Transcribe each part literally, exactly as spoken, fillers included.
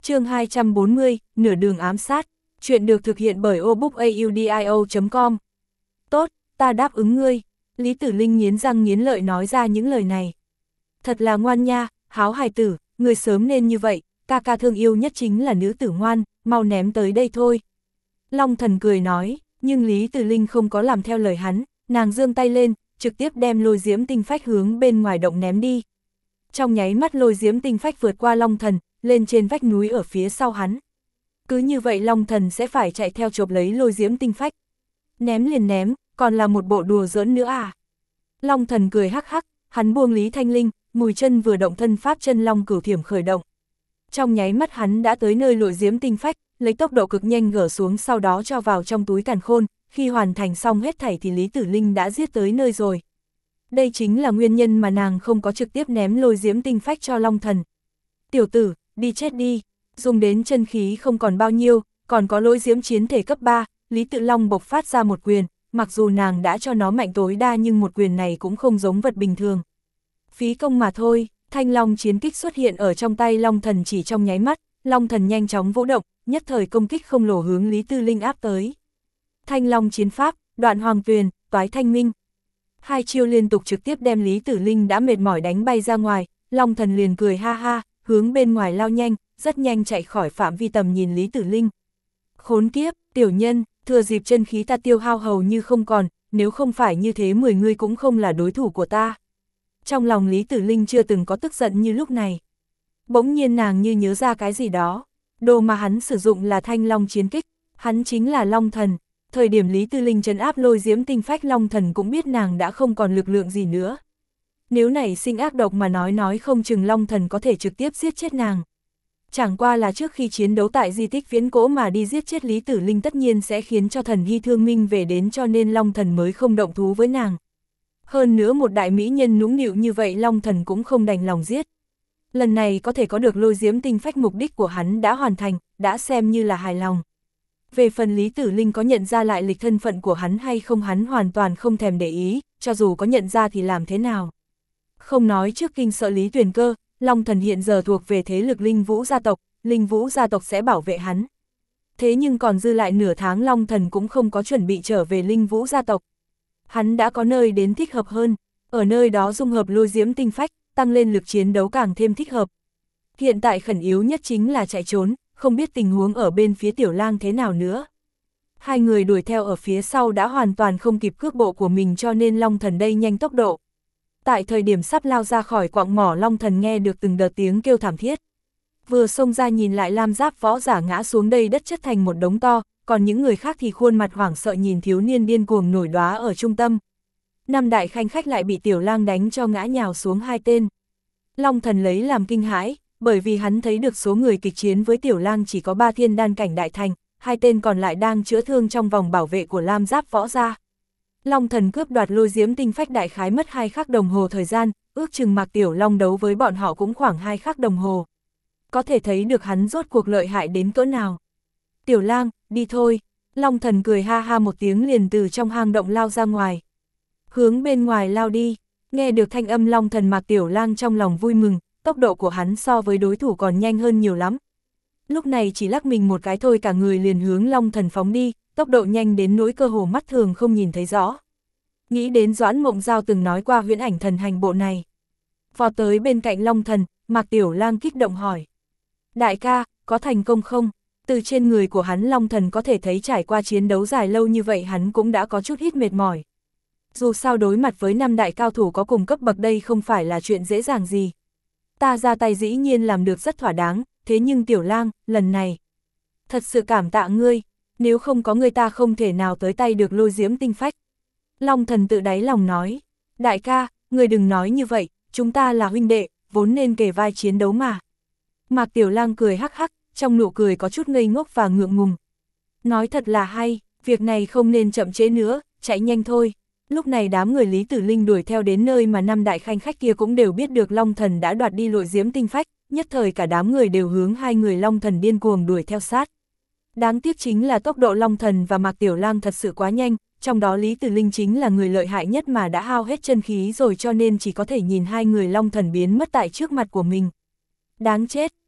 Chương hai trăm bốn mươi, nửa đường ám sát. Chuyện được thực hiện bởi obookaudio chấm com. Tốt, ta đáp ứng ngươi. Lý Tử Linh nghiến răng nghiến lợi nói ra những lời này. Thật là ngoan nha, háo hài tử, người sớm nên như vậy, ca ca thương yêu nhất chính là nữ tử ngoan, mau ném tới đây thôi. Long Thần cười nói, nhưng Lý Tử Linh không có làm theo lời hắn, nàng giương tay lên, trực tiếp đem lôi diễm tinh phách hướng bên ngoài động ném đi. Trong nháy mắt lôi diễm tinh phách vượt qua Long Thần, lên trên vách núi ở phía sau hắn. Cứ như vậy Long Thần sẽ phải chạy theo chộp lấy lôi diễm tinh phách. Ném liền ném, còn là một bộ đùa giỡn nữa à? Long Thần cười hắc hắc, hắn buông Lý Thanh Linh, mùi chân vừa động thân pháp chân long cửu thiểm khởi động. Trong nháy mắt hắn đã tới nơi lôi diễm tinh phách, lấy tốc độ cực nhanh gỡ xuống sau đó cho vào trong túi càn khôn, khi hoàn thành xong hết thảy thì Lý Tử Linh đã giết tới nơi rồi. Đây chính là nguyên nhân mà nàng không có trực tiếp ném lôi diễm tinh phách cho Long Thần. Tiểu tử, đi chết đi, dùng đến chân khí không còn bao nhiêu, còn có lôi diễm chiến thể cấp ba, Lý Tự Long bộc phát ra một quyền, mặc dù nàng đã cho nó mạnh tối đa nhưng một quyền này cũng không giống vật bình thường. Phí công mà thôi, thanh long chiến kích xuất hiện ở trong tay Long Thần chỉ trong nháy mắt, Long Thần nhanh chóng vũ động, nhất thời công kích không lồ hướng Lý Tư Linh áp tới. Thanh long chiến pháp, đoạn hoàng tuyền, toái thanh minh. Hai chiêu liên tục trực tiếp đem Lý Tử Linh đã mệt mỏi đánh bay ra ngoài, Long Thần liền cười ha ha, hướng bên ngoài lao nhanh, rất nhanh chạy khỏi phạm vi tầm nhìn Lý Tử Linh. Khốn kiếp, tiểu nhân, thừa dịp chân khí ta tiêu hao hầu như không còn, nếu không phải như thế mười người cũng không là đối thủ của ta. Trong lòng Lý Tử Linh chưa từng có tức giận như lúc này. Bỗng nhiên nàng như nhớ ra cái gì đó, đồ mà hắn sử dụng là thanh long chiến kích, hắn chính là Long Thần. Thời điểm Lý Tư Linh trấn áp lôi diễm tinh phách Long Thần cũng biết nàng đã không còn lực lượng gì nữa. Nếu nảy sinh ác độc mà nói nói không chừng Long Thần có thể trực tiếp giết chết nàng. Chẳng qua là trước khi chiến đấu tại di tích viễn cổ mà đi giết chết Lý Tử Linh tất nhiên sẽ khiến cho thần hy thương minh về đến cho nên Long Thần mới không động thú với nàng. Hơn nữa một đại mỹ nhân nũng nịu như vậy Long Thần cũng không đành lòng giết. Lần này có thể có được lôi diễm tinh phách mục đích của hắn đã hoàn thành, đã xem như là hài lòng. Về phần Lý Tử Linh có nhận ra lại lịch thân phận của hắn hay không hắn hoàn toàn không thèm để ý, cho dù có nhận ra thì làm thế nào. Không nói trước kinh sợ Lý Tuyền Cơ, Long Thần hiện giờ thuộc về thế lực Linh Vũ gia tộc, Linh Vũ gia tộc sẽ bảo vệ hắn. Thế nhưng còn dư lại nửa tháng Long Thần cũng không có chuẩn bị trở về Linh Vũ gia tộc. Hắn đã có nơi đến thích hợp hơn, ở nơi đó dung hợp lôi diễm tinh phách, tăng lên lực chiến đấu càng thêm thích hợp. Hiện tại khẩn yếu nhất chính là chạy trốn, không biết tình huống ở bên phía Tiểu Lang thế nào nữa. Hai người đuổi theo ở phía sau đã hoàn toàn không kịp cước bộ của mình cho nên Long Thần đây nhanh tốc độ. Tại thời điểm sắp lao ra khỏi quặng mỏ Long Thần nghe được từng đợt tiếng kêu thảm thiết. Vừa xông ra nhìn lại lam giáp võ giả ngã xuống đây đất chất thành một đống to, còn những người khác thì khuôn mặt hoảng sợ nhìn thiếu niên điên cuồng nổi đóa ở trung tâm. Năm đại khanh khách lại bị Tiểu Lang đánh cho ngã nhào xuống hai tên. Long Thần lấy làm kinh hãi, bởi vì hắn thấy được số người kịch chiến với Tiểu Lang chỉ có ba thiên đan cảnh đại thành, hai tên còn lại đang chữa thương trong vòng bảo vệ của lam giáp võ gia. Long Thần cướp đoạt lôi diễm tinh phách đại khái mất hai khắc đồng hồ thời gian, ước chừng Mạc Tiểu Long đấu với bọn họ cũng khoảng hai khắc đồng hồ. Có thể thấy được hắn rốt cuộc lợi hại đến cỡ nào. Tiểu Lang, đi thôi. Long Thần cười ha ha một tiếng liền từ trong hang động lao ra ngoài. Hướng bên ngoài lao đi, nghe được thanh âm Long Thần Mạc Tiểu Lang trong lòng vui mừng, tốc độ của hắn so với đối thủ còn nhanh hơn nhiều lắm. Lúc này chỉ lắc mình một cái thôi cả người liền hướng Long Thần phóng đi, tốc độ nhanh đến nỗi cơ hồ mắt thường không nhìn thấy rõ. Nghĩ đến Doãn Mộng Giao từng nói qua huyễn ảnh thần hành bộ này. Vọt tới bên cạnh Long Thần, Mạc Tiểu Lang kích động hỏi. Đại ca, có thành công không? Từ trên người của hắn Long Thần có thể thấy trải qua chiến đấu dài lâu như vậy hắn cũng đã có chút ít mệt mỏi. Dù sao đối mặt với năm đại cao thủ có cùng cấp bậc đây không phải là chuyện dễ dàng gì. Ta ra tay dĩ nhiên làm được rất thỏa đáng, thế nhưng Tiểu Lang, lần này, thật sự cảm tạ ngươi, nếu không có ngươi ta không thể nào tới tay được lôi diễm tinh phách. Long Thần tự đáy lòng nói, đại ca, ngươi đừng nói như vậy, chúng ta là huynh đệ, vốn nên kề vai chiến đấu mà. Mạc Tiểu Lang cười hắc hắc, trong nụ cười có chút ngây ngốc và ngượng ngùng. Nói thật là hay, việc này không nên chậm trễ nữa, chạy nhanh thôi. Lúc này đám người Lý Tử Linh đuổi theo đến nơi mà năm đại khanh khách kia cũng đều biết được Long Thần đã đoạt đi lôi diễm tinh phách, nhất thời cả đám người đều hướng hai người Long Thần điên cuồng đuổi theo sát. Đáng tiếc chính là tốc độ Long Thần và Mạc Tiểu Lang thật sự quá nhanh, trong đó Lý Tử Linh chính là người lợi hại nhất mà đã hao hết chân khí rồi cho nên chỉ có thể nhìn hai người Long Thần biến mất tại trước mặt của mình. Đáng chết,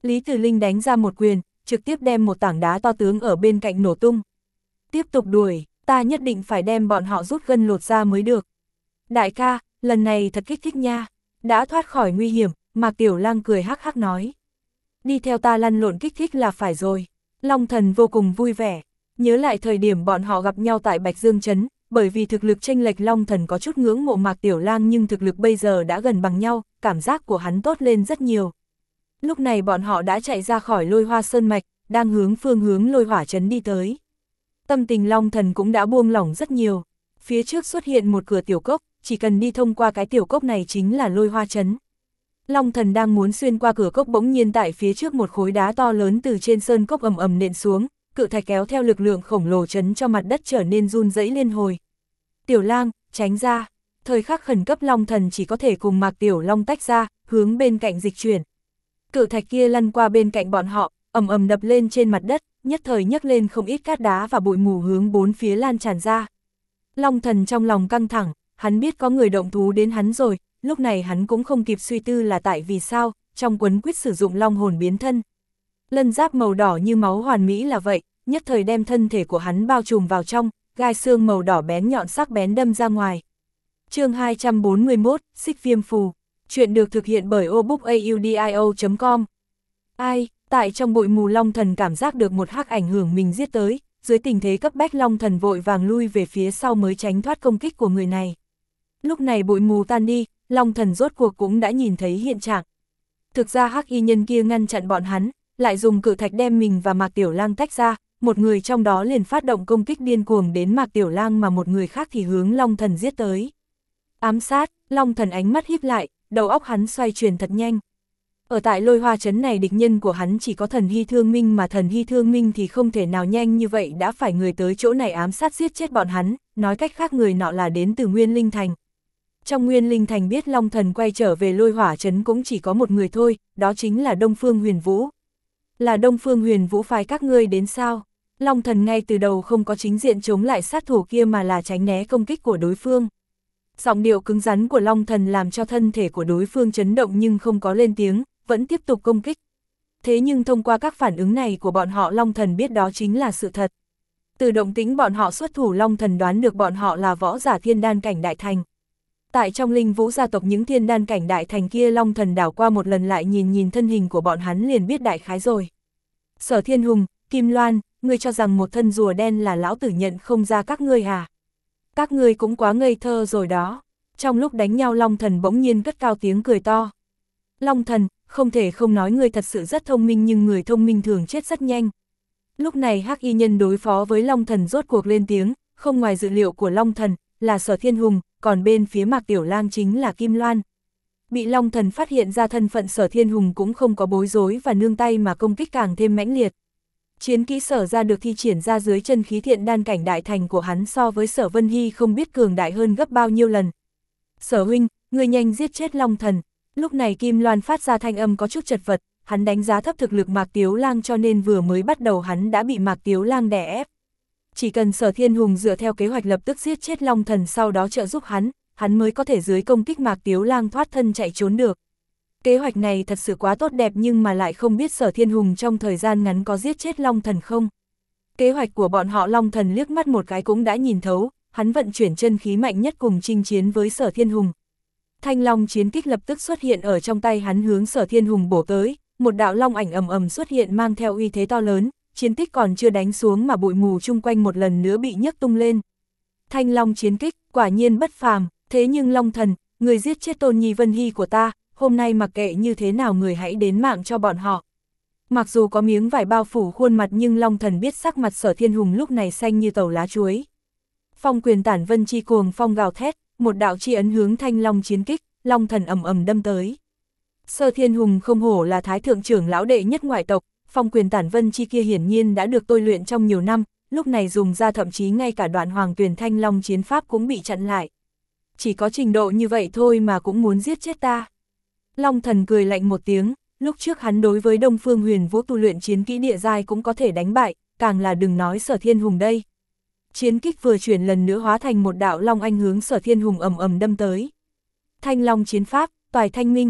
Lý Tử Linh đánh ra một quyền, trực tiếp đem một tảng đá to tướng ở bên cạnh nổ tung. Tiếp tục đuổi, ta nhất định phải đem bọn họ rút gân lột ra mới được. Đại ca, lần này thật kích thích nha. Đã thoát khỏi nguy hiểm, Mạc Tiểu Lang cười hắc hắc nói. Đi theo ta lăn lộn kích thích là phải rồi. Long Thần vô cùng vui vẻ. Nhớ lại thời điểm bọn họ gặp nhau tại Bạch Dương Trấn, bởi vì thực lực chênh lệch Long Thần có chút ngưỡng mộ Mạc Tiểu Lang nhưng thực lực bây giờ đã gần bằng nhau, cảm giác của hắn tốt lên rất nhiều. Lúc này bọn họ đã chạy ra khỏi Lôi Hoa Sơn Mạch, đang hướng phương hướng Lôi Hỏa Trấn đi tới. Tâm tình Long Thần cũng đã buông lỏng rất nhiều. Phía trước xuất hiện một cửa tiểu cốc, chỉ cần đi thông qua cái tiểu cốc này chính là Lôi Hoa Trấn. Long Thần đang muốn xuyên qua cửa cốc, bỗng nhiên tại phía trước một khối đá to lớn từ trên sơn cốc ầm ầm nện xuống, cự thạch kéo theo lực lượng khổng lồ chấn cho mặt đất trở nên run rẩy liên hồi. Tiểu Lang, tránh ra. Thời khắc khẩn cấp Long Thần chỉ có thể cùng Mạc Tiểu Long tách ra, hướng bên cạnh dịch chuyển. Cự thạch kia lăn qua bên cạnh bọn họ, ầm ầm đập lên trên mặt đất, nhất thời nhấc lên không ít cát đá và bụi mù hướng bốn phía lan tràn ra. Long Thần trong lòng căng thẳng, hắn biết có người động thú đến hắn rồi, lúc này hắn cũng không kịp suy tư là tại vì sao, trong quấn quyết sử dụng long hồn biến thân. Lân giáp màu đỏ như máu hoàn mỹ là vậy, nhất thời đem thân thể của hắn bao trùm vào trong, gai xương màu đỏ bén nhọn sắc bén đâm ra ngoài. Chương hai trăm bốn mươi mốt, Xích Viêm Phù. Chuyện được thực hiện bởi obookaudio chấm com. Ai, tại trong bụi mù Long Thần cảm giác được một hắc ảnh hưởng mình giết tới, dưới tình thế cấp bách Long Thần vội vàng lui về phía sau mới tránh thoát công kích của người này. Lúc này bụi mù tan đi, Long Thần rốt cuộc cũng đã nhìn thấy hiện trạng. Thực ra hắc y nhân kia ngăn chặn bọn hắn, lại dùng cự thạch đem mình và Mạc Tiểu Lang tách ra, một người trong đó liền phát động công kích điên cuồng đến Mạc Tiểu Lang mà một người khác thì hướng Long Thần giết tới. Ám sát, Long Thần ánh mắt híp lại, đầu óc hắn xoay chuyển thật nhanh. Ở tại Lôi Hoa Trấn này địch nhân của hắn chỉ có Thần Hy Thương Minh, mà Thần Hy Thương Minh thì không thể nào nhanh như vậy đã phải người tới chỗ này ám sát giết chết bọn hắn, nói cách khác người nọ là đến từ Nguyên Linh Thành. Trong Nguyên Linh Thành biết Long Thần quay trở về Lôi Hỏa Trấn cũng chỉ có một người thôi, đó chính là Đông Phương Huyền Vũ. Là Đông Phương Huyền Vũ phái các ngươi đến sao? Long Thần ngay từ đầu không có chính diện chống lại sát thủ kia mà là tránh né công kích của đối phương. Giọng điệu cứng rắn của Long Thần làm cho thân thể của đối phương chấn động nhưng không có lên tiếng, vẫn tiếp tục công kích. Thế nhưng thông qua các phản ứng này của bọn họ Long Thần biết đó chính là sự thật. Từ động tĩnh bọn họ xuất thủ Long Thần đoán được bọn họ là võ giả thiên đan cảnh đại thành. Tại trong Linh Vũ gia tộc những thiên đan cảnh đại thành kia Long Thần đảo qua một lần lại nhìn nhìn thân hình của bọn hắn liền biết đại khái rồi. Sở Thiên Hùng, Kim Loan, ngươi cho rằng một thân rùa đen là lão tử nhận không ra các ngươi à? Các ngươi cũng quá ngây thơ rồi đó. Trong lúc đánh nhau Long Thần bỗng nhiên cất cao tiếng cười to. Long Thần, không thể không nói ngươi thật sự rất thông minh nhưng người thông minh thường chết rất nhanh. Lúc này hắc y nhân đối phó với Long Thần rốt cuộc lên tiếng, không ngoài dự liệu của Long Thần, là Sở Thiên Hùng, còn bên phía Mạc Tiểu Lang chính là Kim Loan. Bị Long Thần phát hiện ra thân phận Sở Thiên Hùng cũng không có bối rối và nương tay mà công kích càng thêm mãnh liệt. Chiến kỹ Sở ra được thi triển ra dưới chân khí thiện đan cảnh đại thành của hắn so với Sở Vân Hy không biết cường đại hơn gấp bao nhiêu lần. Sở huynh, người nhanh giết chết Long Thần. Lúc này Kim Loan phát ra thanh âm có chút chật vật, hắn đánh giá thấp thực lực Mạc Tiếu Lang cho nên vừa mới bắt đầu hắn đã bị Mạc Tiếu Lang đè ép. Chỉ cần Sở Thiên Hùng dựa theo kế hoạch lập tức giết chết Long Thần sau đó trợ giúp hắn, hắn mới có thể dưới công kích Mạc Tiếu Lang thoát thân chạy trốn được. Kế hoạch này thật sự quá tốt đẹp nhưng mà lại không biết Sở Thiên Hùng trong thời gian ngắn có giết chết Long Thần không. Kế hoạch của bọn họ Long Thần liếc mắt một cái cũng đã nhìn thấu, hắn vận chuyển chân khí mạnh nhất cùng chinh chiến với Sở Thiên Hùng. Thanh Long chiến kích lập tức xuất hiện ở trong tay hắn hướng Sở Thiên Hùng bổ tới, một đạo long ảnh ầm ầm xuất hiện mang theo uy thế to lớn, chiến tích còn chưa đánh xuống mà bụi mù chung quanh một lần nữa bị nhấc tung lên. Thanh Long chiến kích, quả nhiên bất phàm, thế nhưng Long Thần, người giết chết Tôn Nhi Vân Hy của ta, hôm nay mặc kệ như thế nào người hãy đến mạng cho bọn họ. Mặc dù có miếng vải bao phủ khuôn mặt nhưng Long Thần biết sắc mặt Sở Thiên Hùng lúc này xanh như tàu lá chuối. Phong quyền tản vân chi cuồng phong gào thét, một đạo chi ấn hướng Thanh Long chiến kích, Long Thần ầm ầm đâm tới. Sở Thiên Hùng không hổ là thái thượng trưởng lão đệ nhất ngoại tộc, phong quyền tản vân chi kia hiển nhiên đã được tôi luyện trong nhiều năm, lúc này dùng ra thậm chí ngay cả đoạn hoàng tuyển Thanh Long chiến pháp cũng bị chặn lại. Chỉ có trình độ như vậy thôi mà cũng muốn giết chết ta. Long Thần cười lạnh một tiếng, lúc trước hắn đối với Đông Phương Huyền Vũ tu luyện chiến kỹ địa giai cũng có thể đánh bại, càng là đừng nói Sở Thiên Hùng đây. Chiến kích vừa chuyển lần nữa hóa thành một đạo long anh hướng Sở Thiên Hùng ầm ầm đâm tới. Thanh Long chiến pháp, toài thanh minh,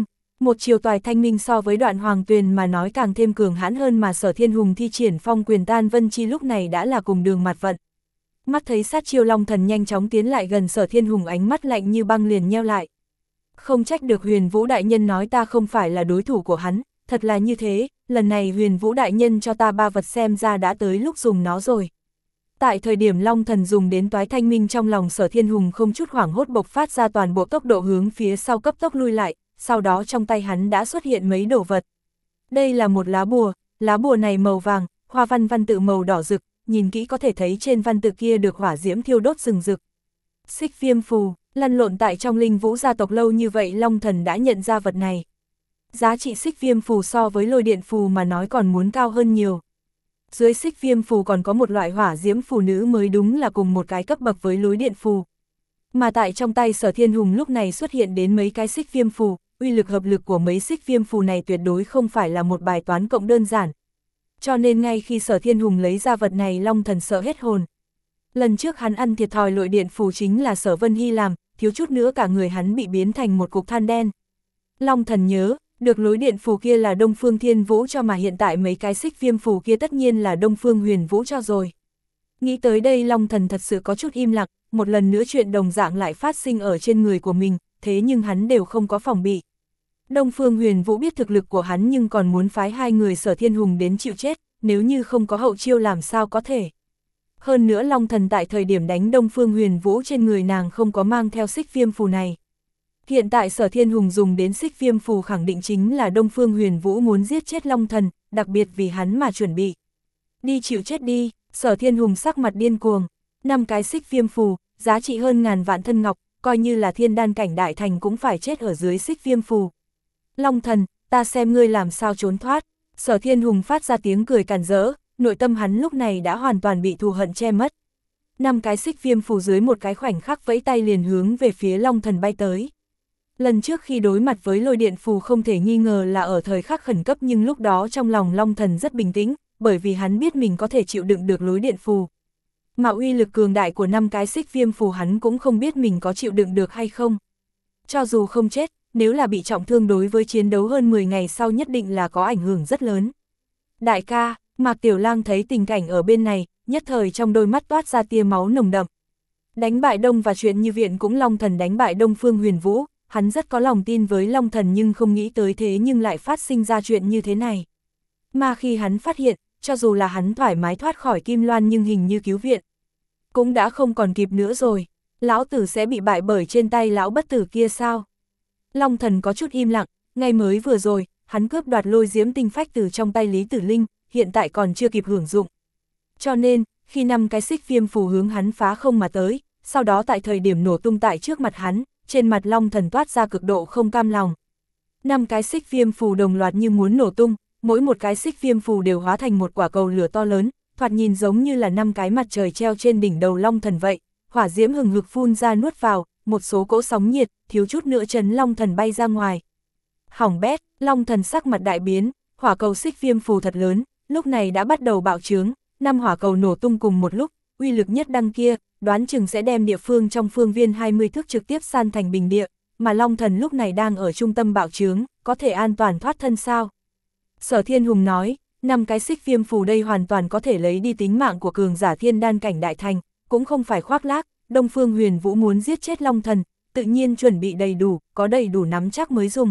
Một chiều toài thanh minh so với Đoạn Hoàng Tuyền mà nói càng thêm cường hãn hơn, mà Sở Thiên Hùng thi triển phong quyền tan vân chi lúc này đã là cùng đường mặt vận. Mắt thấy sát chiêu Long Thần nhanh chóng tiến lại gần Sở Thiên Hùng, ánh mắt lạnh như băng liền nheo lại. Không trách được Huyền Vũ đại nhân nói ta không phải là đối thủ của hắn, thật là như thế, lần này Huyền Vũ đại nhân cho ta ba vật xem ra đã tới lúc dùng nó rồi. Tại thời điểm Long Thần dùng đến toái thanh minh, trong lòng Sở Thiên Hùng không chút hoảng hốt bộc phát ra toàn bộ tốc độ hướng phía sau cấp tốc lui lại, sau đó trong tay hắn đã xuất hiện mấy đồ vật. Đây là một lá bùa, lá bùa này màu vàng, hoa văn văn tự màu đỏ rực, nhìn kỹ có thể thấy trên văn tự kia được hỏa diễm thiêu đốt rừng rực. Xích viêm phù, lăn lộn tại trong Linh Vũ gia tộc lâu như vậy, Long Thần đã nhận ra vật này. Giá trị xích viêm phù so với lôi điện phù mà nói còn muốn cao hơn nhiều. Dưới xích viêm phù còn có một loại hỏa diễm phù nữ mới đúng là cùng một cái cấp bậc với lôi điện phù. Mà tại trong tay Sở Thiên Hùng lúc này xuất hiện đến mấy cái xích viêm phù, uy lực hợp lực của mấy xích viêm phù này tuyệt đối không phải là một bài toán cộng đơn giản. Cho nên ngay khi Sở Thiên Hùng lấy ra vật này, Long Thần sợ hết hồn. Lần trước hắn ăn thiệt thòi lôi điện phù chính là Sở Vân Hy làm, thiếu chút nữa cả người hắn bị biến thành một cục than đen. Long Thần nhớ, được lối điện phù kia là Đông Phương Thiên Vũ cho, mà hiện tại mấy cái xích viêm phù kia tất nhiên là Đông Phương Huyền Vũ cho rồi. Nghĩ tới đây Long Thần thật sự có chút im lặng, một lần nữa chuyện đồng dạng lại phát sinh ở trên người của mình, thế nhưng hắn đều không có phòng bị. Đông Phương Huyền Vũ biết thực lực của hắn nhưng còn muốn phái hai người Sở Thiên Hùng đến chịu chết, nếu như không có hậu chiêu làm sao có thể. Hơn nữa Long Thần tại thời điểm đánh Đông Phương Huyền Vũ trên người nàng không có mang theo xích viêm phù này. Hiện tại Sở Thiên Hùng dùng đến xích viêm phù khẳng định chính là Đông Phương Huyền Vũ muốn giết chết Long Thần, đặc biệt vì hắn mà chuẩn bị. Đi chịu chết đi, Sở Thiên Hùng sắc mặt điên cuồng, năm cái xích viêm phù, giá trị hơn ngàn vạn thân ngọc, coi như là thiên đan cảnh đại thành cũng phải chết ở dưới xích viêm phù. Long Thần, ta xem ngươi làm sao trốn thoát. Sở Thiên Hùng phát ra tiếng cười càn rỡ, nội tâm hắn lúc này đã hoàn toàn bị thù hận che mất. Năm cái xích viêm phù dưới một cái khoảnh khắc vẫy tay liền hướng về phía Long Thần bay tới. Lần trước khi đối mặt với lôi điện phù không thể nghi ngờ là ở thời khắc khẩn cấp, nhưng lúc đó trong lòng Long Thần rất bình tĩnh, bởi vì hắn biết mình có thể chịu đựng được lôi điện phù. Mà uy lực cường đại của năm cái xích viêm phù hắn cũng không biết mình có chịu đựng được hay không. Cho dù không chết, nếu là bị trọng thương đối với chiến đấu hơn mười ngày sau nhất định là có ảnh hưởng rất lớn. Đại ca, Mạc Tiểu Lang thấy tình cảnh ở bên này, nhất thời trong đôi mắt toát ra tia máu nồng đậm. Đánh bại Đông và chuyện như viện cũng Long Thần đánh bại Đông Phương Huyền Vũ, hắn rất có lòng tin với Long Thần nhưng không nghĩ tới thế nhưng lại phát sinh ra chuyện như thế này. Mà khi hắn phát hiện, cho dù là hắn thoải mái thoát khỏi Kim Loan nhưng hình như cứu viện cũng đã không còn kịp nữa rồi. Lão tử sẽ bị bại bởi trên tay lão bất tử kia sao? Long Thần có chút im lặng, ngay mới vừa rồi, hắn cướp đoạt lôi diễm tinh phách từ trong tay Lý Tử Linh, hiện tại còn chưa kịp hưởng dụng. Cho nên, khi năm cái xích viêm phù hướng hắn phá không mà tới, sau đó tại thời điểm nổ tung tại trước mặt hắn, trên mặt Long Thần toát ra cực độ không cam lòng. Năm cái xích viêm phù đồng loạt như muốn nổ tung, mỗi một cái xích viêm phù đều hóa thành một quả cầu lửa to lớn, thoạt nhìn giống như là năm cái mặt trời treo trên đỉnh đầu Long Thần vậy, hỏa diễm hừng hực phun ra nuốt vào, một số cỗ sóng nhiệt, thiếu chút nữa chấn Long Thần bay ra ngoài. Hỏng bét, Long Thần sắc mặt đại biến, hỏa cầu xích viêm phù thật lớn, lúc này đã bắt đầu bạo trướng, năm hỏa cầu nổ tung cùng một lúc, uy lực nhất đăng kia, đoán chừng sẽ đem địa phương trong phương viên hai mươi thước trực tiếp san thành bình địa, mà Long Thần lúc này đang ở trung tâm bạo trướng, có thể an toàn thoát thân sao? Sở Thiên Hùng nói, năm cái xích viêm phù đây hoàn toàn có thể lấy đi tính mạng của cường giả thiên đan cảnh đại thành, cũng không phải khoác lác, Đông Phương Huyền Vũ muốn giết chết Long Thần, tự nhiên chuẩn bị đầy đủ, có đầy đủ nắm chắc mới dùng.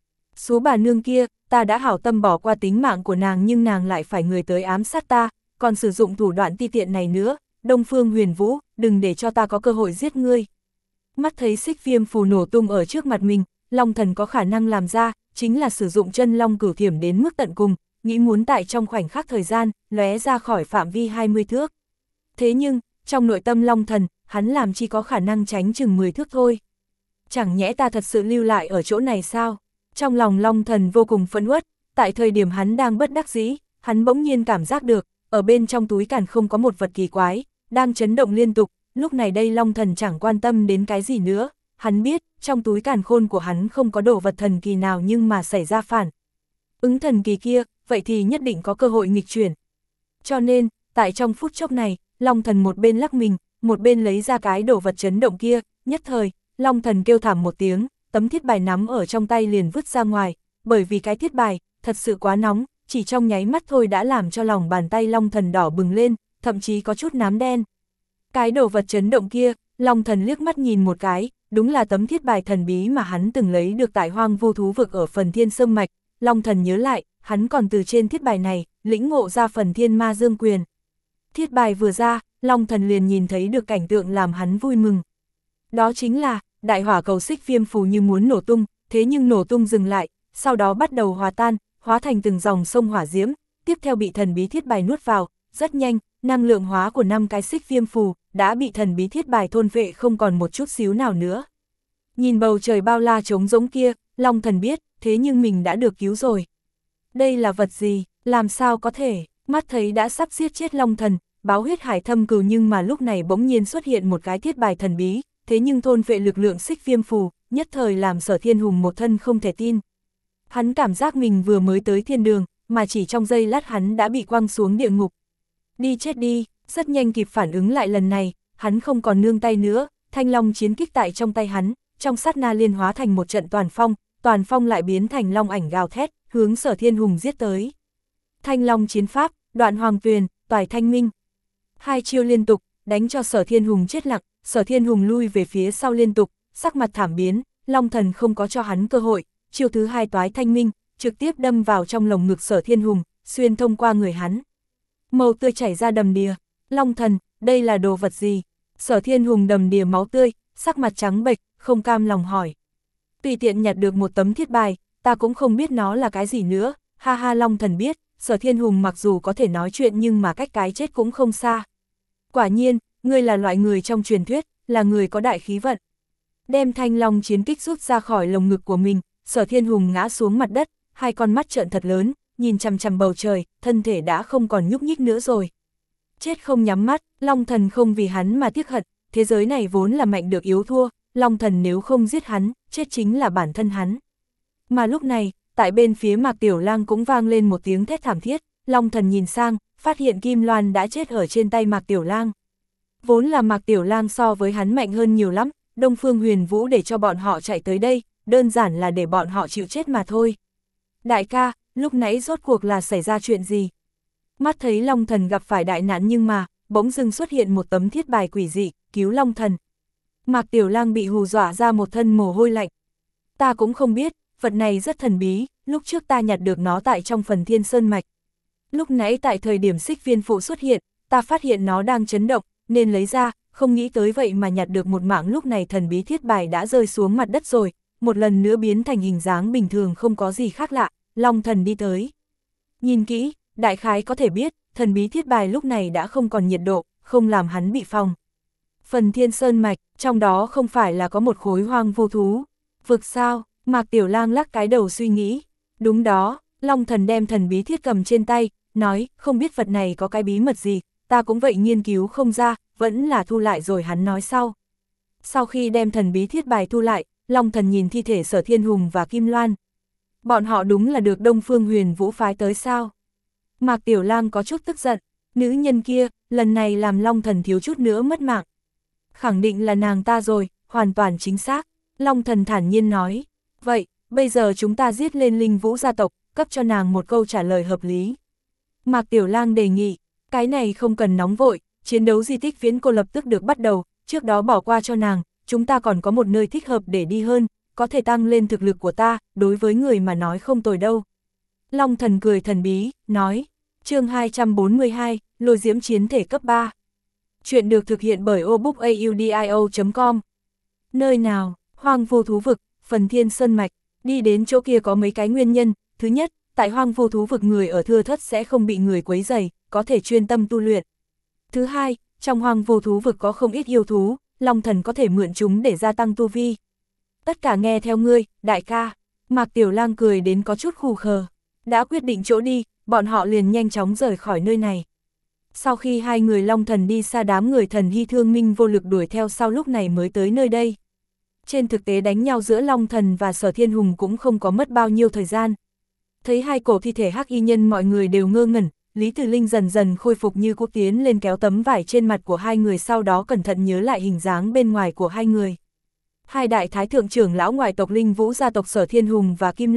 Số bà nương kia, ta đã hảo tâm bỏ qua tính mạng của nàng nhưng nàng lại phải người tới ám sát ta, còn sử dụng thủ đoạn ti tiện này nữa, Đông Phương Huyền Vũ, đừng để cho ta có cơ hội giết ngươi. Mắt thấy xích viêm phù nổ tung ở trước mặt mình, Long Thần có khả năng làm ra, chính là sử dụng chân long cửu thiểm đến mức tận cùng, nghĩ muốn tại trong khoảnh khắc thời gian, lóe ra khỏi phạm vi hai mươi thước. Thế nhưng, trong nội tâm Long Thần, hắn làm chi có khả năng tránh chừng mười thước thôi. Chẳng nhẽ ta thật sự lưu lại ở chỗ này sao? Trong lòng Long Thần vô cùng phẫn uất, tại thời điểm hắn đang bất đắc dĩ, hắn bỗng nhiên cảm giác được, ở bên trong túi càn không có một vật kỳ quái, đang chấn động liên tục, lúc này đây Long Thần chẳng quan tâm đến cái gì nữa, hắn biết, trong túi càn khôn của hắn không có đồ vật thần kỳ nào nhưng mà xảy ra phản ứng thần kỳ kia, vậy thì nhất định có cơ hội nghịch chuyển. Cho nên, tại trong phút chốc này, Long Thần một bên lắc mình, một bên lấy ra cái đồ vật chấn động kia, nhất thời, Long Thần kêu thảm một tiếng, tấm thiết bài nắm ở trong tay liền vứt ra ngoài, bởi vì cái thiết bài, thật sự quá nóng, chỉ trong nháy mắt thôi đã làm cho lòng bàn tay Long Thần đỏ bừng lên, thậm chí có chút nám đen. Cái đồ vật chấn động kia, Long Thần liếc mắt nhìn một cái, đúng là tấm thiết bài thần bí mà hắn từng lấy được tại Hoang Vu Thú Vực ở phần Thiên Sâm Mạch. Long Thần nhớ lại, hắn còn từ trên thiết bài này, lĩnh ngộ ra phần Thiên Ma Dương Quyền. Thiết bài vừa ra, Long Thần liền nhìn thấy được cảnh tượng làm hắn vui mừng. Đó chính là, đại hỏa cầu xích viêm phù như muốn nổ tung, thế nhưng nổ tung dừng lại, sau đó bắt đầu hòa tan, hóa thành từng dòng sông hỏa diễm, tiếp theo bị thần bí thiết bài nuốt vào, rất nhanh, năng lượng hóa của năm cái xích viêm phù đã bị thần bí thiết bài thôn vệ không còn một chút xíu nào nữa. Nhìn bầu trời bao la trống rỗng kia, Long Thần biết, thế nhưng mình đã được cứu rồi. Đây là vật gì, làm sao có thể, mắt thấy đã sắp giết chết Long Thần, báo huyết hải thâm cừu, nhưng mà lúc này bỗng nhiên xuất hiện một cái thiết bài thần bí, thế nhưng thôn vệ lực lượng xích viêm phù, nhất thời làm Sở Thiên Hùng một thân không thể tin. Hắn cảm giác mình vừa mới tới thiên đường, mà chỉ trong giây lát hắn đã bị quăng xuống địa ngục. Đi chết đi, rất nhanh kịp phản ứng lại lần này, hắn không còn nương tay nữa, thanh long chiến kích tại trong tay hắn, trong sát na liên hóa thành một trận toàn phong, toàn phong lại biến thành long ảnh gào thét, hướng Sở Thiên Hùng giết tới. Thanh long chiến pháp, đoạn hoàng tuyền, toài thanh minh. Hai chiêu liên tục, đánh cho Sở Thiên Hùng chết lặng, Sở Thiên Hùng lui về phía sau liên tục, sắc mặt thảm biến, Long Thần không có cho hắn cơ hội, chiêu thứ hai toái thanh minh, trực tiếp đâm vào trong lồng ngực Sở Thiên Hùng, xuyên thông qua người hắn. Màu tươi chảy ra đầm đìa, Long Thần, đây là đồ vật gì? Sở Thiên Hùng đầm đìa máu tươi, sắc mặt trắng bệch, không cam lòng hỏi. Tùy tiện nhặt được một tấm thiết bài, ta cũng không biết nó là cái gì nữa, ha ha. Long Thần biết, Sở Thiên Hùng mặc dù có thể nói chuyện nhưng mà cách cái chết cũng không xa. Quả nhiên, ngươi là loại người trong truyền thuyết, là người có đại khí vận. Đem thanh long chiến kích rút ra khỏi lồng ngực của mình, Sở Thiên Hùng ngã xuống mặt đất, hai con mắt trợn thật lớn, nhìn chằm chằm bầu trời, thân thể đã không còn nhúc nhích nữa rồi. Chết không nhắm mắt, Long Thần không vì hắn mà tiếc hận, thế giới này vốn là mạnh được yếu thua, Long Thần nếu không giết hắn, chết chính là bản thân hắn. Mà lúc này, tại bên phía Mạc Tiểu Lang cũng vang lên một tiếng thét thảm thiết, Long Thần nhìn sang, phát hiện Kim Loan đã chết ở trên tay Mạc Tiểu Lang. Vốn là Mạc Tiểu Lang so với hắn mạnh hơn nhiều lắm, Đông Phương Huyền Vũ để cho bọn họ chạy tới đây, đơn giản là để bọn họ chịu chết mà thôi. Đại ca, lúc nãy rốt cuộc là xảy ra chuyện gì? Mắt thấy Long Thần gặp phải đại nạn nhưng mà, bỗng dưng xuất hiện một tấm thiết bài quỷ dị, cứu Long Thần. Mạc Tiểu Lang bị hù dọa ra một thân mồ hôi lạnh. Ta cũng không biết, vật này rất thần bí, lúc trước ta nhặt được nó tại trong phần Thiên Sơn Mạch. Lúc nãy tại thời điểm xích viên phụ xuất hiện, ta phát hiện nó đang chấn động, nên lấy ra, không nghĩ tới vậy mà nhặt được một mảng. Lúc này thần bí thiết bài đã rơi xuống mặt đất rồi, một lần nữa biến thành hình dáng bình thường không có gì khác lạ. Long Thần đi tới. Nhìn kỹ, đại khái có thể biết, thần bí thiết bài lúc này đã không còn nhiệt độ, không làm hắn bị phòng. Phần Thiên Sơn Mạch, trong đó không phải là có một khối hoang vô thú. Vực sao? Mạc Tiểu Lang lắc cái đầu suy nghĩ. Đúng đó, Long Thần đem thần bí thiết cầm trên tay, nói, không biết vật này có cái bí mật gì, ta cũng vậy nghiên cứu không ra, vẫn là thu lại rồi hắn nói sau. Sau khi đem thần bí thiết bài thu lại, Long Thần nhìn thi thể Sở Thiên Hùng và Kim Loan. Bọn họ đúng là được Đông Phương Huyền Vũ phái tới sao? Mạc Tiểu Lang có chút tức giận, nữ nhân kia, lần này làm Long Thần thiếu chút nữa mất mạng. Khẳng định là nàng ta rồi, hoàn toàn chính xác, Long Thần thản nhiên nói. Vậy, bây giờ chúng ta giết lên Linh Vũ gia tộc, cấp cho nàng một câu trả lời hợp lý. Mạc Tiểu Lang đề nghị, cái này không cần nóng vội, chiến đấu di tích viễn cổ lập tức được bắt đầu, trước đó bỏ qua cho nàng, chúng ta còn có một nơi thích hợp để đi hơn, có thể tăng lên thực lực của ta, đối với người mà nói không tồi đâu. Long Thần cười thần bí, nói, chương hai trăm bốn mươi hai, lôi diễm chiến thể cấp ba. Chuyện được thực hiện bởi obookaudio chấm com. Nơi nào? Hoang Vu Thú Vực, phần Thiên Sơn Mạch. Đi đến chỗ kia có mấy cái nguyên nhân. Thứ nhất, tại Hoang Vu Thú Vực người ở thưa thớt sẽ không bị người quấy rầy, có thể chuyên tâm tu luyện. Thứ hai, trong Hoang Vu Thú Vực có không ít yêu thú, Long Thần có thể mượn chúng để gia tăng tu vi. Tất cả nghe theo ngươi, đại ca. Mạc Tiểu Lang cười đến có chút khù khờ. Đã quyết định chỗ đi, bọn họ liền nhanh chóng rời khỏi nơi này. Sau khi hai người Long Thần đi xa, đám người Thần Hy Thương Minh vô lực đuổi theo sau, lúc này mới tới nơi đây. Trên thực tế đánh nhau giữa Long Thần và Sở Thiên Hùng cũng không có mất bao nhiêu thời gian. Thấy hai cổ thi thể hắc y nhân mọi người đều ngơ ngẩn, Lý Tử Linh dần dần khôi phục như cũ, tiến lên kéo tấm vải trên mặt của hai người, sau đó cẩn thận nhớ lại hình dáng bên ngoài của hai người. Hai đại thái thượng trưởng lão ngoại tộc Linh Vũ gia tộc Sở Thiên Hùng và Kim Loan,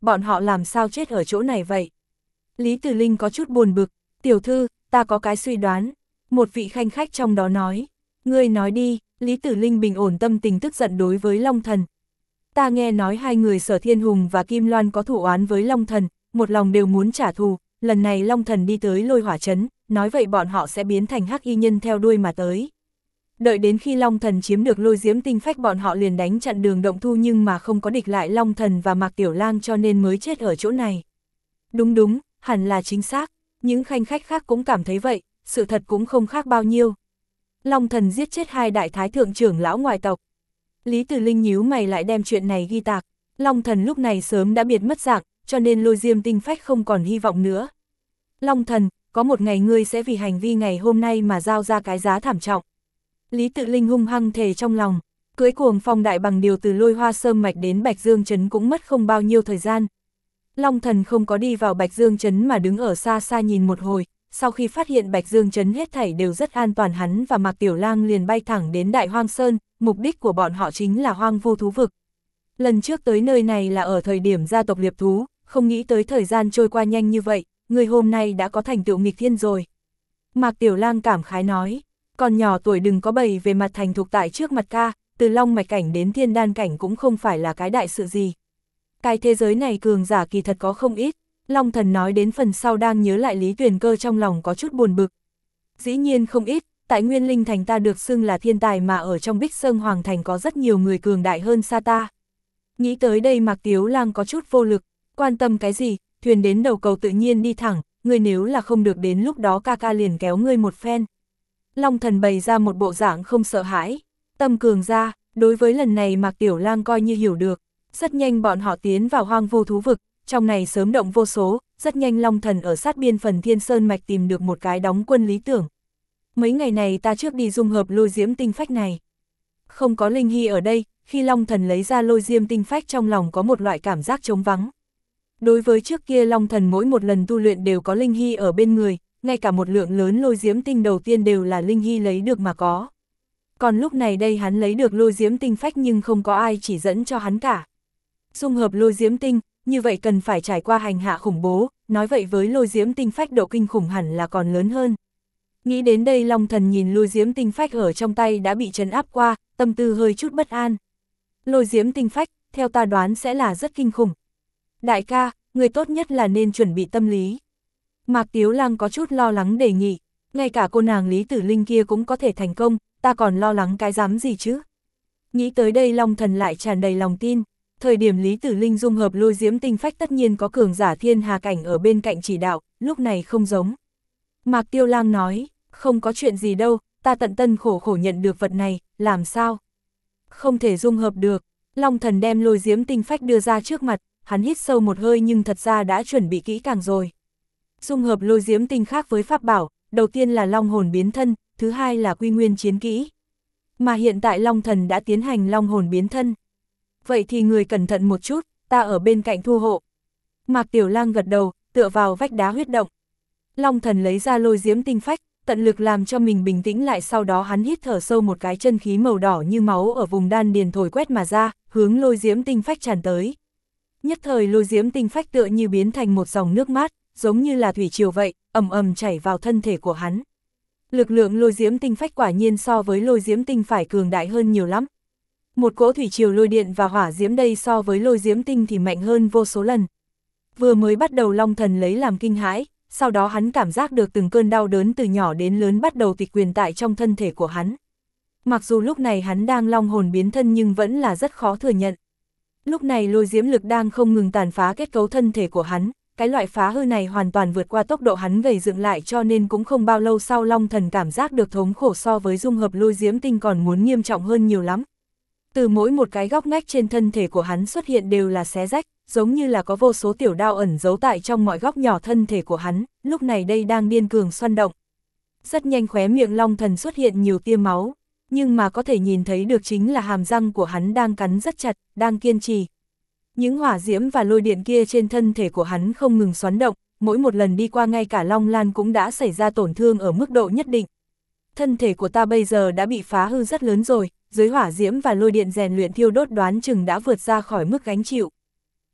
bọn họ làm sao chết ở chỗ này vậy? Lý Tử Linh có chút buồn bực, tiểu thư, ta có cái suy đoán. Một vị khanh khách trong đó nói, ngươi nói đi. Lý Tử Linh bình ổn tâm tình tức giận đối với Long Thần. Ta nghe nói hai người Sở Thiên Hùng và Kim Loan có thủ oán với Long Thần, một lòng đều muốn trả thù, lần này Long Thần đi tới Lôi Hỏa Trấn, nói vậy bọn họ sẽ biến thành hắc y nhân theo đuôi mà tới. Đợi đến khi Long Thần chiếm được Lôi Diễm Tinh Phách bọn họ liền đánh chặn đường động thu nhưng mà không có địch lại Long Thần và Mạc Tiểu Lang cho nên mới chết ở chỗ này. Đúng đúng, hẳn là chính xác, những khanh khách khác cũng cảm thấy vậy, sự thật cũng không khác bao nhiêu. Long Thần giết chết hai đại thái thượng trưởng lão ngoại tộc. Lý Tử Linh nhíu mày lại đem chuyện này ghi tạc. Long Thần lúc này sớm đã biệt mất dạng, cho nên Lôi Diễm Tinh Phách không còn hy vọng nữa. Long Thần, có một ngày ngươi sẽ vì hành vi ngày hôm nay mà giao ra cái giá thảm trọng. Lý Tự Linh hung hăng thề trong lòng, cưỡi cuồng phong đại bằng điều từ Lôi Hoa Sơn Mạch đến Bạch Dương Trấn cũng mất không bao nhiêu thời gian. Long Thần không có đi vào Bạch Dương Trấn mà đứng ở xa xa nhìn một hồi, sau khi phát hiện Bạch Dương Trấn hết thảy đều rất an toàn hắn và Mạc Tiểu Lang liền bay thẳng đến Đại Hoang Sơn, mục đích của bọn họ chính là hoang vu thú vực. Lần trước tới nơi này là ở thời điểm gia tộc liệp thú, không nghĩ tới thời gian trôi qua nhanh như vậy, người hôm nay đã có thành tựu nghịch thiên rồi. Mạc Tiểu Lang cảm khái nói, còn nhỏ tuổi đừng có bày về mặt thành thục tại trước mặt ca, từ long mạch cảnh đến thiên đan cảnh cũng không phải là cái đại sự gì. Cái thế giới này cường giả kỳ thật có không ít. Long Thần nói đến phần sau đang nhớ lại Lý Tuyền Cơ trong lòng có chút buồn bực. Dĩ nhiên không ít, tại Nguyên Linh Thành ta được xưng là thiên tài mà ở trong Bích Sơn Hoàng Thành có rất nhiều người cường đại hơn xa ta. Nghĩ tới đây Mạc Tiếu Lang có chút vô lực, quan tâm cái gì, thuyền đến đầu cầu tự nhiên đi thẳng, ngươi nếu là không được đến lúc đó ca ca liền kéo ngươi một phen. Long Thần bày ra một bộ dạng không sợ hãi, tâm cường ra, đối với lần này Mạc Tiểu Lang coi như hiểu được, rất nhanh bọn họ tiến vào hoang vu thú vực. Trong này sớm động vô số, rất nhanh Long Thần ở sát biên phần Thiên Sơn Mạch tìm được một cái đóng quân lý tưởng. Mấy ngày này ta trước đi dung hợp Lôi Diễm Tinh Phách này. Không có Linh Hy ở đây, khi Long Thần lấy ra Lôi Diễm Tinh Phách trong lòng có một loại cảm giác trống vắng. Đối với trước kia Long Thần mỗi một lần tu luyện đều có Linh Hy ở bên người, ngay cả một lượng lớn Lôi Diễm Tinh đầu tiên đều là Linh Hy lấy được mà có. Còn lúc này đây hắn lấy được Lôi Diễm Tinh Phách nhưng không có ai chỉ dẫn cho hắn cả. Dung hợp Lôi Diễm Tinh, như vậy cần phải trải qua hành hạ khủng bố, nói vậy với Lôi Diễm Tinh Phách độ kinh khủng hẳn là còn lớn hơn. Nghĩ đến đây Long Thần nhìn Lôi Diễm Tinh Phách ở trong tay đã bị trấn áp qua, tâm tư hơi chút bất an. Lôi Diễm Tinh Phách, theo ta đoán sẽ là rất kinh khủng. Đại ca, người tốt nhất là nên chuẩn bị tâm lý. Mạc Tiếu Lang có chút lo lắng đề nghị, ngay cả cô nàng Lý Tử Linh kia cũng có thể thành công, ta còn lo lắng cái dám gì chứ. Nghĩ tới đây Long Thần lại tràn đầy lòng tin. Thời điểm Lý Tử Linh dung hợp Lôi Diễm Tinh Phách tất nhiên có cường giả thiên hà cảnh ở bên cạnh chỉ đạo, lúc này không giống. Mạc Tiêu Lang nói, không có chuyện gì đâu, ta tận tân khổ khổ nhận được vật này, làm sao? Không thể dung hợp được. Long Thần đem Lôi Diễm Tinh Phách đưa ra trước mặt, hắn hít sâu một hơi nhưng thật ra đã chuẩn bị kỹ càng rồi. Dung hợp Lôi Diễm Tinh khác với pháp bảo, đầu tiên là Long hồn biến thân, thứ hai là Quy Nguyên chiến kỹ. Mà hiện tại Long Thần đã tiến hành Long hồn biến thân. Vậy thì người cẩn thận một chút, ta ở bên cạnh thu hộ. Mạc Tiểu Lang gật đầu, tựa vào vách đá huyết động. Long Thần lấy ra Lôi Diễm Tinh Phách, tận lực làm cho mình bình tĩnh lại, sau đó hắn hít thở sâu một cái, chân khí màu đỏ như máu ở vùng đan điền thổi quét mà ra, hướng Lôi Diễm Tinh Phách tràn tới. Nhất thời Lôi Diễm Tinh Phách tựa như biến thành một dòng nước mát, giống như là thủy triều vậy, ầm ầm chảy vào thân thể của hắn. Lực lượng Lôi Diễm Tinh Phách quả nhiên so với Lôi Diễm Tinh phải cường đại hơn nhiều lắm. Một cỗ thủy triều lôi điện và hỏa diễm đây so với Lôi Diễm Tinh thì mạnh hơn vô số lần. Vừa mới bắt đầu Long Thần lấy làm kinh hãi, sau đó hắn cảm giác được từng cơn đau đớn từ nhỏ đến lớn bắt đầu tịch quyền tại trong thân thể của hắn. Mặc dù lúc này hắn đang long hồn biến thân nhưng vẫn là rất khó thừa nhận. Lúc này lôi diễm lực đang không ngừng tàn phá kết cấu thân thể của hắn, cái loại phá hư này hoàn toàn vượt qua tốc độ hắn gầy dựng lại, cho nên cũng không bao lâu sau Long Thần cảm giác được thống khổ so với dung hợp lôi diễm tinh còn muốn nghiêm trọng hơn nhiều lắm. Từ mỗi một cái góc ngách trên thân thể của hắn xuất hiện đều là xé rách, giống như là có vô số tiểu đao ẩn giấu tại trong mọi góc nhỏ thân thể của hắn, lúc này đây đang điên cường xoăn động. Rất nhanh khóe miệng Long Thần xuất hiện nhiều tia máu, nhưng mà có thể nhìn thấy được chính là hàm răng của hắn đang cắn rất chặt, đang kiên trì. Những hỏa diễm và lôi điện kia trên thân thể của hắn không ngừng xoắn động, mỗi một lần đi qua ngay cả Long Lan cũng đã xảy ra tổn thương ở mức độ nhất định. Thân thể của ta bây giờ đã bị phá hư rất lớn rồi, dưới hỏa diễm và lôi điện rèn luyện thiêu đốt đoán chừng đã vượt ra khỏi mức gánh chịu.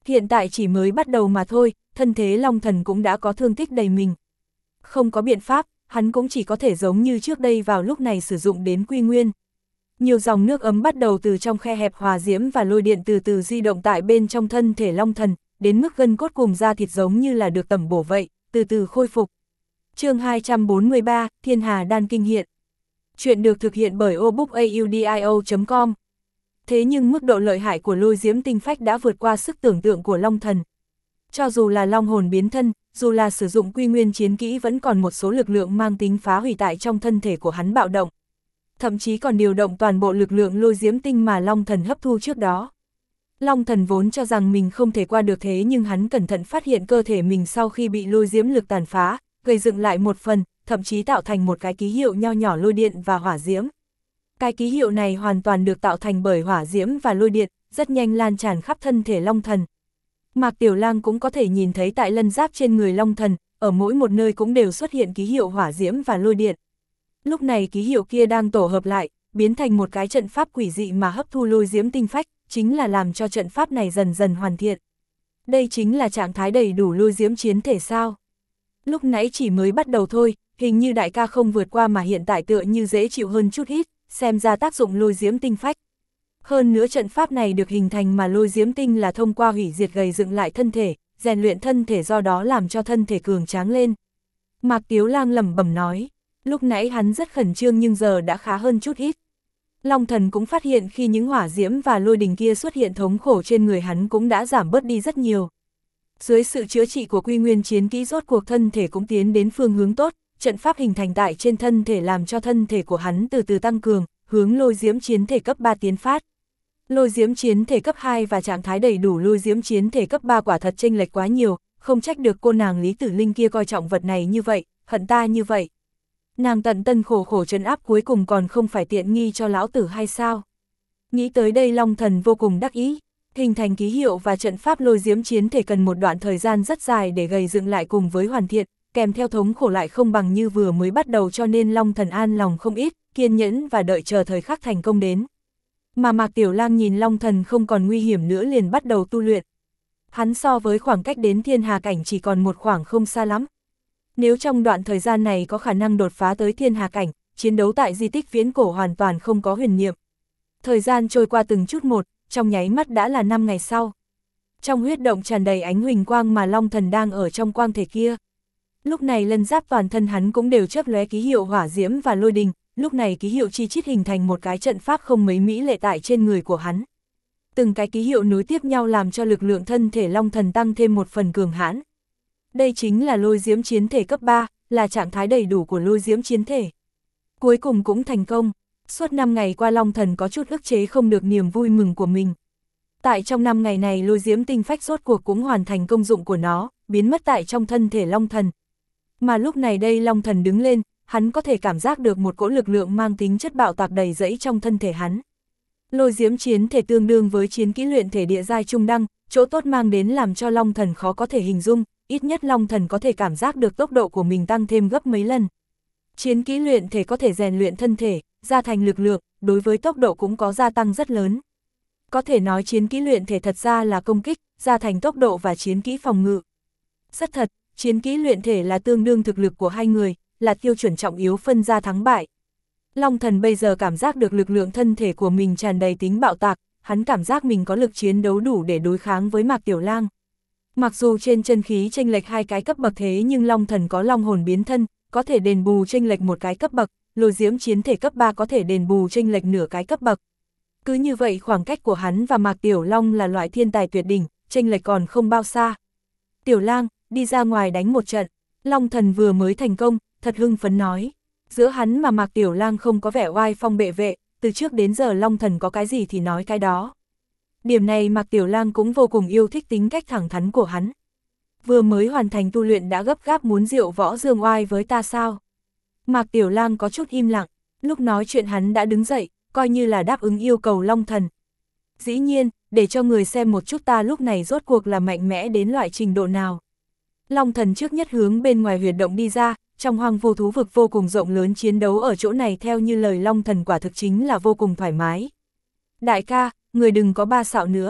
Hiện tại chỉ mới bắt đầu mà thôi, thân thế Long Thần cũng đã có thương tích đầy mình. Không có biện pháp, hắn cũng chỉ có thể giống như trước đây vào lúc này sử dụng đến quy nguyên. Nhiều dòng nước ấm bắt đầu từ trong khe hẹp hỏa diễm và lôi điện từ từ di động tại bên trong thân thể Long Thần, đến mức gân cốt cùng da thịt giống như là được tẩm bổ vậy, từ từ khôi phục. Chương hai trăm bốn mươi ba, Thiên Hà Đan Kinh hiện. Chuyện được thực hiện bởi obookaudio chấm com. Thế nhưng mức độ lợi hại của lôi diễm tinh phách đã vượt qua sức tưởng tượng của Long Thần. Cho dù là long hồn biến thân, dù là sử dụng quy nguyên chiến kỹ vẫn còn một số lực lượng mang tính phá hủy tại trong thân thể của hắn bạo động. Thậm chí còn điều động toàn bộ lực lượng lôi diễm tinh mà Long Thần hấp thu trước đó. Long Thần vốn cho rằng mình không thể qua được thế nhưng hắn cẩn thận phát hiện cơ thể mình sau khi bị lôi diễm lực tàn phá, gây dựng lại một phần, thậm chí tạo thành một cái ký hiệu nho nhỏ lôi điện và hỏa diễm. Cái ký hiệu này hoàn toàn được tạo thành bởi hỏa diễm và lôi điện, rất nhanh lan tràn khắp thân thể Long Thần. Mạc Tiểu Lang cũng có thể nhìn thấy tại lân giáp trên người Long Thần, ở mỗi một nơi cũng đều xuất hiện ký hiệu hỏa diễm và lôi điện. Lúc này ký hiệu kia đang tổ hợp lại, biến thành một cái trận pháp quỷ dị mà hấp thu lôi diễm tinh phách, chính là làm cho trận pháp này dần dần hoàn thiện. Đây chính là trạng thái đầy đủ lôi diễm chiến thể sao? Lúc nãy chỉ mới bắt đầu thôi, hình như đại ca không vượt qua mà hiện tại tựa như dễ chịu hơn chút ít, xem ra tác dụng lôi diễm tinh phách. Hơn nữa trận pháp này được hình thành mà lôi diễm tinh là thông qua hủy diệt gầy dựng lại thân thể, rèn luyện thân thể do đó làm cho thân thể cường tráng lên. Mạc Tiếu Lang lẩm bẩm nói, lúc nãy hắn rất khẩn trương nhưng giờ đã khá hơn chút ít. Long Thần cũng phát hiện khi những hỏa diễm và lôi đình kia xuất hiện thống khổ trên người hắn cũng đã giảm bớt đi rất nhiều. Dưới sự chữa trị của quy nguyên chiến kỹ rốt cuộc thân thể cũng tiến đến phương hướng tốt, trận pháp hình thành tại trên thân thể làm cho thân thể của hắn từ từ tăng cường, hướng lôi diễm chiến thể cấp ba tiến phát. Lôi diễm chiến thể cấp hai và trạng thái đầy đủ lôi diễm chiến thể cấp ba quả thật chênh lệch quá nhiều, không trách được cô nàng Lý Tử Linh kia coi trọng vật này như vậy, hận ta như vậy. Nàng tận tân khổ khổ trấn áp cuối cùng còn không phải tiện nghi cho lão tử hay sao? Nghĩ tới đây Long Thần vô cùng đắc ý, hình thành ký hiệu và trận pháp lôi diễm chiến thể cần một đoạn thời gian rất dài để gầy dựng lại cùng với hoàn thiện, kèm theo thống khổ lại không bằng như vừa mới bắt đầu cho nên Long Thần an lòng không ít, kiên nhẫn và đợi chờ thời khắc thành công đến. Mà Mạc Tiểu Lang nhìn Long Thần không còn nguy hiểm nữa liền bắt đầu tu luyện. Hắn so với khoảng cách đến thiên hà cảnh chỉ còn một khoảng không xa lắm. Nếu trong đoạn thời gian này có khả năng đột phá tới thiên hà cảnh, chiến đấu tại di tích viễn cổ hoàn toàn không có huyền niệm. Thời gian trôi qua từng chút một, trong nháy mắt đã là năm ngày sau. Trong huyết động tràn đầy ánh huỳnh quang mà Long Thần đang ở trong quang thể kia. Lúc này lân giáp toàn thân hắn cũng đều chớp lóe ký hiệu hỏa diễm và lôi đình, lúc này ký hiệu chi chít hình thành một cái trận pháp không mấy mỹ lệ tại trên người của hắn. Từng cái ký hiệu nối tiếp nhau làm cho lực lượng thân thể Long Thần tăng thêm một phần cường hãn. Đây chính là lôi diễm chiến thể cấp ba, là trạng thái đầy đủ của lôi diễm chiến thể. Cuối cùng cũng thành công, suốt năm ngày qua Long Thần có chút ức chế không được niềm vui mừng của mình. Tại trong năm ngày này lôi diễm tinh phách rốt cuộc cũng hoàn thành công dụng của nó, biến mất tại trong thân thể Long Thần. Mà lúc này đây Long Thần đứng lên, hắn có thể cảm giác được một cỗ lực lượng mang tính chất bạo tạc đầy rẫy trong thân thể hắn. Lôi diễm chiến thể tương đương với chiến kỹ luyện thể địa giai trung đăng, chỗ tốt mang đến làm cho Long Thần khó có thể hình dung, ít nhất Long Thần có thể cảm giác được tốc độ của mình tăng thêm gấp mấy lần. Chiến kỹ luyện thể có thể rèn luyện thân thể, gia thành lực lượng, đối với tốc độ cũng có gia tăng rất lớn. Có thể nói chiến kỹ luyện thể thật ra là công kích, gia thành tốc độ và chiến kỹ phòng ngự. Rất thật, chiến kỹ luyện thể là tương đương thực lực của hai người, là tiêu chuẩn trọng yếu phân ra thắng bại. Long Thần bây giờ cảm giác được lực lượng thân thể của mình tràn đầy tính bạo tạc, hắn cảm giác mình có lực chiến đấu đủ để đối kháng với Mạc Tiểu Lang. Mặc dù trên chân khí chênh lệch hai cái cấp bậc thế nhưng Long Thần có long hồn biến thân, có thể đền bù chênh lệch một cái cấp bậc, lôi diễm chiến thể cấp ba có thể đền bù chênh lệch nửa cái cấp bậc. Cứ như vậy khoảng cách của hắn và Mạc Tiểu Long là loại thiên tài tuyệt đỉnh, chênh lệch còn không bao xa. Tiểu Lang, đi ra ngoài đánh một trận. Long Thần vừa mới thành công, thật hưng phấn nói. Giữa hắn mà Mạc Tiểu Lang không có vẻ oai phong bệ vệ, từ trước đến giờ Long Thần có cái gì thì nói cái đó. Điểm này Mạc Tiểu Lang cũng vô cùng yêu thích tính cách thẳng thắn của hắn. Vừa mới hoàn thành tu luyện đã gấp gáp muốn diệu võ dương oai với ta sao? Mạc Tiểu Lang có chút im lặng, lúc nói chuyện hắn đã đứng dậy, coi như là đáp ứng yêu cầu Long Thần. Dĩ nhiên, để cho người xem một chút ta lúc này rốt cuộc là mạnh mẽ đến loại trình độ nào. Long Thần trước nhất hướng bên ngoài huyệt động đi ra, trong hoang vô thú vực vô cùng rộng lớn chiến đấu ở chỗ này theo như lời Long Thần quả thực chính là vô cùng thoải mái. Đại ca, người đừng có ba xạo nữa.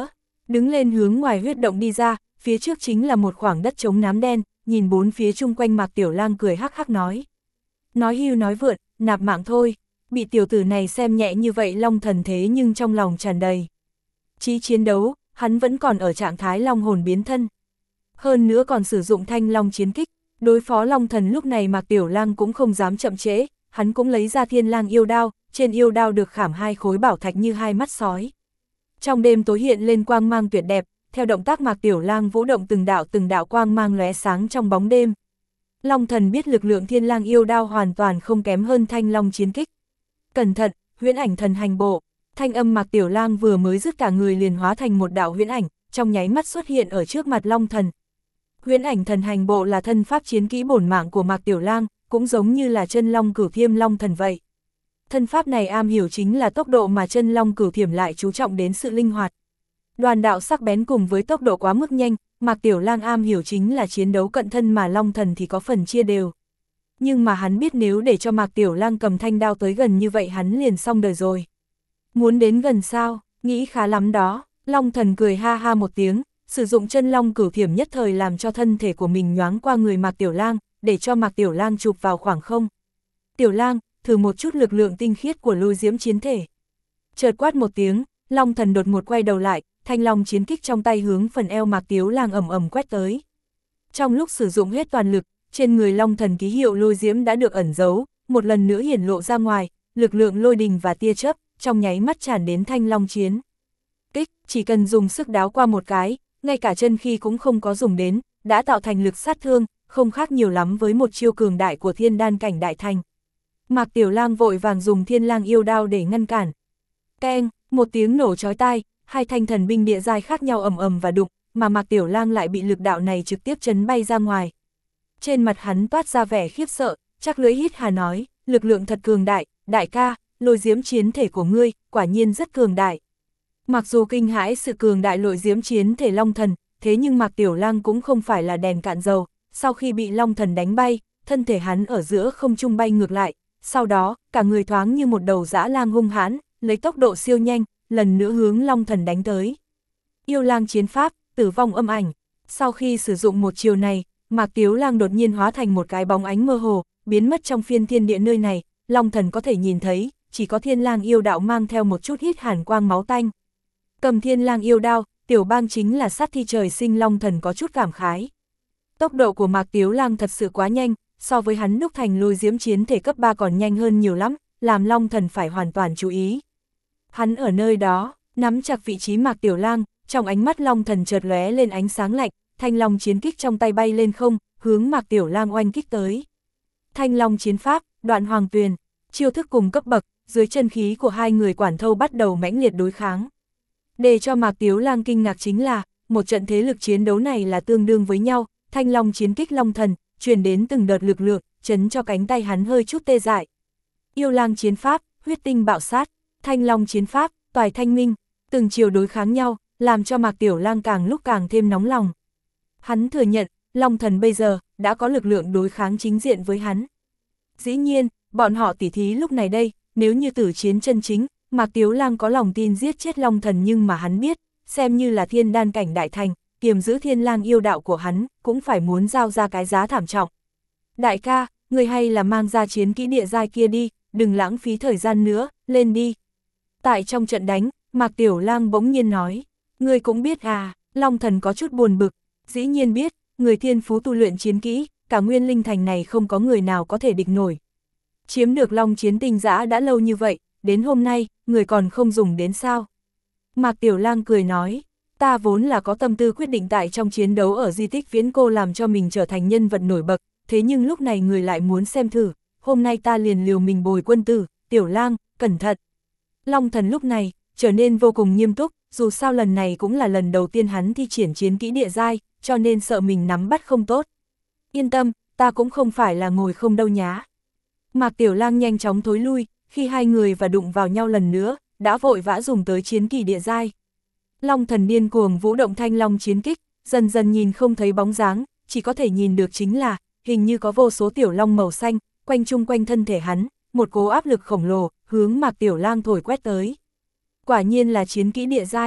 đứng lên hướng ngoài huyết động đi ra, phía trước chính là một khoảng đất trống nám đen, nhìn bốn phía chung quanh Mạc Tiểu Lang cười hắc hắc nói. Nói hưu nói vượn, nạp mạng thôi, bị tiểu tử này xem nhẹ như vậy Long Thần thế nhưng trong lòng tràn đầy chí chiến đấu, hắn vẫn còn ở trạng thái long hồn biến thân. Hơn nữa còn sử dụng thanh long chiến kích, đối phó Long Thần lúc này Mạc Tiểu Lang cũng không dám chậm trễ, hắn cũng lấy ra thiên lang yêu đao, trên yêu đao được khảm hai khối bảo thạch như hai mắt sói. Trong đêm tối hiện lên quang mang tuyệt đẹp, theo động tác Mạc Tiểu Lang vũ động từng đạo từng đạo quang mang lóe sáng trong bóng đêm. Long Thần biết lực lượng thiên lang yêu đao hoàn toàn không kém hơn thanh long chiến kích. Cẩn thận, huyễn ảnh thần hành bộ, thanh âm Mạc Tiểu Lang vừa mới dứt cả người liền hóa thành một đạo huyễn ảnh, trong nháy mắt xuất hiện ở trước mặt Long Thần. Huyễn ảnh thần hành bộ là thân pháp chiến kỹ bổn mạng của Mạc Tiểu Lang, cũng giống như là chân long cửu thiêm long thần vậy. Thân pháp này am hiểu chính là tốc độ mà chân long cửu thiểm lại chú trọng đến sự linh hoạt. Đoàn đạo sắc bén cùng với tốc độ quá mức nhanh, Mạc Tiểu Lang am hiểu chính là chiến đấu cận thân mà Long Thần thì có phần chia đều. Nhưng mà hắn biết nếu để cho Mạc Tiểu Lang cầm thanh đao tới gần như vậy hắn liền xong đời rồi. Muốn đến gần sao, nghĩ khá lắm đó, Long Thần cười ha ha một tiếng, sử dụng chân long cửu thiểm nhất thời làm cho thân thể của mình nhoáng qua người Mạc Tiểu Lang, để cho Mạc Tiểu Lang chụp vào khoảng không. Tiểu Lang, thử một chút lực lượng tinh khiết của lôi diễm chiến thể. Chợt quát một tiếng, Long Thần đột ngột quay đầu lại, thanh long chiến kích trong tay hướng phần eo Mạc Tiểu Lang ầm ầm quét tới. Trong lúc sử dụng hết toàn lực, trên người Long Thần ký hiệu lôi diễm đã được ẩn giấu, một lần nữa hiển lộ ra ngoài, lực lượng lôi đình và tia chớp, trong nháy mắt tràn đến thanh long chiến kích, chỉ cần dùng sức đáo qua một cái, ngay cả chân khi cũng không có dùng đến, đã tạo thành lực sát thương, không khác nhiều lắm với một chiêu cường đại của thiên đan cảnh đại thành. Mạc Tiểu Lang vội vàng dùng thiên lang yêu đao để ngăn cản. Keng, một tiếng nổ chói tai, hai thanh thần binh địa giai khác nhau ầm ầm và đụng, mà Mạc Tiểu Lang lại bị lực đạo này trực tiếp chấn bay ra ngoài. Trên mặt hắn toát ra vẻ khiếp sợ, chắc lưỡi hít hà nói, lực lượng thật cường đại, đại ca, lôi diễm chiến thể của ngươi, quả nhiên rất cường đại. Mặc dù kinh hãi sự cường đại lôi diễm chiến thể Long Thần, thế nhưng Mạc Tiểu Lang cũng không phải là đèn cạn dầu, sau khi bị Long Thần đánh bay, thân thể hắn ở giữa không trung bay ngược lại, sau đó, cả người thoáng như một đầu dã lang hung hãn, lấy tốc độ siêu nhanh, lần nữa hướng Long Thần đánh tới. Yêu lang chiến pháp, tử vong âm ảnh. Sau khi sử dụng một chiều này, Mạc Tiểu Lang đột nhiên hóa thành một cái bóng ánh mơ hồ, biến mất trong phiên thiên địa nơi này, Long Thần có thể nhìn thấy, chỉ có thiên lang yêu đạo mang theo một chút hít hàn quang máu tanh. Cầm thiên lang yêu đao, Tiểu Bang chính là sát thi trời sinh. Long Thần có chút cảm khái. Tốc độ của Mạc Tiểu Lang thật sự quá nhanh, so với hắn đúc thành lôi diễm chiến thể cấp ba còn nhanh hơn nhiều lắm, làm Long Thần phải hoàn toàn chú ý. Hắn ở nơi đó, nắm chặt vị trí Mạc Tiểu Lang, trong ánh mắt Long Thần chợt lóe lên ánh sáng lạnh, thanh long chiến kích trong tay bay lên không, hướng Mạc Tiểu Lang oanh kích tới. Thanh long chiến pháp, đoạn hoàng tuyền, chiêu thức cùng cấp bậc, dưới chân khí của hai người quản thâu bắt đầu mãnh liệt đối kháng. Để cho Mạc Tiểu Lang kinh ngạc chính là, một trận thế lực chiến đấu này là tương đương với nhau, thanh long chiến kích Long Thần, truyền đến từng đợt lực lượng, chấn cho cánh tay hắn hơi chút tê dại. Yêu lang chiến pháp, huyết tinh bạo sát, thanh long chiến pháp, toài thanh minh, từng chiều đối kháng nhau, làm cho Mạc Tiểu Lang càng lúc càng thêm nóng lòng. Hắn thừa nhận, Long Thần bây giờ, đã có lực lượng đối kháng chính diện với hắn. Dĩ nhiên, bọn họ tỉ thí lúc này đây, nếu như tử chiến chân chính, Mạc Tiểu Lang có lòng tin giết chết Long Thần nhưng mà hắn biết, xem như là thiên đan cảnh đại thành, kiềm giữ thiên lang yêu đạo của hắn, cũng phải muốn giao ra cái giá thảm trọng. Đại ca, người hay là mang ra chiến kỹ địa giai kia đi, đừng lãng phí thời gian nữa, lên đi. Tại trong trận đánh, Mạc Tiểu Lang bỗng nhiên nói, người cũng biết à, Long Thần có chút buồn bực, dĩ nhiên biết, người thiên phú tu luyện chiến kỹ, cả nguyên linh thành này không có người nào có thể địch nổi. Chiếm được Long chiến tinh giã đã lâu như vậy, đến hôm nay, người còn không dùng đến sao? Mạc Tiểu Lang cười nói, ta vốn là có tâm tư quyết định tại trong chiến đấu ở di tích Viễn Cô làm cho mình trở thành nhân vật nổi bật, thế nhưng lúc này người lại muốn xem thử, hôm nay ta liền liều mình bồi quân tử, Tiểu Lang, cẩn thận. Long Thần lúc này, trở nên vô cùng nghiêm túc, dù sao lần này cũng là lần đầu tiên hắn thi triển chiến kỹ địa giai, cho nên sợ mình nắm bắt không tốt. Yên tâm, ta cũng không phải là ngồi không đâu nhá. Mạc Tiểu Lang nhanh chóng thối lui, khi hai người và đụng vào nhau lần nữa, đã vội vã dùng tới chiến kỳ địa giai. Long Thần điên cuồng vũ động thanh long chiến kích, dần dần nhìn không thấy bóng dáng, chỉ có thể nhìn được chính là, hình như có vô số tiểu long màu xanh, quanh chung quanh thân thể hắn, một cố áp lực khổng lồ, hướng Mạc Tiểu Lang thổi quét tới. Quả nhiên là chiến kỹ địa giai.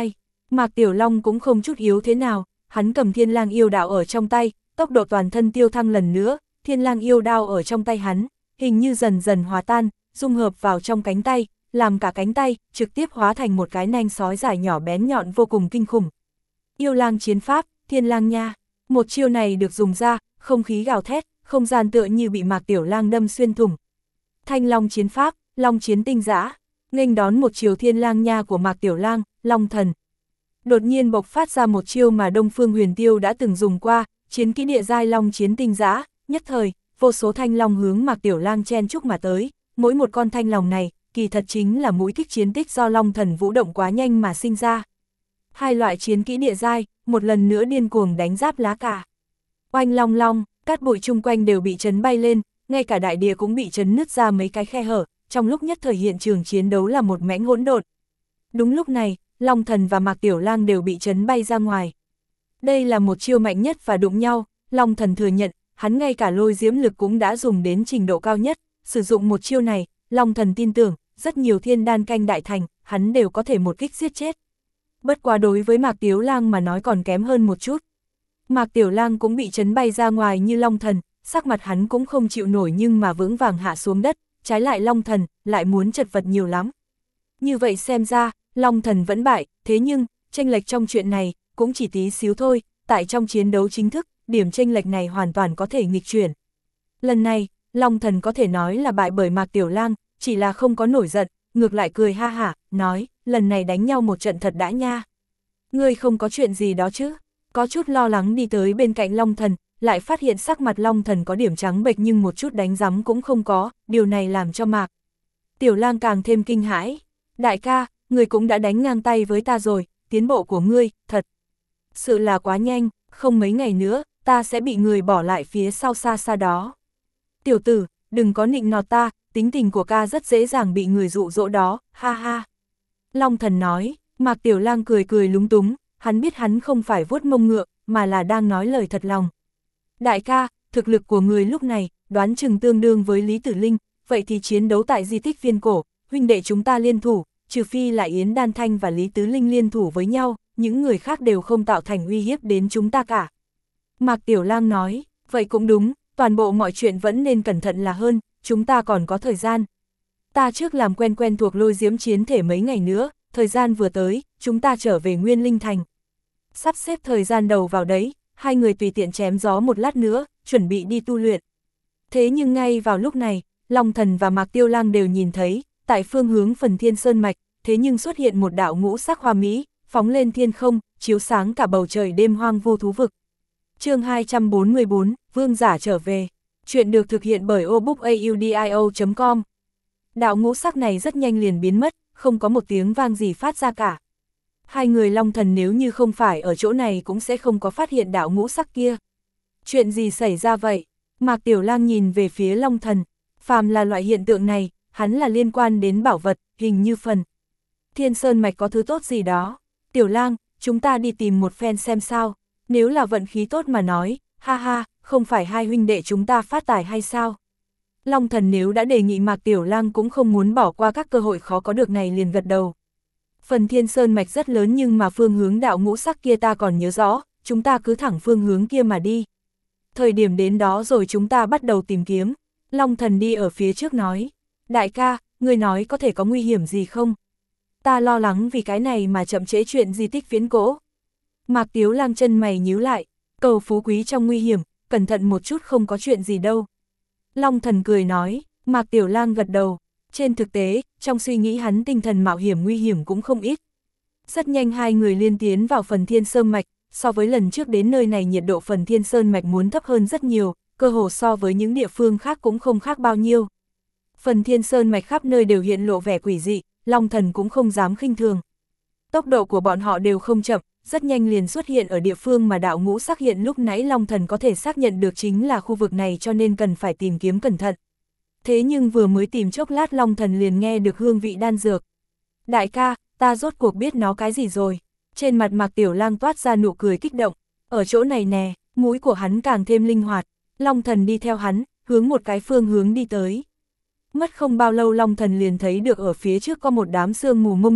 Mạc Tiểu Long cũng không chút yếu thế nào, hắn cầm Thiên Lang yêu đạo ở trong tay, tốc độ toàn thân tiêu thăng lần nữa, Thiên Lang yêu đao ở trong tay hắn, hình như dần dần hòa tan, dung hợp vào trong cánh tay, làm cả cánh tay trực tiếp hóa thành một cái nanh sói dài nhỏ bén nhọn vô cùng kinh khủng. Yêu lang chiến pháp, Thiên Lang nha. Một chiêu này được dùng ra, không khí gào thét, không gian tựa như bị Mạc Tiểu Lang đâm xuyên thủng. Thanh Long chiến pháp, Long chiến tinh dã, nghênh đón một chiều Thiên Lang nha của Mạc Tiểu Lang, Long thần. Đột nhiên bộc phát ra một chiêu mà Đông Phương Huyền Tiêu đã từng dùng qua, chiến kỹ địa giai Long chiến tinh dã, nhất thời, vô số thanh long hướng Mạc Tiểu Lang chen chúc mà tới, mỗi một con thanh long này, kỳ thật chính là mũi kích chiến tích do Long thần vũ động quá nhanh mà sinh ra. Hai loại chiến kỹ địa giai, một lần nữa điên cuồng đánh giáp lá cả. Oanh long long, cát bụi chung quanh đều bị chấn bay lên, ngay cả đại địa cũng bị chấn nứt ra mấy cái khe hở, trong lúc nhất thời hiện trường chiến đấu là một mảnh hỗn độn. Đúng lúc này, Long thần và Mạc Tiểu Lang đều bị chấn bay ra ngoài. Đây là một chiêu mạnh nhất và đụng nhau, Long thần thừa nhận, hắn ngay cả lôi diễm lực cũng đã dùng đến trình độ cao nhất, sử dụng một chiêu này, Long thần tin tưởng, rất nhiều thiên đan canh đại thành, hắn đều có thể một kích giết chết. Bất quá đối với Mạc Tiểu Lang mà nói còn kém hơn một chút. Mạc Tiểu Lang cũng bị chấn bay ra ngoài như Long thần, sắc mặt hắn cũng không chịu nổi nhưng mà vững vàng hạ xuống đất, trái lại Long thần, lại muốn chật vật nhiều lắm. Như vậy xem ra, Long thần vẫn bại, thế nhưng, chênh lệch trong chuyện này, cũng chỉ tí xíu thôi, tại trong chiến đấu chính thức, điểm chênh lệch này hoàn toàn có thể nghịch chuyển. Lần này, Long thần có thể nói là bại bởi Mạc Tiểu Lang, chỉ là không có nổi giận, ngược lại cười ha hả, nói, lần này đánh nhau một trận thật đã nha. Ngươi không có chuyện gì đó chứ? Có chút lo lắng đi tới bên cạnh Long thần, lại phát hiện sắc mặt Long thần có điểm trắng bệch nhưng một chút đánh rắm cũng không có, điều này làm cho Mạc Tiểu Lang càng thêm kinh hãi. Đại ca, ngươi cũng đã đánh ngang tay với ta rồi, tiến bộ của ngươi, thật sự là quá nhanh, không mấy ngày nữa, ta sẽ bị người bỏ lại phía sau xa xa đó. Tiểu tử, đừng có nịnh nọt ta, tính tình của ca rất dễ dàng bị người dụ dỗ đó, ha ha. Long thần nói, Mạc Tiểu Lang cười cười lúng túng, hắn biết hắn không phải vuốt mông ngựa, mà là đang nói lời thật lòng. Đại ca, thực lực của người lúc này, đoán chừng tương đương với Lý Tử Linh, vậy thì chiến đấu tại di tích Viên Cổ, huynh đệ chúng ta liên thủ, trừ phi là Yến Đan Thanh và Lý Tứ Linh liên thủ với nhau, những người khác đều không tạo thành uy hiếp đến chúng ta cả. Mạc Tiểu Lang nói, vậy cũng đúng, toàn bộ mọi chuyện vẫn nên cẩn thận là hơn, chúng ta còn có thời gian. Ta trước làm quen quen thuộc lôi diễm chiến thể mấy ngày nữa, thời gian vừa tới, chúng ta trở về Nguyên Linh Thành. Sắp xếp thời gian đầu vào đấy, hai người tùy tiện chém gió một lát nữa, chuẩn bị đi tu luyện. Thế nhưng ngay vào lúc này, Long thần và Mạc Tiểu Lang đều nhìn thấy, tại phương hướng Phần Thiên Sơn Mạch, thế nhưng xuất hiện một đạo ngũ sắc hoa mỹ, phóng lên thiên không, chiếu sáng cả bầu trời đêm hoang vu thú vực. Chương hai trăm bốn mươi bốn, Vương giả trở về. Chuyện được thực hiện bởi obookaudio chấm com. Đạo ngũ sắc này rất nhanh liền biến mất, không có một tiếng vang gì phát ra cả. Hai người Long thần nếu như không phải ở chỗ này cũng sẽ không có phát hiện đạo ngũ sắc kia. Chuyện gì xảy ra vậy? Mạc Tiểu Lang nhìn về phía Long thần. Phàm là loại hiện tượng này, hắn là liên quan đến bảo vật, hình như Phần Thiên Sơn Mạch có thứ tốt gì đó. Tiểu Lang, chúng ta đi tìm một phen xem sao. Nếu là vận khí tốt mà nói, ha ha, không phải hai huynh đệ chúng ta phát tài hay sao? Long thần nếu đã đề nghị Mạc Tiểu Lang cũng không muốn bỏ qua các cơ hội khó có được này liền gật đầu. Phần Thiên Sơn Mạch rất lớn nhưng mà phương hướng đạo ngũ sắc kia ta còn nhớ rõ, chúng ta cứ thẳng phương hướng kia mà đi. Thời điểm đến đó rồi chúng ta bắt đầu tìm kiếm. Long thần đi ở phía trước nói, đại ca, người nói có thể có nguy hiểm gì không? Ta lo lắng vì cái này mà chậm trễ chuyện di tích Viễn Cổ. Mạc Tiểu Lang chân mày nhíu lại, cầu phú quý trong nguy hiểm, cẩn thận một chút không có chuyện gì đâu. Long thần cười nói, Mạc Tiểu Lang gật đầu, trên thực tế, trong suy nghĩ hắn tinh thần mạo hiểm nguy hiểm cũng không ít. Rất nhanh hai người liên tiến vào Phần Thiên Sơn Mạch, so với lần trước đến nơi này nhiệt độ Phần Thiên Sơn Mạch muốn thấp hơn rất nhiều, cơ hồ so với những địa phương khác cũng không khác bao nhiêu. Phần Thiên Sơn Mạch khắp nơi đều hiện lộ vẻ quỷ dị, Long thần cũng không dám khinh thường. Tốc độ của bọn họ đều không chậm, rất nhanh liền xuất hiện ở địa phương mà đạo ngũ sắc hiện lúc nãy Long thần có thể xác nhận được chính là khu vực này cho nên cần phải tìm kiếm cẩn thận. Thế nhưng vừa mới tìm chốc lát Long thần liền nghe được hương vị đan dược. Đại ca, ta rốt cuộc biết nó cái gì rồi. Trên mặt Mạc Tiểu Lang toát ra nụ cười kích động. Ở chỗ này nè, mũi của hắn càng thêm linh hoạt. Long thần đi theo hắn, hướng một cái phương hướng đi tới. Mất không bao lâu Long thần liền thấy được ở phía trước có một đám sương mù mông lung,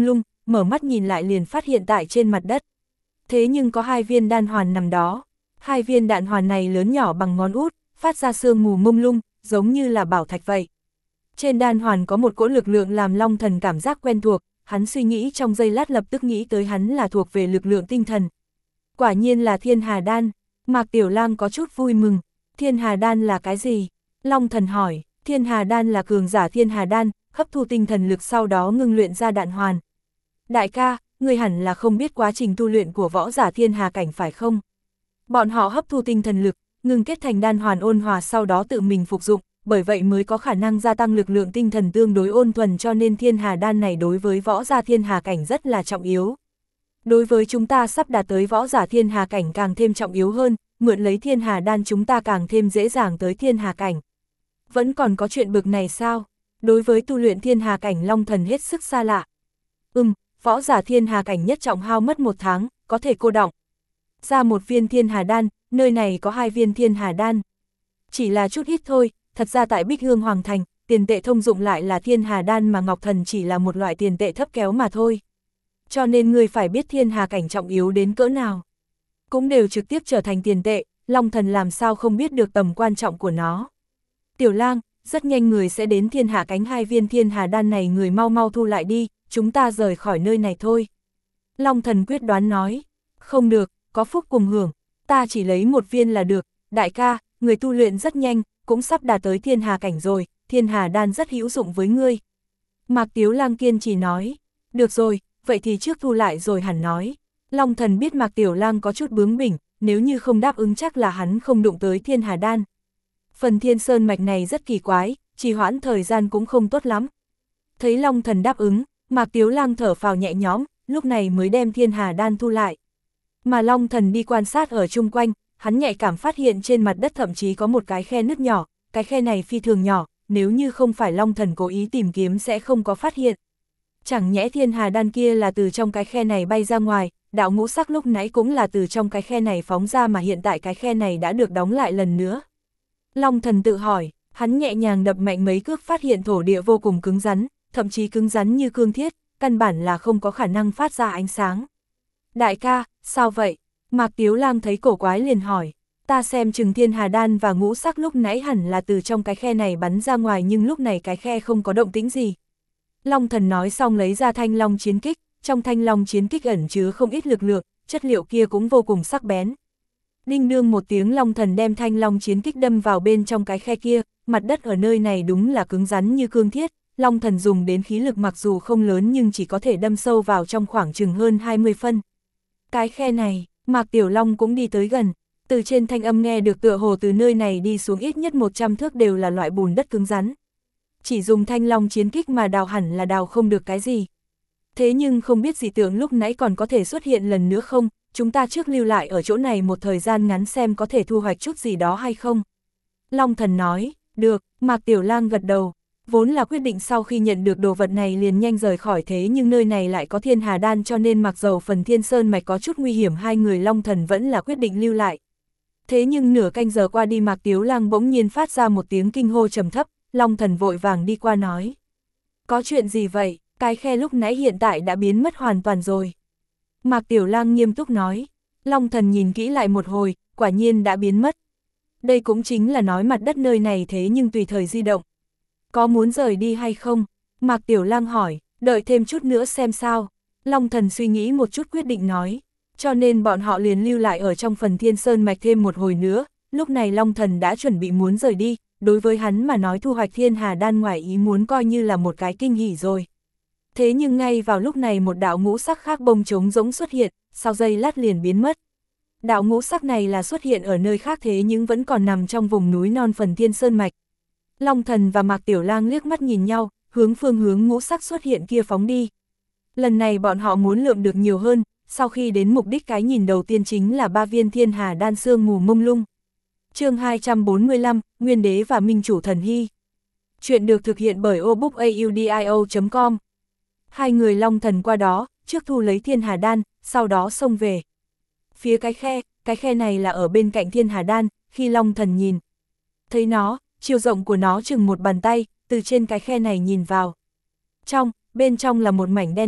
mở mắt nhìn lại liền phát hiện tại trên mặt đất. Thế nhưng có hai viên đan hoàn nằm đó. Hai viên đạn hoàn này lớn nhỏ bằng ngón út, phát ra sương mù mông lung, giống như là bảo thạch vậy. Trên đan hoàn có một cỗ lực lượng làm Long Thần cảm giác quen thuộc, hắn suy nghĩ trong giây lát lập tức nghĩ tới hắn là thuộc về lực lượng tinh thần. Quả nhiên là Thiên Hà Đan. Mạc Tiểu Lang có chút vui mừng. Thiên Hà Đan là cái gì? Long Thần hỏi. Thiên Hà Đan là cường giả Thiên Hà Đan, hấp thu tinh thần lực sau đó ngưng luyện ra đạn hoàn. Đại ca, người hẳn là không biết quá trình tu luyện của võ giả Thiên Hà cảnh phải không? Bọn họ hấp thu tinh thần lực, ngưng kết thành đan hoàn ôn hòa sau đó tự mình phục dụng, bởi vậy mới có khả năng gia tăng lực lượng tinh thần tương đối ôn thuần, cho nên Thiên Hà Đan này đối với võ giả Thiên Hà cảnh rất là trọng yếu. Đối với chúng ta sắp đạt tới võ giả Thiên Hà cảnh càng thêm trọng yếu hơn, mượn lấy Thiên Hà Đan chúng ta càng thêm dễ dàng tới Thiên Hà cảnh. Vẫn còn có chuyện bực này sao? Đối với tu luyện Thiên Hà cảnh Long Thần hết sức xa lạ. Ừm, võ giả Thiên Hà cảnh nhất trọng hao mất một tháng, có thể cô đọng ra một viên Thiên Hà Đan, nơi này có hai viên Thiên Hà Đan. Chỉ là chút ít thôi, thật ra tại Bích Hương Hoàng Thành, tiền tệ thông dụng lại là Thiên Hà Đan mà Ngọc Thần chỉ là một loại tiền tệ thấp kéo mà thôi. Cho nên người phải biết Thiên Hà cảnh trọng yếu đến cỡ nào. Cũng đều trực tiếp trở thành tiền tệ, Long Thần làm sao không biết được tầm quan trọng của nó. Tiểu Lang, rất nhanh người sẽ đến Thiên Hà cánh, hai viên Thiên Hà Đan này người mau mau thu lại đi, chúng ta rời khỏi nơi này thôi. Long Thần quyết đoán nói. Không được, có phúc cùng hưởng, ta chỉ lấy một viên là được. Đại ca, người tu luyện rất nhanh, cũng sắp đạt tới Thiên Hà cảnh rồi, Thiên Hà Đan rất hữu dụng với ngươi. Mạc Tiếu Lang kiên trì nói. Được rồi, vậy thì trước thu lại rồi hẳn nói. Long Thần biết Mạc Tiểu Lang có chút bướng bỉnh, nếu như không đáp ứng chắc là hắn không đụng tới Thiên Hà Đan. Phần Thiên Sơn mạch này rất kỳ quái, trì hoãn thời gian cũng không tốt lắm. Thấy Long Thần đáp ứng, Mạc Tiếu Lang thở phào nhẹ nhõm, lúc này mới đem Thiên Hà Đan thu lại. Mà Long Thần đi quan sát ở chung quanh, hắn nhạy cảm phát hiện trên mặt đất thậm chí có một cái khe nứt nhỏ, cái khe này phi thường nhỏ, nếu như không phải Long Thần cố ý tìm kiếm sẽ không có phát hiện. Chẳng nhẽ Thiên Hà Đan kia là từ trong cái khe này bay ra ngoài, đạo ngũ sắc lúc nãy cũng là từ trong cái khe này phóng ra mà hiện tại cái khe này đã được đóng lại lần nữa. Long Thần tự hỏi, hắn nhẹ nhàng đập mạnh mấy cước phát hiện thổ địa vô cùng cứng rắn, thậm chí cứng rắn như cương thiết, căn bản là không có khả năng phát ra ánh sáng. Đại ca, sao vậy? Mạc Tiếu Lang thấy cổ quái liền hỏi. Ta xem chừng Thiên Hà Đan và ngũ sắc lúc nãy hẳn là từ trong cái khe này bắn ra ngoài, nhưng lúc này cái khe không có động tĩnh gì. Long Thần nói xong lấy ra thanh long chiến kích, trong thanh long chiến kích ẩn chứa không ít lực lượng, chất liệu kia cũng vô cùng sắc bén. Đinh đương một tiếng, Long Thần đem thanh long chiến kích đâm vào bên trong cái khe kia, mặt đất ở nơi này đúng là cứng rắn như cương thiết, Long Thần dùng đến khí lực mặc dù không lớn nhưng chỉ có thể đâm sâu vào trong khoảng chừng hơn hai mươi phân. Cái khe này, Mạc Tiểu Long cũng đi tới gần, từ trên thanh âm nghe được tựa hồ từ nơi này đi xuống ít nhất một trăm thước đều là loại bùn đất cứng rắn. Chỉ dùng thanh long chiến kích mà đào hẳn là đào không được cái gì. Thế nhưng không biết dị tượng lúc nãy còn có thể xuất hiện lần nữa không, chúng ta trước lưu lại ở chỗ này một thời gian ngắn xem có thể thu hoạch chút gì đó hay không. Long Thần nói, được, Mạc Tiểu Lang gật đầu. Vốn là quyết định sau khi nhận được đồ vật này liền nhanh rời khỏi, thế nhưng nơi này lại có Thiên Hà Đan, cho nên mặc dầu phần Thiên Sơn mạch có chút nguy hiểm, hai người Long Thần vẫn là quyết định lưu lại. Thế nhưng nửa canh giờ qua đi, Mạc Tiếu Lang bỗng nhiên phát ra một tiếng kinh hô trầm thấp, Long Thần vội vàng đi qua nói. Có chuyện gì vậy? Cái khe lúc nãy hiện tại đã biến mất hoàn toàn rồi. Mạc Tiểu Lang nghiêm túc nói. Long Thần nhìn kỹ lại một hồi, quả nhiên đã biến mất. Đây cũng chính là nói mặt đất nơi này thế nhưng tùy thời di động. Có muốn rời đi hay không? Mạc Tiểu Lang hỏi, đợi thêm chút nữa xem sao. Long Thần suy nghĩ một chút quyết định nói. Cho nên bọn họ liền lưu lại ở trong phần Thiên Sơn mạch thêm một hồi nữa. Lúc này Long Thần đã chuẩn bị muốn rời đi, đối với hắn mà nói thu hoạch Thiên Hà Đan ngoài ý muốn coi như là một cái kinh hỉ rồi. Thế nhưng ngay vào lúc này một đạo ngũ sắc khác bông trống rỗng xuất hiện, sau giây lát liền biến mất. Đạo ngũ sắc này là xuất hiện ở nơi khác thế nhưng vẫn còn nằm trong vùng núi non phần Thiên Sơn mạch. Long Thần và Mạc Tiểu Lang liếc mắt nhìn nhau, hướng phương hướng ngũ sắc xuất hiện kia phóng đi. Lần này bọn họ muốn lượm được nhiều hơn, sau khi đến mục đích cái nhìn đầu tiên chính là ba viên Thiên Hà Đan sương mù mông lung. Chương hai trăm bốn mươi lăm, Nguyên Đế và Minh Chủ Thần Hy. Chuyện được thực hiện bởi obookaudio chấm com. Hai người Long Thần qua đó, trước thu lấy Thiên Hà Đan, sau đó xông về. Phía cái khe, cái khe này là ở bên cạnh Thiên Hà Đan, khi Long Thần nhìn thấy nó, chiều rộng của nó chừng một bàn tay, từ trên cái khe này nhìn vào. Trong, bên trong là một mảnh đen nhánh,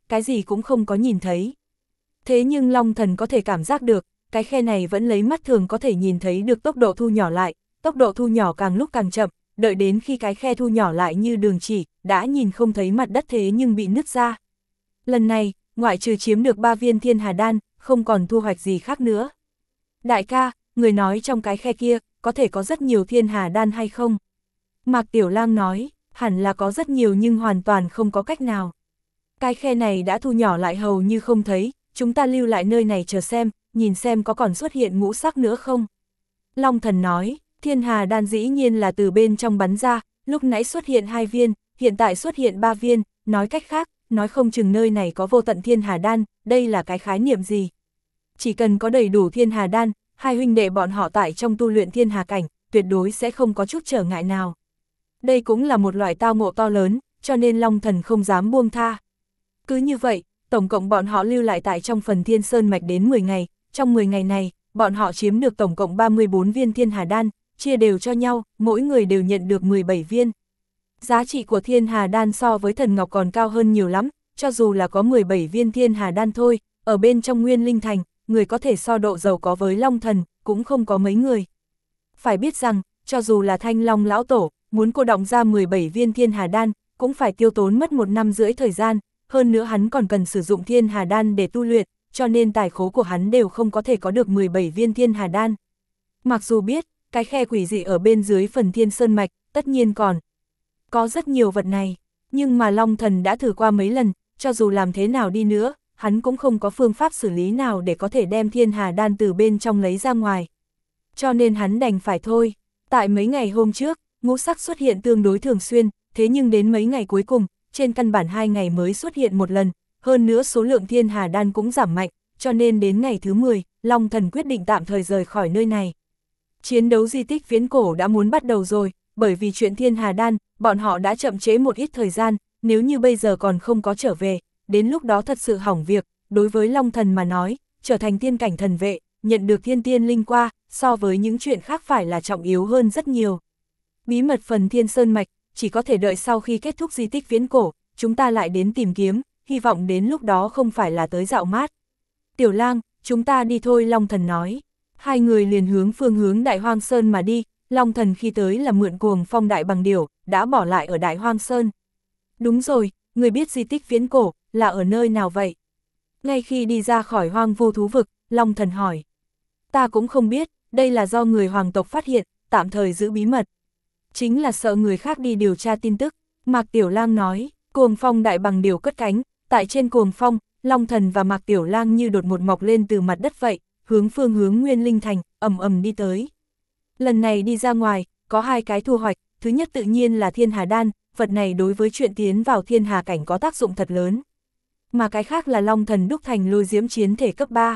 cái gì cũng không có nhìn thấy. Thế nhưng Long Thần có thể cảm giác được, cái khe này vẫn lấy mắt thường có thể nhìn thấy được tốc độ thu nhỏ lại, tốc độ thu nhỏ càng lúc càng chậm, đợi đến khi cái khe thu nhỏ lại như đường chỉ, đã nhìn không thấy mặt đất thế nhưng bị nứt ra. Lần này, ngoại trừ chiếm được ba viên thiên hà đan, không còn thu hoạch gì khác nữa. Đại ca, người nói trong cái khe kia, có thể có rất nhiều thiên hà đan hay không? Mạc Tiểu Lang nói, hẳn là có rất nhiều nhưng hoàn toàn không có cách nào. Cái khe này đã thu nhỏ lại hầu như không thấy, chúng ta lưu lại nơi này chờ xem, nhìn xem có còn xuất hiện ngũ sắc nữa không. Long Thần nói, thiên hà đan dĩ nhiên là từ bên trong bắn ra, lúc nãy xuất hiện hai viên, hiện tại xuất hiện ba viên, nói cách khác, nói không chừng nơi này có vô tận thiên hà đan, đây là cái khái niệm gì? Chỉ cần có đầy đủ thiên hà đan, hai huynh đệ bọn họ tại trong tu luyện thiên hà cảnh, tuyệt đối sẽ không có chút trở ngại nào. Đây cũng là một loại tao ngộ to lớn, cho nên Long Thần không dám buông tha. Cứ như vậy, tổng cộng bọn họ lưu lại tại trong phần Thiên Sơn Mạch đến mười ngày, trong mười ngày này, bọn họ chiếm được tổng cộng ba mươi bốn viên thiên hà đan, chia đều cho nhau, mỗi người đều nhận được mười bảy viên. Giá trị của thiên hà đan so với thần ngọc còn cao hơn nhiều lắm, cho dù là có mười bảy viên thiên hà đan thôi, ở bên trong Nguyên Linh Thành, người có thể so độ giàu có với Long Thần, cũng không có mấy người. Phải biết rằng, cho dù là Thanh Long lão tổ, muốn cô đọng ra mười bảy viên thiên hà đan, cũng phải tiêu tốn mất một năm rưỡi thời gian, hơn nữa hắn còn cần sử dụng thiên hà đan để tu luyện, cho nên tài khố của hắn đều không có thể có được mười bảy viên thiên hà đan. Mặc dù biết, cái khe quỷ dị ở bên dưới phần Thiên Sơn Mạch, tất nhiên còn có rất nhiều vật này, nhưng mà Long Thần đã thử qua mấy lần, cho dù làm thế nào đi nữa, hắn cũng không có phương pháp xử lý nào để có thể đem thiên hà đan từ bên trong lấy ra ngoài. Cho nên hắn đành phải thôi. Tại mấy ngày hôm trước, ngũ sắc xuất hiện tương đối thường xuyên, thế nhưng đến mấy ngày cuối cùng, trên căn bản hai ngày mới xuất hiện một lần, hơn nữa số lượng thiên hà đan cũng giảm mạnh, cho nên đến ngày thứ mười, Long Thần quyết định tạm thời rời khỏi nơi này. Chiến đấu di tích viễn cổ đã muốn bắt đầu rồi, bởi vì chuyện thiên hà đan, bọn họ đã chậm trễ một ít thời gian, nếu như bây giờ còn không có trở về, đến lúc đó thật sự hỏng việc, đối với Long Thần mà nói, trở thành tiên cảnh thần vệ, nhận được thiên tiên linh qua, so với những chuyện khác phải là trọng yếu hơn rất nhiều. Bí mật phần Thiên Sơn Mạch, chỉ có thể đợi sau khi kết thúc di tích viễn cổ, chúng ta lại đến tìm kiếm, hy vọng đến lúc đó không phải là tới dạo mát. Tiểu Lang, chúng ta đi thôi, Long Thần nói. Hai người liền hướng phương hướng Đại Hoang Sơn mà đi, Long Thần khi tới là mượn Cuồng Phong đại bằng điểu, đã bỏ lại ở Đại Hoang Sơn. Đúng rồi, người biết di tích viễn cổ, là ở nơi nào vậy? Ngay khi đi ra khỏi hoang vu thú vực, Long Thần hỏi. Ta cũng không biết, đây là do người hoàng tộc phát hiện, tạm thời giữ bí mật. Chính là sợ người khác đi điều tra tin tức, Mạc Tiểu Lang nói. Cuồng Phong đại bằng điểu cất cánh, tại trên Cuồng Phong, Long Thần và Mạc Tiểu Lang như đột một mọc lên từ mặt đất vậy, hướng phương hướng Nguyên Linh Thành, ầm ầm đi tới. Lần này đi ra ngoài, có hai cái thu hoạch, thứ nhất tự nhiên là thiên hà đan, vật này đối với chuyện tiến vào thiên hà cảnh có tác dụng thật lớn. Mà cái khác là Long Thần đúc thành lôi diễm chiến thể cấp ba.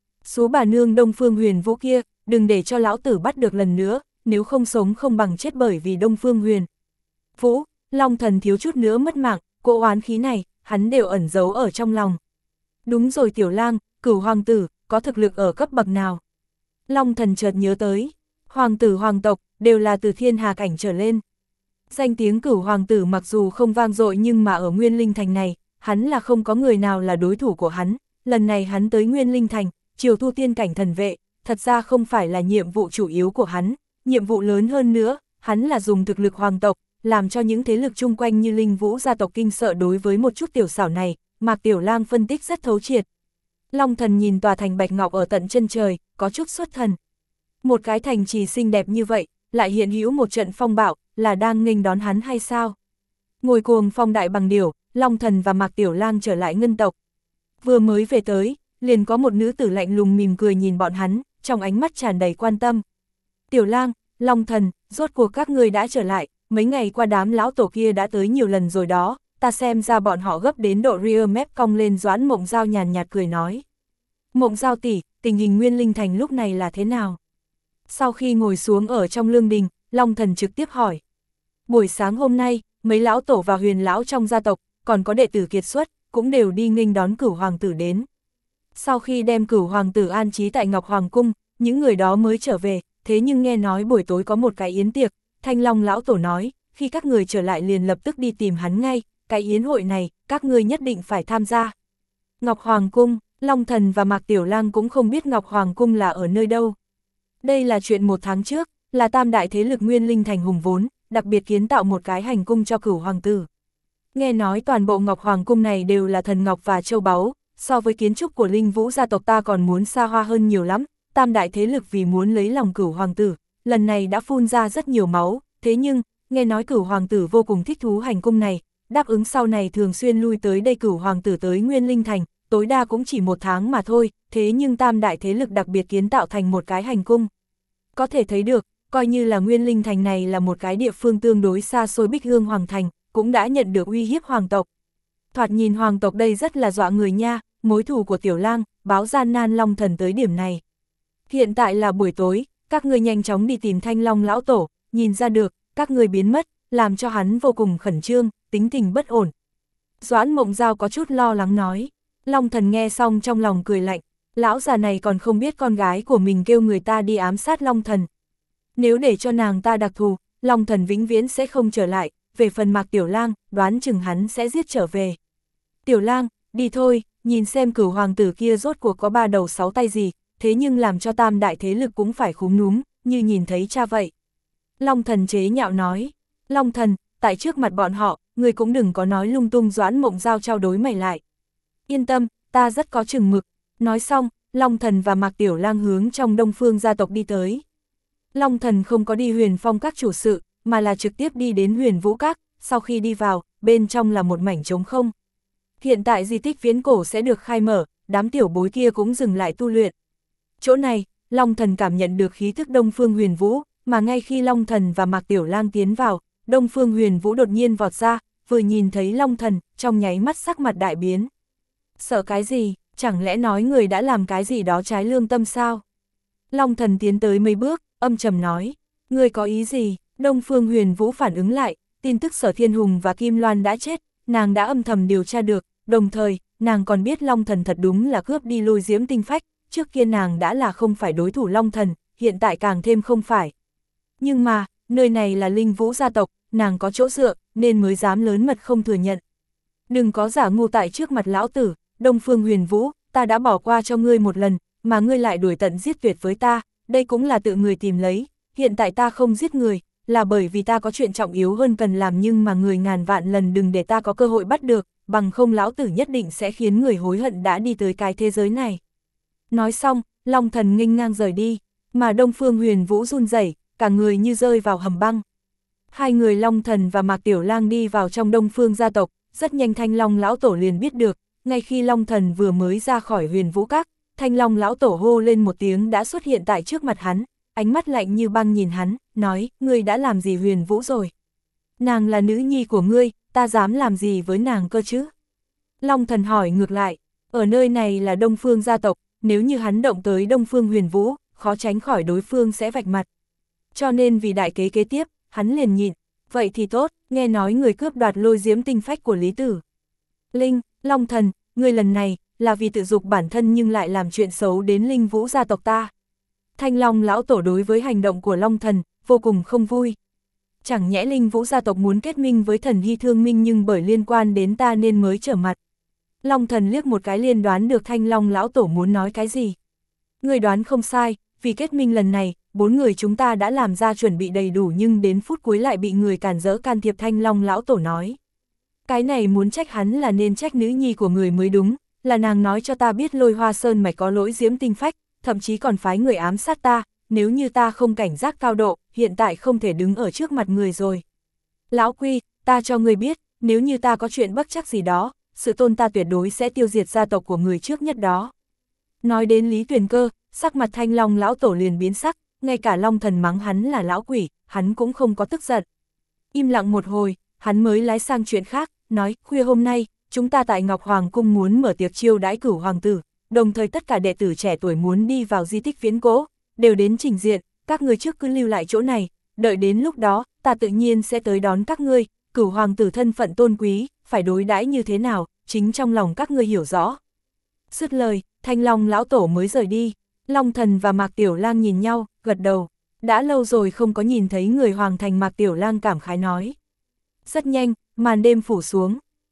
Số bà nương Đông Phương Huyền Vũ kia, đừng để cho lão tử bắt được lần nữa, nếu không sống không bằng chết bởi vì Đông Phương Huyền Vũ, Long Thần thiếu chút nữa mất mạng, cỗ oán khí này, hắn đều ẩn giấu ở trong lòng. Đúng rồi Tiểu Lang, Cửu hoàng tử, có thực lực ở cấp bậc nào? Long Thần chợt nhớ tới, hoàng tử hoàng tộc, đều là từ thiên hà cảnh trở lên. Danh tiếng Cửu hoàng tử mặc dù không vang dội nhưng mà ở Nguyên Linh Thành này, hắn là không có người nào là đối thủ của hắn. Lần này hắn tới Nguyên Linh Thành, triều thu tiên cảnh thần vệ, thật ra không phải là nhiệm vụ chủ yếu của hắn, nhiệm vụ lớn hơn nữa, hắn là dùng thực lực hoàng tộc, làm cho những thế lực chung quanh như Linh Vũ gia tộc kinh sợ đối với một chút tiểu xảo này, Mạc Tiểu Lang phân tích rất thấu triệt. Long Thần nhìn tòa thành bạch ngọc ở tận chân trời, có chút xuất thần. Một cái thành trì xinh đẹp như vậy, lại hiện hữu một trận phong bạo, là đang nghênh đón hắn hay sao? Ngồi Cuồng Phong đại bằng điểu, Long Thần và Mạc Tiểu Lang trở lại ngân tộc. Vừa mới về tới, liền có một nữ tử lạnh lùng mỉm cười nhìn bọn hắn, trong ánh mắt tràn đầy quan tâm. Tiểu Lang, Long Thần, rốt cuộc các ngươi đã trở lại, mấy ngày qua đám lão tổ kia đã tới nhiều lần rồi đó, ta xem ra bọn họ gấp đến độ ria mép cong lên. Doãn Mộng Giao nhàn nhạt cười nói. Mộng Giao tỷ, tình hình Nguyên Linh Thành lúc này là thế nào? Sau khi ngồi xuống ở trong lương đình, Long Thần trực tiếp hỏi. Buổi sáng hôm nay, mấy lão tổ và huyền lão trong gia tộc, còn có đệ tử kiệt xuất, cũng đều đi nghênh đón Cửu hoàng tử đến. Sau khi đem Cửu hoàng tử an trí tại Ngọc Hoàng cung, những người đó mới trở về, thế nhưng nghe nói buổi tối có một cái yến tiệc, Thanh Long lão tổ nói, khi các người trở lại liền lập tức đi tìm hắn ngay, cái yến hội này, các ngươi nhất định phải tham gia. Ngọc Hoàng Cung, Long Thần và Mạc Tiểu Lang cũng không biết Ngọc Hoàng Cung là ở nơi đâu. Đây là chuyện một tháng trước, là tam đại thế lực Nguyên Linh Thành hùng vốn, đặc biệt kiến tạo một cái hành cung cho Cửu Hoàng tử. Nghe nói toàn bộ Ngọc Hoàng Cung này đều là thần ngọc và châu báu, so với kiến trúc của Linh Vũ gia tộc ta còn muốn xa hoa hơn nhiều lắm, tam đại thế lực vì muốn lấy lòng Cửu Hoàng tử, lần này đã phun ra rất nhiều máu, thế nhưng, nghe nói Cửu Hoàng tử vô cùng thích thú hành cung này, đáp ứng sau này thường xuyên lui tới đây Cửu Hoàng tử tới Nguyên Linh Thành, tối đa cũng chỉ một tháng mà thôi, thế nhưng tam đại thế lực đặc biệt kiến tạo thành một cái hành cung. Có thể thấy được, coi như là Nguyên Linh Thành này là một cái địa phương tương đối xa xôi Bích Hương Hoàng Thành, cũng đã nhận được uy hiếp hoàng tộc. Thoạt nhìn hoàng tộc đây rất là dọa người nha, mối thù của Tiểu Lang, báo gian nan Long Thần tới điểm này. Hiện tại là buổi tối, các người nhanh chóng đi tìm Thanh Long lão tổ, nhìn ra được, các người biến mất, làm cho hắn vô cùng khẩn trương, tính tình bất ổn. Doãn Mộng Giao có chút lo lắng nói. Long Thần nghe xong trong lòng cười lạnh, lão già này còn không biết con gái của mình kêu người ta đi ám sát Long Thần. Nếu để cho nàng ta đặc thù, Long Thần vĩnh viễn sẽ không trở lại, về phần Mạc Tiểu Lang, đoán chừng hắn sẽ giết trở về. Tiểu Lang, đi thôi, nhìn xem Cửu Hoàng tử kia rốt cuộc có ba đầu sáu tay gì, thế nhưng làm cho tam đại thế lực cũng phải khúm núm, như nhìn thấy cha vậy. Long Thần chế nhạo nói, Long Thần, tại trước mặt bọn họ, người cũng đừng có nói lung tung. Doãn Mộng Giao trao đối mày lại. Yên tâm, ta rất có chừng mực. Nói xong, Long Thần và Mạc Tiểu Lang hướng trong Đông Phương gia tộc đi tới. Long Thần không có đi Huyền Phong các chủ sự, mà là trực tiếp đi đến Huyền Vũ các, sau khi đi vào, bên trong là một mảnh trống không. Hiện tại di tích viễn cổ sẽ được khai mở, đám tiểu bối kia cũng dừng lại tu luyện. Chỗ này, Long Thần cảm nhận được khí thức Đông Phương Huyền Vũ, mà ngay khi Long Thần và Mạc Tiểu Lang tiến vào, Đông Phương Huyền Vũ đột nhiên vọt ra, vừa nhìn thấy Long Thần, trong nháy mắt sắc mặt đại biến. Sợ cái gì, chẳng lẽ nói người đã làm cái gì đó trái lương tâm sao? Long Thần tiến tới mấy bước, âm trầm nói, người có ý gì? Đông Phương Huyền Vũ phản ứng lại, tin tức Sở Thiên Hùng và Kim Loan đã chết, nàng đã âm thầm điều tra được, đồng thời, nàng còn biết Long Thần thật đúng là cướp đi Lôi Diễm tinh phách, trước kia nàng đã là không phải đối thủ Long Thần, hiện tại càng thêm không phải. Nhưng mà, nơi này là Linh Vũ gia tộc, nàng có chỗ dựa, nên mới dám lớn mật không thừa nhận. Đừng có giả ngu tại trước mặt lão tử, Đông Phương Huyền Vũ, ta đã bỏ qua cho ngươi một lần, mà ngươi lại đuổi tận giết tuyệt với ta, đây cũng là tự người tìm lấy, hiện tại ta không giết người, là bởi vì ta có chuyện trọng yếu hơn cần làm, nhưng mà người ngàn vạn lần đừng để ta có cơ hội bắt được, bằng không lão tử nhất định sẽ khiến người hối hận đã đi tới cái thế giới này. Nói xong, Long Thần nghênh ngang rời đi, mà Đông Phương Huyền Vũ run rẩy, cả người như rơi vào hầm băng. Hai người Long Thần và Mạc Tiểu Lang đi vào trong Đông Phương gia tộc, rất nhanh Thanh Long lão tổ liền biết được, ngay khi Long Thần vừa mới ra khỏi Huyền Vũ các, Thanh Long lão tổ hô lên một tiếng đã xuất hiện tại trước mặt hắn, ánh mắt lạnh như băng nhìn hắn, nói, ngươi đã làm gì Huyền Vũ rồi? Nàng là nữ nhi của ngươi, ta dám làm gì với nàng cơ chứ? Long Thần hỏi ngược lại, ở nơi này là Đông Phương gia tộc, nếu như hắn động tới Đông Phương Huyền Vũ, khó tránh khỏi đối phương sẽ vạch mặt. Cho nên vì đại kế kế tiếp, hắn liền nhịn, vậy thì tốt, nghe nói người cướp đoạt Lôi Diễm tinh phách của Lý Tử. Linh, Long Thần, người lần này, là vì tự dục bản thân nhưng lại làm chuyện xấu đến Linh Vũ gia tộc ta. Thanh Long lão tổ đối với hành động của Long Thần, vô cùng không vui. Chẳng nhẽ Linh Vũ gia tộc muốn kết minh với Thần Hy Thương Minh nhưng bởi liên quan đến ta nên mới trở mặt. Long Thần liếc một cái liền đoán được Thanh Long lão tổ muốn nói cái gì. Người đoán không sai, vì kết minh lần này, bốn người chúng ta đã làm ra chuẩn bị đầy đủ nhưng đến phút cuối lại bị người cản rỡ can thiệp. Thanh Long lão tổ nói. Cái này muốn trách hắn là nên trách nữ nhi của người mới đúng, là nàng nói cho ta biết Lôi Hoa Sơn mạch có Lôi Diễm tinh phách, thậm chí còn phái người ám sát ta, nếu như ta không cảnh giác cao độ, hiện tại không thể đứng ở trước mặt người rồi. Lão Quy, ta cho người biết, nếu như ta có chuyện bất chắc gì đó, sự tôn ta tuyệt đối sẽ tiêu diệt gia tộc của người trước nhất đó. Nói đến Lý Tuyền Cơ, sắc mặt Thanh Long lão tổ liền biến sắc, ngay cả Long Thần mắng hắn là lão quỷ, hắn cũng không có tức giận. Im lặng một hồi, hắn mới lái sang chuyện khác, nói, khuya hôm nay, chúng ta tại Ngọc Hoàng Cung muốn mở tiệc chiêu đãi Cửu Hoàng tử, đồng thời tất cả đệ tử trẻ tuổi muốn đi vào di tích viễn cố, đều đến trình diện, các ngươi trước cứ lưu lại chỗ này, đợi đến lúc đó, ta tự nhiên sẽ tới đón các ngươi, Cửu Hoàng tử thân phận tôn quý, phải đối đãi như thế nào, chính trong lòng các ngươi hiểu rõ. Dứt lời, Thanh Long lão tổ mới rời đi, Long Thần và Mạc Tiểu Lang nhìn nhau, gật đầu, đã lâu rồi không có nhìn thấy người Hoàng thành. Mạc Tiểu Lang cảm khái nói. Rất nhanh, màn đêm phủ xuống,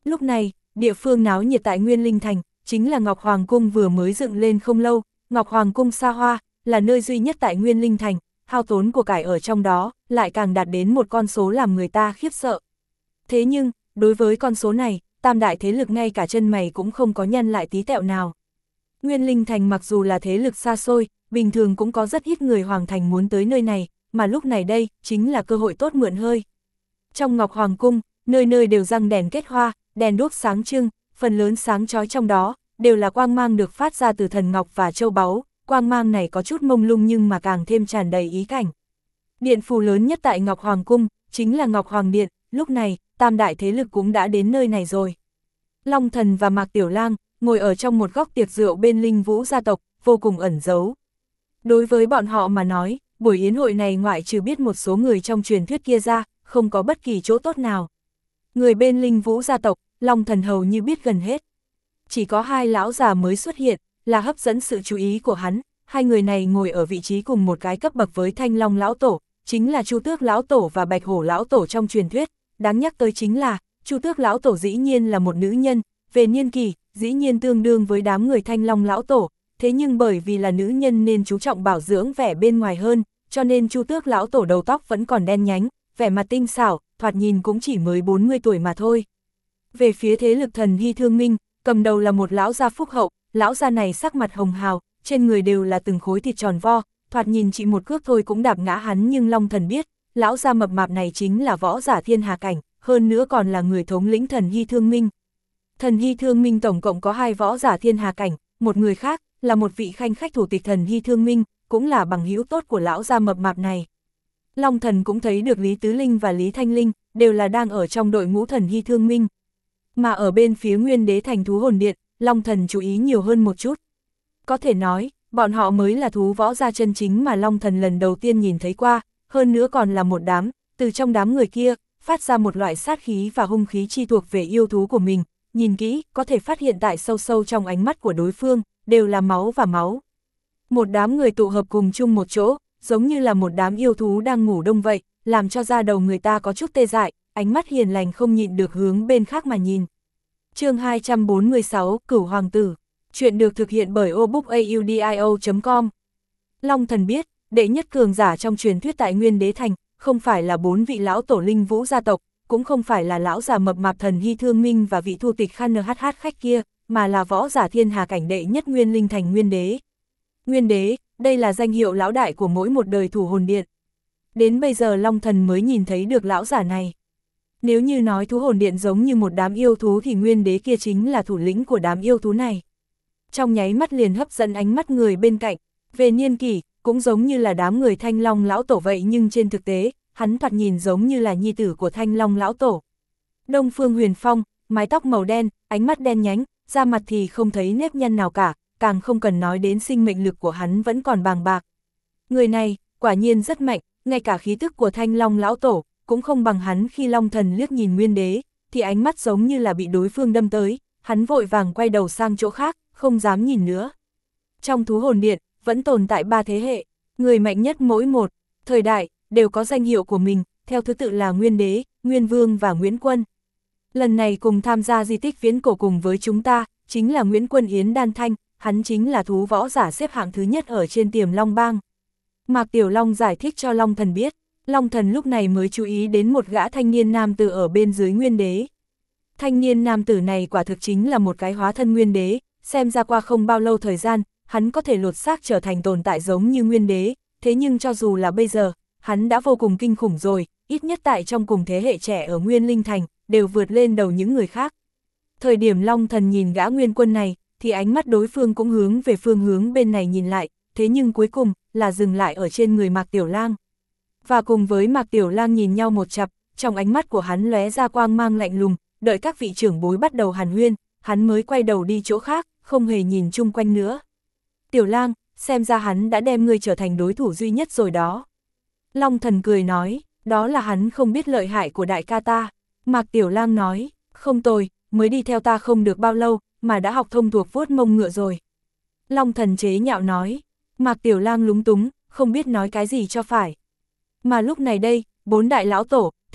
Lúc này, địa phương náo nhiệt tại Nguyên Linh Thành, chính là Ngọc Hoàng Cung vừa mới dựng lên không lâu. Ngọc Hoàng Cung xa hoa, là nơi duy nhất tại Nguyên Linh Thành, hao tốn của cải ở trong đó, lại càng đạt đến một con số làm người ta khiếp sợ. Thế nhưng, đối với con số này, tam đại thế lực ngay cả chân mày cũng không có nhăn lại tí tẹo nào. Nguyên Linh Thành mặc dù là thế lực xa xôi, bình thường cũng có rất ít người Hoàng Thành muốn tới nơi này, mà lúc này đây, chính là cơ hội tốt mượn hơi. Trong Ngọc Hoàng Cung, nơi nơi đều răng đèn kết hoa, đèn đuốc sáng trưng, phần lớn sáng chói trong đó, đều là quang mang được phát ra từ thần ngọc và châu báu, quang mang này có chút mông lung nhưng mà càng thêm tràn đầy ý cảnh. Điện phủ lớn nhất tại Ngọc Hoàng Cung, chính là Ngọc Hoàng Điện, lúc này, tam đại thế lực cũng đã đến nơi này rồi. Long Thần và Mạc Tiểu Lang, ngồi ở trong một góc tiệc rượu bên Linh Vũ gia tộc, vô cùng ẩn giấu. Đối với bọn họ mà nói, buổi yến hội này ngoại trừ biết một số người trong truyền thuyết kia ra, không có bất kỳ chỗ tốt nào. Người bên Linh Vũ gia tộc, Long Thần hầu như biết gần hết. Chỉ có hai lão già mới xuất hiện, là hấp dẫn sự chú ý của hắn, hai người này ngồi ở vị trí cùng một cái cấp bậc với Thanh Long lão tổ, chính là Chu Tước lão tổ và Bạch Hổ lão tổ trong truyền thuyết. Đáng nhắc tới chính là, Chu Tước lão tổ dĩ nhiên là một nữ nhân, về niên kỷ, dĩ nhiên tương đương với đám người Thanh Long lão tổ, thế nhưng bởi vì là nữ nhân nên chú trọng bảo dưỡng vẻ bên ngoài hơn, cho nên Chu Tước lão tổ đầu tóc vẫn còn đen nhánh, vẻ mặt tinh xảo, thoạt nhìn cũng chỉ mới bốn mươi tuổi mà thôi. Về phía thế lực Thần Hy Thương Minh, cầm đầu là một lão gia phúc hậu, lão gia này sắc mặt hồng hào, trên người đều là từng khối thịt tròn vo, thoạt nhìn chỉ một cước thôi cũng đạp ngã hắn, nhưng Long Thần biết, lão gia mập mạp này chính là võ giả thiên hà cảnh, hơn nữa còn là người thống lĩnh Thần Hy Thương Minh. Thần Hy Thương Minh tổng cộng có hai võ giả thiên hà cảnh, một người khác là một vị khanh khách thủ tịch Thần Hy Thương Minh, cũng là bằng hữu tốt của lão gia mập mạp này. Long Thần cũng thấy được Lý Tứ Linh và Lý Thanh Linh, đều là đang ở trong đội ngũ Thần Hy Thương Minh. Mà ở bên phía Nguyên Đế Thành Thú Hồn Điện, Long Thần chú ý nhiều hơn một chút. Có thể nói, bọn họ mới là thú võ gia chân chính mà Long Thần lần đầu tiên nhìn thấy qua, hơn nữa còn là một đám, từ trong đám người kia, phát ra một loại sát khí và hung khí chi thuộc về yêu thú của mình, nhìn kỹ, có thể phát hiện tại sâu sâu trong ánh mắt của đối phương, đều là máu và máu. Một đám người tụ hợp cùng chung một chỗ, giống như là một đám yêu thú đang ngủ đông vậy, làm cho da đầu người ta có chút tê dại, ánh mắt hiền lành không nhịn được hướng bên khác mà nhìn. Chương hai trăm bốn mươi sáu, Cửu Hoàng Tử. Chuyện được thực hiện bởi obookaudio chấm com. Long Thần biết, đệ nhất cường giả trong truyền thuyết tại Nguyên Đế Thành, không phải là bốn vị lão tổ Linh Vũ gia tộc, cũng không phải là lão già mập mạp Thần Hy Thương Minh và vị thu tịch Khan en hát hát khách kia, mà là võ giả thiên hà cảnh đệ nhất Nguyên Linh Thành Nguyên Đế. Nguyên Đế, đây là danh hiệu lão đại của mỗi một đời Thủ Hồn Điện. Đến bây giờ Long Thần mới nhìn thấy được lão giả này. Nếu như nói Thú Hồn Điện giống như một đám yêu thú thì Nguyên Đế kia chính là thủ lĩnh của đám yêu thú này. Trong nháy mắt liền hấp dẫn ánh mắt người bên cạnh, về niên kỷ, cũng giống như là đám người Thanh Long lão tổ vậy, nhưng trên thực tế, hắn thoạt nhìn giống như là nhi tử của Thanh Long lão tổ. Đông Phương Huyền Phong, mái tóc màu đen, ánh mắt đen nhánh, da mặt thì không thấy nếp nhăn nào cả, càng không cần nói đến sinh mệnh lực của hắn vẫn còn bàng bạc. Người này, quả nhiên rất mạnh, ngay cả khí tức của Thanh Long lão tổ, cũng không bằng hắn. Khi Long Thần liếc nhìn Nguyên Đế, thì ánh mắt giống như là bị đối phương đâm tới, hắn vội vàng quay đầu sang chỗ khác, không dám nhìn nữa. Trong Thú Hồn Điện, vẫn tồn tại ba thế hệ, người mạnh nhất mỗi một thời đại, đều có danh hiệu của mình, theo thứ tự là Nguyên Đế, Nguyên Vương và Nguyễn Quân. Lần này cùng tham gia di tích viễn cổ cùng với chúng ta, chính là Nguyễn Quân Yến Đan Thanh, hắn chính là thú võ giả xếp hạng thứ nhất ở trên Tiềm Long Bang. Mạc Tiểu Long giải thích cho Long Thần biết, Long Thần lúc này mới chú ý đến một gã thanh niên nam tử ở bên dưới Nguyên Đế. Thanh niên nam tử này quả thực chính là một cái hóa thân Nguyên Đế, xem ra qua không bao lâu thời gian, hắn có thể lột xác trở thành tồn tại giống như Nguyên Đế, thế nhưng cho dù là bây giờ, hắn đã vô cùng kinh khủng rồi, ít nhất tại trong cùng thế hệ trẻ ở Nguyên Linh Thành, đều vượt lên đầu những người khác. Thời điểm Long Thần nhìn gã Nguyên Quân này, thì ánh mắt đối phương cũng hướng về phương hướng bên này nhìn lại, thế nhưng cuối cùng, là dừng lại ở trên người Mạc Tiểu Lang. Và cùng với Mạc Tiểu Lang nhìn nhau một chặp, trong ánh mắt của hắn lóe ra quang mang lạnh lùng, đợi các vị trưởng bối bắt đầu hàn huyên, hắn mới quay đầu đi chỗ khác, không hề nhìn chung quanh nữa. Tiểu Lang, xem ra hắn đã đem ngươi trở thành đối thủ duy nhất rồi đó. Long Thần cười nói, đó là hắn không biết lợi hại của đại ca ta. Mạc Tiểu Lang nói, không tồi, mới đi theo ta không được bao lâu, mà đã học thông thuộc vuốt mông ngựa rồi. Long Thần chế nhạo nói, Mạc Tiểu Lang lúng túng, không biết nói cái gì cho phải. Mà lúc này đây, bốn đại lão tổ,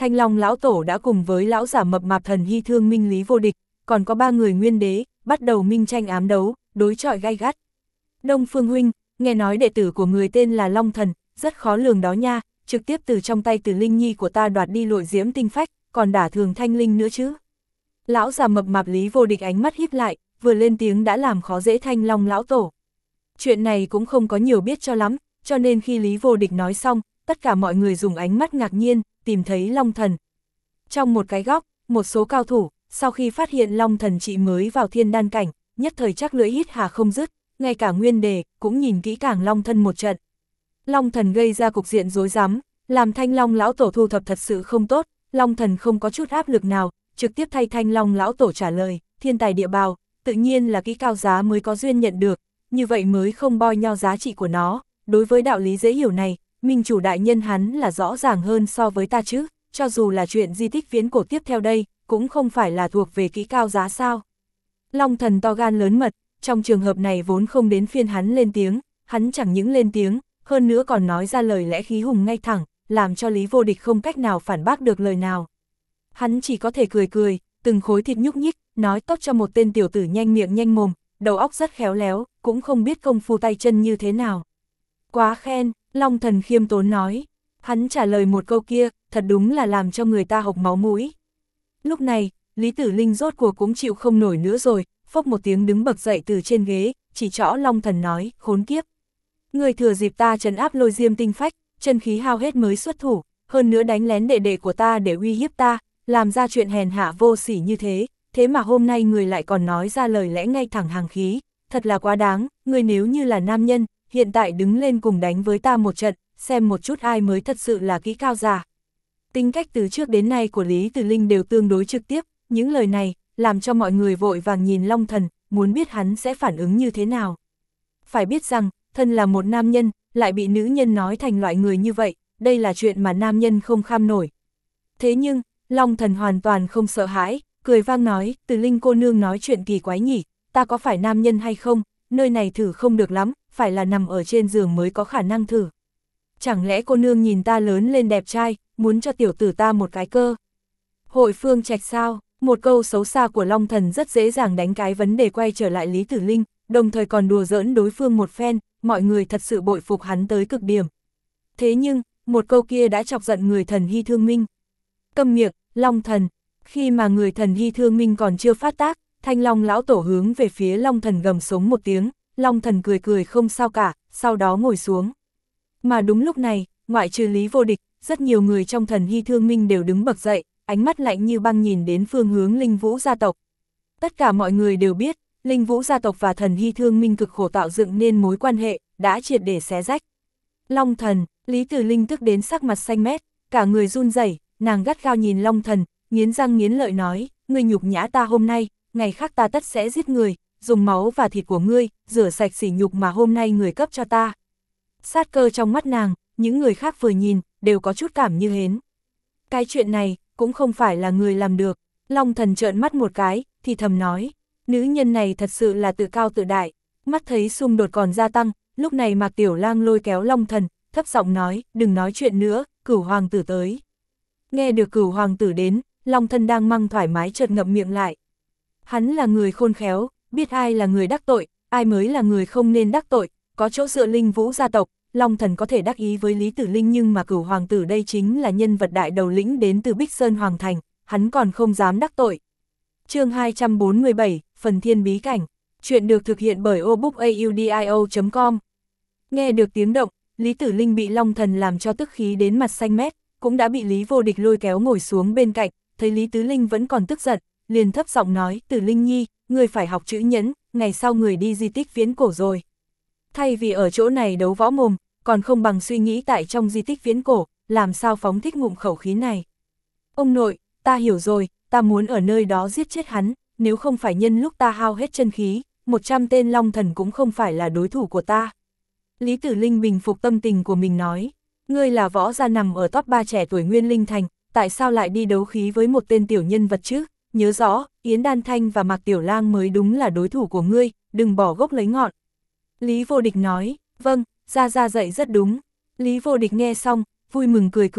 Thanh Long lão tổ đã cùng với lão giả mập mạp thần hy thương minh Lý Vô Địch, còn có ba người nguyên đế, bắt đầu minh tranh ám đấu, đối chọi gay gắt. Đông Phương huynh, nghe nói đệ tử của người tên là Long Thần, rất khó lường đó nha, trực tiếp từ trong tay Từ Linh Nhi của ta đoạt đi lội diễm tinh phách, còn đả thường Thanh Linh nữa chứ. Lão già mập mạp Lý Vô Địch ánh mắt híp lại, vừa lên tiếng đã làm khó dễ Thanh Long lão tổ. Chuyện này cũng không có nhiều biết cho lắm, cho nên khi Lý Vô Địch nói xong, tất cả mọi người dùng ánh mắt ngạc nhiên, tìm thấy Long Thần. Trong một cái góc, một số cao thủ, sau khi phát hiện Long Thần chỉ mới vào thiên đan cảnh, nhất thời chắc lưỡi hít hà không dứt, ngay cả nguyên đề, cũng nhìn kỹ càng Long Thần một trận. Long Thần gây ra cục diện rối rắm, làm Thanh Long lão tổ thu thập thật sự không tốt, Long Thần không có chút áp lực nào, trực tiếp thay Thanh Long lão tổ trả lời, thiên tài địa bào, tự nhiên là kỹ cao giá mới có duyên nhận được, như vậy mới không boi nhau giá trị của nó. Đối với đạo lý dễ hiểu này, minh chủ đại nhân hắn là rõ ràng hơn so với ta chứ, cho dù là chuyện di tích viễn cổ tiếp theo đây, cũng không phải là thuộc về kỹ cao giá sao. Long Thần to gan lớn mật, trong trường hợp này vốn không đến phiên hắn lên tiếng, hắn chẳng những lên tiếng, hơn nữa còn nói ra lời lẽ khí hùng ngay thẳng, làm cho Lý Vô Địch không cách nào phản bác được lời nào. Hắn chỉ có thể cười cười, từng khối thịt nhúc nhích, nói tốt cho một tên tiểu tử nhanh miệng nhanh mồm, đầu óc rất khéo léo, cũng không biết công phu tay chân như thế nào. Quá khen, Long Thần khiêm tốn nói. Hắn trả lời một câu kia, thật đúng là làm cho người ta hộc máu mũi. Lúc này, Lý Tử Linh rốt cuộc cũng chịu không nổi nữa rồi, phốc một tiếng đứng bật dậy từ trên ghế, chỉ trỏ Long Thần nói, khốn kiếp. Người thừa dịp ta trấn áp lôi diêm tinh phách, chân khí hao hết mới xuất thủ, hơn nữa đánh lén đệ đệ của ta để uy hiếp ta, làm ra chuyện hèn hạ vô sỉ như thế, thế mà hôm nay người lại còn nói ra lời lẽ ngay thẳng hàng khí, thật là quá đáng, người nếu như là nam nhân, hiện tại đứng lên cùng đánh với ta một trận, xem một chút ai mới thật sự là kỹ cao giả. Tính cách từ trước đến nay của Lý Tử Linh đều tương đối trực tiếp, những lời này, làm cho mọi người vội vàng nhìn Long Thần, muốn biết hắn sẽ phản ứng như thế nào. Phải biết rằng, thân là một nam nhân, lại bị nữ nhân nói thành loại người như vậy, đây là chuyện mà nam nhân không kham nổi. Thế nhưng, Long Thần hoàn toàn không sợ hãi, cười vang nói, Tử Linh cô nương nói chuyện kỳ quái nhỉ, ta có phải nam nhân hay không, nơi này thử không được lắm, phải là nằm ở trên giường mới có khả năng thử. Chẳng lẽ cô nương nhìn ta lớn lên đẹp trai, muốn cho tiểu tử ta một cái cơ? Hội phương trạch sao? Một câu xấu xa của Long Thần rất dễ dàng đánh cái vấn đề quay trở lại Lý Tử Linh, đồng thời còn đùa giỡn đối phương một phen, mọi người thật sự bội phục hắn tới cực điểm. Thế nhưng, một câu kia đã chọc giận người thần hy thương minh. Câm miệng, Long Thần. Khi mà người thần hy thương minh còn chưa phát tác, Thanh Long lão tổ hướng về phía Long Thần gầm sống một tiếng, Long Thần cười cười không sao cả, sau đó ngồi xuống. Mà đúng lúc này, ngoại trừ Lý Vô Địch, rất nhiều người trong thần hy thương minh đều đứng bật dậy, ánh mắt lạnh như băng nhìn đến phương hướng Linh Vũ gia tộc. Tất cả mọi người đều biết, Linh Vũ gia tộc và thần hy thương minh cực khổ tạo dựng nên mối quan hệ, đã triệt để xé rách. Long Thần, Lý Tử Linh tức đến sắc mặt xanh mét, cả người run rẩy, nàng gắt gao nhìn Long Thần, nghiến răng nghiến lợi nói, ngươi nhục nhã ta hôm nay, ngày khác ta tất sẽ giết người, dùng máu và thịt của ngươi, rửa sạch sỉ nhục mà hôm nay người cấp cho ta. Sát cơ trong mắt nàng, những người khác vừa nhìn, đều có chút cảm như hến. Cái chuyện này, cũng không phải là người làm được. Long Thần trợn mắt một cái, thì thầm nói, nữ nhân này thật sự là tự cao tự đại. Mắt thấy xung đột còn gia tăng, lúc này Mạc Tiểu Lang lôi kéo Long Thần, thấp giọng nói, đừng nói chuyện nữa, Cửu hoàng tử tới. Nghe được Cửu hoàng tử đến, Long Thần đang mang thoải mái chợt ngậm miệng lại. Hắn là người khôn khéo, biết ai là người đắc tội, ai mới là người không nên đắc tội, có chỗ dựa Linh Vũ gia tộc, Long Thần có thể đắc ý với Lý Tử Linh, nhưng mà Cửu hoàng tử đây chính là nhân vật đại đầu lĩnh đến từ Bích Sơn Hoàng Thành, hắn còn không dám đắc tội. Chương hai trăm bốn mươi bảy, Phần Thiên Bí Cảnh. Chuyện được thực hiện bởi obookaudio chấm com. Nghe được tiếng động, Lý Tử Linh bị Long Thần làm cho tức khí đến mặt xanh mét, cũng đã bị Lý Vô Địch lôi kéo ngồi xuống bên cạnh, thấy Lý Tứ Linh vẫn còn tức giận, liền thấp giọng nói, Tử Linh nhi, người phải học chữ nhẫn, ngày sau người đi di tích viễn cổ rồi. Thay vì ở chỗ này đấu võ mồm, còn không bằng suy nghĩ tại trong di tích viễn cổ, làm sao phóng thích ngụm khẩu khí này. Ông nội, ta hiểu rồi, ta muốn ở nơi đó giết chết hắn, nếu không phải nhân lúc ta hao hết chân khí, một trăm tên Long Thần cũng không phải là đối thủ của ta. Lý Tử Linh bình phục tâm tình của mình nói, ngươi là võ gia nằm ở top ba trẻ tuổi Nguyên Linh Thành, tại sao lại đi đấu khí với một tên tiểu nhân vật chứ? Nhớ rõ, Yến Đan Thanh và Mạc Tiểu Lang mới đúng là đối thủ của ngươi, đừng bỏ gốc lấy ngọn. Lý Vô Địch nói, vâng, Gia Gia dạy rất đúng. Lý Vô Địch nghe xong, vui mừng cười cười,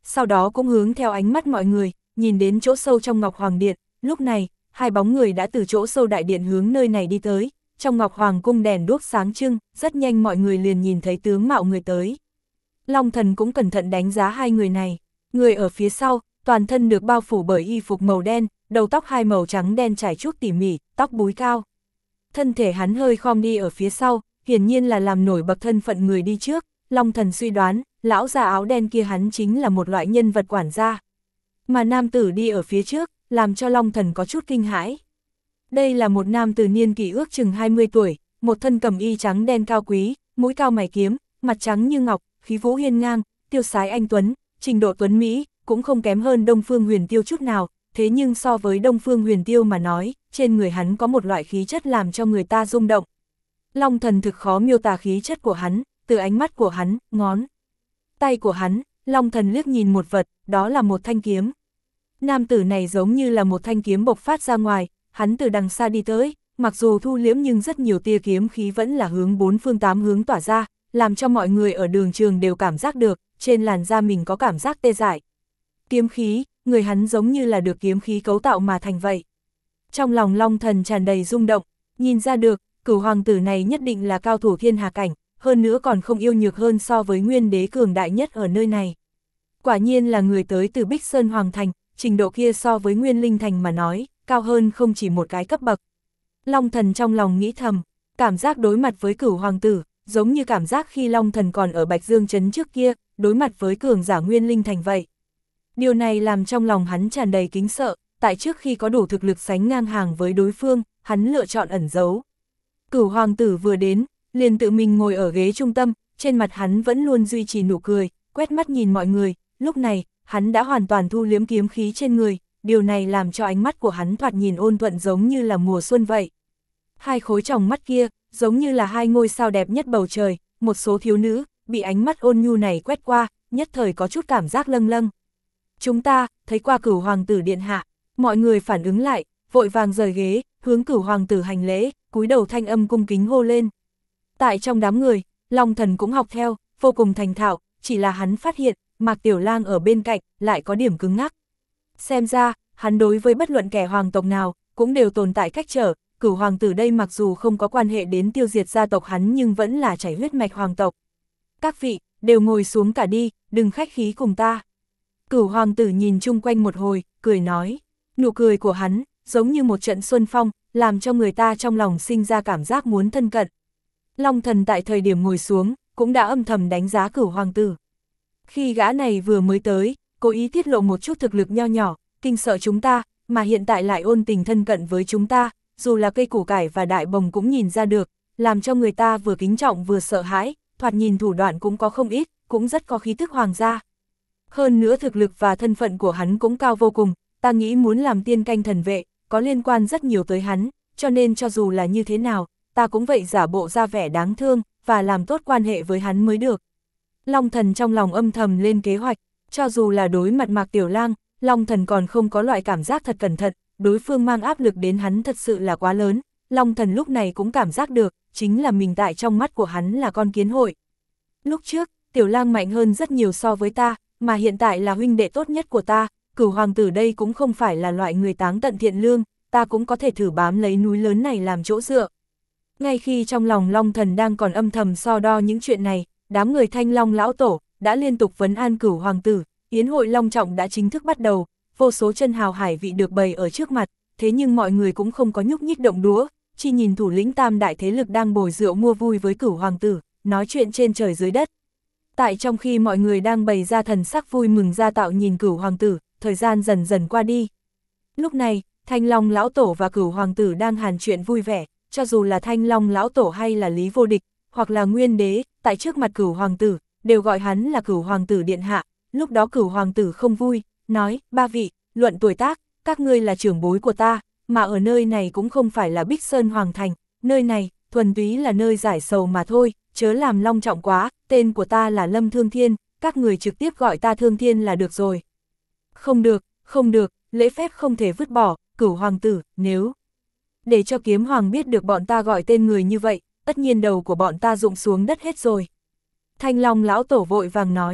sau đó cũng hướng theo ánh mắt mọi người, nhìn đến chỗ sâu trong Ngọc Hoàng Điện. Lúc này, hai bóng người đã từ chỗ sâu đại điện hướng nơi này đi tới, trong Ngọc Hoàng cung đèn đuốc sáng trưng, rất nhanh mọi người liền nhìn thấy tướng mạo người tới. Long Thần cũng cẩn thận đánh giá hai người này, người ở phía sau, toàn thân được bao phủ bởi y phục màu đen, đầu tóc hai màu trắng đen trải chuốt tỉ mỉ, tóc búi cao. Thân thể hắn hơi khom đi ở phía sau, hiển nhiên là làm nổi bật thân phận người đi trước. Long Thần suy đoán, lão già áo đen kia hắn chính là một loại nhân vật quản gia. Mà nam tử đi ở phía trước, làm cho Long Thần có chút kinh hãi. Đây là một nam tử niên kỷ ước chừng hai mươi tuổi, một thân cẩm y trắng đen cao quý, mũi cao mày kiếm, mặt trắng như ngọc, khí vũ hiên ngang, tiêu sái anh tuấn, trình độ tuấn Mỹ, cũng không kém hơn Đông Phương Huyền Tiêu chút nào, thế nhưng so với Đông Phương Huyền Tiêu mà nói, trên người hắn có một loại khí chất làm cho người ta rung động. Long Thần thực khó miêu tả khí chất của hắn, từ ánh mắt của hắn, ngón tay của hắn, Long Thần liếc nhìn một vật, đó là một thanh kiếm. Nam tử này giống như là một thanh kiếm bộc phát ra ngoài, hắn từ đằng xa đi tới, mặc dù thu liễm nhưng rất nhiều tia kiếm khí vẫn là hướng bốn phương tám hướng tỏa ra, làm cho mọi người ở đường trường đều cảm giác được, trên làn da mình có cảm giác tê dại. Kiếm khí, người hắn giống như là được kiếm khí cấu tạo mà thành vậy. Trong lòng Long Thần tràn đầy rung động, nhìn ra được, Cửu hoàng tử này nhất định là cao thủ thiên hà cảnh, hơn nữa còn không yêu nhược hơn so với nguyên đế cường đại nhất ở nơi này. Quả nhiên là người tới từ Bích Sơn Hoàng Thành, trình độ kia so với Nguyên Linh Thành mà nói, cao hơn không chỉ một cái cấp bậc. Long Thần trong lòng nghĩ thầm, cảm giác đối mặt với Cửu hoàng tử, giống như cảm giác khi Long Thần còn ở Bạch Dương Trấn trước kia, đối mặt với cường giả Nguyên Linh Thành vậy. Điều này làm trong lòng hắn tràn đầy kính sợ, tại trước khi có đủ thực lực sánh ngang hàng với đối phương, hắn lựa chọn ẩn giấu. Cửu hoàng tử vừa đến, liền tự mình ngồi ở ghế trung tâm, trên mặt hắn vẫn luôn duy trì nụ cười, quét mắt nhìn mọi người, lúc này, hắn đã hoàn toàn thu liếm kiếm khí trên người, điều này làm cho ánh mắt của hắn thoạt nhìn ôn thuận giống như là mùa xuân vậy. Hai khối tròng mắt kia, giống như là hai ngôi sao đẹp nhất bầu trời, một số thiếu nữ, bị ánh mắt ôn nhu này quét qua, nhất thời có chút cảm giác lâng lâng. Chúng ta, thấy qua Cửu hoàng tử điện hạ, mọi người phản ứng lại, vội vàng rời ghế, hướng Cửu hoàng tử hành lễ, cúi đầu thanh âm cung kính hô lên. Tại trong đám người, Long Thần cũng học theo, vô cùng thành thạo, chỉ là hắn phát hiện, Mạc Tiểu Lang ở bên cạnh, lại có điểm cứng ngắc. Xem ra, hắn đối với bất luận kẻ hoàng tộc nào, cũng đều tồn tại cách trở, Cửu hoàng tử đây mặc dù không có quan hệ đến tiêu diệt gia tộc hắn nhưng vẫn là chảy huyết mạch hoàng tộc. Các vị, đều ngồi xuống cả đi, đừng khách khí cùng ta. Cửu hoàng tử nhìn chung quanh một hồi, cười nói, nụ cười của hắn, giống như một trận xuân phong, làm cho người ta trong lòng sinh ra cảm giác muốn thân cận. Long Thần tại thời điểm ngồi xuống, cũng đã âm thầm đánh giá Cửu hoàng tử. Khi gã này vừa mới tới, cố ý tiết lộ một chút thực lực nho nhỏ, kinh sợ chúng ta, mà hiện tại lại ôn tình thân cận với chúng ta, dù là cây củ cải và đại bồng cũng nhìn ra được, làm cho người ta vừa kính trọng vừa sợ hãi, thoạt nhìn thủ đoạn cũng có không ít, cũng rất có khí tức hoàng gia. Hơn nữa thực lực và thân phận của hắn cũng cao vô cùng, ta nghĩ muốn làm tiên canh thần vệ, có liên quan rất nhiều tới hắn, cho nên cho dù là như thế nào, ta cũng vậy giả bộ ra vẻ đáng thương, và làm tốt quan hệ với hắn mới được. Long Thần trong lòng âm thầm lên kế hoạch, cho dù là đối mặt Mạc Tiểu Lang, Long Thần còn không có loại cảm giác thật cẩn thận, đối phương mang áp lực đến hắn thật sự là quá lớn, Long Thần lúc này cũng cảm giác được, chính là mình tại trong mắt của hắn là con kiến hội. Lúc trước, Tiểu Lang mạnh hơn rất nhiều so với ta, mà hiện tại là huynh đệ tốt nhất của ta, Cửu hoàng tử đây cũng không phải là loại người táng tận thiện lương, ta cũng có thể thử bám lấy núi lớn này làm chỗ dựa. Ngay khi trong lòng Long Thần đang còn âm thầm so đo những chuyện này, đám người Thanh Long lão tổ đã liên tục vấn an Cửu hoàng tử, yến hội long trọng đã chính thức bắt đầu, vô số chân hào hải vị được bày ở trước mặt, thế nhưng mọi người cũng không có nhúc nhích động đũa, chỉ nhìn thủ lĩnh tam đại thế lực đang bồi rượu mua vui với Cửu hoàng tử, nói chuyện trên trời dưới đất. Tại trong khi mọi người đang bày ra thần sắc vui mừng ra tạo nhìn Cửu hoàng tử, thời gian dần dần qua đi. Lúc này, Thanh Long lão tổ và Cửu hoàng tử đang hàn chuyện vui vẻ, cho dù là Thanh Long lão tổ hay là Lý Vô Địch, hoặc là Nguyên đế, tại trước mặt Cửu hoàng tử, đều gọi hắn là Cửu hoàng tử điện hạ. Lúc đó Cửu hoàng tử không vui, nói, ba vị, luận tuổi tác, các ngươi là trưởng bối của ta, mà ở nơi này cũng không phải là Bích Sơn Hoàng Thành, nơi này, thuần túy là nơi giải sầu mà thôi, chớ làm long trọng quá, tên của ta là Lâm Thương Thiên, các người trực tiếp gọi ta Thương Thiên là được rồi. Không được, không được, lễ phép không thể vứt bỏ, Cửu hoàng tử, nếu để cho Kiếm hoàng biết được bọn ta gọi tên người như vậy, tất nhiên đầu của bọn ta rụng xuống đất hết rồi. Thanh Long lão tổ vội vàng nói,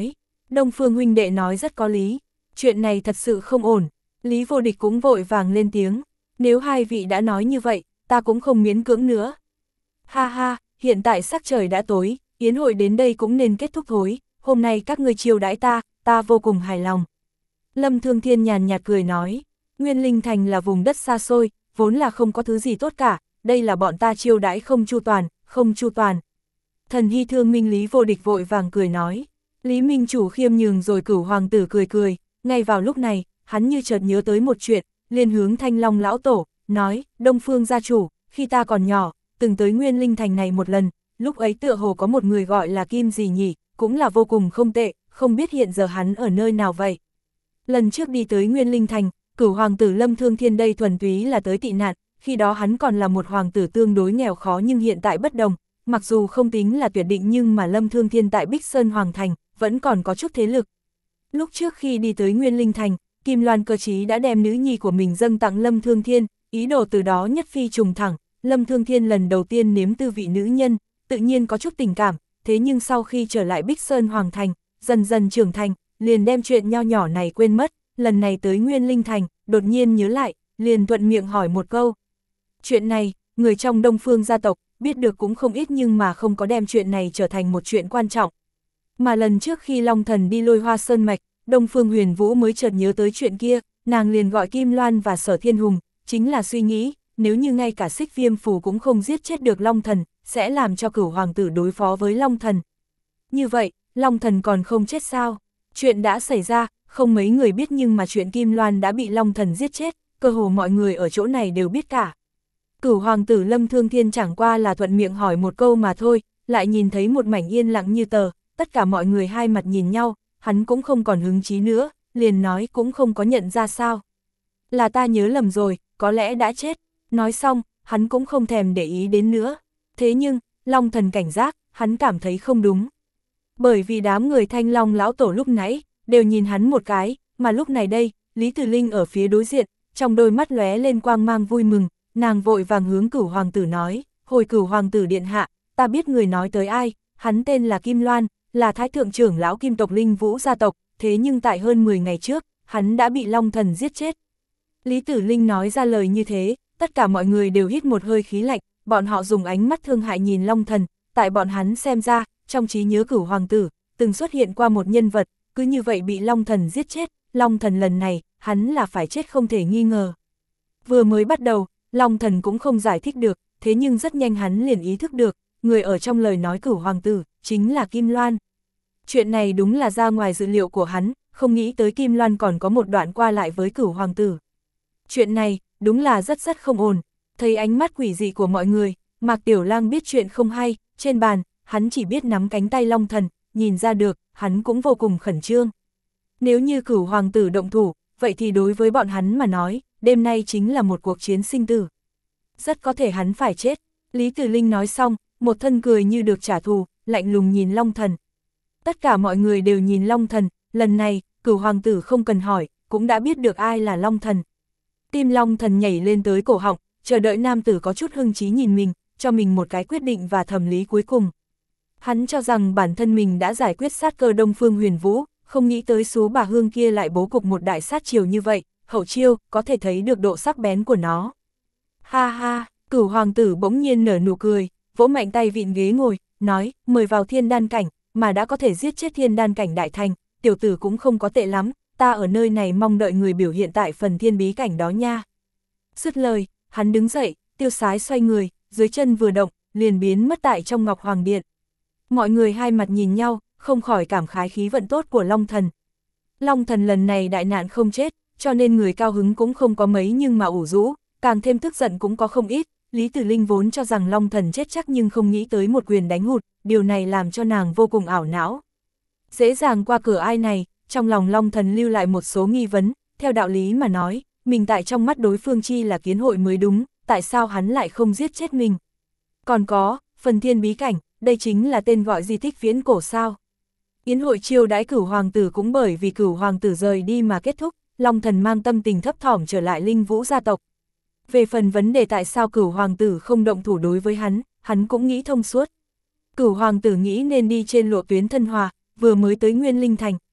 Đông Phương huynh đệ nói rất có lý, chuyện này thật sự không ổn. Lý Vô Địch cũng vội vàng lên tiếng, nếu hai vị đã nói như vậy, ta cũng không miễn cưỡng nữa. Ha ha, hiện tại sắc trời đã tối, yến hội đến đây cũng nên kết thúc thôi, hôm nay các ngươi chiêu đãi ta, ta vô cùng hài lòng. Lâm Thương Thiên nhàn nhạt cười nói, Nguyên Linh Thành là vùng đất xa xôi, vốn là không có thứ gì tốt cả, đây là bọn ta chiêu đãi không chu toàn, không chu toàn. Thần Hy Thương Minh Lý Vô Địch vội vàng cười nói, Lý Minh Chủ khiêm nhường rồi Cửu hoàng tử cười cười, ngay vào lúc này, hắn như chợt nhớ tới một chuyện, liền hướng Thanh Long lão tổ, nói, Đông Phương gia chủ, khi ta còn nhỏ, từng tới Nguyên Linh Thành này một lần, lúc ấy tựa hồ có một người gọi là Kim gì nhỉ, cũng là vô cùng không tệ, không biết hiện giờ hắn ở nơi nào vậy. Lần trước đi tới Nguyên Linh Thành, Cửu hoàng tử Lâm Thương Thiên đây thuần túy là tới tị nạn, khi đó hắn còn là một hoàng tử tương đối nghèo khó nhưng hiện tại bất đồng, mặc dù không tính là tuyệt định nhưng mà Lâm Thương Thiên tại Bích Sơn Hoàng Thành, vẫn còn có chút thế lực. Lúc trước khi đi tới Nguyên Linh Thành, Kim Loan cơ trí đã đem nữ nhi của mình dâng tặng Lâm Thương Thiên, ý đồ từ đó nhất phi trùng thẳng, Lâm Thương Thiên lần đầu tiên nếm tư vị nữ nhân, tự nhiên có chút tình cảm, thế nhưng sau khi trở lại Bích Sơn Hoàng Thành, dần dần trưởng thành, liền đem chuyện nho nhỏ này quên mất, lần này tới Nguyên Linh Thành, đột nhiên nhớ lại, liền thuận miệng hỏi một câu. Chuyện này, người trong Đông Phương gia tộc, biết được cũng không ít nhưng mà không có đem chuyện này trở thành một chuyện quan trọng. Mà lần trước khi Long Thần đi Lôi Hoa Sơn Mạch, Đông Phương Huyền Vũ mới chợt nhớ tới chuyện kia, nàng liền gọi Kim Loan và Sở Thiên Hùng, chính là suy nghĩ, nếu như ngay cả Xích Viêm Phù cũng không giết chết được Long Thần, sẽ làm cho Cửu hoàng tử đối phó với Long Thần. Như vậy, Long Thần còn không chết sao? Chuyện đã xảy ra, không mấy người biết nhưng mà chuyện Kim Loan đã bị Long Thần giết chết, cơ hồ mọi người ở chỗ này đều biết cả. Cửu hoàng tử Lâm Thương Thiên chẳng qua là thuận miệng hỏi một câu mà thôi, lại nhìn thấy một mảnh yên lặng như tờ, tất cả mọi người hai mặt nhìn nhau, hắn cũng không còn hứng chí nữa, liền nói cũng không có nhận ra sao. Là ta nhớ lầm rồi, có lẽ đã chết. Nói xong, hắn cũng không thèm để ý đến nữa. Thế nhưng, Long Thần cảnh giác, hắn cảm thấy không đúng. Bởi vì đám người Thanh Long lão tổ lúc nãy, đều nhìn hắn một cái, mà lúc này đây, Lý Tử Linh ở phía đối diện, trong đôi mắt lóe lên quang mang vui mừng, nàng vội vàng hướng Cửu hoàng tử nói, hồi Cửu hoàng tử điện hạ, ta biết người nói tới ai, hắn tên là Kim Loan, là thái thượng trưởng lão Kim tộc Linh Vũ gia tộc, thế nhưng tại hơn mười ngày trước, hắn đã bị Long Thần giết chết. Lý Tử Linh nói ra lời như thế, tất cả mọi người đều hít một hơi khí lạnh, bọn họ dùng ánh mắt thương hại nhìn Long Thần, tại bọn hắn xem ra, trong trí nhớ Cửu hoàng tử, từng xuất hiện qua một nhân vật, cứ như vậy bị Long Thần giết chết, Long Thần lần này, hắn là phải chết không thể nghi ngờ. Vừa mới bắt đầu, Long Thần cũng không giải thích được, thế nhưng rất nhanh hắn liền ý thức được, người ở trong lời nói Cửu hoàng tử, chính là Kim Loan. Chuyện này đúng là ra ngoài dự liệu của hắn, không nghĩ tới Kim Loan còn có một đoạn qua lại với Cửu hoàng tử. Chuyện này, đúng là rất rất không ổn, thấy ánh mắt quỷ dị của mọi người, Mạc Tiểu Lang biết chuyện không hay, trên bàn, hắn chỉ biết nắm cánh tay Long Thần, nhìn ra được, hắn cũng vô cùng khẩn trương. Nếu như Cửu hoàng tử động thủ, vậy thì đối với bọn hắn mà nói, đêm nay chính là một cuộc chiến sinh tử. Rất có thể hắn phải chết. Lý Tử Linh nói xong, một thân cười như được trả thù, lạnh lùng nhìn Long Thần. Tất cả mọi người đều nhìn Long Thần, lần này, Cửu hoàng tử không cần hỏi, cũng đã biết được ai là Long Thần. Tim Long Thần nhảy lên tới cổ họng, chờ đợi nam tử có chút hưng trí nhìn mình, cho mình một cái quyết định và thẩm lý cuối cùng. Hắn cho rằng bản thân mình đã giải quyết sát cơ Đông Phương Huyền Vũ, không nghĩ tới số bà Hương kia lại bố cục một đại sát chiều như vậy, hậu chiêu, có thể thấy được độ sắc bén của nó. Ha ha, Cửu hoàng tử bỗng nhiên nở nụ cười, vỗ mạnh tay vịn ghế ngồi, nói, mời vào thiên đan cảnh, mà đã có thể giết chết thiên đan cảnh đại thành, tiểu tử cũng không có tệ lắm, ta ở nơi này mong đợi người biểu hiện tại phần thiên bí cảnh đó nha. Dứt lời, hắn đứng dậy, tiêu sái xoay người, dưới chân vừa động, liền biến mất tại trong Ngọc Hoàng Điện. Mọi người hai mặt nhìn nhau, không khỏi cảm khái khí vận tốt của Long Thần. Long Thần lần này đại nạn không chết, cho nên người cao hứng cũng không có mấy nhưng mà ủ rũ, càng thêm tức giận cũng có không ít. Lý Tử Linh vốn cho rằng Long Thần chết chắc nhưng không nghĩ tới một quyền đánh hụt, điều này làm cho nàng vô cùng ảo não. Dễ dàng qua cửa ai này, trong lòng Long Thần lưu lại một số nghi vấn, theo đạo lý mà nói, mình tại trong mắt đối phương chi là kiến hội mới đúng, tại sao hắn lại không giết chết mình. Còn có, phần thiên bí cảnh, đây chính là tên gọi di tích viễn cổ sao. Yến hội chiêu đãi Cửu hoàng tử cũng bởi vì Cửu hoàng tử rời đi mà kết thúc, Long Thần mang tâm tình thấp thỏm trở lại Linh Vũ gia tộc. Về phần vấn đề tại sao Cửu hoàng tử không động thủ đối với hắn, hắn cũng nghĩ thông suốt. Cửu hoàng tử nghĩ nên đi trên lộ tuyến thân hòa, vừa mới tới Nguyên Linh Thành,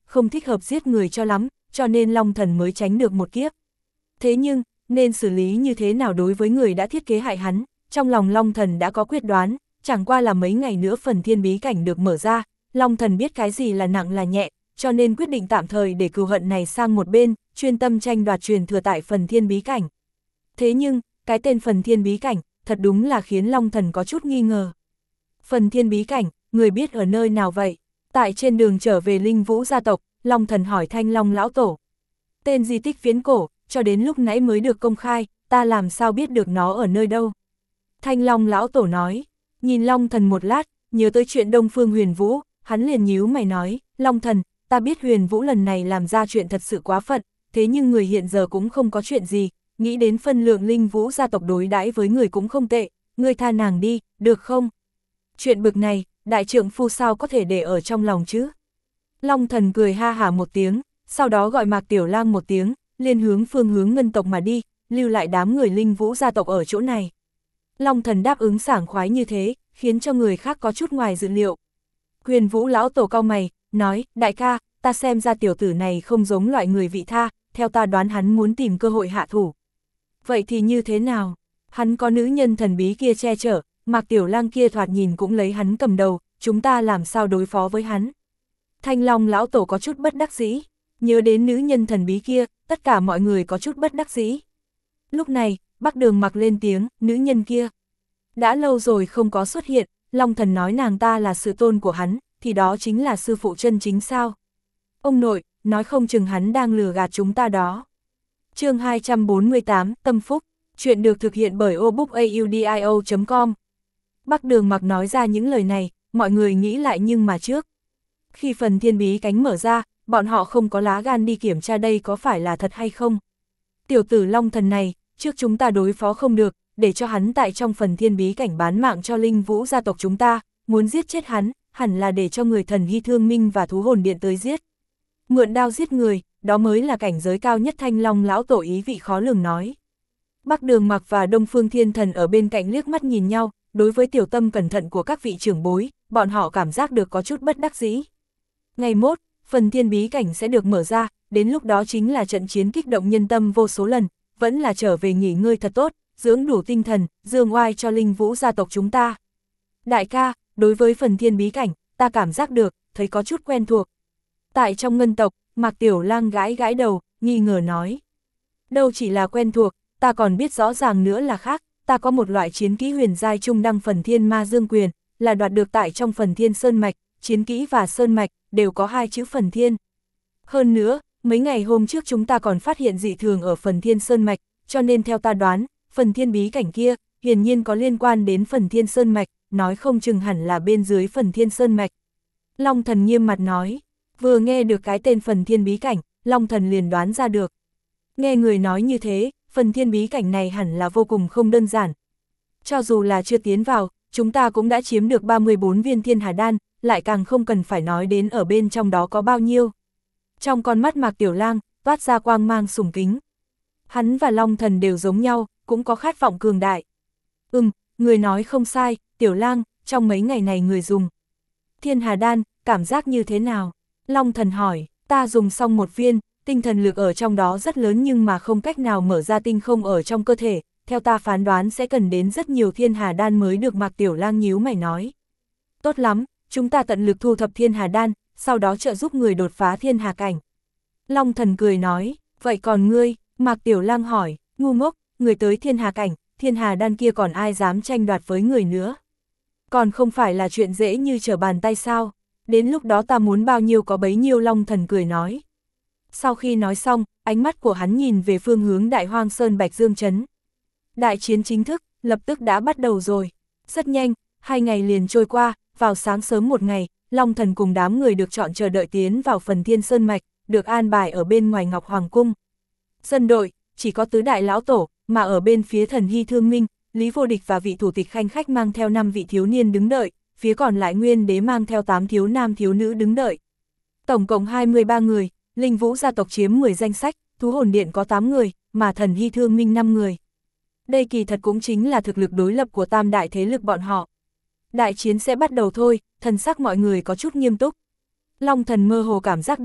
không thích hợp giết người cho lắm, cho nên Long Thần mới tránh được một kiếp. Thế nhưng, nên xử lý như thế nào đối với người đã thiết kế hại hắn, trong lòng Long Thần đã có quyết đoán, chẳng qua là mấy ngày nữa phần thiên bí cảnh được mở ra, Long Thần biết cái gì là nặng là nhẹ, cho nên quyết định tạm thời để cừu hận này sang một bên, chuyên tâm tranh đoạt truyền thừa tại phần thiên bí cảnh. Thế nhưng, cái tên phần thiên bí cảnh, thật đúng là khiến Long Thần có chút nghi ngờ. Phần thiên bí cảnh, người biết ở nơi nào vậy? Tại trên đường trở về Linh Vũ gia tộc, Long Thần hỏi Thanh Long lão tổ. Tên di tích viễn cổ, cho đến lúc nãy mới được công khai, ta làm sao biết được nó ở nơi đâu? Thanh Long lão tổ nói, nhìn Long Thần một lát, nhớ tới chuyện Đông Phương Huyền Vũ, hắn liền nhíu mày nói, Long Thần, ta biết Huyền Vũ lần này làm ra chuyện thật sự quá phận, thế nhưng người hiện giờ cũng không có chuyện gì, nghĩ đến phân lượng Linh Vũ gia tộc đối đãi với người cũng không tệ, ngươi tha nàng đi, được không? Chuyện bực này, đại trượng phu sao có thể để ở trong lòng chứ? Long Thần cười ha hả một tiếng, sau đó gọi Mạc Tiểu Lang một tiếng, liền hướng phương hướng ngân tộc mà đi, lưu lại đám người Linh Vũ gia tộc ở chỗ này. Long Thần đáp ứng sảng khoái như thế, khiến cho người khác có chút ngoài dự liệu. Huyền Vũ lão tổ cau mày, nói, đại ca, ta xem ra tiểu tử này không giống loại người vị tha, theo ta đoán hắn muốn tìm cơ hội hạ thủ. Vậy thì như thế nào? Hắn có nữ nhân thần bí kia che chở, Mạc Tiểu Lang kia thoạt nhìn cũng lấy hắn cầm đầu, chúng ta làm sao đối phó với hắn? Thanh Long lão tổ có chút bất đắc dĩ, nhớ đến nữ nhân thần bí kia, tất cả mọi người có chút bất đắc dĩ. Lúc này, Bắc Đường mặc lên tiếng, nữ nhân kia. Đã lâu rồi không có xuất hiện, Long Thần nói nàng ta là sự tôn của hắn, thì đó chính là sư phụ chân chính sao? Ông nội, nói không chừng hắn đang lừa gạt chúng ta đó. Chương hai trăm bốn mươi tám, Tâm Phúc, chuyện được thực hiện bởi obookaudio chấm com. Bắc Đường mặc nói ra những lời này, mọi người nghĩ lại nhưng mà trước. Khi phần thiên bí cánh mở ra, bọn họ không có lá gan đi kiểm tra đây có phải là thật hay không. Tiểu tử Long Thần này, trước chúng ta đối phó không được, để cho hắn tại trong phần thiên bí cảnh bán mạng cho Linh Vũ gia tộc chúng ta, muốn giết chết hắn, hẳn là để cho người thần hy thương minh và thú hồn điện tới giết. Mượn đao giết người, đó mới là cảnh giới cao nhất. Thanh Long lão tổ ý vị khó lường nói. Bắc Đường mặc và Đông Phương Thiên Thần ở bên cạnh liếc mắt nhìn nhau, đối với tiểu tâm cẩn thận của các vị trưởng bối, bọn họ cảm giác được có chút bất đắc dĩ. Ngày mốt, phần thiên bí cảnh sẽ được mở ra, đến lúc đó chính là trận chiến kích động nhân tâm vô số lần, vẫn là trở về nghỉ ngơi thật tốt, dưỡng đủ tinh thần, dương oai cho Linh Vũ gia tộc chúng ta. Đại ca, đối với phần thiên bí cảnh, ta cảm giác được, thấy có chút quen thuộc. Tại trong ngân tộc, Mạc Tiểu Lang gãi gãi đầu, nghi ngờ nói. Đâu chỉ là quen thuộc, ta còn biết rõ ràng nữa là khác, ta có một loại chiến kỹ huyền giai trung đăng phần thiên ma dương quyền, là đoạt được tại trong phần thiên sơn mạch, chiến kỹ và sơn mạch, đều có hai chữ phần thiên. Hơn nữa, mấy ngày hôm trước chúng ta còn phát hiện dị thường ở phần thiên sơn mạch, cho nên theo ta đoán, phần thiên bí cảnh kia, hiển nhiên có liên quan đến phần thiên sơn mạch, nói không chừng hẳn là bên dưới phần thiên sơn mạch. Long Thần nghiêm mặt nói, vừa nghe được cái tên phần thiên bí cảnh, Long Thần liền đoán ra được. Nghe người nói như thế, phần thiên bí cảnh này hẳn là vô cùng không đơn giản. Cho dù là chưa tiến vào, chúng ta cũng đã chiếm được ba mươi bốn viên thiên hà đan, lại càng không cần phải nói đến ở bên trong đó có bao nhiêu. Trong con mắt Mạc Tiểu Lang, toát ra quang mang sùng kính. Hắn và Long Thần đều giống nhau, cũng có khát vọng cường đại. Ừm, người nói không sai, Tiểu Lang, trong mấy ngày này người dùng thiên hà đan, cảm giác như thế nào? Long Thần hỏi, ta dùng xong một viên, tinh thần lực ở trong đó rất lớn nhưng mà không cách nào mở ra tinh không ở trong cơ thể, theo ta phán đoán sẽ cần đến rất nhiều thiên hà đan mới được. Mạc Tiểu Lang nhíu mày nói. Tốt lắm, chúng ta tận lực thu thập thiên hà đan, sau đó trợ giúp người đột phá thiên hà cảnh. Long Thần cười nói, vậy còn ngươi? Mạc Tiểu Lang hỏi, ngu ngốc, người tới thiên hà cảnh, thiên hà đan kia còn ai dám tranh đoạt với người nữa? Còn không phải là chuyện dễ như trở bàn tay sao? Đến lúc đó ta muốn bao nhiêu có bấy nhiêu. Long Thần cười nói. Sau khi nói xong, ánh mắt của hắn nhìn về phương hướng Đại Hoang Sơn Bạch Dương Trấn. Đại chiến chính thức, lập tức đã bắt đầu rồi. Rất nhanh, hai ngày liền trôi qua, vào sáng sớm một ngày, Long Thần cùng đám người được chọn chờ đợi tiến vào phần thiên sơn mạch, được an bài ở bên ngoài Ngọc Hoàng Cung. Dân đội, chỉ có tứ đại lão tổ, mà ở bên phía thần hy thương minh, Lý Vô Địch và vị thủ tịch khanh khách mang theo năm vị thiếu niên đứng đợi, phía còn lại Nguyên Đế mang theo tám thiếu nam thiếu nữ đứng đợi. Tổng cộng hai mươi ba người, Linh Vũ gia tộc chiếm mười danh sách, Thú Hồn Điện có tám người, mà thần hy thương minh năm người. Đây kỳ thật cũng chính là thực lực đối lập của tam đại thế lực bọn họ. Đại chiến sẽ bắt đầu thôi, thần sắc mọi người có chút nghiêm túc. Long Thần mơ hồ cảm giác được,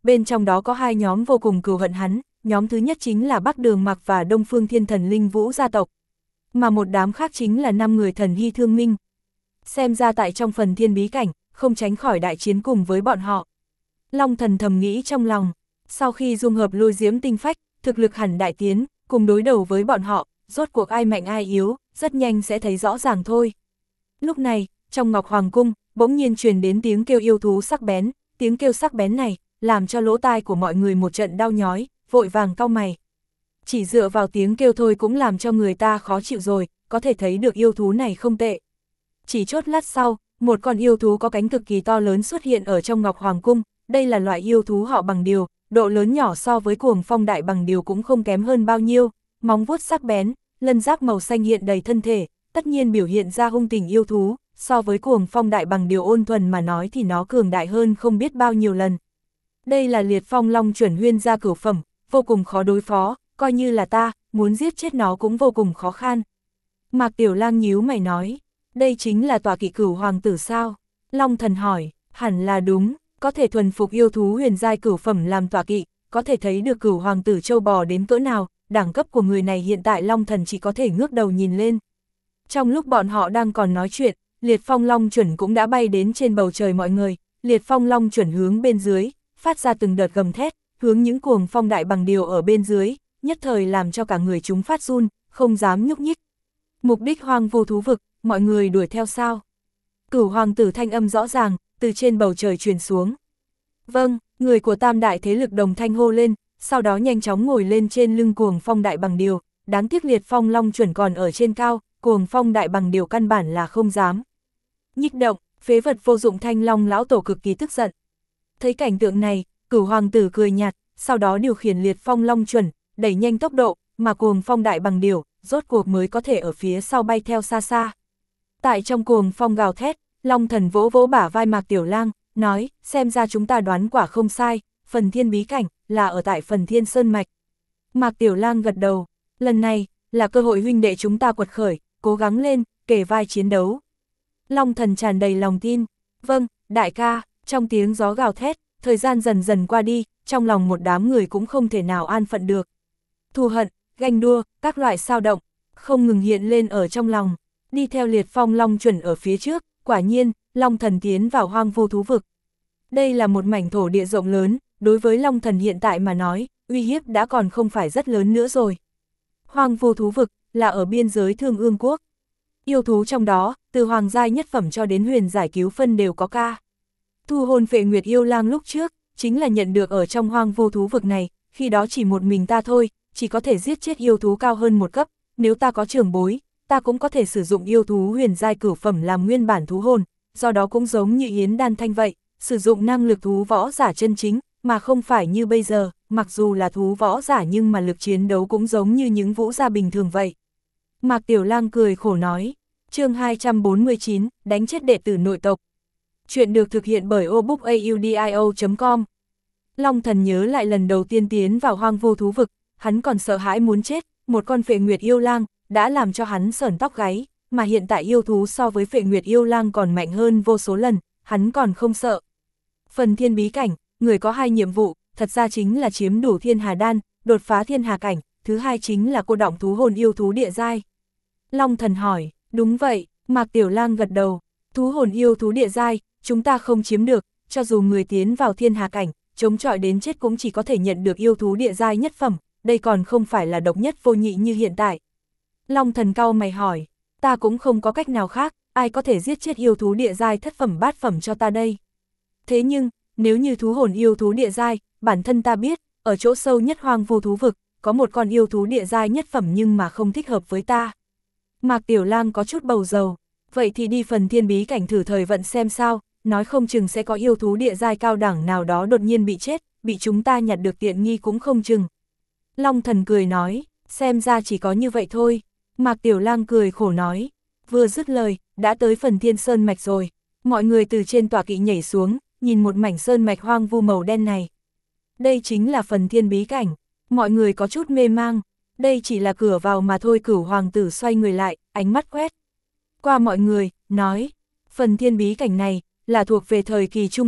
bên trong đó có hai nhóm vô cùng cừu hận hắn, nhóm thứ nhất chính là Bắc Đường Mặc và Đông Phương Thiên Thần Linh Vũ gia tộc, mà một đám khác chính là năm người thần hy thương minh. Xem ra tại trong phần thiên bí cảnh, không tránh khỏi đại chiến cùng với bọn họ. Long Thần thầm nghĩ trong lòng, sau khi dung hợp lôi diễm tinh phách, thực lực hẳn đại tiến, cùng đối đầu với bọn họ, rốt cuộc ai mạnh ai yếu, rất nhanh sẽ thấy rõ ràng thôi. Lúc này, trong Ngọc Hoàng Cung, bỗng nhiên truyền đến tiếng kêu yêu thú sắc bén, tiếng kêu sắc bén này, làm cho lỗ tai của mọi người một trận đau nhói, vội vàng cau mày. Chỉ dựa vào tiếng kêu thôi cũng làm cho người ta khó chịu rồi, có thể thấy được yêu thú này không tệ. Chỉ chốt lát sau, một con yêu thú có cánh cực kỳ to lớn xuất hiện ở trong Ngọc Hoàng Cung, đây là loại yêu thú họ bằng điều, độ lớn nhỏ so với Cuồng Phong đại bằng điều cũng không kém hơn bao nhiêu, móng vuốt sắc bén, lân giáp màu xanh hiện đầy thân thể, tất nhiên biểu hiện ra hung tình yêu thú, so với Cuồng Phong đại bằng điều ôn thuần mà nói thì nó cường đại hơn không biết bao nhiêu lần. Đây là Liệt Phong Long chuẩn huyên gia cửu phẩm, vô cùng khó đối phó, coi như là ta, muốn giết chết nó cũng vô cùng khó khăn. Mạc Tiểu Lang nhíu mày nói, đây chính là tọa kỵ cửu hoàng tử sao? Long Thần hỏi, hẳn là đúng, có thể thuần phục yêu thú huyền giai cửu phẩm làm tọa kỵ, có thể thấy được cửu hoàng tử châu bò đến cỡ nào, đẳng cấp của người này hiện tại Long Thần chỉ có thể ngước đầu nhìn lên. Trong lúc bọn họ đang còn nói chuyện, Liệt Phong Long chuẩn cũng đã bay đến trên bầu trời mọi người, Liệt Phong Long chuẩn hướng bên dưới, phát ra từng đợt gầm thét, hướng những Cuồng Phong đại bằng điều ở bên dưới, nhất thời làm cho cả người chúng phát run, không dám nhúc nhích. Mục đích hoang vu thú vực, mọi người đuổi theo sao? Cửu hoàng tử thanh âm rõ ràng, từ trên bầu trời truyền xuống. Vâng, người của tam đại thế lực đồng thanh hô lên, sau đó nhanh chóng ngồi lên trên lưng Cuồng Phong đại bằng điều, đáng tiếc Liệt Phong Long chuẩn còn ở trên cao, Cuồng Phong đại bằng điều căn bản là không dám nhích động, phế vật vô dụng Thanh Long lão tổ cực kỳ tức giận. Thấy cảnh tượng này, Cửu hoàng tử cười nhạt, sau đó điều khiển Liệt Phong Long chuẩn, đẩy nhanh tốc độ, mà Cuồng Phong đại bằng điều, rốt cuộc mới có thể ở phía sau bay theo xa xa. Tại trong Cuồng Phong gào thét, Long Thần vỗ vỗ bả vai Mạc Tiểu Lang, nói, xem ra chúng ta đoán quả không sai, phần thiên bí cảnh, là ở tại phần thiên sơn mạch. Mạc Tiểu Lang gật đầu, lần này, là cơ hội huynh đệ chúng ta quật khởi, cố gắng lên, kề vai chiến đấu. Long Thần tràn đầy lòng tin, vâng, đại ca, trong tiếng gió gào thét, thời gian dần dần qua đi, trong lòng một đám người cũng không thể nào an phận được. Thù hận, ganh đua, các loại sao động, không ngừng hiện lên ở trong lòng, đi theo Liệt Phong Long chuẩn ở phía trước, quả nhiên, Long Thần tiến vào hoang vu thú vực. Đây là một mảnh thổ địa rộng lớn, đối với Long Thần hiện tại mà nói, uy hiếp đã còn không phải rất lớn nữa rồi. Hoang vu thú vực, là ở biên giới Thương Ương Quốc. Yêu thú trong đó, từ hoàng giai nhất phẩm cho đến huyền giải cứu phân đều có ca. Thu hồn Phệ Nguyệt yêu lang lúc trước, chính là nhận được ở trong hoang vu thú vực này, khi đó chỉ một mình ta thôi, chỉ có thể giết chết yêu thú cao hơn một cấp, nếu ta có trưởng bối, ta cũng có thể sử dụng yêu thú huyền giai cửu phẩm làm nguyên bản thú hồn, do đó cũng giống như Yến Đan Thanh vậy, sử dụng năng lực thú võ giả chân chính, mà không phải như bây giờ, mặc dù là thú võ giả nhưng mà lực chiến đấu cũng giống như những vũ gia bình thường vậy. Mạc Tiểu Lang cười khổ nói, chương hai trăm bốn mươi chín, đánh chết đệ tử nội tộc. Chuyện được thực hiện bởi obookaudio chấm com. Long Thần nhớ lại lần đầu tiên tiến vào hoang vu thú vực, hắn còn sợ hãi muốn chết, một con Phệ Nguyệt yêu lang, đã làm cho hắn sởn tóc gáy, mà hiện tại yêu thú so với Phệ Nguyệt yêu lang còn mạnh hơn vô số lần, hắn còn không sợ. Phần thiên bí cảnh, người có hai nhiệm vụ, thật ra chính là chiếm đủ thiên hà đan, đột phá thiên hà cảnh, thứ hai chính là cô đọng thú hồn yêu thú địa giai. Long Thần hỏi, đúng vậy, Mạc Tiểu Lang gật đầu, thú hồn yêu thú địa giai, chúng ta không chiếm được, cho dù người tiến vào thiên hà cảnh, chống chọi đến chết cũng chỉ có thể nhận được yêu thú địa giai nhất phẩm, đây còn không phải là độc nhất vô nhị như hiện tại. Long Thần cau mày hỏi, ta cũng không có cách nào khác, ai có thể giết chết yêu thú địa giai thất phẩm bát phẩm cho ta đây. Thế nhưng, nếu như thú hồn yêu thú địa giai, bản thân ta biết, ở chỗ sâu nhất hoang vu thú vực, có một con yêu thú địa giai nhất phẩm nhưng mà không thích hợp với ta. Mạc Tiểu Lang có chút bầu dầu, vậy thì đi phần thiên bí cảnh thử thời vận xem sao, nói không chừng sẽ có yêu thú địa giai cao đẳng nào đó đột nhiên bị chết, bị chúng ta nhặt được tiện nghi cũng không chừng. Long Thần cười nói, xem ra chỉ có như vậy thôi. Mạc Tiểu Lang cười khổ nói, vừa dứt lời, đã tới phần thiên sơn mạch rồi. Mọi người từ trên tọa kỵ nhảy xuống, nhìn một mảnh sơn mạch hoang vu màu đen này. Đây chính là phần thiên bí cảnh, mọi người có chút mê mang, đây chỉ là cửa vào mà thôi. Cửu hoàng tử xoay người lại, ánh mắt quét qua mọi người, nói, phần thiên bí cảnh này, là thuộc về thời kỳ Trung Cổ,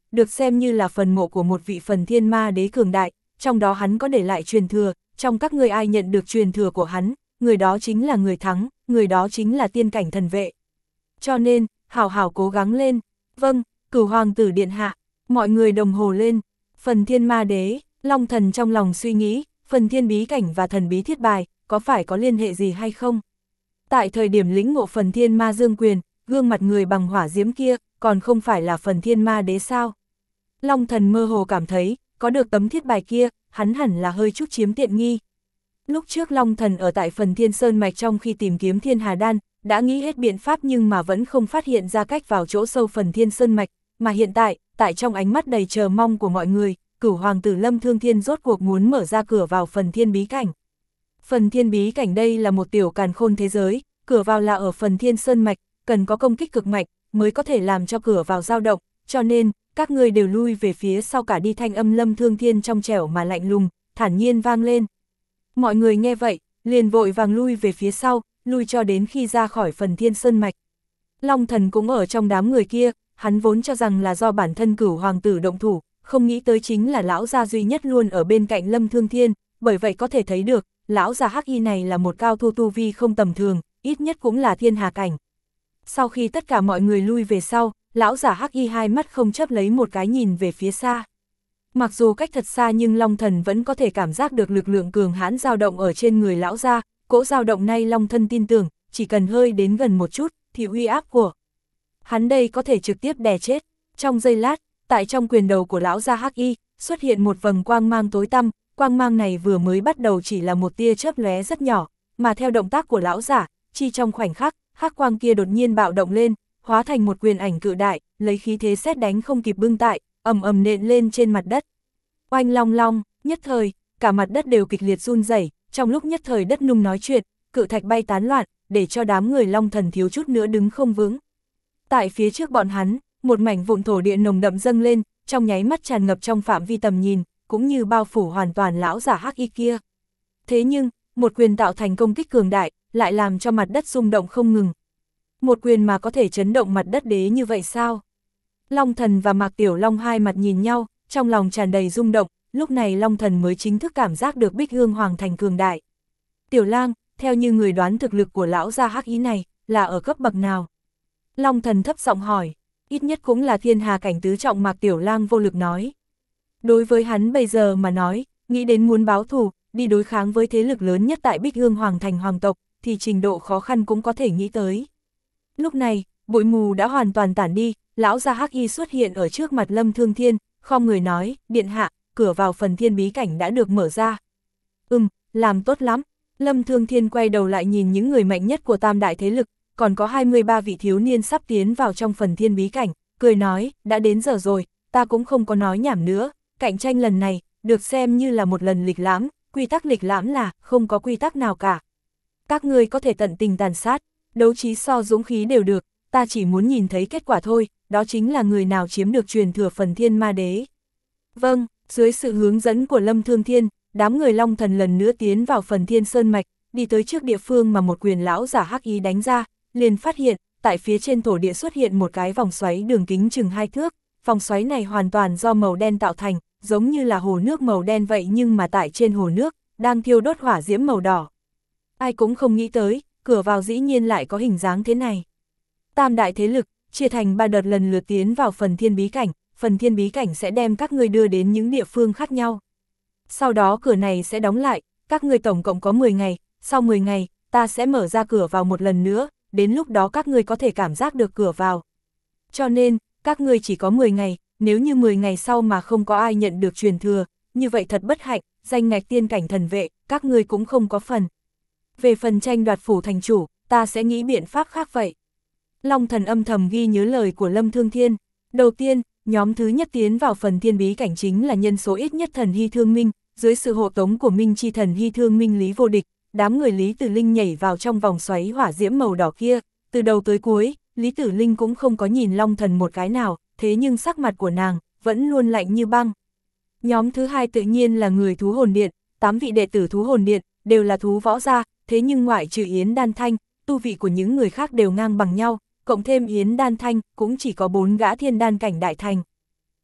được xem như là phần mộ của một vị phần thiên ma đế cường đại, trong đó hắn có để lại truyền thừa, trong các ngươi ai nhận được truyền thừa của hắn, người đó chính là người thắng, người đó chính là tiên cảnh thần vệ. Cho nên, hảo hảo cố gắng lên. Vâng, Cửu hoàng tử điện hạ. Mọi người đồng hồ lên. Phần thiên ma đế, Long Thần trong lòng suy nghĩ, phần thiên bí cảnh và thần bí thiết bài, có phải có liên hệ gì hay không? Tại thời điểm lĩnh ngộ phần thiên ma dương quyền, gương mặt người bằng hỏa diễm kia, còn không phải là phần thiên ma đế sao? Long Thần mơ hồ cảm thấy, có được tấm thiết bài kia, hắn hẳn là hơi chút chiếm tiện nghi. Lúc trước Long Thần ở tại phần thiên sơn mạch trong khi tìm kiếm thiên hà đan, đã nghĩ hết biện pháp nhưng mà vẫn không phát hiện ra cách vào chỗ sâu phần thiên sơn mạch, mà hiện tại, tại trong ánh mắt đầy chờ mong của mọi người, Cửu hoàng tử Lâm Thương Thiên rốt cuộc muốn mở ra cửa vào phần thiên bí cảnh. Phần thiên bí cảnh đây là một tiểu càn khôn thế giới, cửa vào là ở phần thiên sơn mạch, cần có công kích cực mạnh, mới có thể làm cho cửa vào dao động, cho nên, các người đều lui về phía sau cả đi, thanh âm Lâm Thương Thiên trong trẻo mà lạnh lùng, thản nhiên vang lên. Mọi người nghe vậy, liền vội vàng lui về phía sau, lui cho đến khi ra khỏi phần thiên sơn mạch. Long Thần cũng ở trong đám người kia, hắn vốn cho rằng là do bản thân Cửu hoàng tử động thủ, không nghĩ tới chính là lão gia duy nhất luôn ở bên cạnh Lâm Thương Thiên, bởi vậy có thể thấy được, lão già hắc y này là một cao thu tu vi không tầm thường, ít nhất cũng là thiên hà cảnh. Sau khi tất cả mọi người lui về sau, lão già hắc y hai mắt không chấp lấy một cái nhìn về phía xa. Mặc dù cách thật xa nhưng Long Thần vẫn có thể cảm giác được lực lượng cường hãn dao động ở trên người lão gia, cỗ dao động này Long Thân tin tưởng, chỉ cần hơi đến gần một chút, thì uy áp của hắn đây có thể trực tiếp đè chết. Trong giây lát, tại trong quyền đầu của lão gia hắc y, xuất hiện một vầng quang mang tối tăm, quang mang này vừa mới bắt đầu chỉ là một tia chớp lóe rất nhỏ, mà theo động tác của lão giả, chi trong khoảnh khắc, hắc quang kia đột nhiên bạo động lên, hóa thành một quyền ảnh cự đại, lấy khí thế sét đánh không kịp bưng tại, ầm ầm nện lên trên mặt đất. Oanh long long, nhất thời, cả mặt đất đều kịch liệt run rẩy, trong lúc nhất thời đất nung nói chuyện, cự thạch bay tán loạn, để cho đám người Long Thần thiếu chút nữa đứng không vững. Tại phía trước bọn hắn, một mảnh vụn thổ địa nồng đậm dâng lên, trong nháy mắt tràn ngập trong phạm vi tầm nhìn, cũng như bao phủ hoàn toàn lão giả hắc y kia. Thế nhưng, một quyền tạo thành công kích cường đại, lại làm cho mặt đất rung động không ngừng. Một quyền mà có thể chấn động mặt đất đế như vậy sao? Long Thần và Mạc Tiểu Long hai mặt nhìn nhau, trong lòng tràn đầy rung động, lúc này Long Thần mới chính thức cảm giác được Bích Hương Hoàng thành cường đại. Tiểu Lang, theo như người đoán thực lực của lão gia hắc ý này, là ở cấp bậc nào? Long Thần thấp giọng hỏi, ít nhất cũng là thiên hà cảnh tứ trọng, Mạc Tiểu Lang vô lực nói. Đối với hắn bây giờ mà nói, nghĩ đến muốn báo thù, đi đối kháng với thế lực lớn nhất tại Bích Hương Hoàng thành hoàng tộc, thì trình độ khó khăn cũng có thể nghĩ tới. Lúc này, bụi mù đã hoàn toàn tản đi, lão gia hắc y xuất hiện ở trước mặt Lâm Thương Thiên, khom người nói, điện hạ, cửa vào phần thiên bí cảnh đã được mở ra. Ừm, làm tốt lắm. Lâm Thương Thiên quay đầu lại nhìn những người mạnh nhất của tam đại thế lực, còn có hai mươi ba vị thiếu niên sắp tiến vào trong phần thiên bí cảnh, cười nói, đã đến giờ rồi, ta cũng không có nói nhảm nữa, cạnh tranh lần này, được xem như là một lần lịch lãm, quy tắc lịch lãm là, không có quy tắc nào cả. Các ngươi có thể tận tình tàn sát, đấu trí so dũng khí đều được, ta chỉ muốn nhìn thấy kết quả thôi, đó chính là người nào chiếm được truyền thừa phần thiên ma đế. Vâng, dưới sự hướng dẫn của Lâm Thương Thiên, đám người Long Thần lần nữa tiến vào phần thiên sơn mạch, đi tới trước địa phương mà một quyền lão giả hắc ý đánh ra, liền phát hiện, tại phía trên thổ địa xuất hiện một cái vòng xoáy đường kính chừng hai thước, vòng xoáy này hoàn toàn do màu đen tạo thành, giống như là hồ nước màu đen vậy, nhưng mà tại trên hồ nước, đang thiêu đốt hỏa diễm màu đỏ. Ai cũng không nghĩ tới, cửa vào dĩ nhiên lại có hình dáng thế này. Tam đại thế lực, chia thành ba đợt lần lượt tiến vào phần thiên bí cảnh, phần thiên bí cảnh sẽ đem các ngươi đưa đến những địa phương khác nhau. Sau đó cửa này sẽ đóng lại, các ngươi tổng cộng có mười ngày, sau mười ngày, ta sẽ mở ra cửa vào một lần nữa, đến lúc đó các ngươi có thể cảm giác được cửa vào. Cho nên, các ngươi chỉ có mười ngày, nếu như mười ngày sau mà không có ai nhận được truyền thừa, như vậy thật bất hạnh, danh ngạch tiên cảnh thần vệ, các ngươi cũng không có phần. Về phần tranh đoạt phủ thành chủ, ta sẽ nghĩ biện pháp khác vậy. Long Thần âm thầm ghi nhớ lời của Lâm Thương Thiên. Đầu tiên, nhóm thứ nhất tiến vào phần thiên bí cảnh chính là nhân số ít nhất thần Hy Thương Minh, dưới sự hộ tống của Minh Chi thần Hy Thương Minh Lý Vô Địch, đám người Lý Tử Linh nhảy vào trong vòng xoáy hỏa diễm màu đỏ kia, từ đầu tới cuối, Lý Tử Linh cũng không có nhìn Long Thần một cái nào, thế nhưng sắc mặt của nàng vẫn luôn lạnh như băng. Nhóm thứ hai tự nhiên là người Thú Hồn Điện, tám vị đệ tử Thú Hồn Điện đều là thú võ gia, thế nhưng ngoại trừ Yến Đan Thanh, tu vị của những người khác đều ngang bằng nhau, cộng thêm Yến Đan Thanh cũng chỉ có bốn gã thiên đan cảnh đại thành.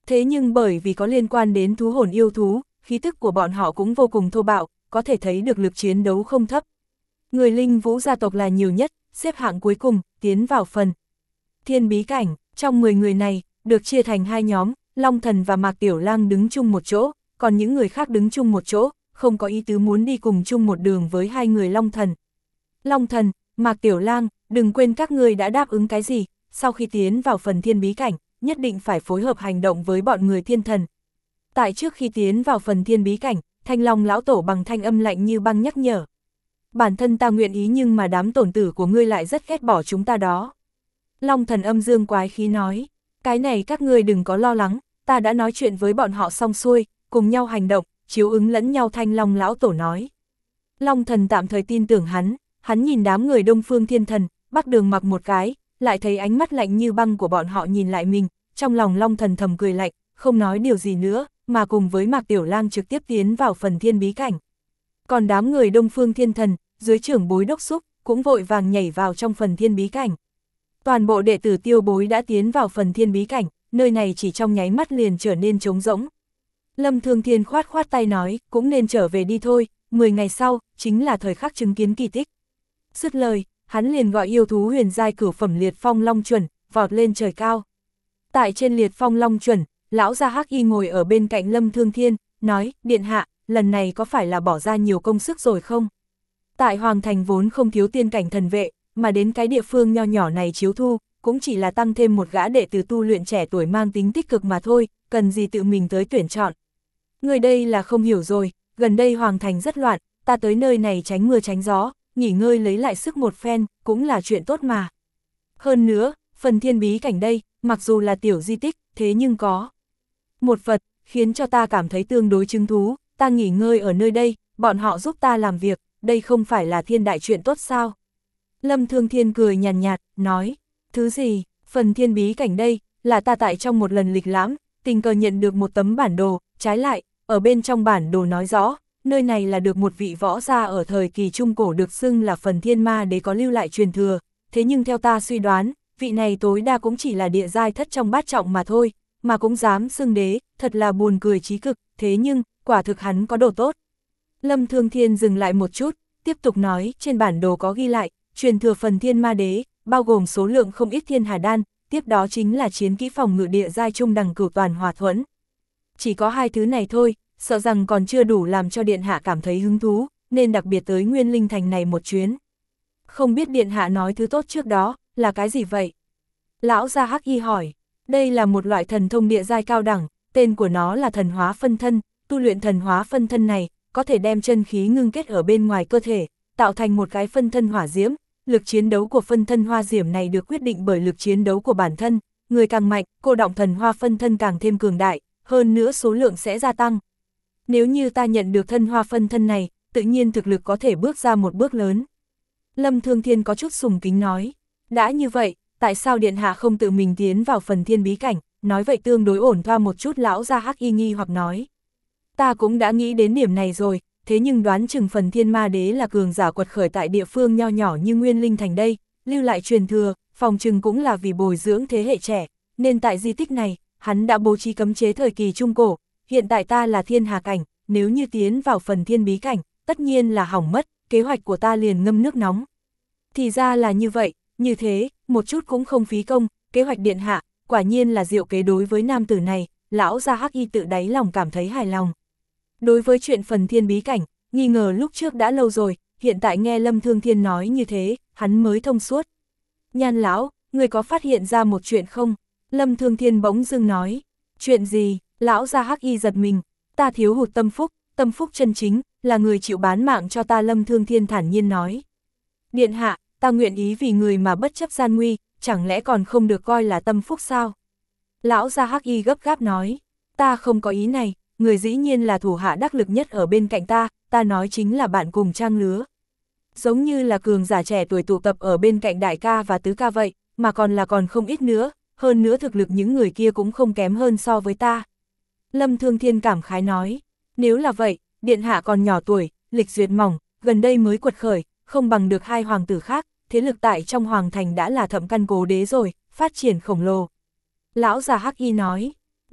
Thế nhưng bởi vì có liên quan đến thú hồn yêu thú, khí tức của bọn họ cũng vô cùng thô bạo, có thể thấy được lực chiến đấu không thấp. Người linh vũ gia tộc là nhiều nhất, xếp hạng cuối cùng, tiến vào phần thiên bí cảnh. Trong mười người này, được chia thành hai nhóm, Long Thần và Mạc Tiểu Lang đứng chung một chỗ, còn những người khác đứng chung một chỗ, không có ý tứ muốn đi cùng chung một đường với hai người Long Thần. Long Thần, Mạc Tiểu Lang, đừng quên các ngươi đã đáp ứng cái gì, sau khi tiến vào phần thiên bí cảnh, nhất định phải phối hợp hành động với bọn người thiên thần. Tại trước khi tiến vào phần thiên bí cảnh, Thanh Long lão tổ bằng thanh âm lạnh như băng nhắc nhở. Bản thân ta nguyện ý nhưng mà đám tổn tử của ngươi lại rất ghét bỏ chúng ta đó. Long Thần âm dương quái khí nói, cái này các ngươi đừng có lo lắng, ta đã nói chuyện với bọn họ xong xuôi, cùng nhau hành động, chiếu ứng lẫn nhau. Thanh Long lão tổ nói. Long Thần tạm thời tin tưởng hắn, hắn nhìn đám người Đông Phương Thiên Thần, Bắc Đường mặc một cái, lại thấy ánh mắt lạnh như băng của bọn họ nhìn lại mình, trong lòng Long Thần thầm cười lạnh, không nói điều gì nữa, mà cùng với Mạc Tiểu Lang trực tiếp tiến vào phần thiên bí cảnh. Còn đám người Đông Phương Thiên Thần, dưới trưởng bối đốc xúc, cũng vội vàng nhảy vào trong phần thiên bí cảnh. Toàn bộ đệ tử Tiêu Bối đã tiến vào phần thiên bí cảnh, nơi này chỉ trong nháy mắt liền trở nên trống rỗng. Lâm Thương Thiên khoát khoát tay nói, cũng nên trở về đi thôi, mười ngày sau, chính là thời khắc chứng kiến kỳ tích. Dứt lời, hắn liền gọi yêu thú huyền giai cửu phẩm liệt phong long chuẩn, vọt lên trời cao. Tại trên liệt phong long chuẩn, lão gia Hắc Y ngồi ở bên cạnh Lâm Thương Thiên, nói, điện hạ, lần này có phải là bỏ ra nhiều công sức rồi không? Tại Hoàng Thành vốn không thiếu tiên cảnh thần vệ, mà đến cái địa phương nho nhỏ này chiếu thu, cũng chỉ là tăng thêm một gã đệ tử tu luyện trẻ tuổi mang tính tích cực mà thôi, cần gì tự mình tới tuyển chọn. Người đây là không hiểu rồi, gần đây Hoàng Thành rất loạn, ta tới nơi này tránh mưa tránh gió, nghỉ ngơi lấy lại sức một phen, cũng là chuyện tốt mà. Hơn nữa, phần thiên bí cảnh đây, mặc dù là tiểu di tích, thế nhưng có một vật, khiến cho ta cảm thấy tương đối hứng thú, ta nghỉ ngơi ở nơi đây, bọn họ giúp ta làm việc, đây không phải là thiên đại chuyện tốt sao? Lâm Thương Thiên cười nhàn nhạt, nhạt, nói, thứ gì, phần thiên bí cảnh đây, là ta tại trong một lần lịch lãm, tình cờ nhận được một tấm bản đồ, trái lại, ở bên trong bản đồ nói rõ, nơi này là được một vị võ gia ở thời kỳ trung cổ được xưng là phần thiên ma đế có lưu lại truyền thừa, thế nhưng theo ta suy đoán, vị này tối đa cũng chỉ là địa giai thất trong bát trọng mà thôi, mà cũng dám xưng đế, thật là buồn cười chí cực, thế nhưng, quả thực hắn có đồ tốt. Lâm Thương Thiên dừng lại một chút, tiếp tục nói, trên bản đồ có ghi lại, truyền thừa phần thiên ma đế, bao gồm số lượng không ít thiên hà đan, tiếp đó chính là chiến kỹ phòng ngự địa giai trung đẳng cửu toàn hòa thuẫn. Chỉ có hai thứ này thôi, sợ rằng còn chưa đủ làm cho điện hạ cảm thấy hứng thú, nên đặc biệt tới Nguyên Linh Thành này một chuyến. Không biết điện hạ nói thứ tốt trước đó, là cái gì vậy? Lão gia Hắc Y hỏi, đây là một loại thần thông địa giai cao đẳng, tên của nó là thần hóa phân thân, tu luyện thần hóa phân thân này, có thể đem chân khí ngưng kết ở bên ngoài cơ thể, tạo thành một cái phân thân hỏa diễm. Lực chiến đấu của phân thân hoa diễm này được quyết định bởi lực chiến đấu của bản thân, người càng mạnh, cô động thần hoa phân thân càng thêm cường đại, hơn nữa số lượng sẽ gia tăng. Nếu như ta nhận được thân hoa phân thân này, tự nhiên thực lực có thể bước ra một bước lớn. Lâm Thương Thiên có chút sùng kính nói, đã như vậy, tại sao điện hạ không tự mình tiến vào phần thiên bí cảnh, nói vậy tương đối ổn thỏa một chút. Lão gia Hắc Y nghi hoặc nói, ta cũng đã nghĩ đến điểm này rồi, thế nhưng đoán chừng phần thiên ma đế là cường giả quật khởi tại địa phương nho nhỏ như Nguyên Linh Thành đây, lưu lại truyền thừa, phòng chừng cũng là vì bồi dưỡng thế hệ trẻ, nên tại di tích này, hắn đã bố trí cấm chế thời kỳ trung cổ, hiện tại ta là thiên hà cảnh, nếu như tiến vào phần thiên bí cảnh, tất nhiên là hỏng mất, kế hoạch của ta liền ngâm nước nóng. Thì ra là như vậy, như thế, một chút cũng không phí công, kế hoạch điện hạ, quả nhiên là diệu kế. Đối với nam tử này, lão gia Hắc Y tự đáy lòng cảm thấy hài lòng. Đối với chuyện phần thiên bí cảnh, nghi ngờ lúc trước đã lâu rồi, hiện tại nghe Lâm Thương Thiên nói như thế, hắn mới thông suốt. Nhan lão, người có phát hiện ra một chuyện không? Lâm Thương Thiên bỗng dưng nói, chuyện gì? Lão gia Hắc Y giật mình, ta thiếu hụt tâm phúc, tâm phúc chân chính, là người chịu bán mạng cho ta. Lâm Thương Thiên thản nhiên nói, điện hạ, ta nguyện ý vì người mà bất chấp gian nguy, chẳng lẽ còn không được coi là tâm phúc sao? Lão gia Hắc Y gấp gáp nói, ta không có ý này, người dĩ nhiên là thủ hạ đắc lực nhất ở bên cạnh ta, ta nói chính là bạn cùng trang lứa. Giống như là cường giả trẻ tuổi tụ tập ở bên cạnh đại ca và tứ ca vậy, mà còn là còn không ít nữa, hơn nữa thực lực những người kia cũng không kém hơn so với ta. Lâm Thương Thiên cảm khái nói, nếu là vậy, điện hạ còn nhỏ tuổi, lịch duyệt mỏng, gần đây mới quật khởi, không bằng được hai hoàng tử khác, thế lực tại trong hoàng thành đã là thậm căn cố đế rồi, phát triển khổng lồ. Lão già Hắc Y nói,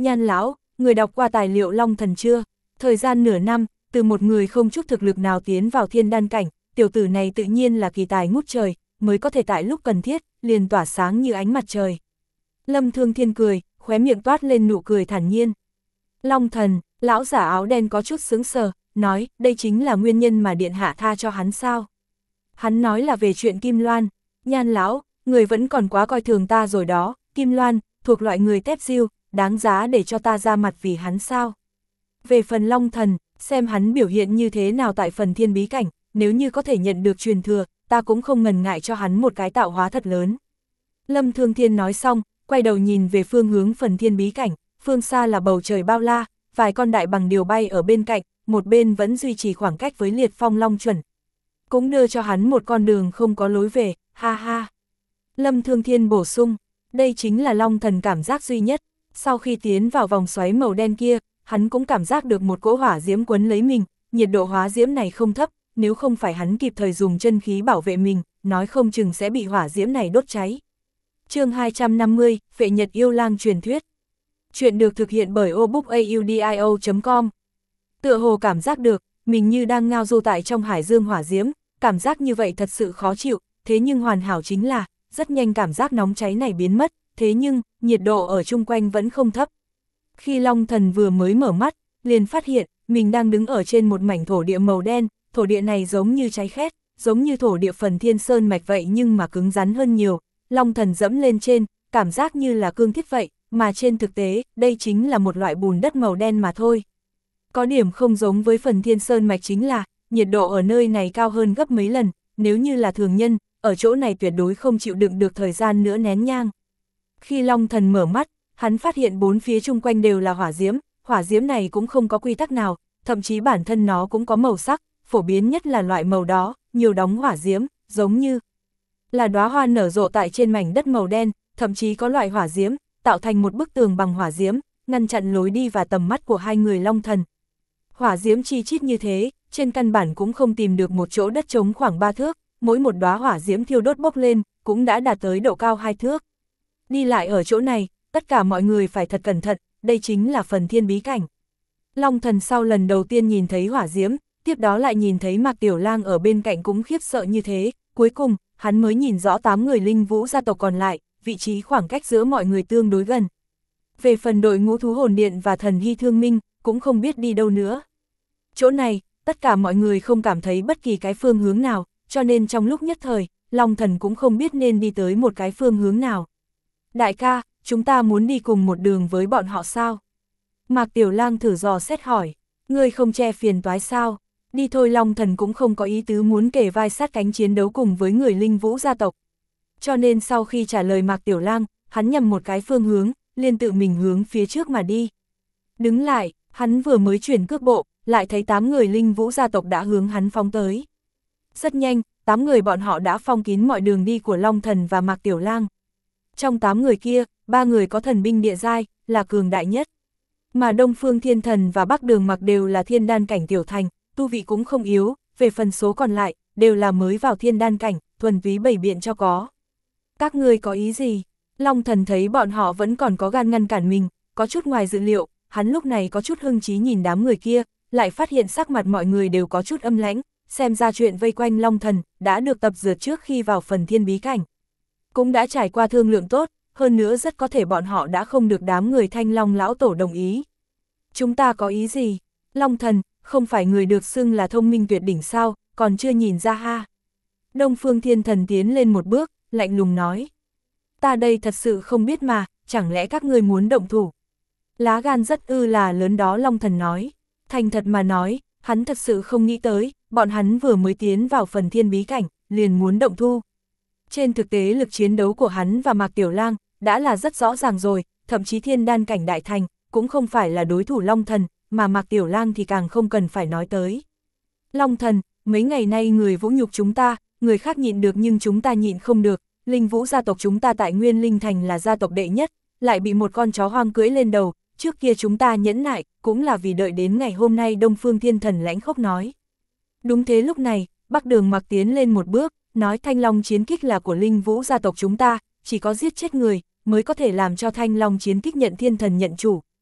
Nhan lão, người đọc qua tài liệu Long Thần chưa? Thời gian nửa năm, từ một người không chút thực lực nào tiến vào thiên đan cảnh, tiểu tử này tự nhiên là kỳ tài ngút trời, mới có thể tại lúc cần thiết, liền tỏa sáng như ánh mặt trời. Lâm Thương Thiên cười, khóe miệng toát lên nụ cười thản nhiên. Long Thần, lão giả áo đen có chút sững sờ, nói, đây chính là nguyên nhân mà điện hạ tha cho hắn sao? Hắn nói là về chuyện Kim Loan. Nhan lão, người vẫn còn quá coi thường ta rồi đó, Kim Loan, thuộc loại người tép diêu, đáng giá để cho ta ra mặt vì hắn sao? Về phần Long Thần, xem hắn biểu hiện như thế nào tại phần thiên bí cảnh, nếu như có thể nhận được truyền thừa, ta cũng không ngần ngại cho hắn một cái tạo hóa thật lớn. Lâm Thương Thiên nói xong, quay đầu nhìn về phương hướng phần thiên bí cảnh, phương xa là bầu trời bao la, vài con đại bằng điều bay ở bên cạnh, một bên vẫn duy trì khoảng cách với Liệt Phong Long chuẩn. Cũng đưa cho hắn một con đường không có lối về, ha ha. Lâm Thương Thiên bổ sung, đây chính là Long Thần cảm giác duy nhất, sau khi tiến vào vòng xoáy màu đen kia, hắn cũng cảm giác được một cỗ hỏa diễm quấn lấy mình, nhiệt độ hóa diễm này không thấp, nếu không phải hắn kịp thời dùng chân khí bảo vệ mình, nói không chừng sẽ bị hỏa diễm này đốt cháy. Chương hai trăm năm mươi, Phệ Nhật Yêu Lang truyền thuyết. Chuyện được thực hiện bởi o book audio chấm com. Tựa hồ cảm giác được, mình như đang ngao du tại trong hải dương hỏa diễm, cảm giác như vậy thật sự khó chịu, thế nhưng hoàn hảo chính là, rất nhanh cảm giác nóng cháy này biến mất, thế nhưng, nhiệt độ ở chung quanh vẫn không thấp. Khi Long Thần vừa mới mở mắt, liền phát hiện, mình đang đứng ở trên một mảnh thổ địa màu đen, thổ địa này giống như cháy khét, giống như thổ địa phần thiên sơn mạch vậy nhưng mà cứng rắn hơn nhiều. Long Thần dẫm lên trên, cảm giác như là cương thiết vậy, mà trên thực tế, đây chính là một loại bùn đất màu đen mà thôi. Có điểm không giống với phần thiên sơn mạch chính là, nhiệt độ ở nơi này cao hơn gấp mấy lần, nếu như là thường nhân, ở chỗ này tuyệt đối không chịu đựng được thời gian nữa nén nhang. Khi Long Thần mở mắt, hắn phát hiện bốn phía chung quanh đều là hỏa diễm, hỏa diễm này cũng không có quy tắc nào, thậm chí bản thân nó cũng có màu sắc, phổ biến nhất là loại màu đó, nhiều đóng hỏa diễm, giống như là đóa hoa nở rộ tại trên mảnh đất màu đen, thậm chí có loại hỏa diễm, tạo thành một bức tường bằng hỏa diễm, ngăn chặn lối đi và tầm mắt của hai người Long Thần. Hỏa diễm chi chít như thế, trên căn bản cũng không tìm được một chỗ đất trống khoảng ba thước, mỗi một đóa hỏa diễm thiêu đốt bốc lên, cũng đã đạt tới độ cao hai thước. Đi lại ở chỗ này, tất cả mọi người phải thật cẩn thận, đây chính là phần thiên bí cảnh. Long Thần sau lần đầu tiên nhìn thấy hỏa diễm, tiếp đó lại nhìn thấy Mạc Tiểu Lang ở bên cạnh cũng khiếp sợ như thế, cuối cùng, hắn mới nhìn rõ tám người linh vũ gia tộc còn lại, vị trí khoảng cách giữa mọi người tương đối gần. Về phần đội ngũ thú hồn điện và thần hy thương minh, cũng không biết đi đâu nữa. Chỗ này, tất cả mọi người không cảm thấy bất kỳ cái phương hướng nào, cho nên trong lúc nhất thời, Long Thần cũng không biết nên đi tới một cái phương hướng nào. Đại ca, chúng ta muốn đi cùng một đường với bọn họ sao? Mạc Tiểu Lang thử dò xét hỏi, ngươi không che phiền toái sao? Đi thôi. Long Thần cũng không có ý tứ muốn kề vai sát cánh chiến đấu cùng với người linh vũ gia tộc. Cho nên sau khi trả lời Mạc Tiểu Lang, hắn nhầm một cái phương hướng, liền tự mình hướng phía trước mà đi. Đứng lại, hắn vừa mới chuyển cước bộ, lại thấy tám người linh vũ gia tộc đã hướng hắn phóng tới. Rất nhanh, tám người bọn họ đã phong kín mọi đường đi của Long Thần và Mạc Tiểu Lang. Trong tám người kia, ba người có thần binh địa giai, là cường đại nhất. Mà Đông Phương Thiên Thần và Bắc Đường Mặc đều là thiên đan cảnh tiểu thành, tu vị cũng không yếu, về phần số còn lại, đều là mới vào thiên đan cảnh, thuần túy bày biện cho có. Các ngươi có ý gì? Long Thần thấy bọn họ vẫn còn có gan ngăn cản mình, có chút ngoài dự liệu, hắn lúc này có chút hưng trí nhìn đám người kia, lại phát hiện sắc mặt mọi người đều có chút âm lãnh, xem ra chuyện vây quanh Long Thần đã được tập dượt trước khi vào phần thiên bí cảnh. Cũng đã trải qua thương lượng tốt, hơn nữa rất có thể bọn họ đã không được đám người Thanh Long lão tổ đồng ý. Chúng ta có ý gì? Long Thần, không phải người được xưng là thông minh tuyệt đỉnh sao, còn chưa nhìn ra ha. Đông Phương Thiên Thần tiến lên một bước, lạnh lùng nói. Ta đây thật sự không biết mà, chẳng lẽ các ngươi muốn động thủ? Lá gan rất ư là lớn đó. Long Thần nói. Thành thật mà nói, hắn thật sự không nghĩ tới, bọn hắn vừa mới tiến vào phần thiên bí cảnh, liền muốn động thu. Trên thực tế lực chiến đấu của hắn và Mạc Tiểu Lang đã là rất rõ ràng rồi, thậm chí thiên đan cảnh đại thành, cũng không phải là đối thủ Long Thần, mà Mạc Tiểu Lang thì càng không cần phải nói tới. Long Thần, mấy ngày nay người vũ nhục chúng ta, người khác nhịn được nhưng chúng ta nhịn không được, linh vũ gia tộc chúng ta tại Nguyên Linh Thành là gia tộc đệ nhất, lại bị một con chó hoang cưỡi lên đầu, trước kia chúng ta nhẫn nại, cũng là vì đợi đến ngày hôm nay. Đông Phương Thiên Thần lãnh khốc nói. Đúng thế, lúc này, Bắc Đường Mặc tiến lên một bước, nói Thanh Long chiến kích là của linh vũ gia tộc chúng ta, chỉ có giết chết người, mới có thể làm cho Thanh Long chiến kích nhận thiên thần nhận chủ,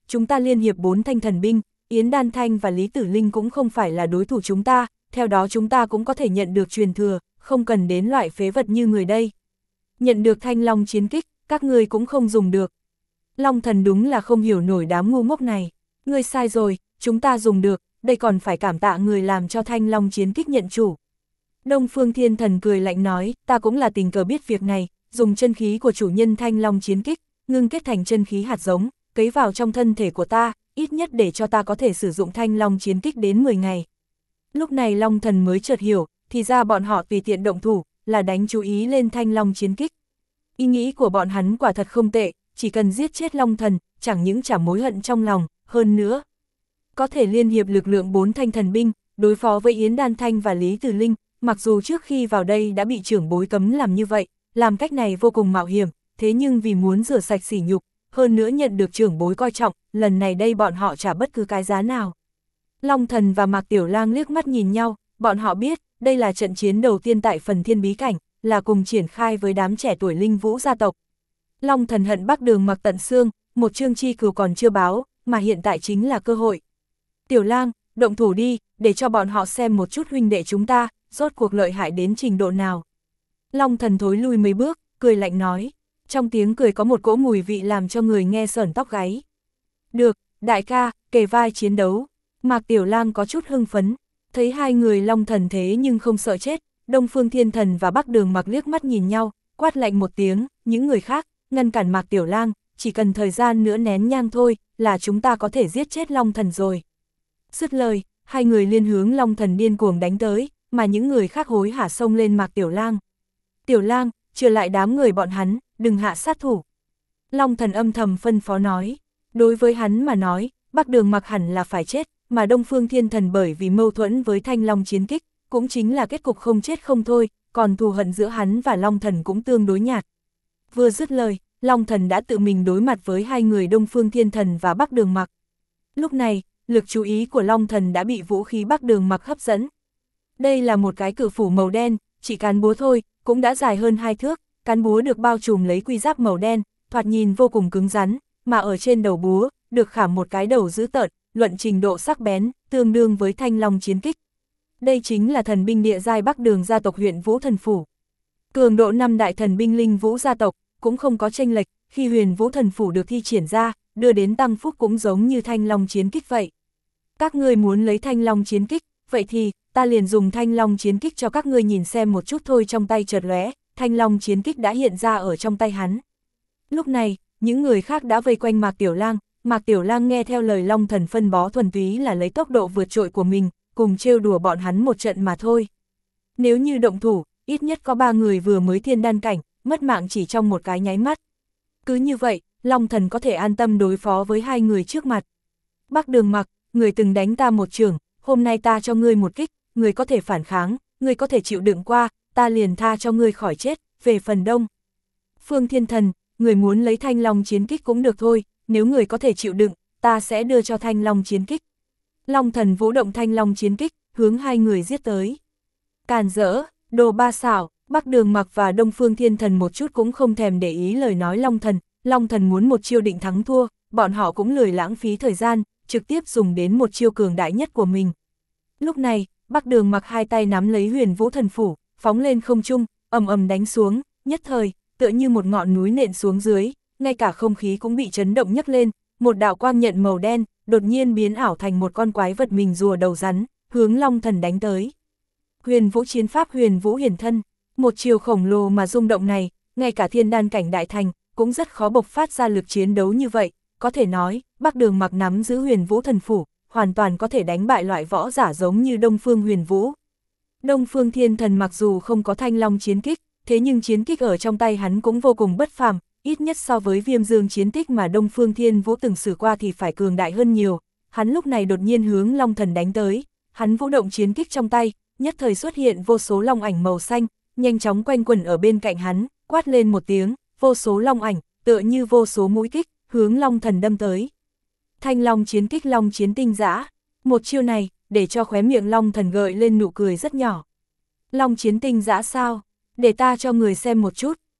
chúng ta liên hiệp bốn thanh thần binh, Yến Đan Thanh và Lý Tử Linh cũng không phải là đối thủ chúng ta, theo đó chúng ta cũng có thể nhận được truyền thừa, không cần đến loại phế vật như người đây. Nhận được Thanh Long chiến kích, các ngươi cũng không dùng được. Long Thần đúng là không hiểu nổi đám ngu ngốc này. Ngươi sai rồi, chúng ta dùng được, đây còn phải cảm tạ người làm cho Thanh Long chiến kích nhận chủ. Đông Phương Thiên Thần cười lạnh nói, ta cũng là tình cờ biết việc này, dùng chân khí của chủ nhân Thanh Long chiến kích, ngưng kết thành chân khí hạt giống, cấy vào trong thân thể của ta, ít nhất để cho ta có thể sử dụng Thanh Long chiến kích đến mười ngày. Lúc này Long Thần mới chợt hiểu, thì ra bọn họ tùy tiện động thủ, là đánh chú ý lên Thanh Long chiến kích. Ý nghĩ của bọn hắn quả thật không tệ, chỉ cần giết chết Long Thần, chẳng những trả mối hận trong lòng, hơn nữa. Có thể liên hiệp lực lượng bốn thanh thần binh, đối phó với Yến Đan Thanh và Lý Tử Linh, mặc dù trước khi vào đây đã bị trưởng bối cấm làm như vậy, làm cách này vô cùng mạo hiểm, thế nhưng vì muốn rửa sạch sỉ nhục, hơn nữa nhận được trưởng bối coi trọng, lần này đây bọn họ trả bất cứ cái giá nào. Long Thần và Mạc Tiểu Lang liếc mắt nhìn nhau, bọn họ biết, đây là trận chiến đầu tiên tại phần thiên bí cảnh, là cùng triển khai với đám trẻ tuổi Linh Vũ gia tộc. Long Thần hận Bắc Đường Mặc tận xương, một chương chi cừu còn chưa báo, mà hiện tại chính là cơ hội. Tiểu Lang, động thủ đi, để cho bọn họ xem một chút huynh đệ chúng ta, rốt cuộc lợi hại đến trình độ nào. Long Thần thối lui mấy bước, cười lạnh nói. Trong tiếng cười có một cỗ mùi vị làm cho người nghe sởn tóc gáy. Được, đại ca, kề vai chiến đấu. Mạc Tiểu Lang có chút hưng phấn, thấy hai người Long Thần thế nhưng không sợ chết, Đông Phương Thiên Thần và Bắc Đường Mặc liếc mắt nhìn nhau, quát lạnh một tiếng, những người khác, ngăn cản Mạc Tiểu Lang, chỉ cần thời gian nữa nén nhang thôi, là chúng ta có thể giết chết Long Thần rồi. Dứt lời, hai người liên hướng Long Thần điên cuồng đánh tới, mà những người khác hối hả xông lên Mạc Tiểu Lang. Tiểu Lang, trừ lại đám người bọn hắn, đừng hạ sát thủ. Long Thần âm thầm phân phó nói, đối với hắn mà nói, Bắc Đường Mặc hẳn là phải chết, mà Đông Phương Thiên Thần bởi vì mâu thuẫn với Thanh Long chiến kích, cũng chính là kết cục không chết không thôi, còn thù hận giữa hắn và Long Thần cũng tương đối nhạt. Vừa dứt lời, Long Thần đã tự mình đối mặt với hai người Đông Phương Thiên Thần và Bắc Đường Mặc. Lúc này, lực chú ý của Long Thần đã bị vũ khí Bắc Đường Mặc hấp dẫn. Đây là một cái cự phủ màu đen, chỉ cán búa thôi, cũng đã dài hơn hai thước, cán búa được bao trùm lấy quy giáp màu đen, thoạt nhìn vô cùng cứng rắn, mà ở trên đầu búa, được khảm một cái đầu dữ tợn, luận trình độ sắc bén, tương đương với Thanh Long chiến kích. Đây chính là thần binh địa giai Bắc Đường gia tộc huyện Vũ Thần Phủ. Cường độ năm đại thần binh Linh Vũ gia tộc, cũng không có chênh lệch, khi huyền Vũ Thần Phủ được thi triển ra, đưa đến tăng phúc cũng giống như Thanh Long chiến kích vậy. Các ngươi muốn lấy Thanh Long chiến kích, vậy thì, ta liền dùng Thanh Long chiến kích cho các ngươi nhìn xem một chút thôi. Trong tay chợt lóe, Thanh Long chiến kích đã hiện ra ở trong tay hắn. Lúc này, những người khác đã vây quanh Mạc Tiểu Lang, Mạc Tiểu Lang nghe theo lời Long Thần phân bó thuần túy là lấy tốc độ vượt trội của mình, cùng trêu đùa bọn hắn một trận mà thôi. Nếu như động thủ, ít nhất có ba người vừa mới thiên đan cảnh, mất mạng chỉ trong một cái nháy mắt. Cứ như vậy, Long Thần có thể an tâm đối phó với hai người trước mặt. Bắc Đường Mặc, người từng đánh ta một chưởng, hôm nay ta cho ngươi một kích, ngươi có thể phản kháng, ngươi có thể chịu đựng qua, ta liền tha cho ngươi khỏi chết. Về phần Đông Phương Thiên Thần, người muốn lấy Thanh Long chiến kích cũng được thôi, nếu người có thể chịu đựng, ta sẽ đưa cho Thanh Long chiến kích. Long Thần vũ động Thanh Long chiến kích, hướng hai người giết tới. Càn rỡ, đồ ba xảo, Bắc Đường Mặc và Đông Phương Thiên Thần một chút cũng không thèm để ý lời nói Long Thần, Long Thần muốn một chiêu định thắng thua, bọn họ cũng lười lãng phí thời gian, trực tiếp dùng đến một chiêu cường đại nhất của mình. Lúc này, Bắc Đường Mặc hai tay nắm lấy huyền Vũ Thần Phủ, phóng lên không trung, ầm ầm đánh xuống, nhất thời, tựa như một ngọn núi nện xuống dưới, ngay cả không khí cũng bị chấn động nhấc lên, một đạo quang nhận màu đen, đột nhiên biến ảo thành một con quái vật mình rùa đầu rắn, hướng Long Thần đánh tới. Huyền Vũ chiến pháp huyền Vũ hiển thân, một chiều khổng lồ mà rung động này, ngay cả thiên đan cảnh đại thành, cũng rất khó bộc phát ra lực chiến đấu như vậy, có thể nói, Bắc Đường Mặc nắm giữ huyền Vũ Thần Phủ, hoàn toàn có thể đánh bại loại võ giả giống như Đông Phương Huyền Vũ. Đông Phương Thiên Thần mặc dù không có Thanh Long chiến kích, thế nhưng chiến kích ở trong tay hắn cũng vô cùng bất phàm, ít nhất so với Viêm Dương chiến tích mà Đông Phương Thiên Vũ từng sử qua thì phải cường đại hơn nhiều. Hắn lúc này đột nhiên hướng Long Thần đánh tới, hắn vũ động chiến kích trong tay, nhất thời xuất hiện vô số long ảnh màu xanh, nhanh chóng quanh quẩn ở bên cạnh hắn, quát lên một tiếng, vô số long ảnh, tựa như vô số mũi kích, hướng Long Thần đâm tới. Thanh Long chiến kích Long chiến tinh dã, một chiêu này, để cho khóe miệng Long Thần gợi lên nụ cười rất nhỏ. Long chiến tinh dã sao? Để ta cho người xem một chút,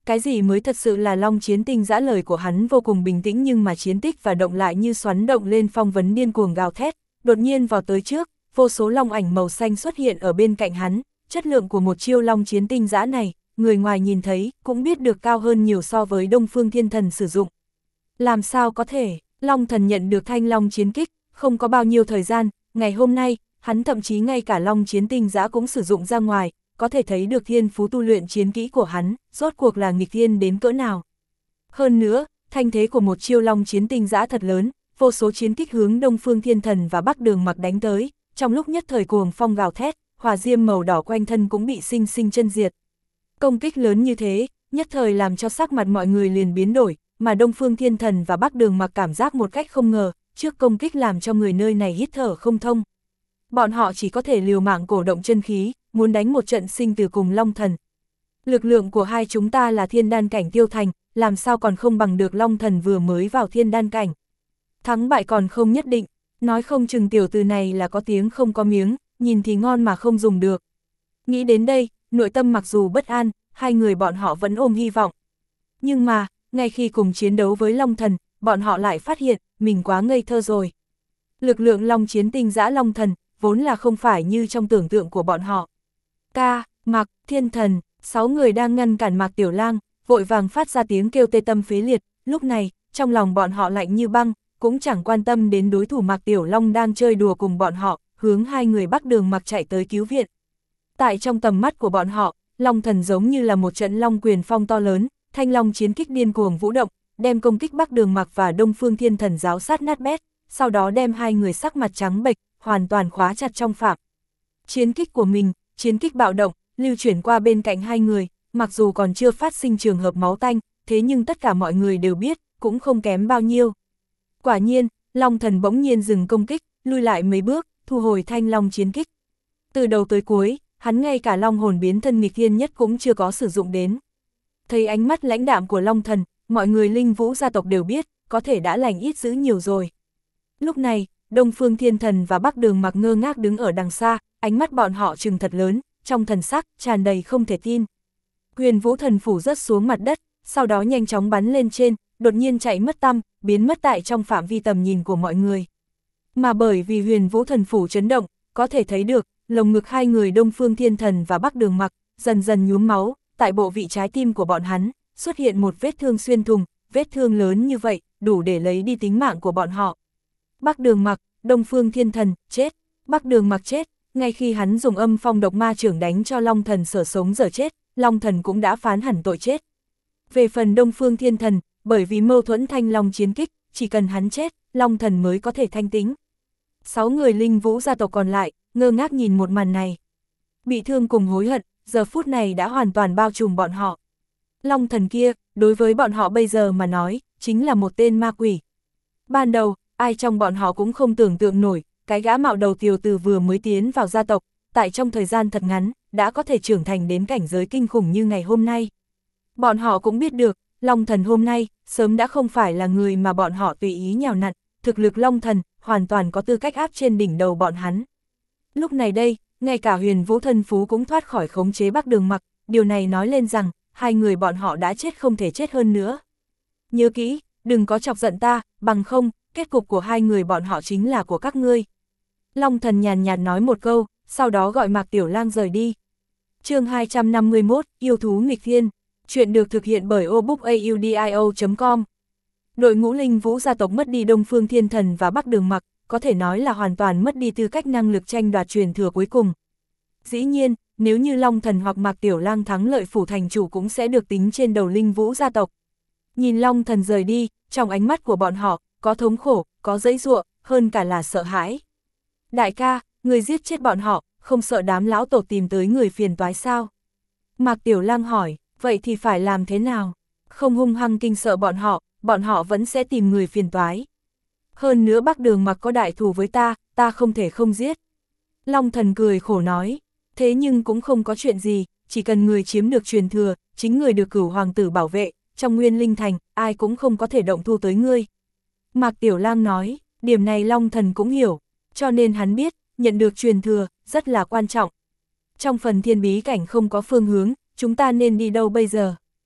Cái gì mới thật sự là Long Chiến Tinh Giã? Lời của hắn vô cùng bình tĩnh nhưng mà chiến tích và động lại như xoắn động lên phong vấn điên cuồng gào thét, đột nhiên vào tới trước, vô số long ảnh màu xanh xuất hiện ở bên cạnh hắn, chất lượng của một chiêu Long Chiến Tinh Giã này, người ngoài nhìn thấy cũng biết được cao hơn nhiều so với Đông Phương Thiên Thần sử dụng. Làm sao có thể, Long Thần nhận được thanh Long Chiến Kích, không có bao nhiêu thời gian, ngày hôm nay, hắn thậm chí ngay cả Long Chiến Tinh Giã cũng sử dụng ra ngoài, có thể thấy được thiên phú tu luyện chiến kỹ của hắn, rốt cuộc là nghịch thiên đến cỡ nào. Hơn nữa, thanh thế của một chiêu Long Chiến Tinh Giã thật lớn, vô số chiến kích hướng Đông Phương Thiên Thần và Bắc Đường Mặc đánh tới, trong lúc nhất thời cuồng phong gào thét, hỏa diêm màu đỏ quanh thân cũng bị sinh sinh chân diệt. Công kích lớn như thế, nhất thời làm cho sắc mặt mọi người liền biến đổi, mà Đông Phương Thiên Thần và Bắc Đường Mặc cảm giác một cách không ngờ, trước công kích làm cho người nơi này hít thở không thông. Bọn họ chỉ có thể liều mạng cổ động chân khí, muốn đánh một trận sinh tử cùng Long Thần. Lực lượng của hai chúng ta là thiên đan cảnh tiêu thành, làm sao còn không bằng được Long Thần vừa mới vào thiên đan cảnh. Thắng bại còn không nhất định, nói không chừng tiểu từ này là có tiếng không có miếng, nhìn thì ngon mà không dùng được. Nghĩ đến đây, nội tâm mặc dù bất an, hai người bọn họ vẫn ôm hy vọng. Nhưng mà, ngay khi cùng chiến đấu với Long Thần, bọn họ lại phát hiện, mình quá ngây thơ rồi. Lực lượng Long Chiến Tinh Giã Long Thần, vốn là không phải như trong tưởng tượng của bọn họ. Ca, Mạc, Thiên Thần, sáu người đang ngăn cản Mạc Tiểu Lang, vội vàng phát ra tiếng kêu tê tâm phế liệt, lúc này, trong lòng bọn họ lạnh như băng, cũng chẳng quan tâm đến đối thủ Mạc Tiểu Long đang chơi đùa cùng bọn họ, hướng hai người Bắc Đường Mặc chạy tới cứu viện. Tại trong tầm mắt của bọn họ, Long Thần giống như là một trận long quyền phong to lớn, thanh long chiến kích điên cuồng vũ động, đem công kích Bắc Đường Mặc và Đông Phương Thiên Thần giáo sát nát bét, sau đó đem hai người sắc mặt trắng bệch, hoàn toàn khóa chặt trong phạm. Chiến kích của mình, chiến kích bạo động, lưu chuyển qua bên cạnh hai người, mặc dù còn chưa phát sinh trường hợp máu tanh, thế nhưng tất cả mọi người đều biết, cũng không kém bao nhiêu. Quả nhiên, Long Thần bỗng nhiên dừng công kích, lui lại mấy bước, thu hồi thanh long chiến kích. Từ đầu tới cuối, hắn ngay cả long hồn biến thân nghịch thiên nhất cũng chưa có sử dụng đến. Thấy ánh mắt lãnh đạm của Long Thần, mọi người Linh Vũ gia tộc đều biết, có thể đã lành ít dữ nhiều rồi. Lúc này, Đông Phương Thiên Thần và Bắc Đường Mặc ngơ ngác đứng ở đằng xa, ánh mắt bọn họ trừng thật lớn, trong thần sắc, tràn đầy không thể tin. Huyền Vũ Thần Phủ rớt xuống mặt đất, sau đó nhanh chóng bắn lên trên, đột nhiên chạy mất tăm, biến mất tại trong phạm vi tầm nhìn của mọi người. Mà bởi vì Huyền Vũ Thần Phủ chấn động, có thể thấy được, lồng ngực hai người Đông Phương Thiên Thần và Bắc Đường Mặc, dần dần nhuốm máu, tại bộ vị trái tim của bọn hắn, xuất hiện một vết thương xuyên thùng, vết thương lớn như vậy, đủ để lấy đi tính mạng của bọn họ. Bắc Đường Mặc, Đông Phương Thiên Thần, chết. Bắc Đường Mặc chết, ngay khi hắn dùng âm phong độc ma trưởng đánh cho Long Thần sở sống giờ chết, Long Thần cũng đã phán hẳn tội chết. Về phần Đông Phương Thiên Thần, bởi vì mâu thuẫn thanh long chiến kích, chỉ cần hắn chết, Long Thần mới có thể thanh tính. Sáu người Linh Vũ gia tộc còn lại, ngơ ngác nhìn một màn này. Bị thương cùng hối hận, giờ phút này đã hoàn toàn bao trùm bọn họ. Long Thần kia, đối với bọn họ bây giờ mà nói, chính là một tên ma quỷ. Ban đầu, ai trong bọn họ cũng không tưởng tượng nổi, cái gã mạo đầu tiều từ vừa mới tiến vào gia tộc, tại trong thời gian thật ngắn, đã có thể trưởng thành đến cảnh giới kinh khủng như ngày hôm nay. Bọn họ cũng biết được, Long Thần hôm nay, sớm đã không phải là người mà bọn họ tùy ý nhào nặn, thực lực Long Thần, hoàn toàn có tư cách áp trên đỉnh đầu bọn hắn. Lúc này đây, ngay cả Huyền Vũ Thần Phú cũng thoát khỏi khống chế Bắc Đường Mặc, điều này nói lên rằng, hai người bọn họ đã chết không thể chết hơn nữa. Nhớ kỹ, đừng có chọc giận ta, bằng không, kết cục của hai người bọn họ chính là của các ngươi. Long Thần nhàn nhạt nói một câu, sau đó gọi Mạc Tiểu Lang rời đi. Chương hai trăm năm mươi mốt, Yêu thú nghịch thiên. Chuyện được thực hiện bởi obookaudio chấm com. Đội ngũ Linh Vũ gia tộc mất đi Đông Phương Thiên Thần và Bắc Đường Mặc, có thể nói là hoàn toàn mất đi tư cách năng lực tranh đoạt truyền thừa cuối cùng. Dĩ nhiên, nếu như Long Thần hoặc Mạc Tiểu Lang thắng lợi phủ thành chủ cũng sẽ được tính trên đầu Linh Vũ gia tộc. Nhìn Long Thần rời đi, trong ánh mắt của bọn họ, có thống khổ, có dãy giụa, hơn cả là sợ hãi. Đại ca, người giết chết bọn họ, không sợ đám lão tổ tìm tới người phiền toái sao? Mạc Tiểu Lang hỏi, vậy thì phải làm thế nào? Không hung hăng kinh sợ bọn họ, bọn họ vẫn sẽ tìm người phiền toái. Hơn nữa Bắc Đường Mặc có đại thù với ta, ta không thể không giết. Long Thần cười khổ nói, thế nhưng cũng không có chuyện gì, chỉ cần người chiếm được truyền thừa, chính người được Cửu hoàng tử bảo vệ, trong Nguyên Linh Thành, ai cũng không có thể động thu tới ngươi. Mạc Tiểu Lang nói, điểm này Long Thần cũng hiểu, cho nên hắn biết, nhận được truyền thừa, rất là quan trọng. Trong phần thiên bí cảnh không có phương hướng, chúng ta nên đi đâu bây giờ?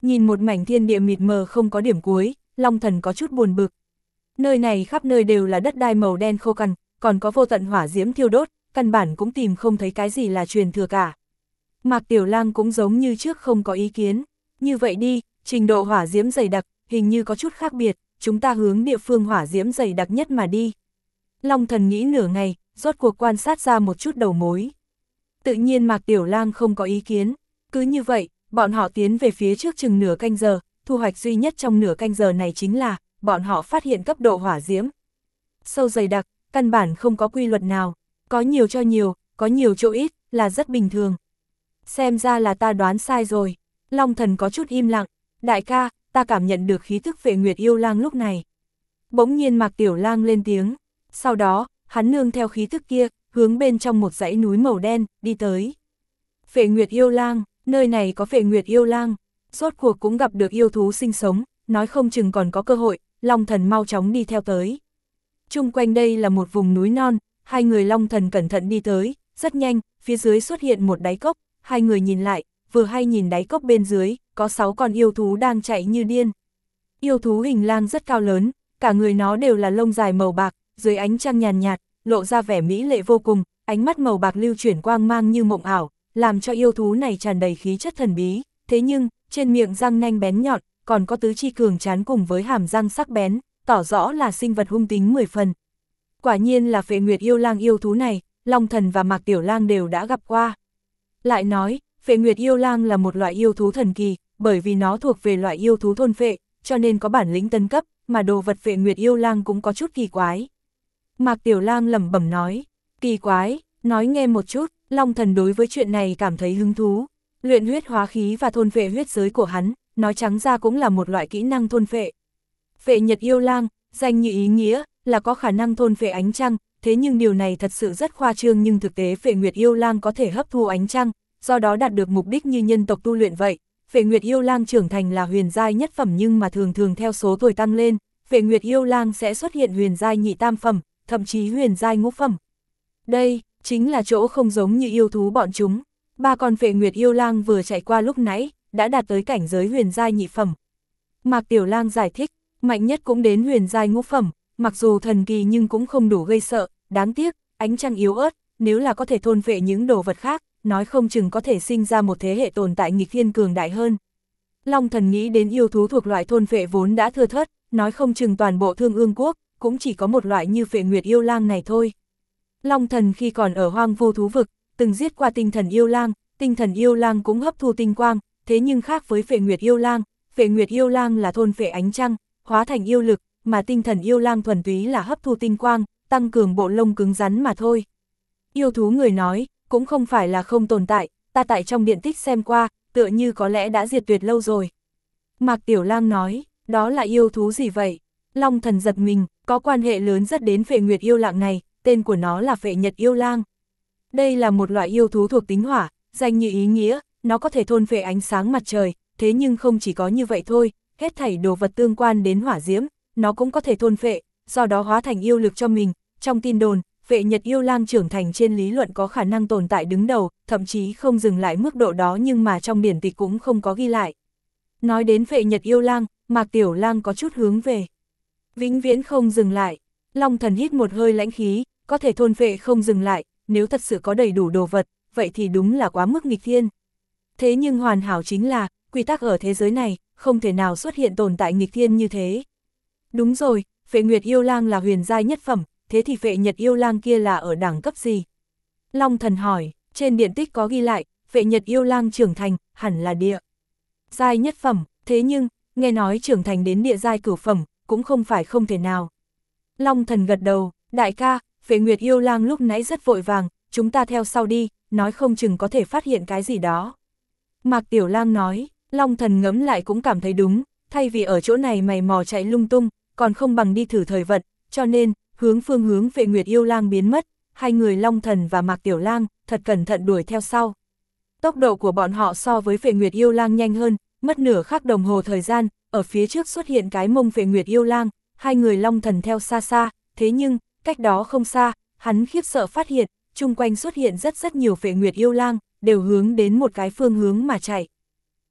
Nhìn một mảnh thiên địa mịt mờ không có điểm cuối, Long Thần có chút buồn bực. Nơi này khắp nơi đều là đất đai màu đen khô cằn, còn có vô tận hỏa diễm thiêu đốt, căn bản cũng tìm không thấy cái gì là truyền thừa cả. Mạc Tiểu Lang cũng giống như trước không có ý kiến. Như vậy đi, trình độ hỏa diễm dày đặc, hình như có chút khác biệt, chúng ta hướng địa phương hỏa diễm dày đặc nhất mà đi. Long Thần nghĩ nửa ngày, rốt cuộc quan sát ra một chút đầu mối. Tự nhiên Mạc Tiểu Lang không có ý kiến. Cứ như vậy, bọn họ tiến về phía trước chừng nửa canh giờ, thu hoạch duy nhất trong nửa canh giờ này chính là, bọn họ phát hiện cấp độ hỏa diễm sâu dày đặc, căn bản không có quy luật nào, có nhiều cho nhiều, có nhiều chỗ ít, là rất bình thường. Xem ra là ta đoán sai rồi. Long Thần có chút im lặng. Đại ca, ta cảm nhận được khí thức Phệ Nguyệt Yêu Lang lúc này. Bỗng nhiên Mạc Tiểu Lang lên tiếng. Sau đó, hắn nương theo khí thức kia, hướng bên trong một dãy núi màu đen, đi tới. Phệ Nguyệt Yêu Lang, nơi này có Phệ Nguyệt Yêu Lang. Rốt cuộc cũng gặp được yêu thú sinh sống, nói không chừng còn có cơ hội, Long Thần mau chóng đi theo tới. Chung quanh đây là một vùng núi non, hai người Long Thần cẩn thận đi tới, rất nhanh, phía dưới xuất hiện một đáy cốc, hai người nhìn lại, vừa hay nhìn đáy cốc bên dưới, có sáu con yêu thú đang chạy như điên. Yêu thú hình lang rất cao lớn, cả người nó đều là lông dài màu bạc, dưới ánh trăng nhàn nhạt, lộ ra vẻ mỹ lệ vô cùng, ánh mắt màu bạc lưu chuyển quang mang như mộng ảo, làm cho yêu thú này tràn đầy khí chất thần bí, thế nhưng, trên miệng răng nanh bén nhọn, còn có tứ chi cường tráng cùng với hàm răng sắc bén, tỏ rõ là sinh vật hung tính mười phần. Quả nhiên là Phệ Nguyệt Yêu Lang yêu thú này, Long Thần và Mạc Tiểu Lang đều đã gặp qua. Lại nói, Phệ Nguyệt Yêu Lang là một loại yêu thú thần kỳ, bởi vì nó thuộc về loại yêu thú thôn phệ, cho nên có bản lĩnh tân cấp, mà đồ vật Phệ Nguyệt Yêu Lang cũng có chút kỳ quái. Mạc Tiểu Lang lẩm bẩm nói, kỳ quái, nói nghe một chút. Long Thần đối với chuyện này cảm thấy hứng thú. Luyện huyết hóa khí và thôn phệ huyết giới của hắn, nói trắng ra cũng là một loại kỹ năng thôn phệ. Phệ Nhật Yêu Lang, danh như ý nghĩa, là có khả năng thôn phệ ánh trăng, thế nhưng điều này thật sự rất khoa trương, nhưng thực tế Phệ Nguyệt Yêu Lang có thể hấp thu ánh trăng, do đó đạt được mục đích như nhân tộc tu luyện vậy. Phệ Nguyệt Yêu Lang trưởng thành là huyền giai nhất phẩm, nhưng mà thường thường theo số tuổi tăng lên, Phệ Nguyệt Yêu Lang sẽ xuất hiện huyền giai nhị tam phẩm, thậm chí huyền giai ngũ phẩm. Đây chính là chỗ không giống như yêu thú bọn chúng. Ba con Phệ Nguyệt Yêu Lang vừa chạy qua lúc nãy, đã đạt tới cảnh giới huyền giai nhị phẩm. Mạc Tiểu Lang giải thích, mạnh nhất cũng đến huyền giai ngũ phẩm, mặc dù thần kỳ nhưng cũng không đủ gây sợ, đáng tiếc, ánh trăng yếu ớt, nếu là có thể thôn phệ những đồ vật khác, nói không chừng có thể sinh ra một thế hệ tồn tại nghịch thiên cường đại hơn. Long Thần nghĩ đến yêu thú thuộc loại thôn phệ vốn đã thưa thớt, nói không chừng toàn bộ Thương Ương Quốc, cũng chỉ có một loại như Phệ Nguyệt Yêu Lang này thôi. Long Thần khi còn ở Hoang Vu thú vực, từng giết qua Tinh Thần Yêu Lang, Tinh Thần Yêu Lang cũng hấp thu tinh quang, thế nhưng khác với Phệ Nguyệt Yêu Lang, Phệ Nguyệt Yêu Lang là thôn phệ ánh trăng, hóa thành yêu lực, mà Tinh Thần Yêu Lang thuần túy là hấp thu tinh quang, tăng cường bộ lông cứng rắn mà thôi. Yêu thú người nói, cũng không phải là không tồn tại, ta tại trong điện tích xem qua, tựa như có lẽ đã diệt tuyệt lâu rồi. Mạc Tiểu Lang nói, đó là yêu thú gì vậy? Long Thần giật mình, có quan hệ lớn rất đến Phệ Nguyệt Yêu Lang này, tên của nó là Phệ Nhật Yêu Lang. Đây là một loại yêu thú thuộc tính hỏa, danh như ý nghĩa, nó có thể thôn phệ ánh sáng mặt trời, thế nhưng không chỉ có như vậy thôi, hết thảy đồ vật tương quan đến hỏa diễm, nó cũng có thể thôn phệ, do đó hóa thành yêu lực cho mình. Trong tin đồn, Phệ Nhật Yêu Lang trưởng thành trên lý luận có khả năng tồn tại đứng đầu, thậm chí không dừng lại mức độ đó, nhưng mà trong điển tịch cũng không có ghi lại. Nói đến Phệ Nhật Yêu Lang, Mạc Tiểu Lang có chút hướng về. Vĩnh viễn không dừng lại. Long Thần hít một hơi lãnh khí, có thể thôn phệ không dừng lại, nếu thật sự có đầy đủ đồ vật, vậy thì đúng là quá mức nghịch thiên. Thế nhưng hoàn hảo chính là, quy tắc ở thế giới này, không thể nào xuất hiện tồn tại nghịch thiên như thế. Đúng rồi, Phệ Nguyệt Yêu Lang là huyền giai nhất phẩm, thế thì Phệ Nhật Yêu Lang kia là ở đẳng cấp gì? Long Thần hỏi, trên điện tích có ghi lại, Phệ Nhật Yêu Lang trưởng thành, hẳn là địa giai nhất phẩm, thế nhưng, nghe nói trưởng thành đến địa giai cửu phẩm, cũng không phải không thể nào. Long Thần gật đầu, đại ca, Phệ Nguyệt Yêu Lang lúc nãy rất vội vàng, chúng ta theo sau đi, nói không chừng có thể phát hiện cái gì đó. Mạc Tiểu Lang nói, Long Thần ngẫm lại cũng cảm thấy đúng, thay vì ở chỗ này mày mò chạy lung tung, còn không bằng đi thử thời vận, cho nên, hướng phương hướng Phệ Nguyệt Yêu Lang biến mất, hai người Long Thần và Mạc Tiểu Lang thật cẩn thận đuổi theo sau. Tốc độ của bọn họ so với Phệ Nguyệt Yêu Lang nhanh hơn, mất nửa khắc đồng hồ thời gian, ở phía trước xuất hiện cái mông Phệ Nguyệt Yêu Lang, hai người Long Thần theo xa xa, thế nhưng, cách đó không xa, hắn khiếp sợ phát hiện, chung quanh xuất hiện rất rất nhiều Phệ Nguyệt Yêu Lang, đều hướng đến một cái phương hướng mà chạy.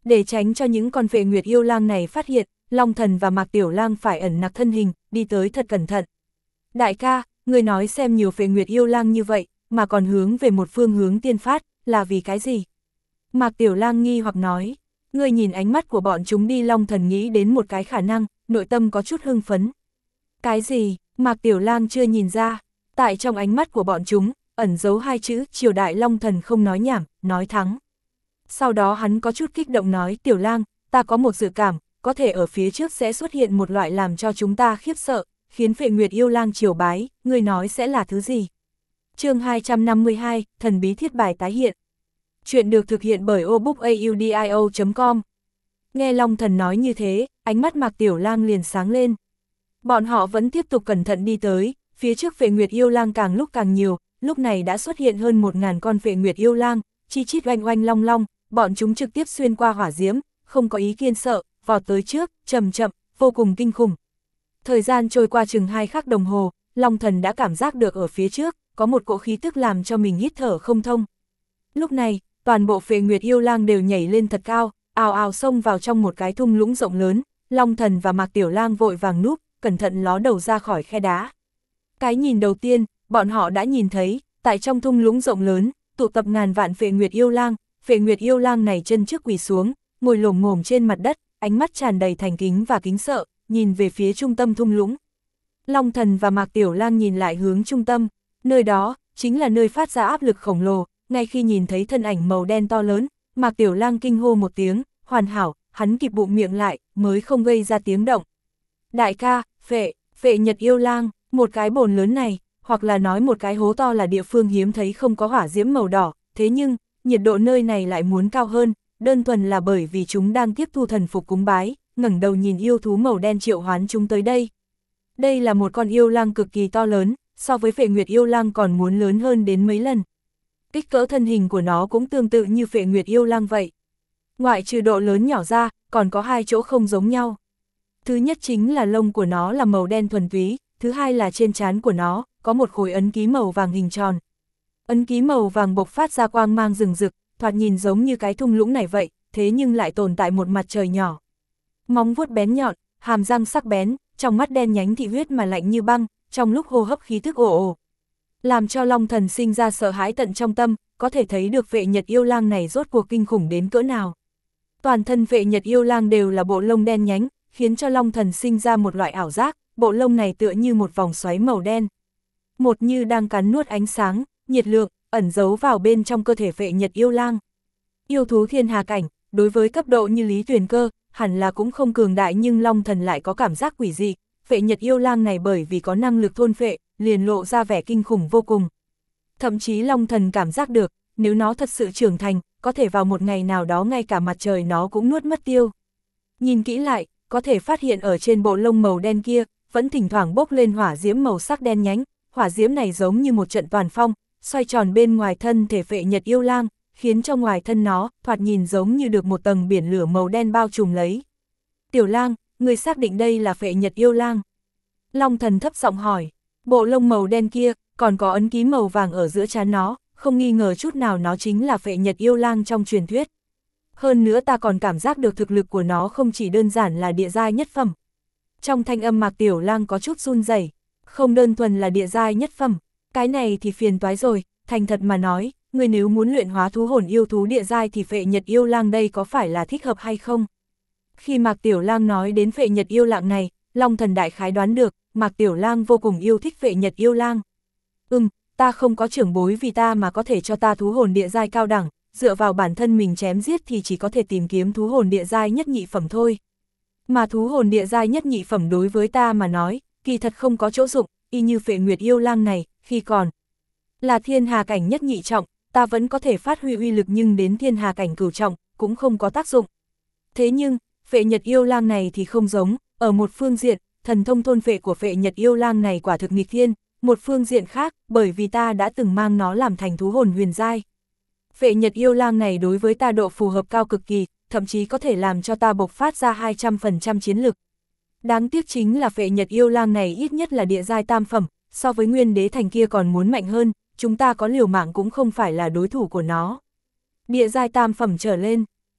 Để tránh cho những con phệ nguyệt yêu lang này phát hiện, Long Thần và Mạc Tiểu Lang phải ẩn nặc thân hình, đi tới thật cẩn thận. Đại ca, người nói xem nhiều phệ nguyệt yêu lang như vậy, mà còn hướng về một phương hướng tiên phát, là vì cái gì? Mạc Tiểu Lang nghi hoặc nói, người nhìn ánh mắt của bọn chúng đi. Long Thần nghĩ đến một cái khả năng, nội tâm có chút hưng phấn. Cái gì? Mạc Tiểu Lang chưa nhìn ra, tại trong ánh mắt của bọn chúng, ẩn giấu hai chữ triều đại. Long Thần không nói nhảm, nói thắng. Sau đó hắn có chút kích động nói, Tiểu Lang, ta có một dự cảm, có thể ở phía trước sẽ xuất hiện một loại làm cho chúng ta khiếp sợ, khiến phệ nguyệt yêu lang triều bái, ngươi nói sẽ là thứ gì? Chương hai trăm năm mươi hai, thần bí thiết bài tái hiện. Chuyện được thực hiện bởi obookaudio chấm com. Nghe Long Thần nói như thế, ánh mắt Mạc Tiểu Lang liền sáng lên. Bọn họ vẫn tiếp tục cẩn thận đi tới, phía trước phệ nguyệt yêu lang càng lúc càng nhiều, lúc này đã xuất hiện hơn một ngàn con phệ nguyệt yêu lang, chi chít oanh oanh long long, bọn chúng trực tiếp xuyên qua hỏa diễm, không có ý kiên sợ, vọt tới trước, chậm chậm, vô cùng kinh khủng. Thời gian trôi qua chừng hai khắc đồng hồ, Long Thần đã cảm giác được ở phía trước, có một cỗ khí tức làm cho mình hít thở không thông. Lúc này, toàn bộ phệ nguyệt yêu lang đều nhảy lên thật cao, ào ào xông vào trong một cái thung lũng rộng lớn, Long Thần và Mạc Tiểu Lang vội vàng núp, cẩn thận ló đầu ra khỏi khe đá. Cái nhìn đầu tiên, bọn họ đã nhìn thấy, tại trong thung lũng rộng lớn, tụ tập ngàn vạn phệ nguyệt yêu lang, phệ nguyệt yêu lang này chân trước quỳ xuống, ngồi lồm ngồm trên mặt đất, ánh mắt tràn đầy thành kính và kính sợ, nhìn về phía trung tâm thung lũng. Long Thần và Mạc Tiểu Lang nhìn lại hướng trung tâm, nơi đó, chính là nơi phát ra áp lực khổng lồ, ngay khi nhìn thấy thân ảnh màu đen to lớn, Mạc Tiểu Lang kinh hô một tiếng, hoàn hảo, hắn kịp bụng miệng lại, mới không gây ra tiếng động. Đại ca, phệ, phệ nhật yêu lang, một cái bồn lớn này, hoặc là nói một cái hố to là địa phương hiếm thấy không có hỏa diễm màu đỏ, thế nhưng, nhiệt độ nơi này lại muốn cao hơn, đơn thuần là bởi vì chúng đang tiếp thu thần phục cúng bái, ngẩng đầu nhìn yêu thú màu đen triệu hoán chúng tới đây. Đây là một con yêu lang cực kỳ to lớn, so với phệ nguyệt yêu lang còn muốn lớn hơn đến mấy lần. Kích cỡ thân hình của nó cũng tương tự như phệ nguyệt yêu lang vậy. Ngoại trừ độ lớn nhỏ ra, còn có hai chỗ không giống nhau. Thứ nhất chính là lông của nó là màu đen thuần túy, thứ hai là trên trán của nó, có một khối ấn ký màu vàng hình tròn. Ấn ký màu vàng bộc phát ra quang mang rừng rực, thoạt nhìn giống như cái thung lũng này vậy, thế nhưng lại tồn tại một mặt trời nhỏ. Móng vuốt bén nhọn, hàm răng sắc bén, trong mắt đen nhánh thị huyết mà lạnh như băng, trong lúc hô hấp khí thức ồ ồ. Làm cho Long Thần sinh ra sợ hãi tận trong tâm, có thể thấy được phệ nhật yêu lang này rốt cuộc kinh khủng đến cỡ nào. Toàn thân phệ nhật yêu lang đều là bộ lông đen nhánh, khiến cho Long Thần sinh ra một loại ảo giác, bộ lông này tựa như một vòng xoáy màu đen. Một như đang cắn nuốt ánh sáng, nhiệt lượng, ẩn giấu vào bên trong cơ thể phệ nhật yêu lang. Yêu thú thiên hà cảnh, đối với cấp độ như Lý Tuyền Cơ, hẳn là cũng không cường đại nhưng Long Thần lại có cảm giác quỷ dị, phệ nhật yêu lang này bởi vì có năng lực thôn phệ, liền lộ ra vẻ kinh khủng vô cùng. Thậm chí Long Thần cảm giác được, nếu nó thật sự trưởng thành, có thể vào một ngày nào đó ngay cả mặt trời nó cũng nuốt mất tiêu. Nhìn kỹ lại, có thể phát hiện ở trên bộ lông màu đen kia, vẫn thỉnh thoảng bốc lên hỏa diễm màu sắc đen nhánh, hỏa diễm này giống như một trận toàn phong, xoay tròn bên ngoài thân thể phệ nhật yêu lang, khiến cho ngoài thân nó, thoạt nhìn giống như được một tầng biển lửa màu đen bao trùm lấy. Tiểu Lang, người xác định đây là phệ nhật yêu lang? Long Thần thấp giọng hỏi, bộ lông màu đen kia, còn có ấn ký màu vàng ở giữa trán nó, không nghi ngờ chút nào nó chính là phệ nhật yêu lang trong truyền thuyết. Hơn nữa ta còn cảm giác được thực lực của nó không chỉ đơn giản là địa giai nhất phẩm. Trong thanh âm Mạc Tiểu Lang có chút run rẩy, không đơn thuần là địa giai nhất phẩm, cái này thì phiền toái rồi, thành thật mà nói, người nếu muốn luyện hóa thú hồn yêu thú địa giai thì phệ nhật yêu lang đây có phải là thích hợp hay không? Khi Mạc Tiểu Lang nói đến phệ nhật yêu lang này, Long Thần đại khái đoán được, Mạc Tiểu Lang vô cùng yêu thích phệ nhật yêu lang. Ừm, ta không có trưởng bối vì ta mà có thể cho ta thú hồn địa giai cao đẳng, dựa vào bản thân mình chém giết thì chỉ có thể tìm kiếm thú hồn địa giai nhất nhị phẩm thôi. Mà thú hồn địa giai nhất nhị phẩm đối với ta mà nói, kỳ thật không có chỗ dụng, y như phệ nguyệt yêu lang này, khi còn là thiên hà cảnh nhất nhị trọng, ta vẫn có thể phát huy uy lực nhưng đến thiên hà cảnh cửu trọng, cũng không có tác dụng. Thế nhưng, phệ nhật yêu lang này thì không giống, ở một phương diện, thần thông thôn phệ của phệ nhật yêu lang này quả thực nghịch thiên, một phương diện khác, bởi vì ta đã từng mang nó làm thành thú hồn huyền giai. Phệ nhật yêu lang này đối với ta độ phù hợp cao cực kỳ, thậm chí có thể làm cho ta bộc phát ra hai trăm phần trăm chiến lực. Đáng tiếc chính là phệ nhật yêu lang này ít nhất là địa giai tam phẩm, so với nguyên đế thành kia còn muốn mạnh hơn, chúng ta có liều mạng cũng không phải là đối thủ của nó. Địa giai tam phẩm trở lên,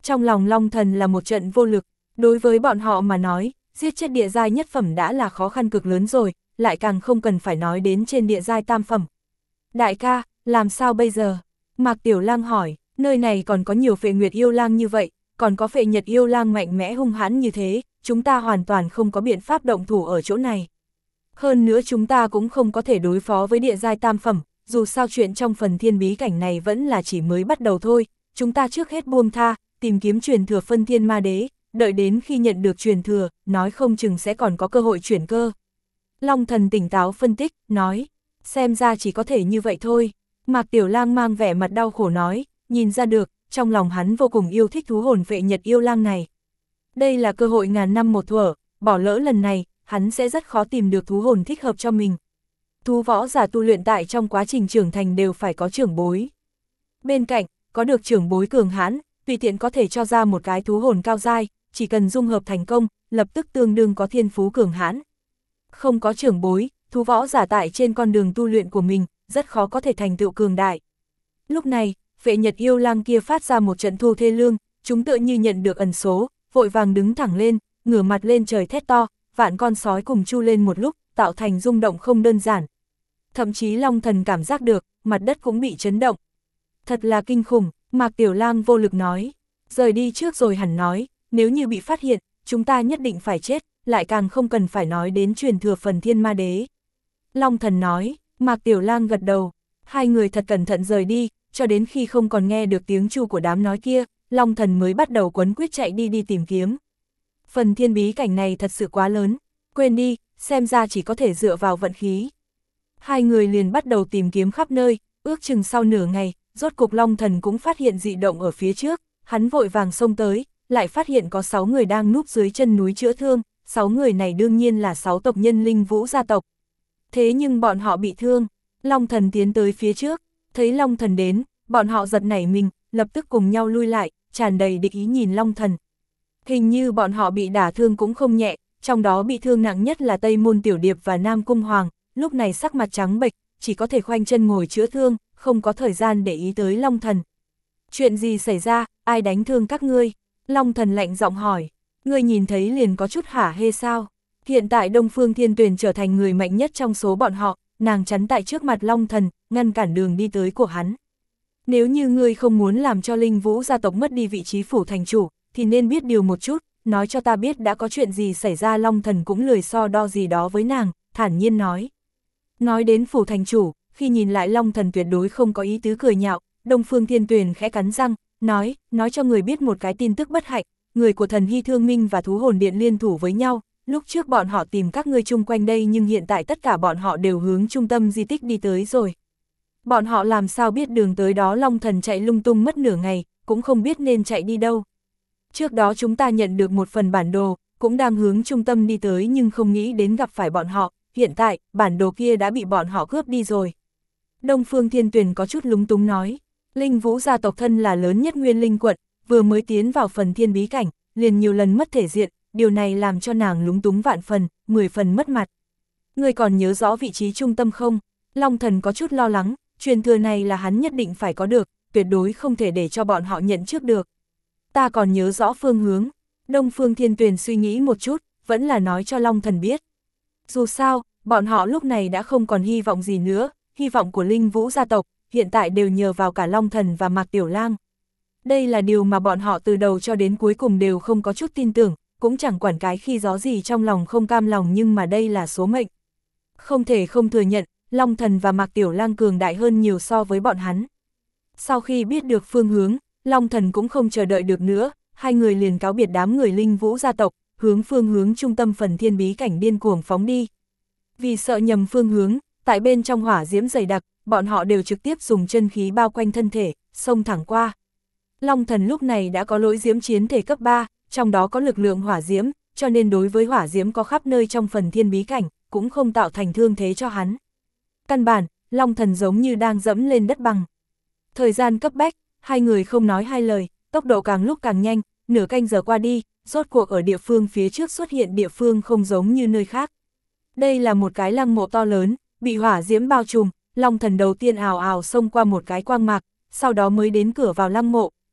Trong lòng Long Thần là một trận vô lực, đối với bọn họ mà nói, giết chết địa giai nhất phẩm đã là khó khăn cực lớn rồi, lại càng không cần phải nói đến trên địa giai tam phẩm. Đại ca, làm sao bây giờ? Mạc Tiểu Lang hỏi, nơi này còn có nhiều phệ nguyệt yêu lang như vậy, còn có phệ nhật yêu lang mạnh mẽ hung hãn như thế, chúng ta hoàn toàn không có biện pháp động thủ ở chỗ này. Hơn nữa chúng ta cũng không có thể đối phó với địa giai tam phẩm, dù sao chuyện trong phần thiên bí cảnh này vẫn là chỉ mới bắt đầu thôi, chúng ta trước hết buông tha, tìm kiếm truyền thừa phân thiên ma đế, đợi đến khi nhận được truyền thừa, nói không chừng sẽ còn có cơ hội chuyển cơ. Long Thần tỉnh táo phân tích, nói, xem ra chỉ có thể như vậy thôi. Mạc Tiểu Lang mang vẻ mặt đau khổ nói, nhìn ra được, trong lòng hắn vô cùng yêu thích thú hồn phệ nhật yêu lang này. Đây là cơ hội ngàn năm một thuở, bỏ lỡ lần này, hắn sẽ rất khó tìm được thú hồn thích hợp cho mình. Thú võ giả tu luyện tại trong quá trình trưởng thành đều phải có trưởng bối. Bên cạnh, có được trưởng bối cường hãn, tùy tiện có thể cho ra một cái thú hồn cao giai, chỉ cần dung hợp thành công, lập tức tương đương có thiên phú cường hãn. Không có trưởng bối, thú võ giả tại trên con đường tu luyện của mình, rất khó có thể thành tựu cường đại. Lúc này, phệ nhật yêu lang kia phát ra một trận thu thê lương, chúng tựa như nhận được ẩn số, vội vàng đứng thẳng lên, ngửa mặt lên trời thét to, vạn con sói cùng chu lên một lúc, tạo thành rung động không đơn giản. Thậm chí Long Thần cảm giác được, mặt đất cũng bị chấn động. Thật là kinh khủng, Mạc Tiểu Lang vô lực nói, rời đi trước rồi hẳn nói, nếu như bị phát hiện, chúng ta nhất định phải chết, lại càng không cần phải nói đến truyền thừa phần thiên ma đế. Long Thần nói, Mạc Tiểu Lang gật đầu, hai người thật cẩn thận rời đi, cho đến khi không còn nghe được tiếng chu của đám nói kia, Long Thần mới bắt đầu quấn quýt chạy đi đi tìm kiếm. Phần thiên bí cảnh này thật sự quá lớn, quên đi, xem ra chỉ có thể dựa vào vận khí. Hai người liền bắt đầu tìm kiếm khắp nơi, ước chừng sau nửa ngày, rốt cục Long Thần cũng phát hiện dị động ở phía trước, hắn vội vàng xông tới, lại phát hiện có sáu người đang núp dưới chân núi chữa thương, sáu người này đương nhiên là sáu tộc nhân Linh Vũ gia tộc. Thế nhưng bọn họ bị thương, Long Thần tiến tới phía trước, thấy Long Thần đến, bọn họ giật nảy mình, lập tức cùng nhau lui lại, tràn đầy địch ý nhìn Long Thần. Hình như bọn họ bị đả thương cũng không nhẹ, trong đó bị thương nặng nhất là Tây Môn Tiểu Điệp và Nam Cung Hoàng, lúc này sắc mặt trắng bệch, chỉ có thể khoanh chân ngồi chữa thương, không có thời gian để ý tới Long Thần. Chuyện gì xảy ra, ai đánh thương các ngươi? Long Thần lạnh giọng hỏi, ngươi nhìn thấy liền có chút hả hê sao? Hiện tại Đông Phương Thiên Tuyền trở thành người mạnh nhất trong số bọn họ, nàng chắn tại trước mặt Long Thần, ngăn cản đường đi tới của hắn. Nếu như ngươi không muốn làm cho Linh Vũ gia tộc mất đi vị trí phủ thành chủ, thì nên biết điều một chút, nói cho ta biết đã có chuyện gì xảy ra. Long Thần cũng lười so đo gì đó với nàng, thản nhiên nói. Nói đến phủ thành chủ, khi nhìn lại Long Thần tuyệt đối không có ý tứ cười nhạo, Đông Phương Thiên Tuyền khẽ cắn răng, nói, nói cho người biết một cái tin tức bất hạnh, người của thần Hy Thương Minh và Thú Hồn Điện liên thủ với nhau, lúc trước bọn họ tìm các ngươi chung quanh đây nhưng hiện tại tất cả bọn họ đều hướng trung tâm di tích đi tới rồi. Bọn họ làm sao biết đường tới đó? Long Thần chạy lung tung mất nửa ngày, cũng không biết nên chạy đi đâu. Trước đó chúng ta nhận được một phần bản đồ, cũng đang hướng trung tâm đi tới nhưng không nghĩ đến gặp phải bọn họ, hiện tại, bản đồ kia đã bị bọn họ cướp đi rồi. Đông Phương Thiên Tuyền có chút lúng túng nói, Linh Vũ gia tộc thân là lớn nhất Nguyên Linh quận, vừa mới tiến vào phần thiên bí cảnh, liền nhiều lần mất thể diện, điều này làm cho nàng lúng túng vạn phần, mười phần mất mặt. Ngươi còn nhớ rõ vị trí trung tâm không? Long Thần có chút lo lắng, truyền thừa này là hắn nhất định phải có được, tuyệt đối không thể để cho bọn họ nhận trước được. Ta còn nhớ rõ phương hướng. Đông Phương Thiên Tuyền suy nghĩ một chút, vẫn là nói cho Long Thần biết. Dù sao, bọn họ lúc này đã không còn hy vọng gì nữa, hy vọng của Linh Vũ gia tộc, hiện tại đều nhờ vào cả Long Thần và Mạc Tiểu Lang. Đây là điều mà bọn họ từ đầu cho đến cuối cùng đều không có chút tin tưởng, cũng chẳng quản cái khi gió gì trong lòng không cam lòng, nhưng mà đây là số mệnh. Không thể không thừa nhận, Long Thần và Mạc Tiểu Lang cường đại hơn nhiều so với bọn hắn. Sau khi biết được phương hướng, Long Thần cũng không chờ đợi được nữa, hai người liền cáo biệt đám người Linh Vũ gia tộc, hướng phương hướng trung tâm phần thiên bí cảnh điên cuồng phóng đi. Vì sợ nhầm phương hướng, tại bên trong hỏa diễm dày đặc, bọn họ đều trực tiếp dùng chân khí bao quanh thân thể, xông thẳng qua. Long Thần lúc này đã có lỗi diễm chiến thể cấp ba, trong đó có lực lượng hỏa diễm, cho nên đối với hỏa diễm có khắp nơi trong phần thiên bí cảnh, cũng không tạo thành thương thế cho hắn. Căn bản, Long Thần giống như đang dẫm lên đất bằng. Thời gian cấp bách, hai người không nói hai lời, tốc độ càng lúc càng nhanh, nửa canh giờ qua đi, rốt cuộc ở địa phương phía trước xuất hiện địa phương không giống như nơi khác. Đây là một cái lăng mộ to lớn, bị hỏa diễm bao trùm, Long Thần đầu tiên ào ào xông qua một cái quang mạc, sau đó mới đến cửa vào lăng mộ,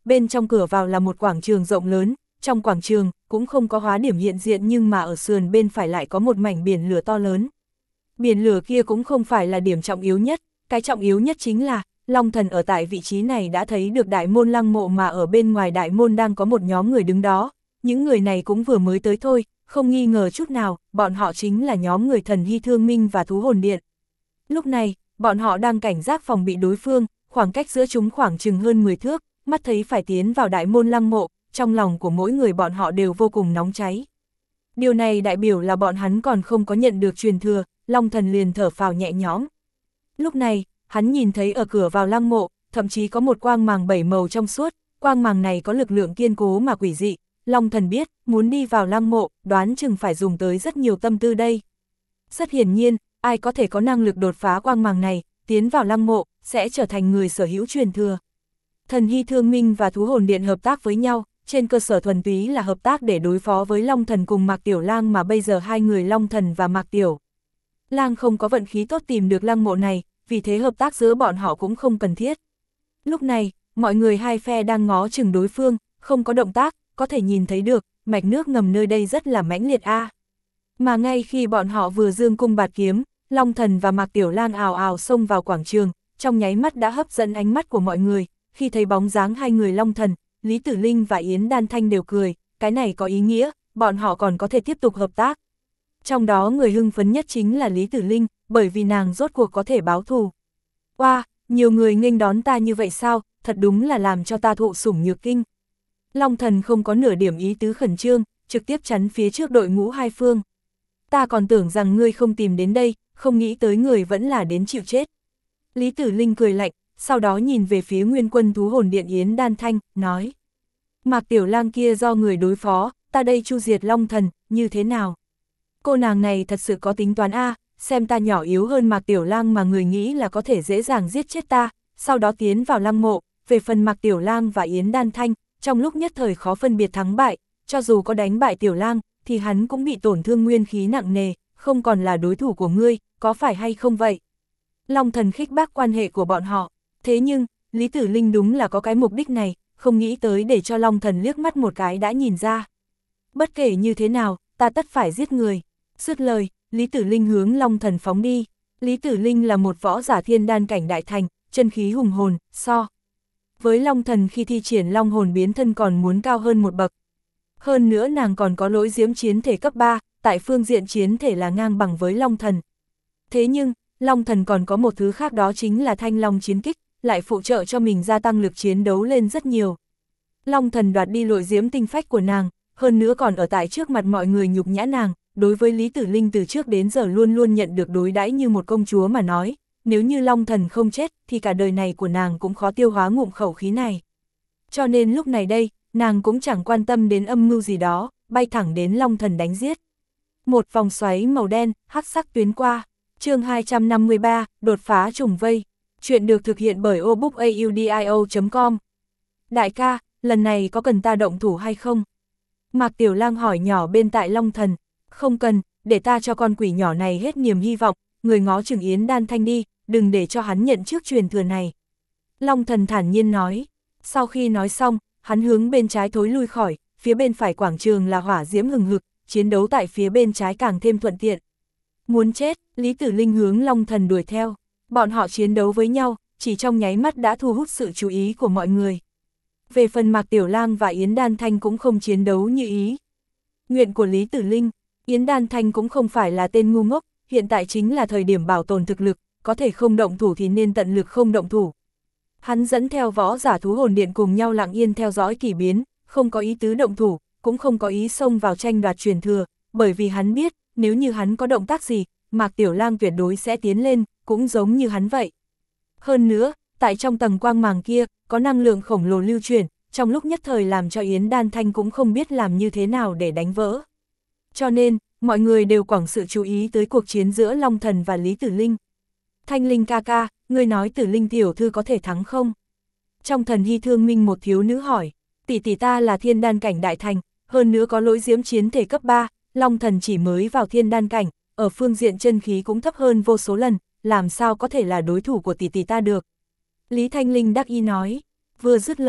bên trong cửa vào là một quảng trường rộng lớn, trong quảng trường cũng không có hóa điểm hiện diện nhưng mà ở sườn bên phải lại có một mảnh biển lửa to lớn. Biển lửa kia cũng không phải là điểm trọng yếu nhất, cái trọng yếu nhất chính là, Long Thần ở tại vị trí này đã thấy được đại môn lăng mộ mà ở bên ngoài đại môn đang có một nhóm người đứng đó, những người này cũng vừa mới tới thôi, không nghi ngờ chút nào, bọn họ chính là nhóm người Thần Hy Thương Minh và Thú Hồn Điện. Lúc này, bọn họ đang cảnh giác phòng bị đối phương, khoảng cách giữa chúng khoảng chừng hơn mười thước, mắt thấy phải tiến vào đại môn lăng mộ, trong lòng của mỗi người bọn họ đều vô cùng nóng cháy. Điều này đại biểu là bọn hắn còn không có nhận được truyền thừa, Long Thần liền thở phào nhẹ nhõm. Lúc này, hắn nhìn thấy ở cửa vào lăng mộ, thậm chí có một quang màng bảy màu trong suốt, quang màng này có lực lượng kiên cố mà quỷ dị, Long Thần biết, muốn đi vào lăng mộ, đoán chừng phải dùng tới rất nhiều tâm tư đây. Rất hiển nhiên, ai có thể có năng lực đột phá quang màng này, tiến vào lăng mộ, sẽ trở thành người sở hữu truyền thừa. Thần Hy Thương Minh và Thú Hồn Điện hợp tác với nhau, trên cơ sở thuần túy là hợp tác để đối phó với Long Thần cùng Mạc Tiểu Lang mà bây giờ hai người Long Thần và Mạc Tiểu Lang không có vận khí tốt tìm được lăng mộ này, vì thế hợp tác giữa bọn họ cũng không cần thiết. Lúc này, mọi người hai phe đang ngó chừng đối phương, không có động tác, có thể nhìn thấy được, mạch nước ngầm nơi đây rất là mãnh liệt a. À. Mà ngay khi bọn họ vừa dương cung bạt kiếm, Long Thần và Mạc Tiểu Lang ào ào xông vào quảng trường, trong nháy mắt đã hấp dẫn ánh mắt của mọi người, khi thấy bóng dáng hai người Long Thần, Lý Tử Linh và Yến Đan Thanh đều cười, cái này có ý nghĩa, bọn họ còn có thể tiếp tục hợp tác. Trong đó người hưng phấn nhất chính là Lý Tử Linh, bởi vì nàng rốt cuộc có thể báo thù. Oa, wow, nhiều người nghênh đón ta như vậy sao, thật đúng là làm cho ta thụ sủng nhược kinh. Long Thần không có nửa điểm ý tứ khẩn trương, trực tiếp chắn phía trước đội ngũ hai phương. Ta còn tưởng rằng ngươi không tìm đến đây, không nghĩ tới người vẫn là đến chịu chết. Lý Tử Linh cười lạnh, sau đó nhìn về phía Nguyên Quân Thú Hồn Điện Yến Đan Thanh, nói. Mạc Tiểu Lang kia do người đối phó, ta đây chu diệt Long Thần, như thế nào? Cô nàng này thật sự có tính toán a, xem ta nhỏ yếu hơn Mạc Tiểu Lang mà người nghĩ là có thể dễ dàng giết chết ta, sau đó tiến vào lăng mộ, về phần Mạc Tiểu Lang và Yến Đan Thanh, trong lúc nhất thời khó phân biệt thắng bại, cho dù có đánh bại Tiểu Lang, thì hắn cũng bị tổn thương nguyên khí nặng nề, không còn là đối thủ của ngươi, có phải hay không vậy? Long Thần khích bác quan hệ của bọn họ, thế nhưng, Lý Tử Linh đúng là có cái mục đích này, không nghĩ tới để cho Long Thần liếc mắt một cái đã nhìn ra. Bất kể như thế nào, ta tất phải giết người. Dứt lời, Lý Tử Linh hướng Long Thần phóng đi. Lý Tử Linh là một võ giả thiên đan cảnh đại thành, chân khí hùng hồn, so với Long Thần khi thi triển Long hồn biến thân còn muốn cao hơn một bậc. Hơn nữa nàng còn có lỗi diễm chiến thể cấp ba, tại phương diện chiến thể là ngang bằng với Long Thần. Thế nhưng, Long Thần còn có một thứ khác, đó chính là Thanh Long chiến kích, lại phụ trợ cho mình gia tăng lực chiến đấu lên rất nhiều. Long Thần đoạt đi lội diễm tinh phách của nàng, hơn nữa còn ở tại trước mặt mọi người nhục nhã nàng, đối với Lý Tử Linh từ trước đến giờ luôn luôn nhận được đối đãi như một công chúa mà nói, nếu như Long Thần không chết thì cả đời này của nàng cũng khó tiêu hóa ngụm khẩu khí này. Cho nên lúc này đây, nàng cũng chẳng quan tâm đến âm mưu gì đó, bay thẳng đến Long Thần đánh giết. Một vòng xoáy màu đen, hắc sắc tuyến qua, chương hai trăm năm mươi ba, đột phá trùng vây. Chuyện được thực hiện bởi obookaudio chấm com. Đại ca, lần này có cần ta động thủ hay không? Mạc Tiểu Lang hỏi nhỏ bên tại Long Thần. Không cần, để ta cho con quỷ nhỏ này hết niềm hy vọng, người ngó chừng Yến Đan Thanh đi, đừng để cho hắn nhận trước truyền thừa này. Long Thần thản nhiên nói. Sau khi nói xong, hắn hướng bên trái thối lui khỏi, phía bên phải quảng trường là hỏa diễm hừng hực, chiến đấu tại phía bên trái càng thêm thuận tiện. Muốn chết, Lý Tử Linh hướng Long Thần đuổi theo. Bọn họ chiến đấu với nhau, chỉ trong nháy mắt đã thu hút sự chú ý của mọi người. Về phần Mạc Tiểu Lang và Yến Đan Thanh cũng không chiến đấu như ý. Nguyện của Lý Tử Linh, Yến Đan Thanh cũng không phải là tên ngu ngốc, hiện tại chính là thời điểm bảo tồn thực lực, có thể không động thủ thì nên tận lực không động thủ. Hắn dẫn theo võ giả Thú Hồn Điện cùng nhau lặng yên theo dõi kỳ biến, không có ý tứ động thủ, cũng không có ý xông vào tranh đoạt truyền thừa, bởi vì hắn biết, nếu như hắn có động tác gì, Mạc Tiểu Lang tuyệt đối sẽ tiến lên, cũng giống như hắn vậy. Hơn nữa, tại trong tầng quang màng kia, có năng lượng khổng lồ lưu chuyển, trong lúc nhất thời làm cho Yến Đan Thanh cũng không biết làm như thế nào để đánh vỡ. Cho nên, mọi người đều quẳng sự chú ý tới cuộc chiến giữa Long Thần và Lý Tử Linh. Thanh Linh ca ca, ngươi nói Tử Linh tiểu thư có thể thắng không? Trong Thần Hy Thương Minh một thiếu nữ hỏi, tỷ tỷ ta là thiên đan cảnh đại thành, hơn nữa có lỗi diễm chiến thể cấp ba, Long Thần chỉ mới vào thiên đan cảnh, ở phương diện chân khí cũng thấp hơn vô số lần, làm sao có thể là đối thủ của tỷ tỷ ta được? Lý Thanh Linh đắc ý nói, vừa dứt lời,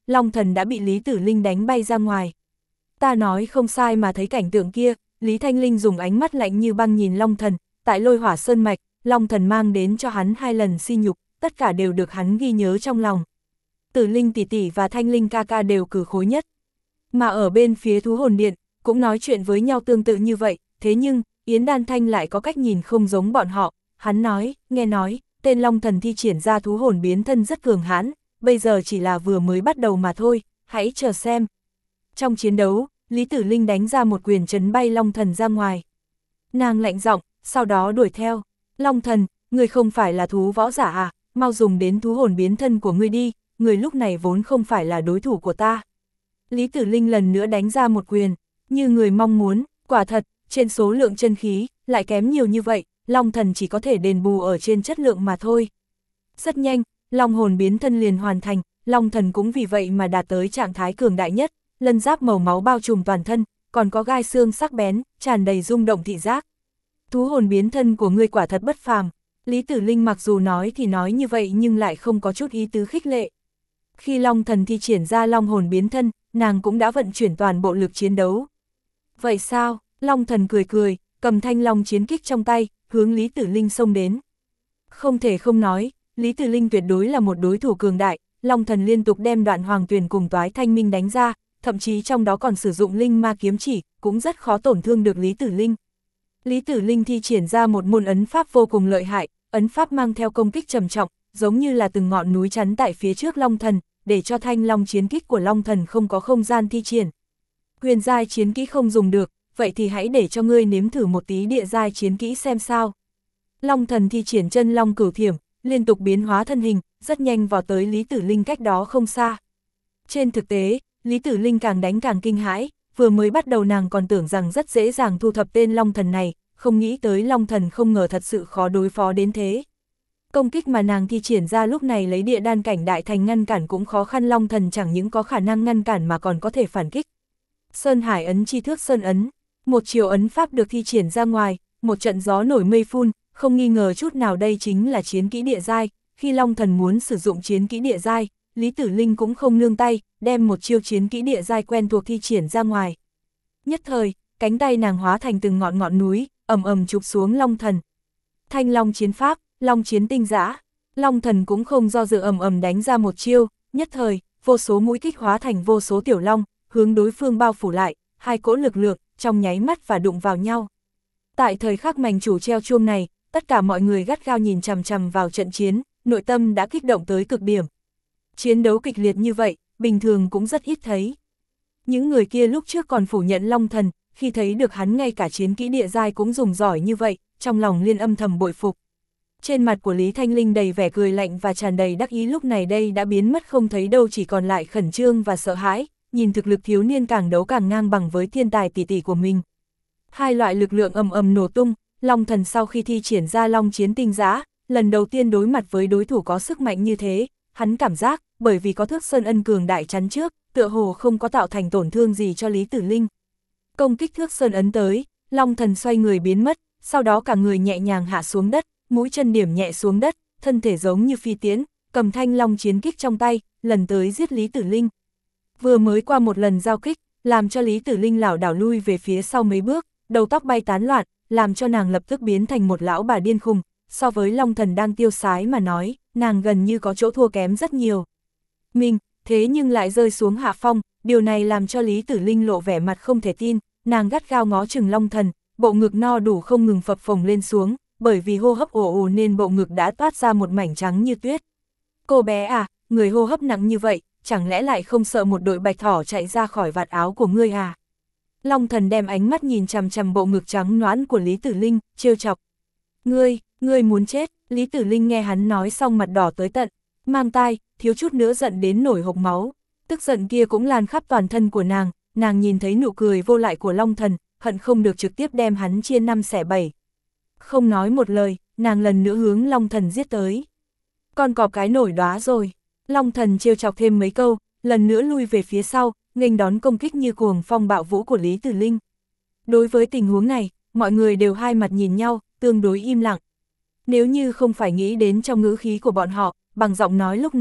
Long Thần đã bị Lý Tử Linh đánh bay ra ngoài. Ta nói không sai mà thấy cảnh tượng kia, Lý Thanh Linh dùng ánh mắt lạnh như băng nhìn Long Thần, tại Lôi Hỏa Sơn Mạch, Long Thần mang đến cho hắn hai lần si nhục, tất cả đều được hắn ghi nhớ trong lòng. Tử Linh tỷ tỷ và Thanh Linh ca ca đều cử khối nhất. Mà ở bên phía Thú Hồn Điện, cũng nói chuyện với nhau tương tự như vậy, thế nhưng, Yến Đan Thanh lại có cách nhìn không giống bọn họ, hắn nói, nghe nói, tên Long Thần thi triển ra thú hồn biến thân rất cường hãn, bây giờ chỉ là vừa mới bắt đầu mà thôi, hãy chờ xem. Trong chiến đấu, Lý Tử Linh đánh ra một quyền chấn bay Long Thần ra ngoài. Nàng lạnh giọng, sau đó đuổi theo, Long Thần, người không phải là thú võ giả à, mau dùng đến thú hồn biến thân của ngươi đi, người lúc này vốn không phải là đối thủ của ta. Lý Tử Linh lần nữa đánh ra một quyền, như người mong muốn, quả thật, trên số lượng chân khí, lại kém nhiều như vậy, Long Thần chỉ có thể đền bù ở trên chất lượng mà thôi. Rất nhanh, Long hồn biến thân liền hoàn thành, Long Thần cũng vì vậy mà đạt tới trạng thái cường đại nhất, lân giáp màu máu bao trùm toàn thân, còn có gai xương sắc bén, tràn đầy rung động thị giác. Thú hồn biến thân của ngươi quả thật bất phàm. Lý Tử Linh mặc dù nói thì nói như vậy nhưng lại không có chút ý tứ khích lệ. Khi Long Thần thi triển ra Long hồn biến thân, nàng cũng đã vận chuyển toàn bộ lực chiến đấu. Vậy sao? Long Thần cười cười, cầm thanh long chiến kích trong tay, hướng Lý Tử Linh xông đến. Không thể không nói, Lý Tử Linh tuyệt đối là một đối thủ cường đại, Long Thần liên tục đem Đoạn Hoàng Tuyền cùng Toái Thanh Minh đánh ra, thậm chí trong đó còn sử dụng linh ma kiếm chỉ, cũng rất khó tổn thương được Lý Tử Linh. Lý Tử Linh thi triển ra một môn ấn pháp vô cùng lợi hại, ấn pháp mang theo công kích trầm trọng, giống như là từng ngọn núi chắn tại phía trước Long Thần, để cho thanh long chiến kích của Long Thần không có không gian thi triển. Huyền giai chiến kỹ không dùng được, vậy thì hãy để cho ngươi nếm thử một tí địa giai chiến kỹ xem sao. Long Thần thi triển chân long cửu thiểm, liên tục biến hóa thân hình, rất nhanh vào tới Lý Tử Linh cách đó không xa. Trên thực tế, Lý Tử Linh càng đánh càng kinh hãi, vừa mới bắt đầu nàng còn tưởng rằng rất dễ dàng thu thập tên Long Thần này, không nghĩ tới Long Thần không ngờ thật sự khó đối phó đến thế. Công kích mà nàng thi triển ra lúc này lấy địa đan cảnh đại thành ngăn cản cũng khó khăn, Long Thần chẳng những có khả năng ngăn cản mà còn có thể phản kích. Sơn Hải ấn chi thước sơn ấn, một chiều ấn pháp được thi triển ra ngoài, một trận gió nổi mây phun, không nghi ngờ chút nào đây chính là chiến kỹ địa giai. Khi Long Thần muốn sử dụng chiến kỹ địa giai, Lý Tử Linh cũng không nương tay, đem một chiêu chiến kỹ địa giai quen thuộc thi triển ra ngoài. Nhất thời, cánh tay nàng hóa thành từng ngọn ngọn núi, ầm ầm chụp xuống Long Thần. Thanh long chiến pháp, long chiến tinh dã, Long Thần cũng không do dự ầm ầm đánh ra một chiêu, nhất thời, vô số mũi kích hóa thành vô số tiểu long, hướng đối phương bao phủ lại, hai cỗ lực lượng trong nháy mắt và đụng vào nhau. Tại thời khắc mành chủ treo chuông này, tất cả mọi người gắt gao nhìn chằm chằm vào trận chiến, nội tâm đã kích động tới cực điểm. Chiến đấu kịch liệt như vậy, bình thường cũng rất ít thấy. Những người kia lúc trước còn phủ nhận Long Thần, khi thấy được hắn ngay cả chiến kỹ địa giai cũng dùng giỏi như vậy, trong lòng liên âm thầm bội phục. Trên mặt của Lý Thanh Linh đầy vẻ cười lạnh và tràn đầy đắc ý, lúc này đây đã biến mất không thấy đâu, chỉ còn lại khẩn trương và sợ hãi, nhìn thực lực thiếu niên càng đấu càng ngang bằng với thiên tài tỷ tỷ của mình. Hai loại lực lượng ầm ầm nổ tung, Long Thần sau khi thi triển ra long chiến tinh dã, lần đầu tiên đối mặt với đối thủ có sức mạnh như thế, hắn cảm giác, bởi vì có thước sơn ân cường đại chắn trước, tựa hồ không có tạo thành tổn thương gì cho Lý Tử Linh. Công kích thước sơn ấn tới, Long Thần xoay người biến mất, sau đó cả người nhẹ nhàng hạ xuống đất, mũi chân điểm nhẹ xuống đất, thân thể giống như phi tiễn, cầm thanh long chiến kích trong tay, lần tới giết Lý Tử Linh. Vừa mới qua một lần giao kích, làm cho Lý Tử Linh lảo đảo lui về phía sau mấy bước, đầu tóc bay tán loạn, làm cho nàng lập tức biến thành một lão bà điên khùng, so với Long Thần đang tiêu sái mà nói, nàng gần như có chỗ thua kém rất nhiều. Mình, thế nhưng lại rơi xuống hạ phong, điều này làm cho Lý Tử Linh lộ vẻ mặt không thể tin, nàng gắt gao ngó chừng Long Thần, bộ ngực no đủ không ngừng phập phồng lên xuống, bởi vì hô hấp ồ ồ nên bộ ngực đã toát ra một mảnh trắng như tuyết. Cô bé à, người hô hấp nặng như vậy, chẳng lẽ lại không sợ một đội bạch thỏ chạy ra khỏi vạt áo của ngươi à? Long Thần đem ánh mắt nhìn chằm chằm bộ ngực trắng nõn của Lý Tử Linh, trêu chọc. Ngươi, ngươi muốn chết, Lý Tử Linh nghe hắn nói xong mặt đỏ tới tận, mang tai, thiếu chút nữa giận đến nổi hộc máu. Tức giận kia cũng lan khắp toàn thân của nàng, nàng nhìn thấy nụ cười vô lại của Long Thần, hận không được trực tiếp đem hắn chia năm xẻ bảy. Không nói một lời, nàng lần nữa hướng Long Thần giết tới. Con cọp cái nổi đóa rồi. Long Thần trêu chọc thêm mấy câu, lần nữa lui về phía sau, nghênh đón công kích như cuồng phong bạo vũ của Lý Tử Linh. Đối với tình huống này, mọi người đều hai mặt nhìn nhau, tương đối im lặng. Nếu như không phải nghĩ đến trong ngữ khí của bọn họ, bằng giọng nói lúc nãy,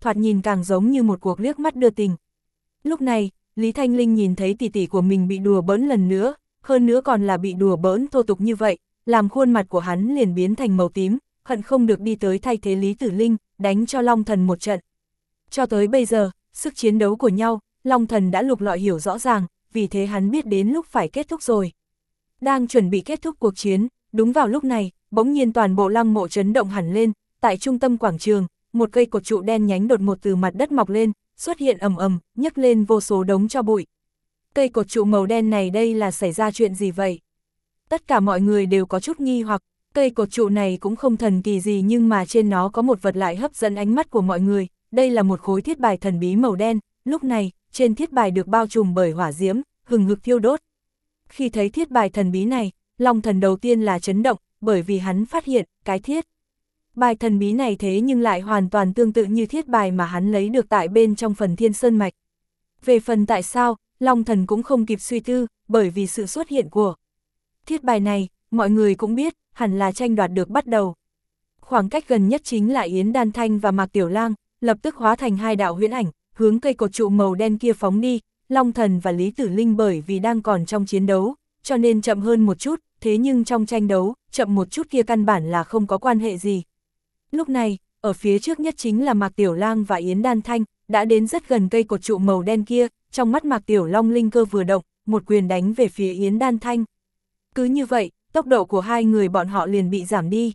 thoạt nhìn càng giống như một cuộc liếc mắt đưa tình. Lúc này, Lý Thanh Linh nhìn thấy tỷ tỷ của mình bị đùa bỡn lần nữa, hơn nữa còn là bị đùa bỡn thô tục như vậy, làm khuôn mặt của hắn liền biến thành màu tím, hận không được đi tới thay thế Lý Tử Linh, đánh cho Long Thần một trận. Cho tới bây giờ, sức chiến đấu của nhau, Long Thần đã lục lọi hiểu rõ ràng, vì thế hắn biết đến lúc phải kết thúc rồi. Đang chuẩn bị kết thúc cuộc chiến, đúng vào lúc này, bỗng nhiên toàn bộ lăng mộ chấn động hẳn lên, tại trung tâm quảng trường, một cây cột trụ đen nhánh đột ngột từ mặt đất mọc lên, xuất hiện ầm ầm, nhấc lên vô số đống tro bụi. Cây cột trụ màu đen này đây là xảy ra chuyện gì vậy? Tất cả mọi người đều có chút nghi hoặc, cây cột trụ này cũng không thần kỳ gì nhưng mà trên nó có một vật lại hấp dẫn ánh mắt của mọi người, đây là một khối thiết bài thần bí màu đen, lúc này, trên thiết bài được bao trùm bởi hỏa diễm, hừng hực thiêu đốt. Khi thấy thiết bài thần bí này, Long Thần đầu tiên là chấn động, bởi vì hắn phát hiện, cái thiết bài thần bí này thế nhưng lại hoàn toàn tương tự như thiết bài mà hắn lấy được tại bên trong phần Thiên Sơn Mạch. Về phần tại sao, Long Thần cũng không kịp suy tư, bởi vì sự xuất hiện của thiết bài này, mọi người cũng biết, hẳn là tranh đoạt được bắt đầu. Khoảng cách gần nhất chính là Yến Đan Thanh và Mạc Tiểu Lang, lập tức hóa thành hai đạo huyễn ảnh, hướng cây cột trụ màu đen kia phóng đi. Long Thần và Lý Tử Linh bởi vì đang còn trong chiến đấu, cho nên chậm hơn một chút, thế nhưng trong tranh đấu, chậm một chút kia căn bản là không có quan hệ gì. Lúc này, ở phía trước nhất chính là Mạc Tiểu Lang và Yến Đan Thanh, đã đến rất gần cây cột trụ màu đen kia, trong mắt Mạc Tiểu Long linh cơ vừa động, một quyền đánh về phía Yến Đan Thanh. Cứ như vậy, tốc độ của hai người bọn họ liền bị giảm đi.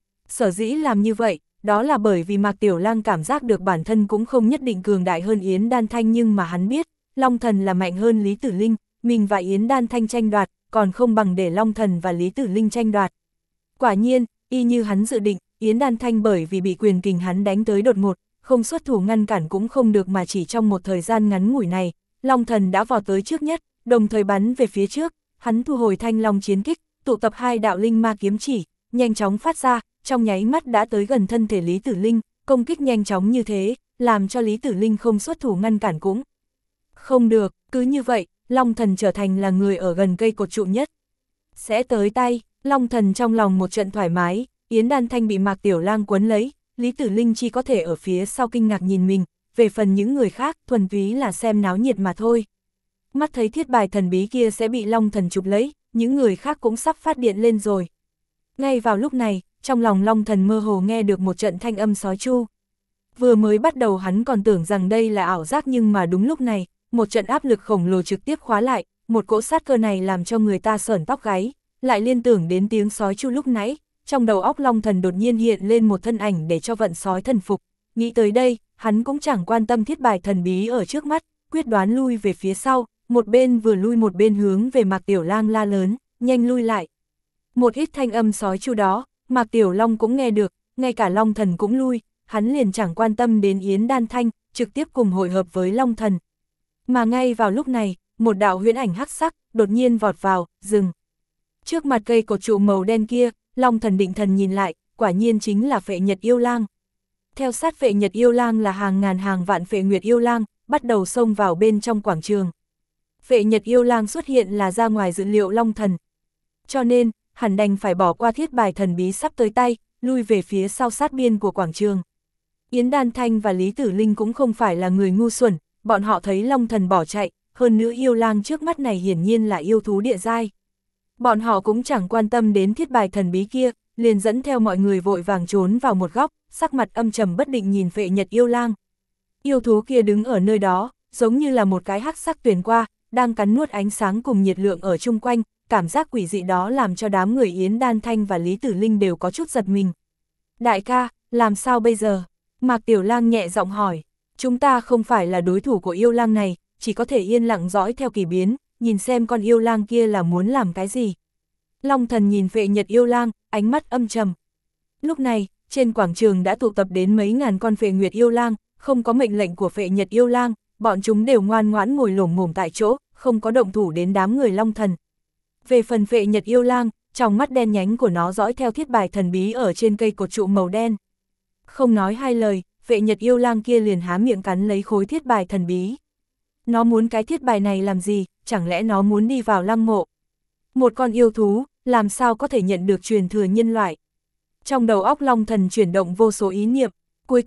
Sở dĩ làm như vậy, đó là bởi vì Mạc Tiểu Lang cảm giác được bản thân cũng không nhất định cường đại hơn Yến Đan Thanh nhưng mà hắn biết, Long Thần là mạnh hơn Lý Tử Linh, mình và Yến Đan Thanh tranh đoạt, còn không bằng để Long Thần và Lý Tử Linh tranh đoạt. Quả nhiên, y như hắn dự định, Yến Đan Thanh bởi vì bị quyền kình hắn đánh tới đột ngột, không xuất thủ ngăn cản cũng không được mà chỉ trong một thời gian ngắn ngủi này, Long Thần đã vào tới trước nhất, đồng thời bắn về phía trước, hắn thu hồi thanh long chiến kích, tụ tập hai đạo linh ma kiếm chỉ, nhanh chóng phát ra, trong nháy mắt đã tới gần thân thể Lý Tử Linh, công kích nhanh chóng như thế, làm cho Lý Tử Linh không xuất thủ ngăn cản cũng không được, cứ như vậy, Long Thần trở thành là người ở gần cây cột trụ nhất. Sẽ tới tay, Long Thần trong lòng một trận thoải mái, Yến Đan Thanh bị Mạc Tiểu Lang quấn lấy, Lý Tử Linh chỉ có thể ở phía sau kinh ngạc nhìn mình, về phần những người khác thuần túy là xem náo nhiệt mà thôi. Mắt thấy thiết bài thần bí kia sẽ bị Long Thần chụp lấy, những người khác cũng sắp phát điện lên rồi. Ngay vào lúc này, trong lòng Long Thần mơ hồ nghe được một trận thanh âm sói chu. Vừa mới bắt đầu hắn còn tưởng rằng đây là ảo giác nhưng mà đúng lúc này, một trận áp lực khổng lồ trực tiếp khóa lại, một cỗ sát cơ này làm cho người ta sởn tóc gáy, lại liên tưởng đến tiếng sói chu lúc nãy, trong đầu óc Long Thần đột nhiên hiện lên một thân ảnh để cho vận sói thần phục. Nghĩ tới đây, hắn cũng chẳng quan tâm thiết bài thần bí ở trước mắt, quyết đoán lui về phía sau, một bên vừa lui một bên hướng về Mạc Tiểu Lang la lớn, nhanh lui lại. Một ít thanh âm sói chu đó, Mạc Tiểu Long cũng nghe được, ngay cả Long Thần cũng lui, hắn liền chẳng quan tâm đến Yến Đan Thanh, trực tiếp cùng hội hợp với Long Thần. Mà ngay vào lúc này, một đạo huyễn ảnh hắc sắc, đột nhiên vọt vào, dừng. Trước mặt cây cột trụ màu đen kia, Long Thần định thần nhìn lại, quả nhiên chính là Phệ Nhật Yêu Lang. Theo sát Phệ Nhật Yêu Lang là hàng ngàn hàng vạn Phệ Nguyệt Yêu Lang, bắt đầu xông vào bên trong quảng trường. Phệ Nhật Yêu Lang xuất hiện là ra ngoài dự liệu Long Thần. Cho nên, hẳn đành phải bỏ qua thiết bài thần bí sắp tới tay, lui về phía sau sát biên của quảng trường. Yến Đan Thanh và Lý Tử Linh cũng không phải là người ngu xuẩn, bọn họ thấy Long Thần bỏ chạy, hơn nữa yêu lang trước mắt này hiển nhiên là yêu thú địa giai. Bọn họ cũng chẳng quan tâm đến thiết bài thần bí kia, liền dẫn theo mọi người vội vàng trốn vào một góc, sắc mặt âm trầm bất định nhìn Phệ Nhật Yêu Lang. Yêu thú kia đứng ở nơi đó, giống như là một cái hắc sắc tuyền qua, đang cắn nuốt ánh sáng cùng nhiệt lượng ở chung quanh, cảm giác quỷ dị đó làm cho đám người Yến Đan Thanh và Lý Tử Linh đều có chút giật mình. Đại ca, làm sao bây giờ? Mạc Tiểu Lang nhẹ giọng hỏi, chúng ta không phải là đối thủ của yêu lang này, chỉ có thể yên lặng dõi theo kỳ biến, nhìn xem con yêu lang kia là muốn làm cái gì. Long Thần nhìn Phệ Nhật Yêu Lang, ánh mắt âm trầm. Lúc này, trên quảng trường đã tụ tập đến mấy ngàn con Phệ Nguyệt Yêu Lang, không có mệnh lệnh của Phệ Nhật Yêu Lang, bọn chúng đều ngoan ngoãn ngồi lổm ngổm tại chỗ, không có động thủ đến đám người Long Thần. Về phần Phệ Nhật Yêu Lang, trong mắt đen nhánh của nó dõi theo thiết bài thần bí ở trên cây cột trụ màu đen. Không nói hai lời, Phệ Nhật Yêu Lang kia liền há miệng cắn lấy khối thiết bài thần bí. Nó muốn cái thiết bài này làm gì, chẳng lẽ nó muốn đi vào lăng mộ? Một con yêu thú, làm sao có thể nhận được truyền thừa nhân loại? Trong đầu óc Long Thần chuyển động vô số ý niệm, cuối cùng,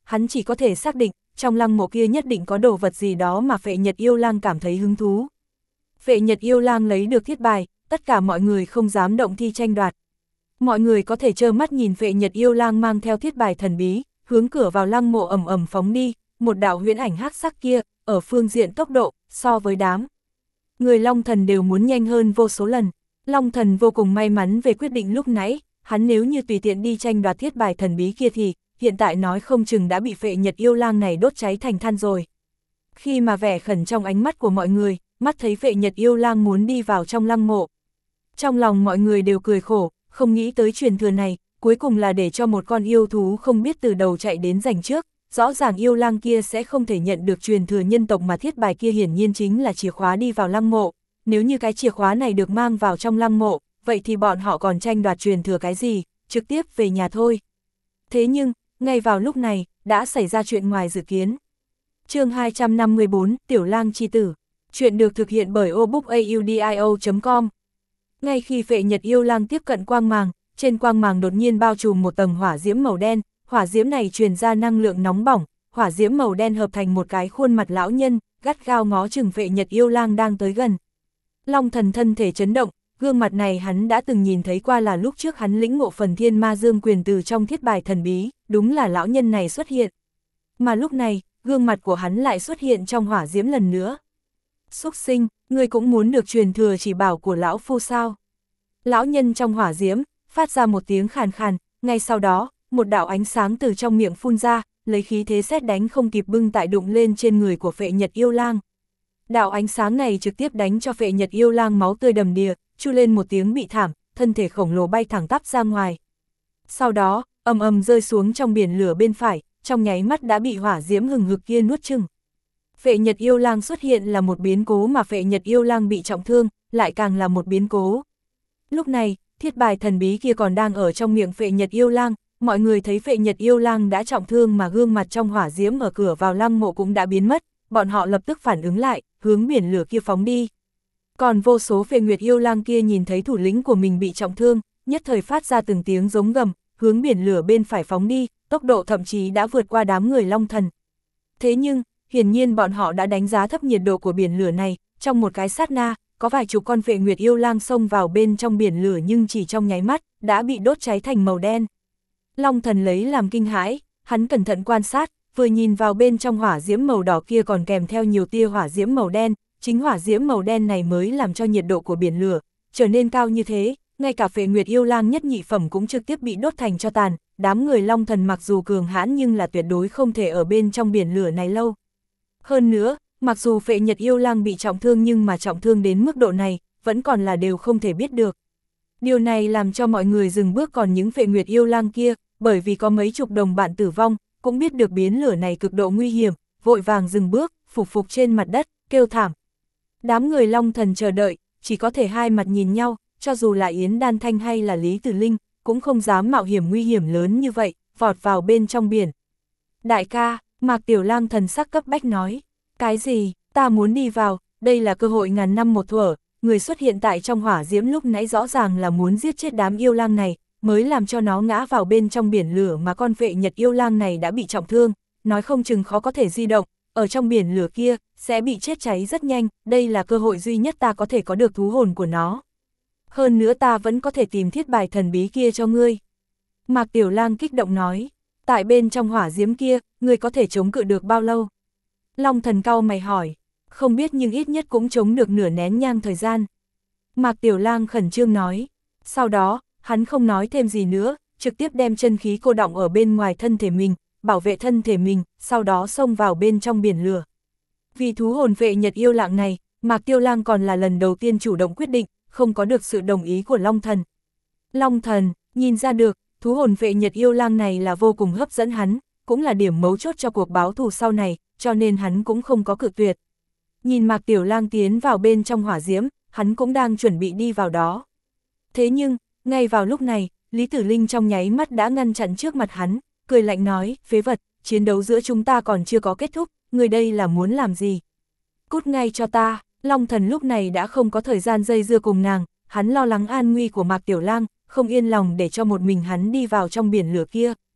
hắn chỉ có thể xác định, trong lăng mộ kia nhất định có đồ vật gì đó mà Phệ Nhật Yêu Lang cảm thấy hứng thú. Phệ Nhật Yêu Lang lấy được thiết bài, tất cả mọi người không dám động thi tranh đoạt. Mọi người có thể trơ mắt nhìn Phệ Nhật Yêu Lang mang theo thiết bài thần bí, hướng cửa vào lăng mộ ầm ầm phóng đi, một đạo huyễn ảnh hắc sắc kia, ở phương diện tốc độ, so với đám người Long Thần đều muốn nhanh hơn vô số lần. Long Thần vô cùng may mắn về quyết định lúc nãy, hắn nếu như tùy tiện đi tranh đoạt thiết bài thần bí kia thì, hiện tại nói không chừng đã bị Phệ Nhật Yêu Lang này đốt cháy thành than rồi. Khi mà vẻ khẩn trong ánh mắt của mọi người, mắt thấy Phệ Nhật Yêu Lang muốn đi vào trong lăng mộ. Trong lòng mọi người đều cười khổ, không nghĩ tới truyền thừa này, cuối cùng là để cho một con yêu thú không biết từ đầu chạy đến giành trước, rõ ràng yêu lang kia sẽ không thể nhận được truyền thừa nhân tộc mà thiết bài kia hiển nhiên chính là chìa khóa đi vào lăng mộ. Nếu như cái chìa khóa này được mang vào trong lăng mộ, vậy thì bọn họ còn tranh đoạt truyền thừa cái gì, trực tiếp về nhà thôi. Thế nhưng, ngay vào lúc này, đã xảy ra chuyện ngoài dự kiến. Chương hai trăm năm mươi bốn, Tiểu Lang chi tử. Chuyện được thực hiện bởi obookaudio chấm com. Ngay khi Phệ Nhật Yêu Lang tiếp cận quang màng, trên quang màng đột nhiên bao trùm một tầng hỏa diễm màu đen, hỏa diễm này truyền ra năng lượng nóng bỏng, hỏa diễm màu đen hợp thành một cái khuôn mặt lão nhân, gắt gao ngó chừng Phệ Nhật Yêu Lang đang tới gần. Long Thần thân thể chấn động, gương mặt này hắn đã từng nhìn thấy qua là lúc trước hắn lĩnh ngộ phần Thiên Ma Dương Quyền từ trong thiết bài thần bí, đúng là lão nhân này xuất hiện. Mà lúc này, gương mặt của hắn lại xuất hiện trong hỏa diễm lần nữa. Xúc sinh, ngươi cũng muốn được truyền thừa chỉ bảo của lão phu sao? Lão nhân trong hỏa diễm, phát ra một tiếng khàn khàn, ngay sau đó, một đạo ánh sáng từ trong miệng phun ra, lấy khí thế sét đánh không kịp bưng tại đụng lên trên người của Phệ Nhật Yêu Lang. Đạo ánh sáng này trực tiếp đánh cho Phệ Nhật Yêu Lang máu tươi đầm đìa, chu lên một tiếng bị thảm, thân thể khổng lồ bay thẳng tắp ra ngoài. Sau đó, ầm ầm rơi xuống trong biển lửa bên phải, trong nháy mắt đã bị hỏa diễm hừng hực kia nuốt chửng. Phệ Nhật Yêu Lang xuất hiện là một biến cố mà Phệ Nhật Yêu Lang bị trọng thương, lại càng là một biến cố. Lúc này, thiết bài thần bí kia còn đang ở trong miệng Phệ Nhật Yêu Lang, mọi người thấy Phệ Nhật Yêu Lang đã trọng thương mà gương mặt trong hỏa diễm ở cửa vào lăng mộ cũng đã biến mất, bọn họ lập tức phản ứng lại, hướng biển lửa kia phóng đi. Còn vô số Phệ Nguyệt Yêu Lang kia nhìn thấy thủ lĩnh của mình bị trọng thương, nhất thời phát ra từng tiếng giống gầm, hướng biển lửa bên phải phóng đi, tốc độ thậm chí đã vượt qua đám người Long Thần. Thế nhưng, hiển nhiên bọn họ đã đánh giá thấp nhiệt độ của biển lửa này, trong một cái sát na, có vài chục con Phệ Nguyệt Yêu Lang xông vào bên trong biển lửa nhưng chỉ trong nháy mắt, đã bị đốt cháy thành màu đen. Long Thần lấy làm kinh hãi, hắn cẩn thận quan sát, vừa nhìn vào bên trong hỏa diễm màu đỏ kia còn kèm theo nhiều tia hỏa diễm màu đen, chính hỏa diễm màu đen này mới làm cho nhiệt độ của biển lửa trở nên cao như thế, ngay cả Phệ Nguyệt Yêu Lang nhất nhị phẩm cũng trực tiếp bị đốt thành tro tàn, đám người Long Thần mặc dù cường hãn nhưng là tuyệt đối không thể ở bên trong biển lửa này lâu. Hơn nữa, mặc dù Phệ Nhật Yêu Lang bị trọng thương nhưng mà trọng thương đến mức độ này, vẫn còn là đều không thể biết được. Điều này làm cho mọi người dừng bước, còn những Phệ Nguyệt Yêu Lang kia, bởi vì có mấy chục đồng bạn tử vong, cũng biết được biến lửa này cực độ nguy hiểm, vội vàng dừng bước, phục phục trên mặt đất, kêu thảm. Đám người Long Thần chờ đợi, chỉ có thể hai mặt nhìn nhau, cho dù là Yến Đan Thanh hay là Lý Tử Linh, cũng không dám mạo hiểm nguy hiểm lớn như vậy, vọt vào bên trong biển. Đại ca, Mạc Tiểu Lang thần sắc cấp bách nói, cái gì, ta muốn đi vào, đây là cơ hội ngàn năm một thuở, người xuất hiện tại trong hỏa diễm lúc nãy rõ ràng là muốn giết chết đám yêu lang này, mới làm cho nó ngã vào bên trong biển lửa mà con Phệ Nhật Yêu Lang này đã bị trọng thương, nói không chừng khó có thể di động, ở trong biển lửa kia, sẽ bị chết cháy rất nhanh, đây là cơ hội duy nhất ta có thể có được thú hồn của nó. Hơn nữa ta vẫn có thể tìm thiết bài thần bí kia cho ngươi. Mạc Tiểu Lang kích động nói, tại bên trong hỏa diễm kia, ngươi có thể chống cự được bao lâu? Long Thần cau mày hỏi, không biết nhưng ít nhất cũng chống được nửa nén nhang thời gian. Mạc Tiểu Lang khẩn trương nói, sau đó, hắn không nói thêm gì nữa, trực tiếp đem chân khí cô đọng ở bên ngoài thân thể mình, bảo vệ thân thể mình, sau đó xông vào bên trong biển lửa. Vì thú hồn Phệ Nhật Yêu Lang này, Mạc Tiểu Lang còn là lần đầu tiên chủ động quyết định, không có được sự đồng ý của Long Thần. Long Thần, nhìn ra được, thú hồn Phệ Nhật Yêu Lang này là vô cùng hấp dẫn hắn, cũng là điểm mấu chốt cho cuộc báo thù sau này, cho nên hắn cũng không có cự tuyệt. Nhìn Mạc Tiểu Lang tiến vào bên trong hỏa diễm, hắn cũng đang chuẩn bị đi vào đó. Thế nhưng, ngay vào lúc này, Lý Tử Linh trong nháy mắt đã ngăn chặn trước mặt hắn, cười lạnh nói, phế vật, chiến đấu giữa chúng ta còn chưa có kết thúc, người đây là muốn làm gì? Cút ngay cho ta. Long Thần lúc này đã không có thời gian dây dưa cùng nàng, hắn lo lắng an nguy của Mạc Tiểu Lang, không yên lòng để cho một mình hắn đi vào trong biển lửa kia.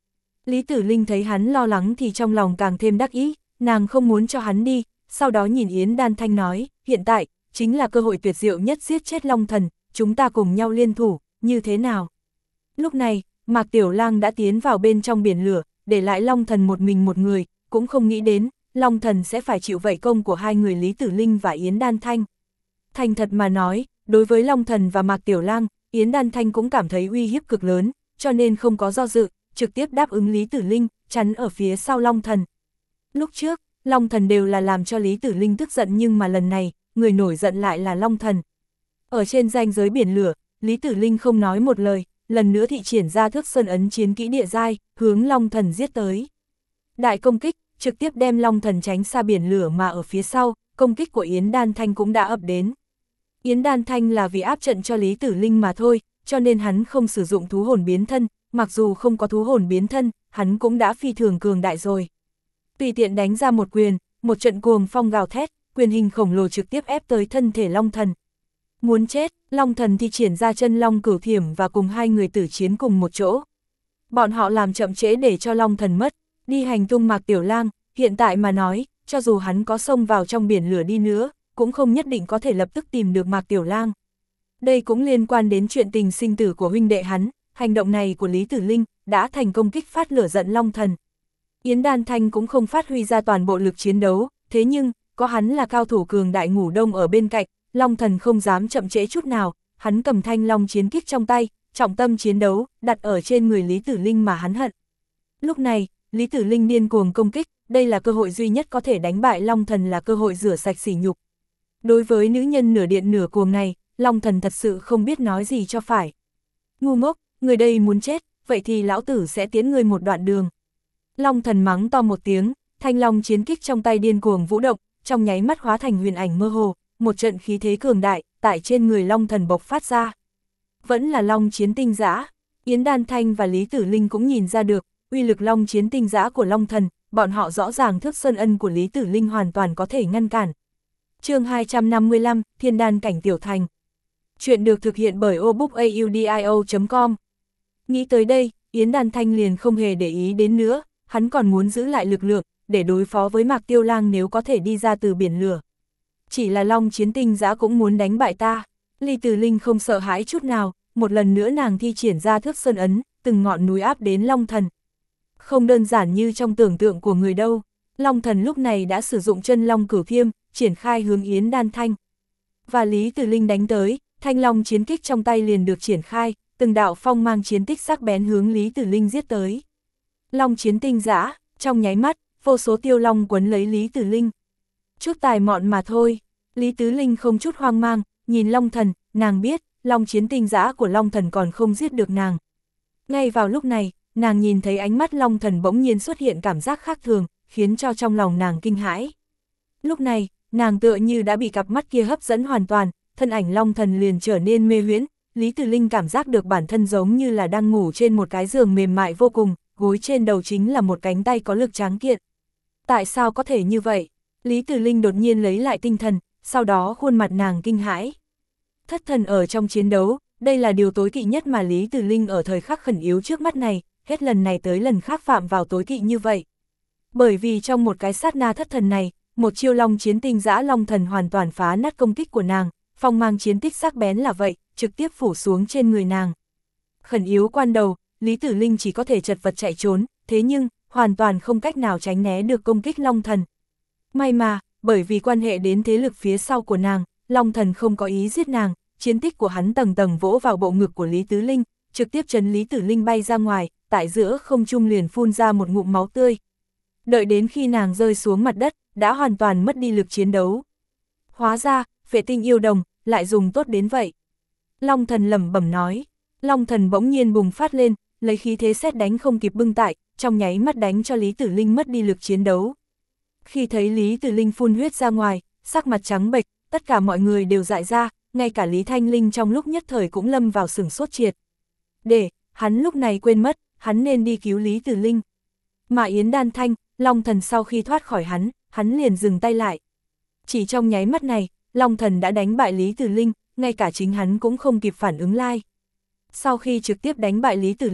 Lý Tử Linh thấy hắn lo lắng thì trong lòng càng thêm đắc ý, nàng không muốn cho hắn đi, sau đó nhìn Yến Đan Thanh nói, hiện tại, chính là cơ hội tuyệt diệu nhất giết chết Long Thần, chúng ta cùng nhau liên thủ, như thế nào? Lúc này, Mạc Tiểu Lang đã tiến vào bên trong biển lửa, để lại Long Thần một mình một người, cũng không nghĩ đến, Long Thần sẽ phải chịu vây công của hai người Lý Tử Linh và Yến Đan Thanh. Thành thật mà nói, đối với Long Thần và Mạc Tiểu Lang, Yến Đan Thanh cũng cảm thấy uy hiếp cực lớn, cho nên không có do dự, trực tiếp đáp ứng Lý Tử Linh, chắn ở phía sau Long Thần. Lúc trước, Long Thần đều là làm cho Lý Tử Linh tức giận, nhưng mà lần này, người nổi giận lại là Long Thần. Ở trên ranh giới biển lửa, Lý Tử Linh không nói một lời, lần nữa thị triển ra Thước Sơn ấn chiến kỹ địa giai, hướng Long Thần giết tới. Đại công kích, trực tiếp đem Long Thần tránh xa biển lửa, mà ở phía sau, công kích của Yến Đan Thanh cũng đã ập đến. Yến Đan Thanh là vì áp trận cho Lý Tử Linh mà thôi, cho nên hắn không sử dụng thú hồn biến thân, mặc dù không có thú hồn biến thân, hắn cũng đã phi thường cường đại rồi. Tùy tiện đánh ra một quyền, một trận cuồng phong gào thét, quyền hình khổng lồ trực tiếp ép tới thân thể Long Thần. Muốn chết, Long Thần thi triển ra chân Long Cửu Thiểm và cùng hai người tử chiến cùng một chỗ. Bọn họ làm chậm trễ để cho Long Thần mất, đi hành tung Mạc Tiểu Lang, hiện tại mà nói, cho dù hắn có xông vào trong biển lửa đi nữa, cũng không nhất định có thể lập tức tìm được Mạc Tiểu Lang. Đây cũng liên quan đến chuyện tình sinh tử của huynh đệ hắn, hành động này của Lý Tử Linh đã thành công kích phát lửa giận Long Thần. Yến Đan Thanh cũng không phát huy ra toàn bộ lực chiến đấu, thế nhưng, có hắn là cao thủ cường đại ngủ đông ở bên cạnh, Long Thần không dám chậm trễ chút nào, hắn cầm thanh long chiến kích trong tay, trọng tâm chiến đấu, đặt ở trên người Lý Tử Linh mà hắn hận. Lúc này, Lý Tử Linh điên cuồng công kích, đây là cơ hội duy nhất có thể đánh bại Long Thần, là cơ hội rửa sạch sỉ nhục. Đối với nữ nhân nửa điện nửa cuồng này, Long Thần thật sự không biết nói gì cho phải. Ngu ngốc, người đây muốn chết, vậy thì lão tử sẽ tiến người một đoạn đường. Long Thần mắng to một tiếng, thanh long chiến kích trong tay điên cuồng vũ động, trong nháy mắt hóa thành huyền ảnh mơ hồ, một trận khí thế cường đại, tại trên người Long Thần bộc phát ra. Vẫn là long chiến tinh giã, Yến Đan Thanh và Lý Tử Linh cũng nhìn ra được, uy lực long chiến tinh giã của Long Thần, bọn họ rõ ràng Thước Sơn ân của Lý Tử Linh hoàn toàn có thể ngăn cản. Chương hai trăm năm mươi lăm, Thiên Đan Cảnh Tiểu Thành. Chuyện được thực hiện bởi obookaudio chấm com. Nghĩ tới đây, Yến Đan Thanh liền không hề để ý đến nữa, hắn còn muốn giữ lại lực lượng, để đối phó với Mạc Tiêu Lang nếu có thể đi ra từ biển lửa. Chỉ là long chiến tinh giã cũng muốn đánh bại ta. Lý Tử Linh không sợ hãi chút nào, một lần nữa nàng thi triển ra Thước Sơn ấn, từng ngọn núi áp đến Long Thần. Không đơn giản như trong tưởng tượng của người đâu, Long Thần lúc này đã sử dụng chân long cửu thiêm, triển khai hướng Yến Đan Thanh. Và Lý Tử Linh đánh tới, thanh long chiến kích trong tay liền được triển khai, từng đạo phong mang chiến tích sắc bén hướng Lý Tử Linh giết tới. Long chiến tinh giã, trong nháy mắt, vô số tiêu long quấn lấy Lý Tử Linh. Chút tài mọn mà thôi, Lý Tử Linh không chút hoang mang, nhìn Long Thần, nàng biết, long chiến tinh giã của Long Thần còn không giết được nàng. Ngay vào lúc này, nàng nhìn thấy ánh mắt Long Thần bỗng nhiên xuất hiện cảm giác khác thường, khiến cho trong lòng nàng kinh hãi. Lúc này, nàng tựa như đã bị cặp mắt kia hấp dẫn hoàn toàn, thân ảnh Long Thần liền trở nên mê huyễn. Lý Tử Linh cảm giác được bản thân giống như là đang ngủ trên một cái giường mềm mại vô cùng, gối trên đầu chính là một cánh tay có lực tráng kiện. Tại sao có thể như vậy? Lý Tử Linh đột nhiên lấy lại tinh thần, sau đó khuôn mặt nàng kinh hãi. Thất thần ở trong chiến đấu, đây là điều tối kỵ nhất mà Lý Tử Linh ở thời khắc khẩn yếu trước mắt này, hết lần này tới lần khác phạm vào tối kỵ như vậy. Bởi vì trong một cái sát na thất thần này, một chiêu long chiến tinh giã Long Thần hoàn toàn phá nát công kích của nàng, phong mang chiến tích sắc bén là vậy, trực tiếp phủ xuống trên người nàng. Khẩn yếu quan đầu, Lý Tử Linh chỉ có thể chật vật chạy trốn, thế nhưng, hoàn toàn không cách nào tránh né được công kích Long Thần. May mà, bởi vì quan hệ đến thế lực phía sau của nàng, Long Thần không có ý giết nàng, chiến tích của hắn tầng tầng vỗ vào bộ ngực của Lý Tử Linh, trực tiếp chấn Lý Tử Linh bay ra ngoài, tại giữa không trung liền phun ra một ngụm máu tươi. Đợi đến khi nàng rơi xuống mặt đất, đã hoàn toàn mất đi lực chiến đấu. Hóa ra, Phệ Tinh yêu đồng, lại dùng tốt đến vậy. Long Thần lẩm bẩm nói. Long Thần bỗng nhiên bùng phát lên, lấy khí thế sét đánh không kịp bưng tại, trong nháy mắt đánh cho Lý Tử Linh mất đi lực chiến đấu. Khi thấy Lý Tử Linh phun huyết ra ngoài, sắc mặt trắng bệch, tất cả mọi người đều dại ra, ngay cả Lý Thanh Linh trong lúc nhất thời cũng lâm vào sửng sốt triệt. Để, hắn lúc này quên mất, hắn nên đi cứu Lý Tử Linh. Mà Yến Đan Thanh, Long Thần sau khi thoát khỏi hắn, hắn liền dừng tay lại. Chỉ trong nháy mắt này, Long Thần đã đánh bại Lý Tử Linh, ngay cả chính hắn cũng không kịp phản ứng lai. Sau khi trực tiếp đánh bại Lý Tử Linh,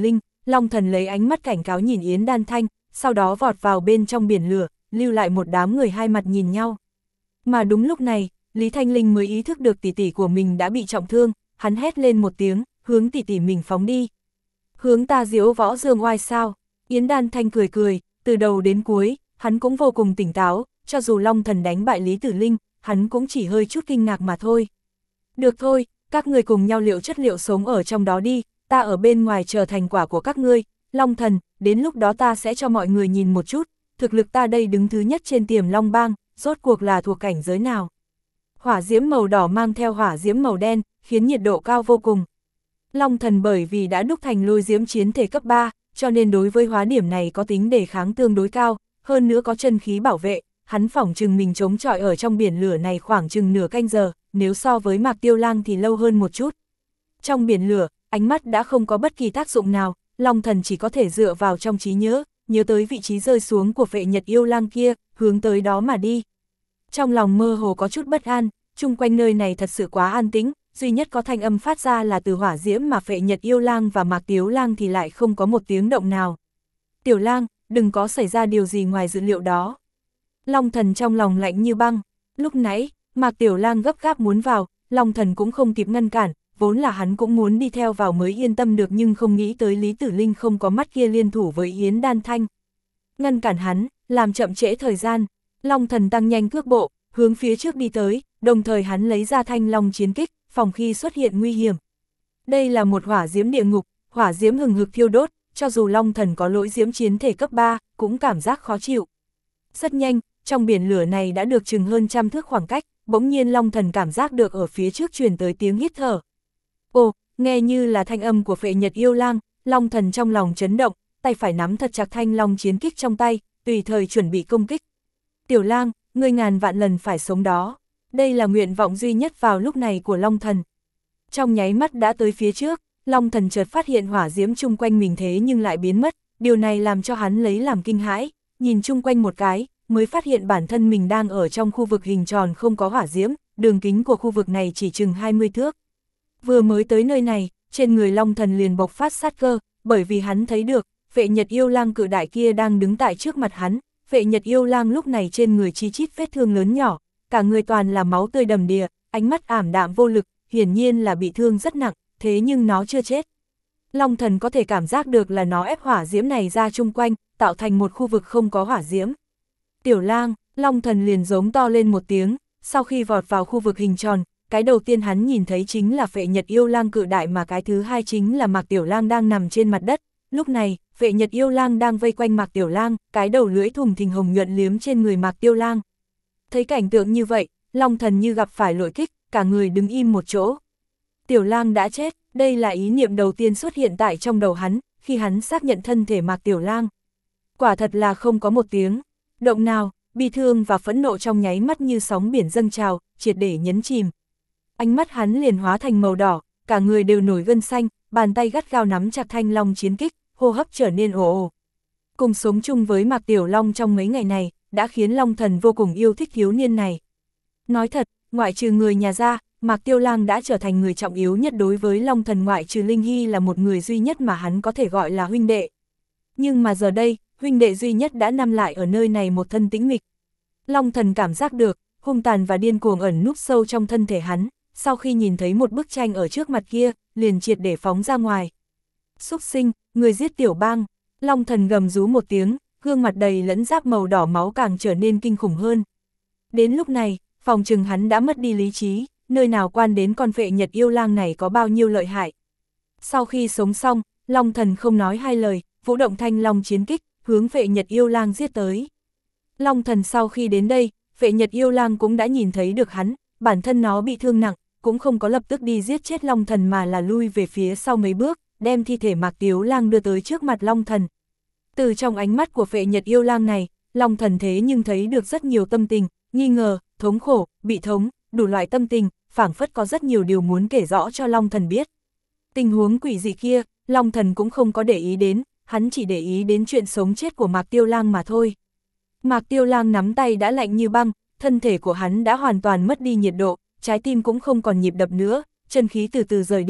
Long Thần lấy ánh mắt cảnh cáo nhìn Yến Đan Thanh, sau đó vọt vào bên trong biển lửa, lưu lại một đám người hai mặt nhìn nhau. Mà đúng lúc này, Lý Thanh Linh mới ý thức được tỷ tỷ của mình đã bị trọng thương, hắn hét lên một tiếng, hướng tỷ tỷ mình phóng đi. Hướng ta diễu võ dương oai sao? Yến Đan Thanh cười cười, từ đầu đến cuối, hắn cũng vô cùng tỉnh táo, cho dù Long Thần đánh bại Lý Tử Linh, hắn cũng chỉ hơi chút kinh ngạc mà thôi. Được thôi, các người cùng nhau liệu chất liệu sống ở trong đó đi, ta ở bên ngoài chờ thành quả của các ngươi, Long Thần, đến lúc đó ta sẽ cho mọi người nhìn một chút, thực lực ta đây đứng thứ nhất trên Tiềm Long Bang, rốt cuộc là thuộc cảnh giới nào. Hỏa diễm màu đỏ mang theo hỏa diễm màu đen, khiến nhiệt độ cao vô cùng. Long Thần bởi vì đã đúc thành lôi diễm chiến thể cấp ba, cho nên đối với hóa điểm này có tính đề kháng tương đối cao, hơn nữa có chân khí bảo vệ, hắn phỏng chừng mình chống chọi ở trong biển lửa này khoảng chừng nửa canh giờ, nếu so với Mạc Tiêu Lang thì lâu hơn một chút. Trong biển lửa, ánh mắt đã không có bất kỳ tác dụng nào, Long Thần chỉ có thể dựa vào trong trí nhớ, nhớ tới vị trí rơi xuống của Phệ Nhật Yêu Lang kia, hướng tới đó mà đi. Trong lòng mơ hồ có chút bất an, chung quanh nơi này thật sự quá an tĩnh, duy nhất có thanh âm phát ra là từ hỏa diễm mà Phệ Nhật Yêu Lang và Mạc Tiếu Lang thì lại không có một tiếng động nào. Tiểu Lang, đừng có xảy ra điều gì ngoài dự liệu đó. Long Thần trong lòng lạnh như băng, lúc nãy, Mạc Tiểu Lang gấp gáp muốn vào, Long Thần cũng không kịp ngăn cản, vốn là hắn cũng muốn đi theo vào mới yên tâm được nhưng không nghĩ tới Lý Tử Linh không có mắt kia liên thủ với Yến Đan Thanh. Ngăn cản hắn, làm chậm trễ thời gian, Long Thần tăng nhanh cước bộ, hướng phía trước đi tới, đồng thời hắn lấy ra thanh long chiến kích, phòng khi xuất hiện nguy hiểm. Đây là một hỏa diễm địa ngục, hỏa diễm hừng hực thiêu đốt, cho dù Long Thần có lỗi diễm chiến thể cấp ba, cũng cảm giác khó chịu. Rất nhanh, trong biển lửa này đã được chừng hơn trăm thước khoảng cách, bỗng nhiên Long Thần cảm giác được ở phía trước truyền tới tiếng hít thở. Ồ, nghe như là thanh âm của Phệ Nhật Yêu Lang, Long Thần trong lòng chấn động, tay phải nắm thật chặt thanh long chiến kích trong tay, tùy thời chuẩn bị công kích. Tiểu Lang, ngươi ngàn vạn lần phải sống đó. Đây là nguyện vọng duy nhất vào lúc này của Long Thần. Trong nháy mắt đã tới phía trước, Long Thần chợt phát hiện hỏa diễm chung quanh mình thế nhưng lại biến mất, điều này làm cho hắn lấy làm kinh hãi, nhìn chung quanh một cái, mới phát hiện bản thân mình đang ở trong khu vực hình tròn không có hỏa diễm, đường kính của khu vực này chỉ chừng hai mươi thước. Vừa mới tới nơi này, trên người Long Thần liền bộc phát sát cơ, bởi vì hắn thấy được, Phệ Nhật Yêu Lang cự đại kia đang đứng tại trước mặt hắn. Phệ Nhật Yêu Lang lúc này trên người chi chít vết thương lớn nhỏ, cả người toàn là máu tươi đầm đìa, ánh mắt ảm đạm vô lực, hiển nhiên là bị thương rất nặng, thế nhưng nó chưa chết. Long Thần có thể cảm giác được là nó ép hỏa diễm này ra chung quanh, tạo thành một khu vực không có hỏa diễm. Tiểu Lang, Long Thần liền giống to lên một tiếng, sau khi vọt vào khu vực hình tròn, cái đầu tiên hắn nhìn thấy chính là Phệ Nhật Yêu Lang cự đại mà cái thứ hai chính là Mạc Tiểu Lang đang nằm trên mặt đất. Lúc này, Phệ Nhật Yêu Lang đang vây quanh Mạc Tiểu Lang, cái đầu lưỡi thùng thình hồng nhuận liếm trên người Mạc Tiêu Lang. Thấy cảnh tượng như vậy, Long Thần như gặp phải lội kích, cả người đứng im một chỗ. Tiểu Lang đã chết, đây là ý niệm đầu tiên xuất hiện tại trong đầu hắn, khi hắn xác nhận thân thể Mạc Tiểu Lang. Quả thật là không có một tiếng động nào, bi thương và phẫn nộ trong nháy mắt như sóng biển dâng trào, triệt để nhấn chìm. Ánh mắt hắn liền hóa thành màu đỏ, cả người đều nổi gân xanh, bàn tay gắt gao nắm chặt thanh long chiến kích, hô hấp trở nên ồ ồ. Cùng sống chung với Mạc Tiểu Long trong mấy ngày này, đã khiến Long Thần vô cùng yêu thích thiếu niên này. Nói thật, ngoại trừ người nhà ra, Mạc Tiêu Lang đã trở thành người trọng yếu nhất đối với Long Thần, ngoại trừ Linh Hy là một người duy nhất mà hắn có thể gọi là huynh đệ. Nhưng mà giờ đây, huynh đệ duy nhất đã nằm lại ở nơi này một thân tĩnh mịch. Long Thần cảm giác được, hung tàn và điên cuồng ẩn núp sâu trong thân thể hắn, sau khi nhìn thấy một bức tranh ở trước mặt kia, liền triệt để phóng ra ngoài. Xúc sinh, người giết Tiểu Bang, Long Thần gầm rú một tiếng, gương mặt đầy lẫn giáp màu đỏ máu càng trở nên kinh khủng hơn. Đến lúc này, phòng trừng hắn đã mất đi lý trí, nơi nào quan đến con Phệ Nhật Yêu Lang này có bao nhiêu lợi hại. Sau khi sống xong, Long Thần không nói hai lời, vũ động thanh long chiến kích, hướng Phệ Nhật Yêu Lang giết tới. Long Thần sau khi đến đây, Phệ Nhật Yêu Lang cũng đã nhìn thấy được hắn, bản thân nó bị thương nặng, cũng không có lập tức đi giết chết Long Thần mà là lui về phía sau mấy bước, đem thi thể Mạc Tiếu Lang đưa tới trước mặt Long Thần. Từ trong ánh mắt của Phệ Nhật Yêu Lang này, Long Thần thế nhưng thấy được rất nhiều tâm tình, nghi ngờ, thống khổ, bị thống, đủ loại tâm tình, phảng phất có rất nhiều điều muốn kể rõ cho Long Thần biết. Tình huống quỷ dị kia, Long Thần cũng không có để ý đến, hắn chỉ để ý đến chuyện sống chết của Mạc Tiêu Lang mà thôi. Mạc Tiêu Lang nắm tay đã lạnh như băng, thân thể của hắn đã hoàn toàn mất đi nhiệt độ, trái tim cũng không còn nhịp đập nữa, chân khí từ từ rời đi,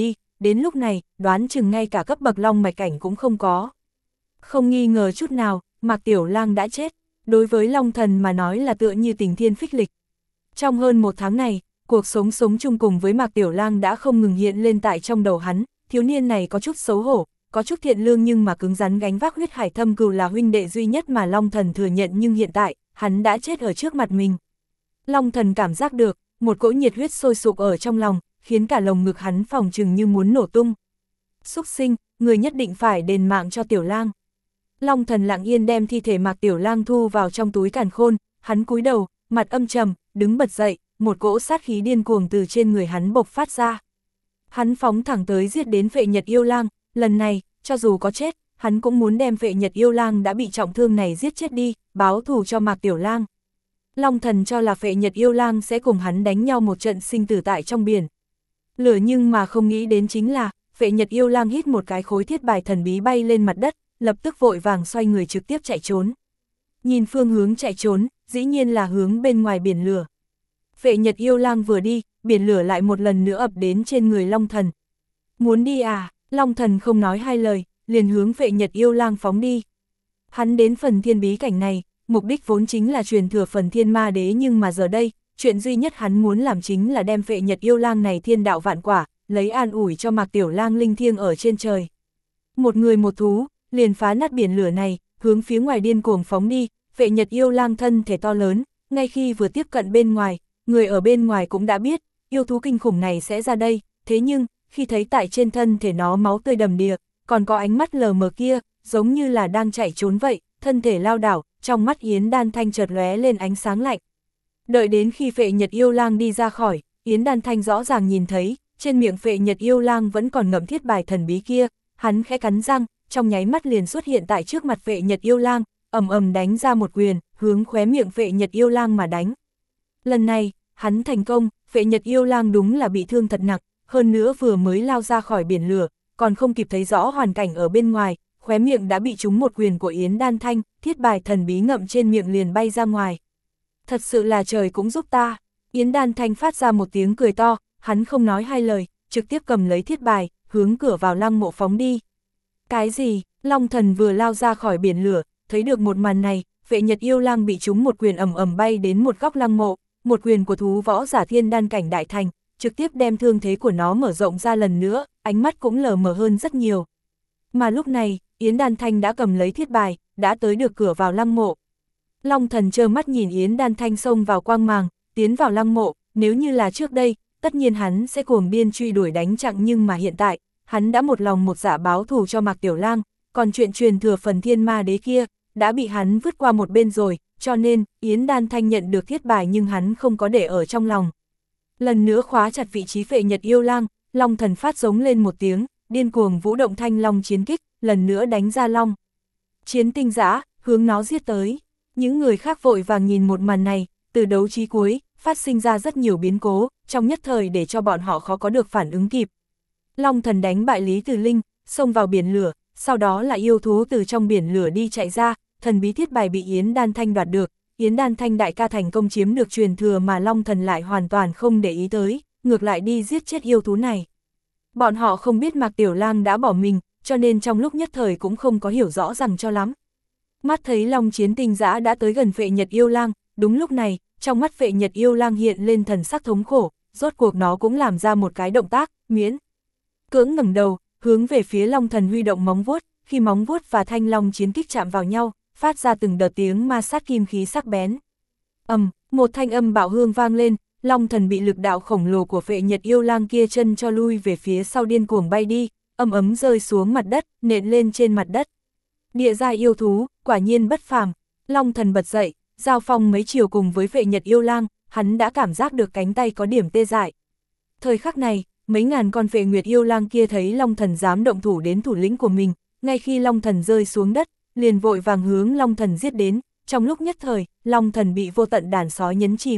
đến lúc này, đoán chừng ngay cả cấp bậc long mạch cảnh cũng không có. Không nghi ngờ chút nào, Mạc Tiểu Lang đã chết, đối với Long Thần mà nói là tựa như tình thiên phích lịch. Trong hơn một tháng này, cuộc sống sống chung cùng với Mạc Tiểu Lang đã không ngừng hiện lên tại trong đầu hắn, thiếu niên này có chút xấu hổ, có chút thiện lương nhưng mà cứng rắn gánh vác huyết hải thâm cừu là huynh đệ duy nhất mà Long Thần thừa nhận, nhưng hiện tại, hắn đã chết ở trước mặt mình. Long Thần cảm giác được, một cỗ nhiệt huyết sôi sục ở trong lòng, khiến cả lồng ngực hắn phỏng chừng như muốn nổ tung. Súc sinh, người nhất định phải đền mạng cho Tiểu Lang. Long Thần lặng yên đem thi thể Mạc Tiểu Lang thu vào trong túi càn khôn, hắn cúi đầu, mặt âm trầm, đứng bật dậy, một cỗ sát khí điên cuồng từ trên người hắn bộc phát ra. Hắn phóng thẳng tới giết đến Phệ Nhật Yêu Lang, lần này, cho dù có chết, hắn cũng muốn đem Phệ Nhật Yêu Lang đã bị trọng thương này giết chết đi, báo thù cho Mạc Tiểu Lang. Long Thần cho là Phệ Nhật Yêu Lang sẽ cùng hắn đánh nhau một trận sinh tử tại trong biển lửa, nhưng mà không nghĩ đến chính là, Phệ Nhật Yêu Lang hít một cái khối thiết bài thần bí bay lên mặt đất, lập tức vội vàng xoay người trực tiếp chạy trốn. Nhìn phương hướng chạy trốn, dĩ nhiên là hướng bên ngoài biển lửa. Phệ Nhật Yêu Lang vừa đi, biển lửa lại một lần nữa ập đến trên người Long Thần. Muốn đi à? Long Thần không nói hai lời, liền hướng Phệ Nhật Yêu Lang phóng đi. Hắn đến phần thiên bí cảnh này, mục đích vốn chính là truyền thừa phần thiên ma đế, nhưng mà giờ đây, chuyện duy nhất hắn muốn làm chính là đem Phệ Nhật Yêu Lang này thiên đạo vạn quả, lấy an ủi cho Mạc Tiểu Lang linh thiêng ở trên trời. Một người một thú, liền phá nát biển lửa này, hướng phía ngoài điên cuồng phóng đi. Phệ Nhật Yêu Lang thân thể to lớn, ngay khi vừa tiếp cận bên ngoài, người ở bên ngoài cũng đã biết, yêu thú kinh khủng này sẽ ra đây, thế nhưng, khi thấy tại trên thân thể nó máu tươi đầm đìa, còn có ánh mắt lờ mờ kia, giống như là đang chạy trốn vậy, thân thể lao đảo, trong mắt Yến Đan Thanh chợt lóe lên ánh sáng lạnh. Đợi đến khi Phệ Nhật Yêu Lang đi ra khỏi, Yến Đan Thanh rõ ràng nhìn thấy, trên miệng Phệ Nhật Yêu Lang vẫn còn ngậm thiết bài thần bí kia, hắn khẽ cắn răng, trong nháy mắt liền xuất hiện tại trước mặt Phệ Nhật Yêu Lang, ầm ầm đánh ra một quyền, hướng khóe miệng Phệ Nhật Yêu Lang mà đánh. Lần này, hắn thành công, Phệ Nhật Yêu Lang đúng là bị thương thật nặng, hơn nữa vừa mới lao ra khỏi biển lửa, còn không kịp thấy rõ hoàn cảnh ở bên ngoài, khóe miệng đã bị trúng một quyền của Yến Đan Thanh, thiết bài thần bí ngậm trên miệng liền bay ra ngoài. Thật sự là trời cũng giúp ta. Yến Đan Thanh phát ra một tiếng cười to, hắn không nói hai lời, trực tiếp cầm lấy thiết bài, hướng cửa vào lăng mộ phóng đi. Cái gì? Long Thần vừa lao ra khỏi biển lửa, thấy được một màn này, Phệ Nhật Yêu Lang bị trúng một quyền ầm ầm bay đến một góc lăng mộ, một quyền của thú võ giả thiên đan cảnh đại thành, trực tiếp đem thương thế của nó mở rộng ra lần nữa, ánh mắt cũng lờ mờ hơn rất nhiều. Mà lúc này, Yến Đan Thanh đã cầm lấy thiết bài, đã tới được cửa vào lăng mộ. Long Thần trơ mắt nhìn Yến Đan Thanh xông vào quang màng, tiến vào lăng mộ, nếu như là trước đây, tất nhiên hắn sẽ cuồng điên truy đuổi đánh chặn, nhưng mà hiện tại, hắn đã một lòng một dạ báo thù cho Mạc Tiểu Lang, còn chuyện truyền thừa phần thiên ma đế kia, đã bị hắn vứt qua một bên rồi, cho nên, Yến Đan Thanh nhận được thiết bài nhưng hắn không có để ở trong lòng. Lần nữa khóa chặt vị trí Phệ Nhật Yêu Lang, Long Thần phát giống lên một tiếng, điên cuồng vũ động thanh long chiến kích, lần nữa đánh ra long chiến tinh giã, hướng nó giết tới. Những người khác vội vàng nhìn một màn này, từ đấu chí cuối, phát sinh ra rất nhiều biến cố, trong nhất thời để cho bọn họ khó có được phản ứng kịp. Long Thần đánh bại Lý Từ Linh, xông vào biển lửa, sau đó là yêu thú từ trong biển lửa đi chạy ra, thần bí thiết bài bị Yến Đan Thanh đoạt được, Yến Đan Thanh đại ca thành công chiếm được truyền thừa mà Long Thần lại hoàn toàn không để ý tới, ngược lại đi giết chết yêu thú này. Bọn họ không biết Mạc Tiểu Lang đã bỏ mình, cho nên trong lúc nhất thời cũng không có hiểu rõ ràng cho lắm. Mắt thấy long chiến tinh giã đã tới gần Phệ Nhật Yêu Lang, đúng lúc này, trong mắt Phệ Nhật Yêu Lang hiện lên thần sắc thống khổ, rốt cuộc nó cũng làm ra một cái động tác, miễn cưỡng ngẩng đầu, hướng về phía Long Thần huy động móng vuốt, khi móng vuốt và thanh long chiến kích chạm vào nhau, phát ra từng đợt tiếng ma sát kim khí sắc bén. Ầm, um, một thanh âm bạo hương vang lên, Long Thần bị lực đạo khổng lồ của Phệ Nhật Yêu Lang kia chân cho lui về phía sau, điên cuồng bay đi, ầm ấm rơi xuống mặt đất, nện lên trên mặt đất. Địa giai yêu thú, quả nhiên bất phàm. Long Thần bật dậy, giao phong mấy chiều cùng với Phệ Nhật Yêu Lang, hắn đã cảm giác được cánh tay có điểm tê dại. Thời khắc này, mấy ngàn con Phệ Nguyệt Yêu Lang kia thấy Long Thần dám động thủ đến thủ lĩnh của mình, ngay khi Long Thần rơi xuống đất, liền vội vàng hướng Long Thần giết đến, trong lúc nhất thời, Long Thần bị vô tận đàn sói nhấn chìm.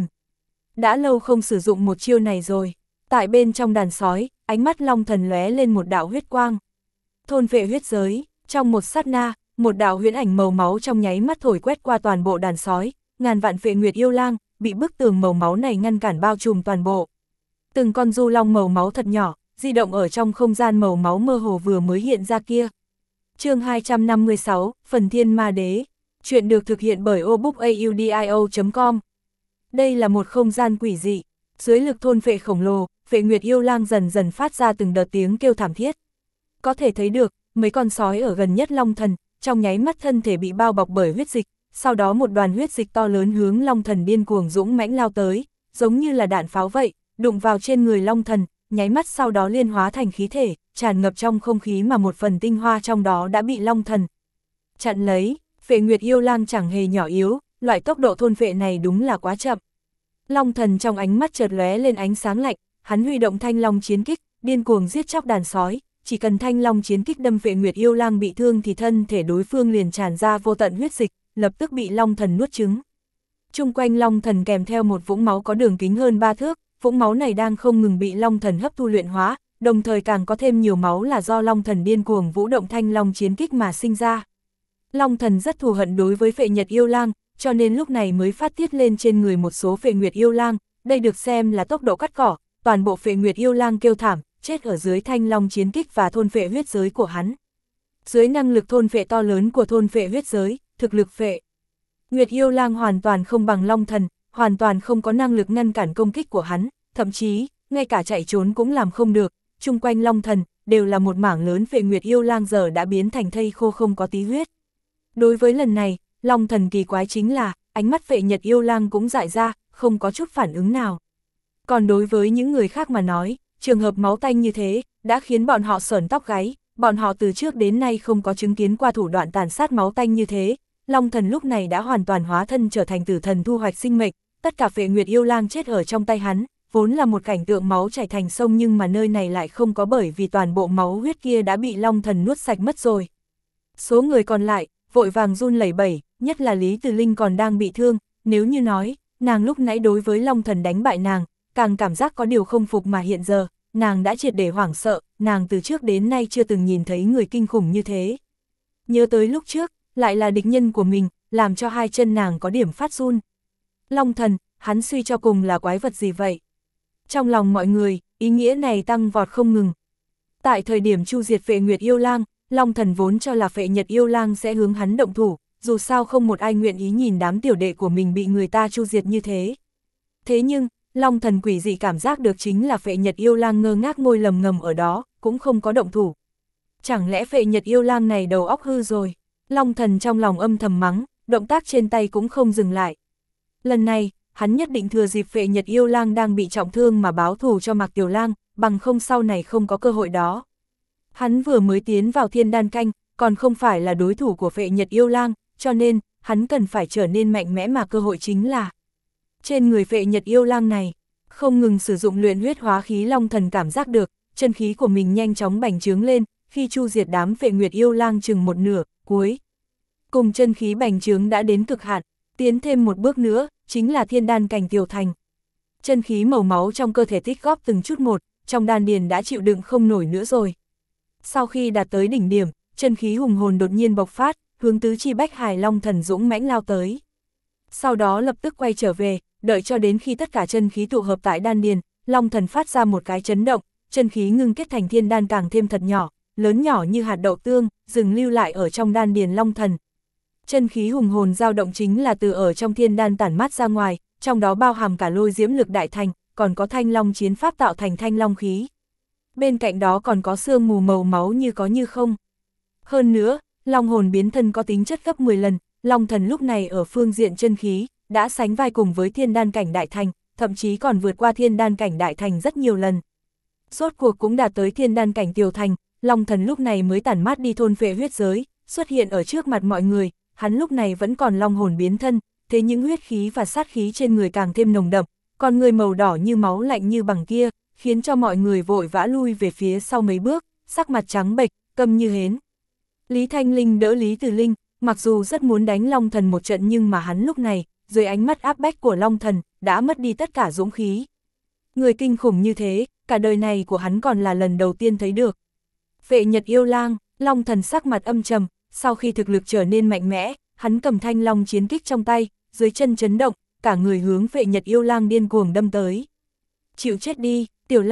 Đã lâu không sử dụng một chiêu này rồi. Tại bên trong đàn sói, ánh mắt Long Thần lóe lên một đạo huyết quang. Thôn phệ huyết giới, trong một sát na, một đạo huyễn ảnh màu máu trong nháy mắt thổi quét qua toàn bộ đàn sói, ngàn vạn Phệ Nguyệt Yêu Lang bị bức tường màu máu này ngăn cản bao trùm toàn bộ. Từng con du long màu máu thật nhỏ, di động ở trong không gian màu máu mơ hồ vừa mới hiện ra kia. Chương hai trăm năm mươi sáu, Phần Thiên Ma Đế. Chuyện được thực hiện bởi obookaudio chấm com. Đây là một không gian quỷ dị, dưới lực thôn phệ khổng lồ, Phệ Nguyệt yêu lang dần dần phát ra từng đợt tiếng kêu thảm thiết. Có thể thấy được, mấy con sói ở gần nhất Long Thần, trong nháy mắt thân thể bị bao bọc bởi huyết dịch, sau đó một đoàn huyết dịch to lớn hướng Long Thần điên cuồng dũng mãnh lao tới, giống như là đạn pháo vậy, đụng vào trên người Long Thần, nháy mắt sau đó liên hóa thành khí thể, tràn ngập trong không khí mà một phần tinh hoa trong đó đã bị Long Thần chặn lấy. Phệ Nguyệt yêu lang chẳng hề nhỏ yếu, loại tốc độ thôn phệ này đúng là quá chậm. Long Thần trong ánh mắt chợt lóe lên ánh sáng lạnh, hắn huy động thanh long chiến kích, điên cuồng giết chóc đàn sói, chỉ cần thanh long chiến kích đâm Phệ Nguyệt yêu lang bị thương thì thân thể đối phương liền tràn ra vô tận huyết dịch, lập tức bị Long Thần nuốt chửng. Chung quanh Long Thần kèm theo một vũng máu có đường kính hơn ba thước, vũng máu này đang không ngừng bị Long Thần hấp thu luyện hóa, đồng thời càng có thêm nhiều máu là do Long Thần điên cuồng vũ động thanh long chiến kích mà sinh ra. Long Thần rất thù hận đối với Phệ Nhật yêu lang, cho nên lúc này mới phát tiết lên trên người một số Phệ Nguyệt yêu lang, đây được xem là tốc độ cắt cỏ, toàn bộ Phệ Nguyệt yêu lang kêu thảm, chết ở dưới thanh long chiến kích và thôn phệ huyết giới của hắn. Dưới năng lực thôn phệ to lớn của thôn phệ huyết giới, thực lực Phệ Nguyệt yêu lang hoàn toàn không bằng Long Thần, hoàn toàn không có năng lực ngăn cản công kích của hắn, thậm chí, ngay cả chạy trốn cũng làm không được, chung quanh Long Thần, đều là một mảng lớn Phệ Nguyệt yêu lang giờ đã biến thành thây khô không có tí huyết. Đối với lần này, Long Thần kỳ quái chính là, ánh mắt Phệ Nhật yêu lang cũng dại ra, không có chút phản ứng nào. Còn đối với những người khác mà nói, trường hợp máu tanh như thế, đã khiến bọn họ sởn tóc gáy, bọn họ từ trước đến nay không có chứng kiến qua thủ đoạn tàn sát máu tanh như thế. Long Thần lúc này đã hoàn toàn hóa thân trở thành tử thần thu hoạch sinh mệnh, tất cả Phệ Nguyệt yêu lang chết ở trong tay hắn, vốn là một cảnh tượng máu chảy thành sông, nhưng mà nơi này lại không có, bởi vì toàn bộ máu huyết kia đã bị Long Thần nuốt sạch mất rồi. Số người còn lại, vội vàng run lẩy bẩy, nhất là Lý Từ Linh còn đang bị thương, nếu như nói, nàng lúc nãy đối với Long Thần đánh bại nàng, càng cảm giác có điều không phục, mà hiện giờ, nàng đã triệt để hoảng sợ, nàng từ trước đến nay chưa từng nhìn thấy người kinh khủng như thế. Nhớ tới lúc trước, lại là địch nhân của mình, làm cho hai chân nàng có điểm phát run. Long Thần, hắn suy cho cùng là quái vật gì vậy? Trong lòng mọi người, ý nghĩa này tăng vọt không ngừng. Tại thời điểm chu diệt Phệ Nguyệt yêu lang, Long Thần vốn cho là Phệ Nhật yêu lang sẽ hướng hắn động thủ, dù sao không một ai nguyện ý nhìn đám tiểu đệ của mình bị người ta chu diệt như thế. Thế nhưng, Long Thần quỷ dị cảm giác được chính là Phệ Nhật yêu lang ngơ ngác ngồi lầm ngầm ở đó, cũng không có động thủ. Chẳng lẽ Phệ Nhật yêu lang này đầu óc hư rồi? Long Thần trong lòng âm thầm mắng, động tác trên tay cũng không dừng lại. Lần này, hắn nhất định thừa dịp Phệ Nhật yêu lang đang bị trọng thương mà báo thù cho Mạc Tiểu Lang, bằng không sau này không có cơ hội đó. Hắn vừa mới tiến vào thiên đan canh, còn không phải là đối thủ của Phệ Nhật yêu lang, cho nên, hắn cần phải trở nên mạnh mẽ, mà cơ hội chính là trên người Phệ Nhật yêu lang này, không ngừng sử dụng luyện huyết hóa khí. Long Thần cảm giác được, chân khí của mình nhanh chóng bành trướng lên, khi chu diệt đám Phệ Nguyệt yêu lang chừng một nửa, cuối cùng chân khí bành trướng đã đến cực hạn, tiến thêm một bước nữa, chính là thiên đan cảnh tiểu thành. Chân khí màu máu trong cơ thể tích góp từng chút một, trong đan điền đã chịu đựng không nổi nữa rồi. Sau khi đạt tới đỉnh điểm, chân khí hùng hồn đột nhiên bộc phát, hướng tứ chi bách hải Long Thần dũng mãnh lao tới. Sau đó lập tức quay trở về, đợi cho đến khi tất cả chân khí tụ hợp tại đan điền, Long Thần phát ra một cái chấn động, chân khí ngưng kết thành thiên đan càng thêm thật nhỏ, lớn nhỏ như hạt đậu tương, dừng lưu lại ở trong đan điền Long Thần. Chân khí hùng hồn dao động chính là từ ở trong thiên đan tản mát ra ngoài, trong đó bao hàm cả lôi diễm lực đại thành, còn có thanh long chiến pháp tạo thành thanh long khí. Bên cạnh đó còn có sương mù màu máu như có như không. Hơn nữa, long hồn biến thân có tính chất gấp mười lần, Long Thần lúc này ở phương diện chân khí, đã sánh vai cùng với thiên đan cảnh đại thành, thậm chí còn vượt qua thiên đan cảnh đại thành rất nhiều lần. Rốt cuộc cũng đạt tới thiên đan cảnh tiểu thành, Long Thần lúc này mới tản mát đi thôn phệ huyết giới, xuất hiện ở trước mặt mọi người, hắn lúc này vẫn còn long hồn biến thân, thế những huyết khí và sát khí trên người càng thêm nồng đậm, còn người màu đỏ như máu lạnh như bằng kia, khiến cho mọi người vội vã lui về phía sau mấy bước, sắc mặt trắng bệch, câm như hến. Lý Thanh Linh đỡ Lý Từ Linh, mặc dù rất muốn đánh Long Thần một trận, nhưng mà hắn lúc này, dưới ánh mắt áp bách của Long Thần, đã mất đi tất cả dũng khí. Người kinh khủng như thế, cả đời này của hắn còn là lần đầu tiên thấy được. Phệ Nhật yêu lang, Long Thần sắc mặt âm trầm, sau khi thực lực trở nên mạnh mẽ, hắn cầm thanh long chiến kích trong tay, dưới chân chấn động, cả người hướng Phệ Nhật yêu lang điên cuồng đâm tới. Chịu chết đi, tiểu lang,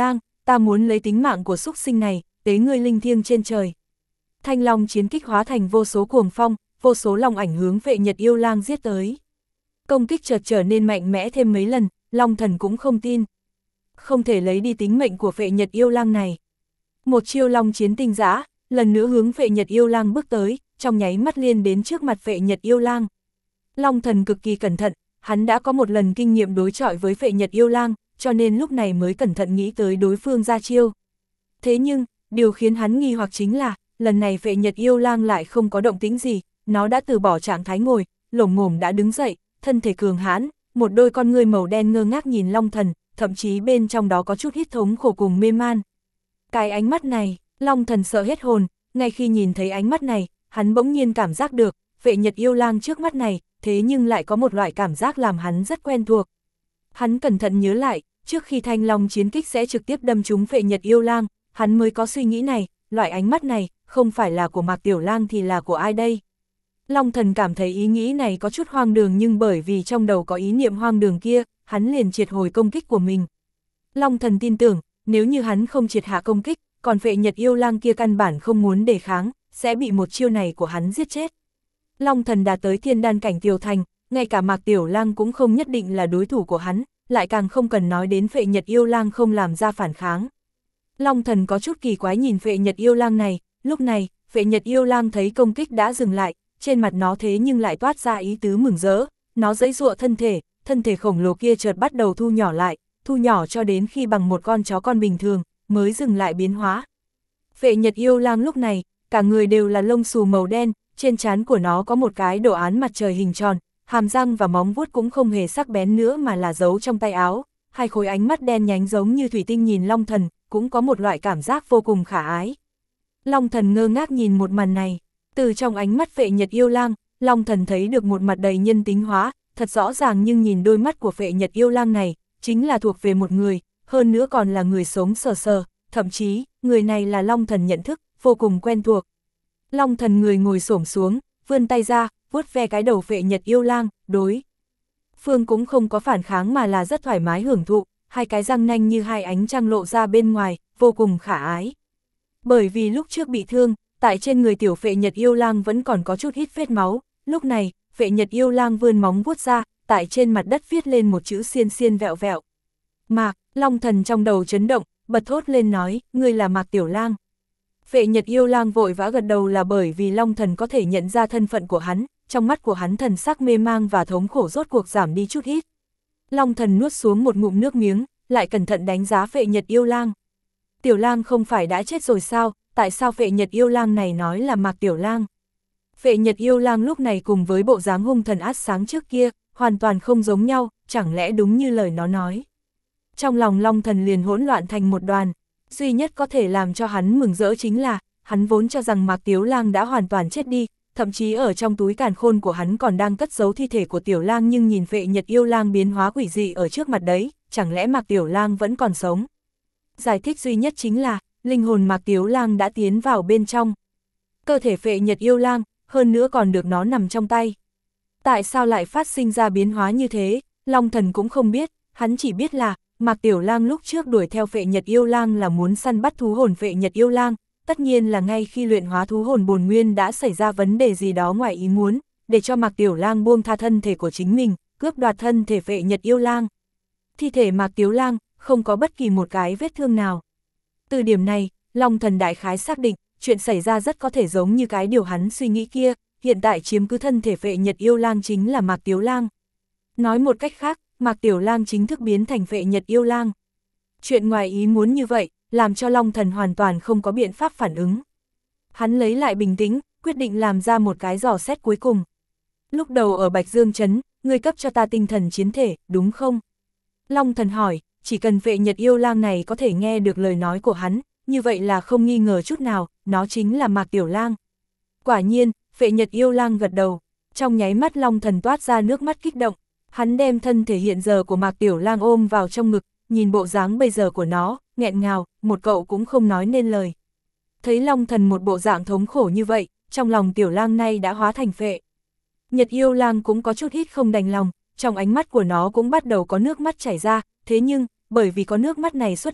ta muốn lấy tính mạng của súc sinh này, tế ngươi linh thiêng trên trời. Thanh long chiến kích hóa thành vô số cuồng phong, vô số long ảnh hướng Phệ Nhật yêu lang giết tới. Công kích chợt trở nên mạnh mẽ thêm mấy lần, Long Thần cũng không tin. Không thể lấy đi tính mệnh của Phệ Nhật yêu lang này. Một chiêu long chiến tinh dã, lần nữa hướng Phệ Nhật yêu lang bước tới, trong nháy mắt liên đến trước mặt Phệ Nhật yêu lang. Long Thần cực kỳ cẩn thận, hắn đã có một lần kinh nghiệm đối chọi với Phệ Nhật yêu lang, cho nên lúc này mới cẩn thận nghĩ tới đối phương ra chiêu. Thế nhưng, điều khiến hắn nghi hoặc chính là, lần này Phệ Nhật yêu lang lại không có động tĩnh gì, nó đã từ bỏ trạng thái ngồi, lổm ngổm đã đứng dậy, thân thể cường hãn, một đôi con ngươi màu đen ngơ ngác nhìn Long Thần, thậm chí bên trong đó có chút hít thống khổ cùng mê man. Cái ánh mắt này, Long Thần sợ hết hồn, ngay khi nhìn thấy ánh mắt này, hắn bỗng nhiên cảm giác được, Phệ Nhật yêu lang trước mắt này, thế nhưng lại có một loại cảm giác làm hắn rất quen thuộc. Hắn cẩn thận nhớ lại, trước khi thanh long chiến kích sẽ trực tiếp đâm trúng Phệ Nhật yêu lang, hắn mới có suy nghĩ này, loại ánh mắt này, không phải là của Mạc Tiểu Lang thì là của ai đây? Long Thần cảm thấy ý nghĩ này có chút hoang đường, nhưng bởi vì trong đầu có ý niệm hoang đường kia, hắn liền triệt hồi công kích của mình. Long Thần tin tưởng, nếu như hắn không triệt hạ công kích, còn Phệ Nhật yêu lang kia căn bản không muốn đề kháng, sẽ bị một chiêu này của hắn giết chết. Long Thần đạt tới thiên đan cảnh tiểu thành, ngay cả Mạc Tiểu Lang cũng không nhất định là đối thủ của hắn, lại càng không cần nói đến Phệ Nhật yêu lang không làm ra phản kháng. Long Thần có chút kỳ quái nhìn Phệ Nhật yêu lang này, lúc này, Phệ Nhật yêu lang thấy công kích đã dừng lại, trên mặt nó thế nhưng lại toát ra ý tứ mừng rỡ, nó giãy giụa thân thể, thân thể khổng lồ kia chợt bắt đầu thu nhỏ lại, thu nhỏ cho đến khi bằng một con chó con bình thường, mới dừng lại biến hóa. Phệ Nhật yêu lang lúc này, cả người đều là lông xù màu đen, trên trán của nó có một cái đồ án mặt trời hình tròn, hàm răng và móng vuốt cũng không hề sắc bén nữa mà là giấu trong tay áo, hai khối ánh mắt đen nhánh giống như thủy tinh nhìn Long Thần, cũng có một loại cảm giác vô cùng khả ái. Long Thần ngơ ngác nhìn một màn này, từ trong ánh mắt Phệ Nhật yêu lang, Long Thần thấy được một mặt đầy nhân tính hóa, thật rõ ràng, nhưng nhìn đôi mắt của Phệ Nhật yêu lang này, chính là thuộc về một người, hơn nữa còn là người sống sờ sờ, thậm chí, người này là Long Thần nhận thức, vô cùng quen thuộc. Long Thần người ngồi xổm xuống, vươn tay ra, vuốt ve cái đầu Phệ Nhật yêu lang, đối phương cũng không có phản kháng mà là rất thoải mái hưởng thụ, hai cái răng nanh như hai ánh trăng lộ ra bên ngoài, vô cùng khả ái. Bởi vì lúc trước bị thương, tại trên người tiểu Phệ Nhật yêu lang vẫn còn có chút ít vết máu, lúc này, Phệ Nhật yêu lang vươn móng vuốt ra, tại trên mặt đất viết lên một chữ xiên xiên vẹo vẹo. Mạc, Long Thần trong đầu chấn động, bật thốt lên nói, ngươi là Mạc Tiểu Lang. Phệ Nhật yêu lang vội vã gật đầu, là bởi vì Long Thần có thể nhận ra thân phận của hắn, trong mắt của hắn thần sắc mê mang và thống khổ rốt cuộc giảm đi chút ít. Long Thần nuốt xuống một ngụm nước miếng, lại cẩn thận đánh giá Phệ Nhật yêu lang. Tiểu Lang không phải đã chết rồi sao, tại sao Phệ Nhật yêu lang này nói là Mạc Tiểu Lang? Phệ Nhật yêu lang lúc này cùng với bộ dáng hung thần ác sáng trước kia, hoàn toàn không giống nhau, chẳng lẽ đúng như lời nó nói. Trong lòng Long Thần liền hỗn loạn thành một đoàn, duy nhất có thể làm cho hắn mừng rỡ chính là, hắn vốn cho rằng Mạc Tiểu Lang đã hoàn toàn chết đi, thậm chí ở trong túi càn khôn của hắn còn đang cất giấu thi thể của Tiểu Lang, nhưng nhìn Phệ Nhật yêu lang biến hóa quỷ dị ở trước mặt đấy, chẳng lẽ Mạc Tiểu Lang vẫn còn sống? Giải thích duy nhất chính là, linh hồn Mạc Tiểu Lang đã tiến vào bên trong cơ thể Phệ Nhật yêu lang, hơn nữa còn được nó nằm trong tay. Tại sao lại phát sinh ra biến hóa như thế, Long Thần cũng không biết, hắn chỉ biết là, Mạc Tiểu Lang lúc trước đuổi theo Phệ Nhật yêu lang là muốn săn bắt thú hồn Phệ Nhật yêu lang, tất nhiên là ngay khi luyện hóa thú hồn bổn nguyên đã xảy ra vấn đề gì đó ngoài ý muốn, để cho Mạc Tiểu Lang buông tha thân thể của chính mình, cướp đoạt thân thể Phệ Nhật yêu lang. Thi thể Mạc Tiểu Lang không có bất kỳ một cái vết thương nào. Từ điểm này, Long Thần đại khái xác định, chuyện xảy ra rất có thể giống như cái điều hắn suy nghĩ kia, hiện tại chiếm cứ thân thể Phệ Nhật yêu lang chính là Mạc Tiểu Lang. Nói một cách khác, Mạc Tiểu Lang chính thức biến thành Phệ Nhật yêu lang. Chuyện ngoài ý muốn như vậy, làm cho Long Thần hoàn toàn không có biện pháp phản ứng. Hắn lấy lại bình tĩnh, quyết định làm ra một cái dò xét cuối cùng. Lúc đầu ở Bạch Dương Trấn, ngươi cấp cho ta tinh thần chiến thể, đúng không? Long Thần hỏi, chỉ cần Phệ Nhật yêu lang này có thể nghe được lời nói của hắn, như vậy là không nghi ngờ chút nào, nó chính là Mạc Tiểu Lang. Quả nhiên, Phệ Nhật yêu lang gật đầu, trong nháy mắt Long Thần toát ra nước mắt kích động, hắn đem thân thể hiện giờ của Mạc Tiểu Lang ôm vào trong ngực, nhìn bộ dáng bây giờ của nó, nghẹn ngào, một cậu cũng không nói nên lời. Thấy Long Thần một bộ dạng thống khổ như vậy, trong lòng Tiểu Lang nay đã hóa thành Phệ Nhật yêu lang cũng có chút ít không đành lòng, trong ánh mắt của nó cũng bắt đầu có nước mắt chảy ra, thế nhưng, bởi vì có nước mắt này xuất hiện,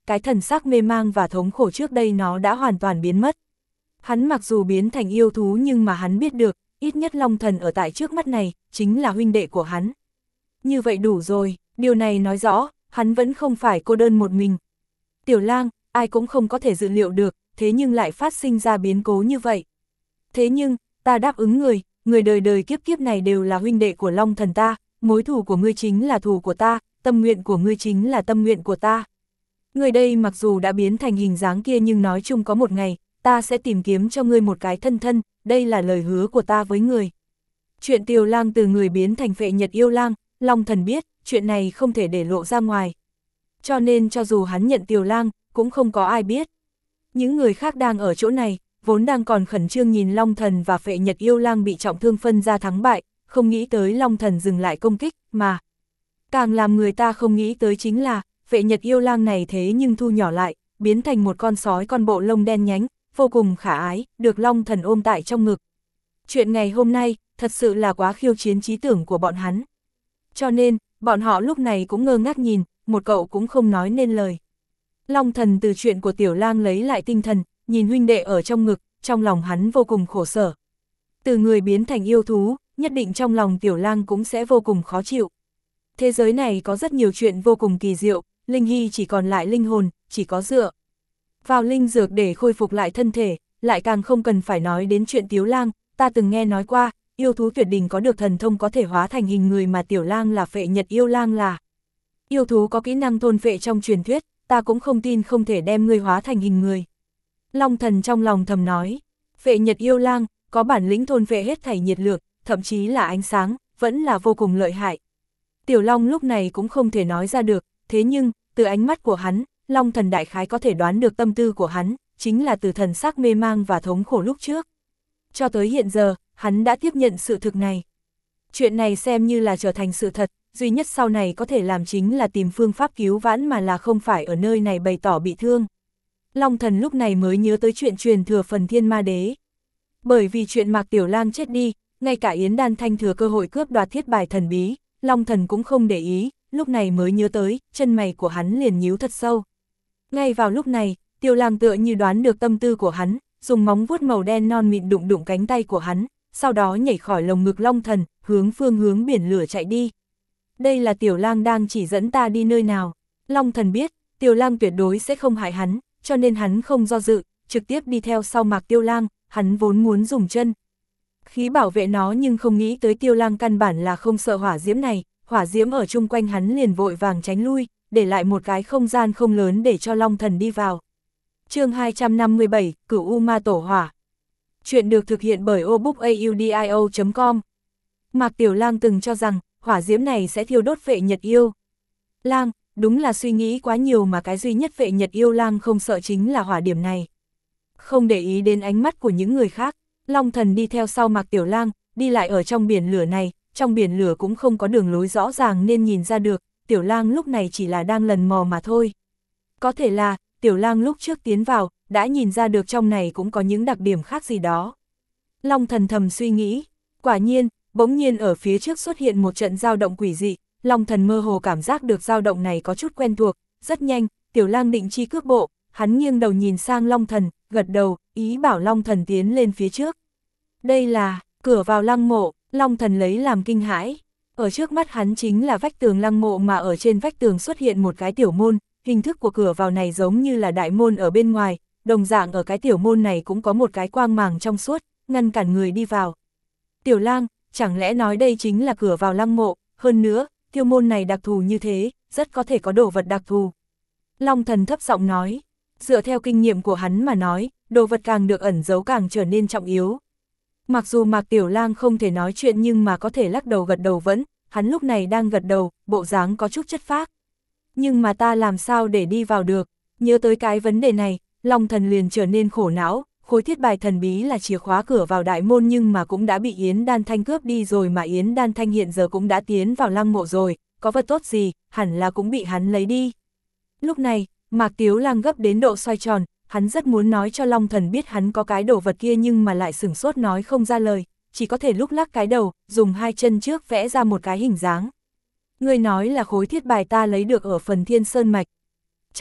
cái thần sắc mê mang và thống khổ trước đây nó đã hoàn toàn biến mất. Hắn mặc dù biến thành yêu thú nhưng mà hắn biết được, ít nhất Long Thần ở tại trước mắt này, chính là huynh đệ của hắn. Như vậy đủ rồi, điều này nói rõ, hắn vẫn không phải cô đơn một mình. Tiểu Lang, ai cũng không có thể dự liệu được, thế nhưng lại phát sinh ra biến cố như vậy. Thế nhưng, ta đáp ứng người, người đời đời kiếp kiếp này đều là huynh đệ của Long Thần ta, mối thù của ngươi chính là thù của ta, tâm nguyện của ngươi chính là tâm nguyện của ta. Người đây mặc dù đã biến thành hình dáng kia nhưng nói chung có một ngày, ta sẽ tìm kiếm cho ngươi một cái thân thân, đây là lời hứa của ta với người. Chuyện Tiểu Lang từ người biến thành Phệ Nhật Yêu Lang, Long Thần biết, chuyện này không thể để lộ ra ngoài. Cho nên cho dù hắn nhận Tiểu Lang, cũng không có ai biết. Những người khác đang ở chỗ này, vốn đang còn khẩn trương nhìn Long Thần và Phệ Nhật Yêu Lang bị trọng thương phân ra thắng bại, không nghĩ tới Long Thần dừng lại công kích, mà càng làm người ta không nghĩ tới chính là, Phệ Nhật Yêu Lang này thế nhưng thu nhỏ lại, biến thành một con sói con bộ lông đen nhánh, vô cùng khả ái, được Long Thần ôm tại trong ngực. Chuyện ngày hôm nay, thật sự là quá khiêu chiến trí tưởng của bọn hắn. Cho nên, bọn họ lúc này cũng ngơ ngác nhìn, một cậu cũng không nói nên lời. Long Thần từ chuyện của Tiểu Lang lấy lại tinh thần, nhìn huynh đệ ở trong ngực, trong lòng hắn vô cùng khổ sở. Từ người biến thành yêu thú, nhất định trong lòng Tiểu Lang cũng sẽ vô cùng khó chịu. Thế giới này có rất nhiều chuyện vô cùng kỳ diệu, Linh Hy chỉ còn lại linh hồn, chỉ có dựa vào linh dược để khôi phục lại thân thể, lại càng không cần phải nói đến chuyện Tiểu Lang, ta từng nghe nói qua, yêu thú tuyệt đỉnh có được thần thông có thể hóa thành hình người mà Tiểu Lang là Phệ Nhật Yêu Lang là. Yêu thú có kỹ năng thôn phệ trong truyền thuyết, ta cũng không tin không thể đem ngươi hóa thành hình người. Long Thần trong lòng thầm nói, Phệ Nhật Yêu Lang, có bản lĩnh thôn phệ hết thảy nhiệt lượng, thậm chí là ánh sáng, vẫn là vô cùng lợi hại. Tiểu Long lúc này cũng không thể nói ra được, thế nhưng, từ ánh mắt của hắn, Long Thần đại khái có thể đoán được tâm tư của hắn, chính là từ thần sắc mê mang và thống khổ lúc trước. Cho tới hiện giờ, hắn đã tiếp nhận sự thực này. Chuyện này xem như là trở thành sự thật, duy nhất sau này có thể làm chính là tìm phương pháp cứu vãn mà là không phải ở nơi này bày tỏ bị thương. Long Thần lúc này mới nhớ tới chuyện truyền thừa phần Thiên Ma Đế. Bởi vì chuyện Mạc Tiểu Lang chết đi, ngay cả Yến Đan Thanh thừa cơ hội cướp đoạt thiết bài thần bí, Long Thần cũng không để ý, lúc này mới nhớ tới, chân mày của hắn liền nhíu thật sâu. Ngay vào lúc này, Tiểu Lang tựa như đoán được tâm tư của hắn, dùng móng vuốt màu đen non mịn đụng đụng cánh tay của hắn, sau đó nhảy khỏi lồng ngực Long Thần, hướng phương hướng biển lửa chạy đi. Đây là Tiểu Lang đang chỉ dẫn ta đi nơi nào. Long Thần biết, Tiểu Lang tuyệt đối sẽ không hại hắn, cho nên hắn không do dự, trực tiếp đi theo sau Mạc Tiểu Lang, hắn vốn muốn dùng chân khí bảo vệ nó nhưng không nghĩ tới Tiểu Lang căn bản là không sợ hỏa diễm này, hỏa diễm ở chung quanh hắn liền vội vàng tránh lui, để lại một cái không gian không lớn để cho Long Thần đi vào. Chương hai trăm năm mươi bảy, Cửu U Ma Tổ Hỏa. Chuyện được thực hiện bởi obookaudio chấm com. Mạc Tiểu Lang từng cho rằng, hỏa diễm này sẽ thiêu đốt Phệ Nhật Yêu Lang, đúng là suy nghĩ quá nhiều mà cái duy nhất Phệ Nhật Yêu Lang không sợ chính là hỏa điểm này. Không để ý đến ánh mắt của những người khác, Long Thần đi theo sau Mạc Tiểu Lang, đi lại ở trong biển lửa này, trong biển lửa cũng không có đường lối rõ ràng nên nhìn ra được, Tiểu Lang lúc này chỉ là đang lần mò mà thôi. Có thể là, Tiểu Lang lúc trước tiến vào, đã nhìn ra được trong này cũng có những đặc điểm khác gì đó. Long Thần thầm suy nghĩ, quả nhiên, bỗng nhiên ở phía trước xuất hiện một trận dao động quỷ dị, Long Thần mơ hồ cảm giác được dao động này có chút quen thuộc, rất nhanh, Tiểu Lang định chi cước bộ, hắn nghiêng đầu nhìn sang Long Thần, gật đầu, ý bảo Long Thần tiến lên phía trước. Đây là, cửa vào lăng mộ, Long Thần lấy làm kinh hãi, ở trước mắt hắn chính là vách tường lăng mộ mà ở trên vách tường xuất hiện một cái tiểu môn, hình thức của cửa vào này giống như là đại môn ở bên ngoài, đồng dạng ở cái tiểu môn này cũng có một cái quang màng trong suốt, ngăn cản người đi vào. Tiểu Lang, chẳng lẽ nói đây chính là cửa vào lăng mộ, hơn nữa, tiêu môn này đặc thù như thế, rất có thể có đồ vật đặc thù. Long Thần thấp giọng nói, dựa theo kinh nghiệm của hắn mà nói, đồ vật càng được ẩn giấu càng trở nên trọng yếu. Mặc dù Mạc Tiểu Lang không thể nói chuyện nhưng mà có thể lắc đầu gật đầu vẫn, hắn lúc này đang gật đầu, bộ dáng có chút chất phác. Nhưng mà ta làm sao để đi vào được, nhớ tới cái vấn đề này, Long Thần liền trở nên khổ não, khối thiết bài thần bí là chìa khóa cửa vào đại môn nhưng mà cũng đã bị Yến Đan Thanh cướp đi rồi mà Yến Đan Thanh hiện giờ cũng đã tiến vào lăng mộ rồi, có vật tốt gì, hẳn là cũng bị hắn lấy đi. Lúc này, Mạc Tiểu Lang gấp đến độ xoay tròn, hắn rất muốn nói cho Long Thần biết hắn có cái đồ vật kia nhưng mà lại sửng sốt nói không ra lời, chỉ có thể lúc lắc cái đầu, dùng hai chân trước vẽ ra một cái hình dáng. Ngươi nói là khối thiết bài ta lấy được ở phần Thiên Sơn Mạch. Trong,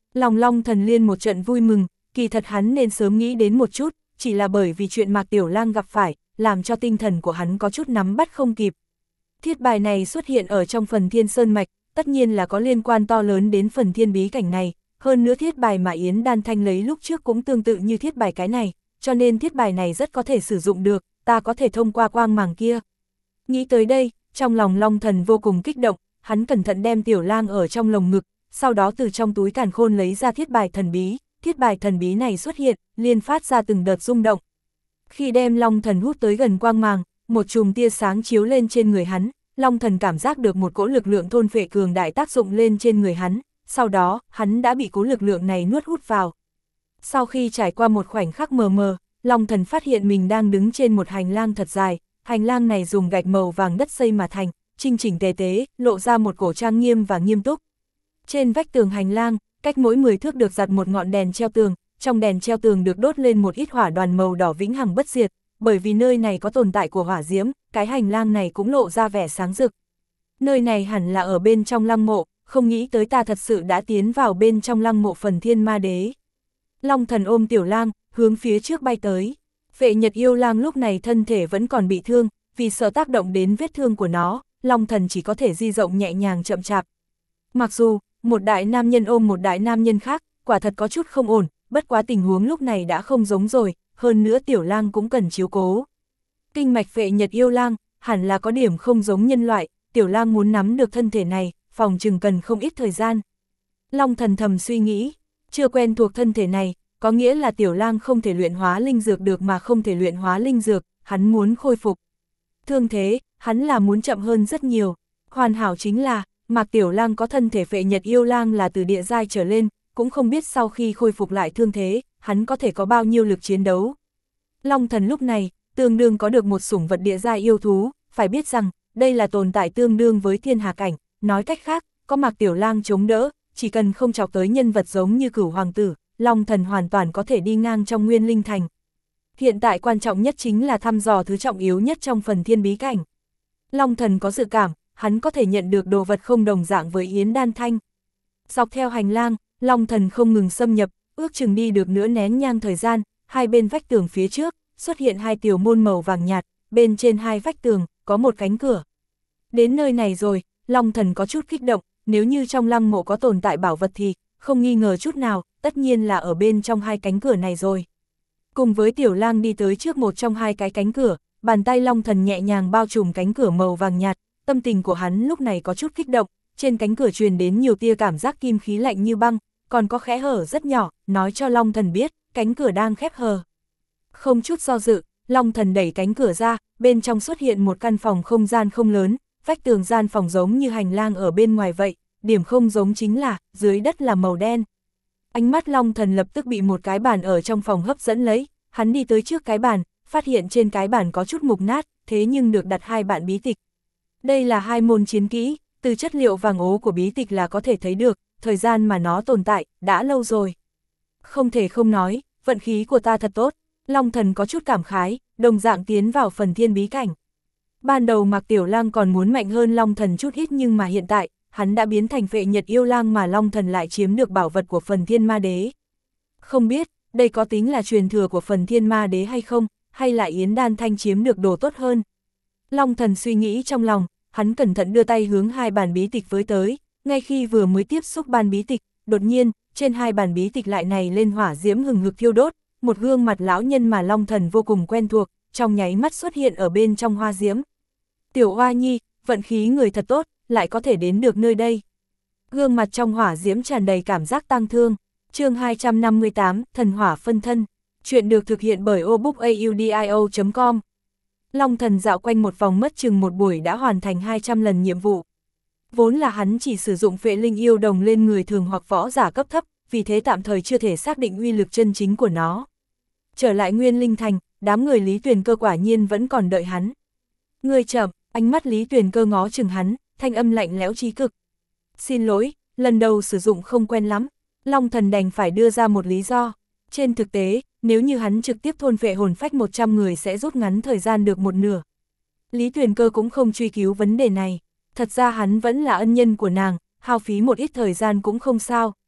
Lòng Long Thần Liên một trận vui mừng, kỳ thật hắn nên sớm nghĩ đến một chút, chỉ là bởi vì chuyện Mạc Tiểu Lang gặp phải, làm cho tinh thần của hắn có chút nắm bắt không kịp. Thiết bài này xuất hiện ở trong phần Thiên Sơn Mạch, tất nhiên là có liên quan to lớn đến phần thiên bí cảnh này, hơn nữa thiết bài mà Yến Đan Thanh lấy lúc trước cũng tương tự như thiết bài cái này, cho nên thiết bài này rất có thể sử dụng được, ta có thể thông qua quang màng kia. Nghĩ tới đây, trong lòng Long Thần vô cùng kích động, hắn cẩn thận đem Tiểu Lang ở trong lồng ngực, sau đó từ trong túi càn khôn lấy ra thiết bài thần bí, thiết bài thần bí này xuất hiện, liên phát ra từng đợt rung động. Khi đem Long Thần hút tới gần quang màng, một chùm tia sáng chiếu lên trên người hắn, Long Thần cảm giác được một cỗ lực lượng thôn phệ cường đại tác dụng lên trên người hắn, sau đó, hắn đã bị cỗ lực lượng này nuốt hút vào. Sau khi trải qua một khoảnh khắc mờ mờ, Long Thần phát hiện mình đang đứng trên một hành lang thật dài, hành lang này dùng gạch màu vàng đất xây mà thành, chỉnh chỉnh tề tế, lộ ra một cổ trang nghiêm và nghiêm túc. Trên vách tường hành lang, cách mỗi mười thước được đặt một ngọn đèn treo tường, trong đèn treo tường được đốt lên một ít hỏa đoàn màu đỏ vĩnh hằng bất diệt, bởi vì nơi này có tồn tại của hỏa diễm, cái hành lang này cũng lộ ra vẻ sáng rực. Nơi này hẳn là ở bên trong lăng mộ, không nghĩ tới ta thật sự đã tiến vào bên trong lăng mộ phần Thiên Ma Đế. Long Thần ôm Tiểu Lang, hướng phía trước bay tới. Vệ Nhật Yêu Lang lúc này thân thể vẫn còn bị thương, vì sợ tác động đến vết thương của nó, Long Thần chỉ có thể di rộng nhẹ nhàng chậm chạp. Mặc dù, một đại nam nhân ôm một đại nam nhân khác, quả thật có chút không ổn, bất quá tình huống lúc này đã không giống rồi, hơn nữa Tiểu Lang cũng cần chiếu cố. Kinh mạch Vệ Nhật Yêu Lang, hẳn là có điểm không giống nhân loại, Tiểu Lang muốn nắm được thân thể này, phòng chừng cần không ít thời gian. Long Thần thầm suy nghĩ, chưa quen thuộc thân thể này, có nghĩa là Tiểu Lang không thể luyện hóa linh dược được mà không thể luyện hóa linh dược, hắn muốn khôi phục. Thương thế, hắn là muốn chậm hơn rất nhiều, hoàn hảo chính là, Mạc Tiểu Lang có thân thể Vệ Nhật Yêu Lang là từ địa giai trở lên, cũng không biết sau khi khôi phục lại thương thế, hắn có thể có bao nhiêu lực chiến đấu. Long Thần lúc này, tương đương có được một sủng vật địa giai yêu thú, phải biết rằng, đây là tồn tại tương đương với thiên hà cảnh, nói cách khác, có Mạc Tiểu Lang chống đỡ, chỉ cần không chọc tới nhân vật giống như Cửu Hoàng tử, Long Thần hoàn toàn có thể đi ngang trong Nguyên Linh Thành. Hiện tại quan trọng nhất chính là thăm dò thứ trọng yếu nhất trong phần thiên bí cảnh. Long Thần có dự cảm, hắn có thể nhận được đồ vật không đồng dạng với Yến Đan Thanh. Dọc theo hành lang, Long Thần không ngừng xâm nhập, ước chừng đi được nửa nén nhang thời gian, hai bên vách tường phía trước, xuất hiện hai tiểu môn màu vàng nhạt, bên trên hai vách tường, có một cánh cửa. Đến nơi này rồi, Long Thần có chút kích động, nếu như trong lăng mộ có tồn tại bảo vật thì, không nghi ngờ chút nào, tất nhiên là ở bên trong hai cánh cửa này rồi. Cùng với Tiểu Lang đi tới trước một trong hai cái cánh cửa, bàn tay Long Thần nhẹ nhàng bao trùm cánh cửa màu vàng nhạt, tâm tình của hắn lúc này có chút kích động, trên cánh cửa truyền đến nhiều tia cảm giác kim khí lạnh như băng, còn có khẽ hở rất nhỏ, nói cho Long Thần biết, cánh cửa đang khép hờ. Không chút do dự, Long Thần đẩy cánh cửa ra, bên trong xuất hiện một căn phòng không gian không lớn, vách tường gian phòng giống như hành lang ở bên ngoài vậy, điểm không giống chính là, dưới đất là màu đen. Ánh mắt Long Thần lập tức bị một cái bàn ở trong phòng hấp dẫn lấy, hắn đi tới trước cái bàn, phát hiện trên cái bàn có chút mục nát, thế nhưng được đặt hai bản bí tịch. Đây là hai môn chiến kỹ, từ chất liệu vàng ố của bí tịch là có thể thấy được, thời gian mà nó tồn tại, đã lâu rồi. Không thể không nói, vận khí của ta thật tốt, Long Thần có chút cảm khái, đồng dạng tiến vào phần thiên bí cảnh. Ban đầu Mạc Tiểu Lang còn muốn mạnh hơn Long Thần chút ít nhưng mà hiện tại, hắn đã biến thành Vệ Nhật Yêu Lang mà Long Thần lại chiếm được bảo vật của phần Thiên Ma Đế. Không biết, đây có tính là truyền thừa của phần Thiên Ma Đế hay không, hay là Yến Đan Thanh chiếm được đồ tốt hơn. Long Thần suy nghĩ trong lòng, hắn cẩn thận đưa tay hướng hai bản bí tịch với tới, ngay khi vừa mới tiếp xúc ban bí tịch, đột nhiên, trên hai bản bí tịch lại này lên hỏa diễm hừng hực thiêu đốt, một gương mặt lão nhân mà Long Thần vô cùng quen thuộc, trong nháy mắt xuất hiện ở bên trong hoa diễm. Tiểu Oa Nhi, vận khí người thật tốt, lại có thể đến được nơi đây. Gương mặt trong hỏa diễm tràn đầy cảm giác tang thương. Chương hai trăm năm mươi tám, Thần Hỏa Phân Thân. Chuyện được thực hiện bởi obookaudio chấm com. Long Thần dạo quanh một vòng mất chừng một buổi đã hoàn thành hai trăm lần nhiệm vụ. Vốn là hắn chỉ sử dụng phệ linh yêu đồng lên người thường hoặc võ giả cấp thấp, vì thế tạm thời chưa thể xác định uy lực chân chính của nó. Trở lại Nguyên Linh Thành, đám người Lý Tuyền Cơ quả nhiên vẫn còn đợi hắn. Người chậm, ánh mắt Lý Tuyền Cơ ngó chừng hắn, thanh âm lạnh lẽo chí cực. Xin lỗi, lần đầu sử dụng không quen lắm. Long Thần đành phải đưa ra một lý do. Trên thực tế, nếu như hắn trực tiếp thôn phệ hồn phách một trăm người sẽ rút ngắn thời gian được một nửa. Lý Tuyền Cơ cũng không truy cứu vấn đề này. Thật ra hắn vẫn là ân nhân của nàng, hao phí một ít thời gian cũng không sao.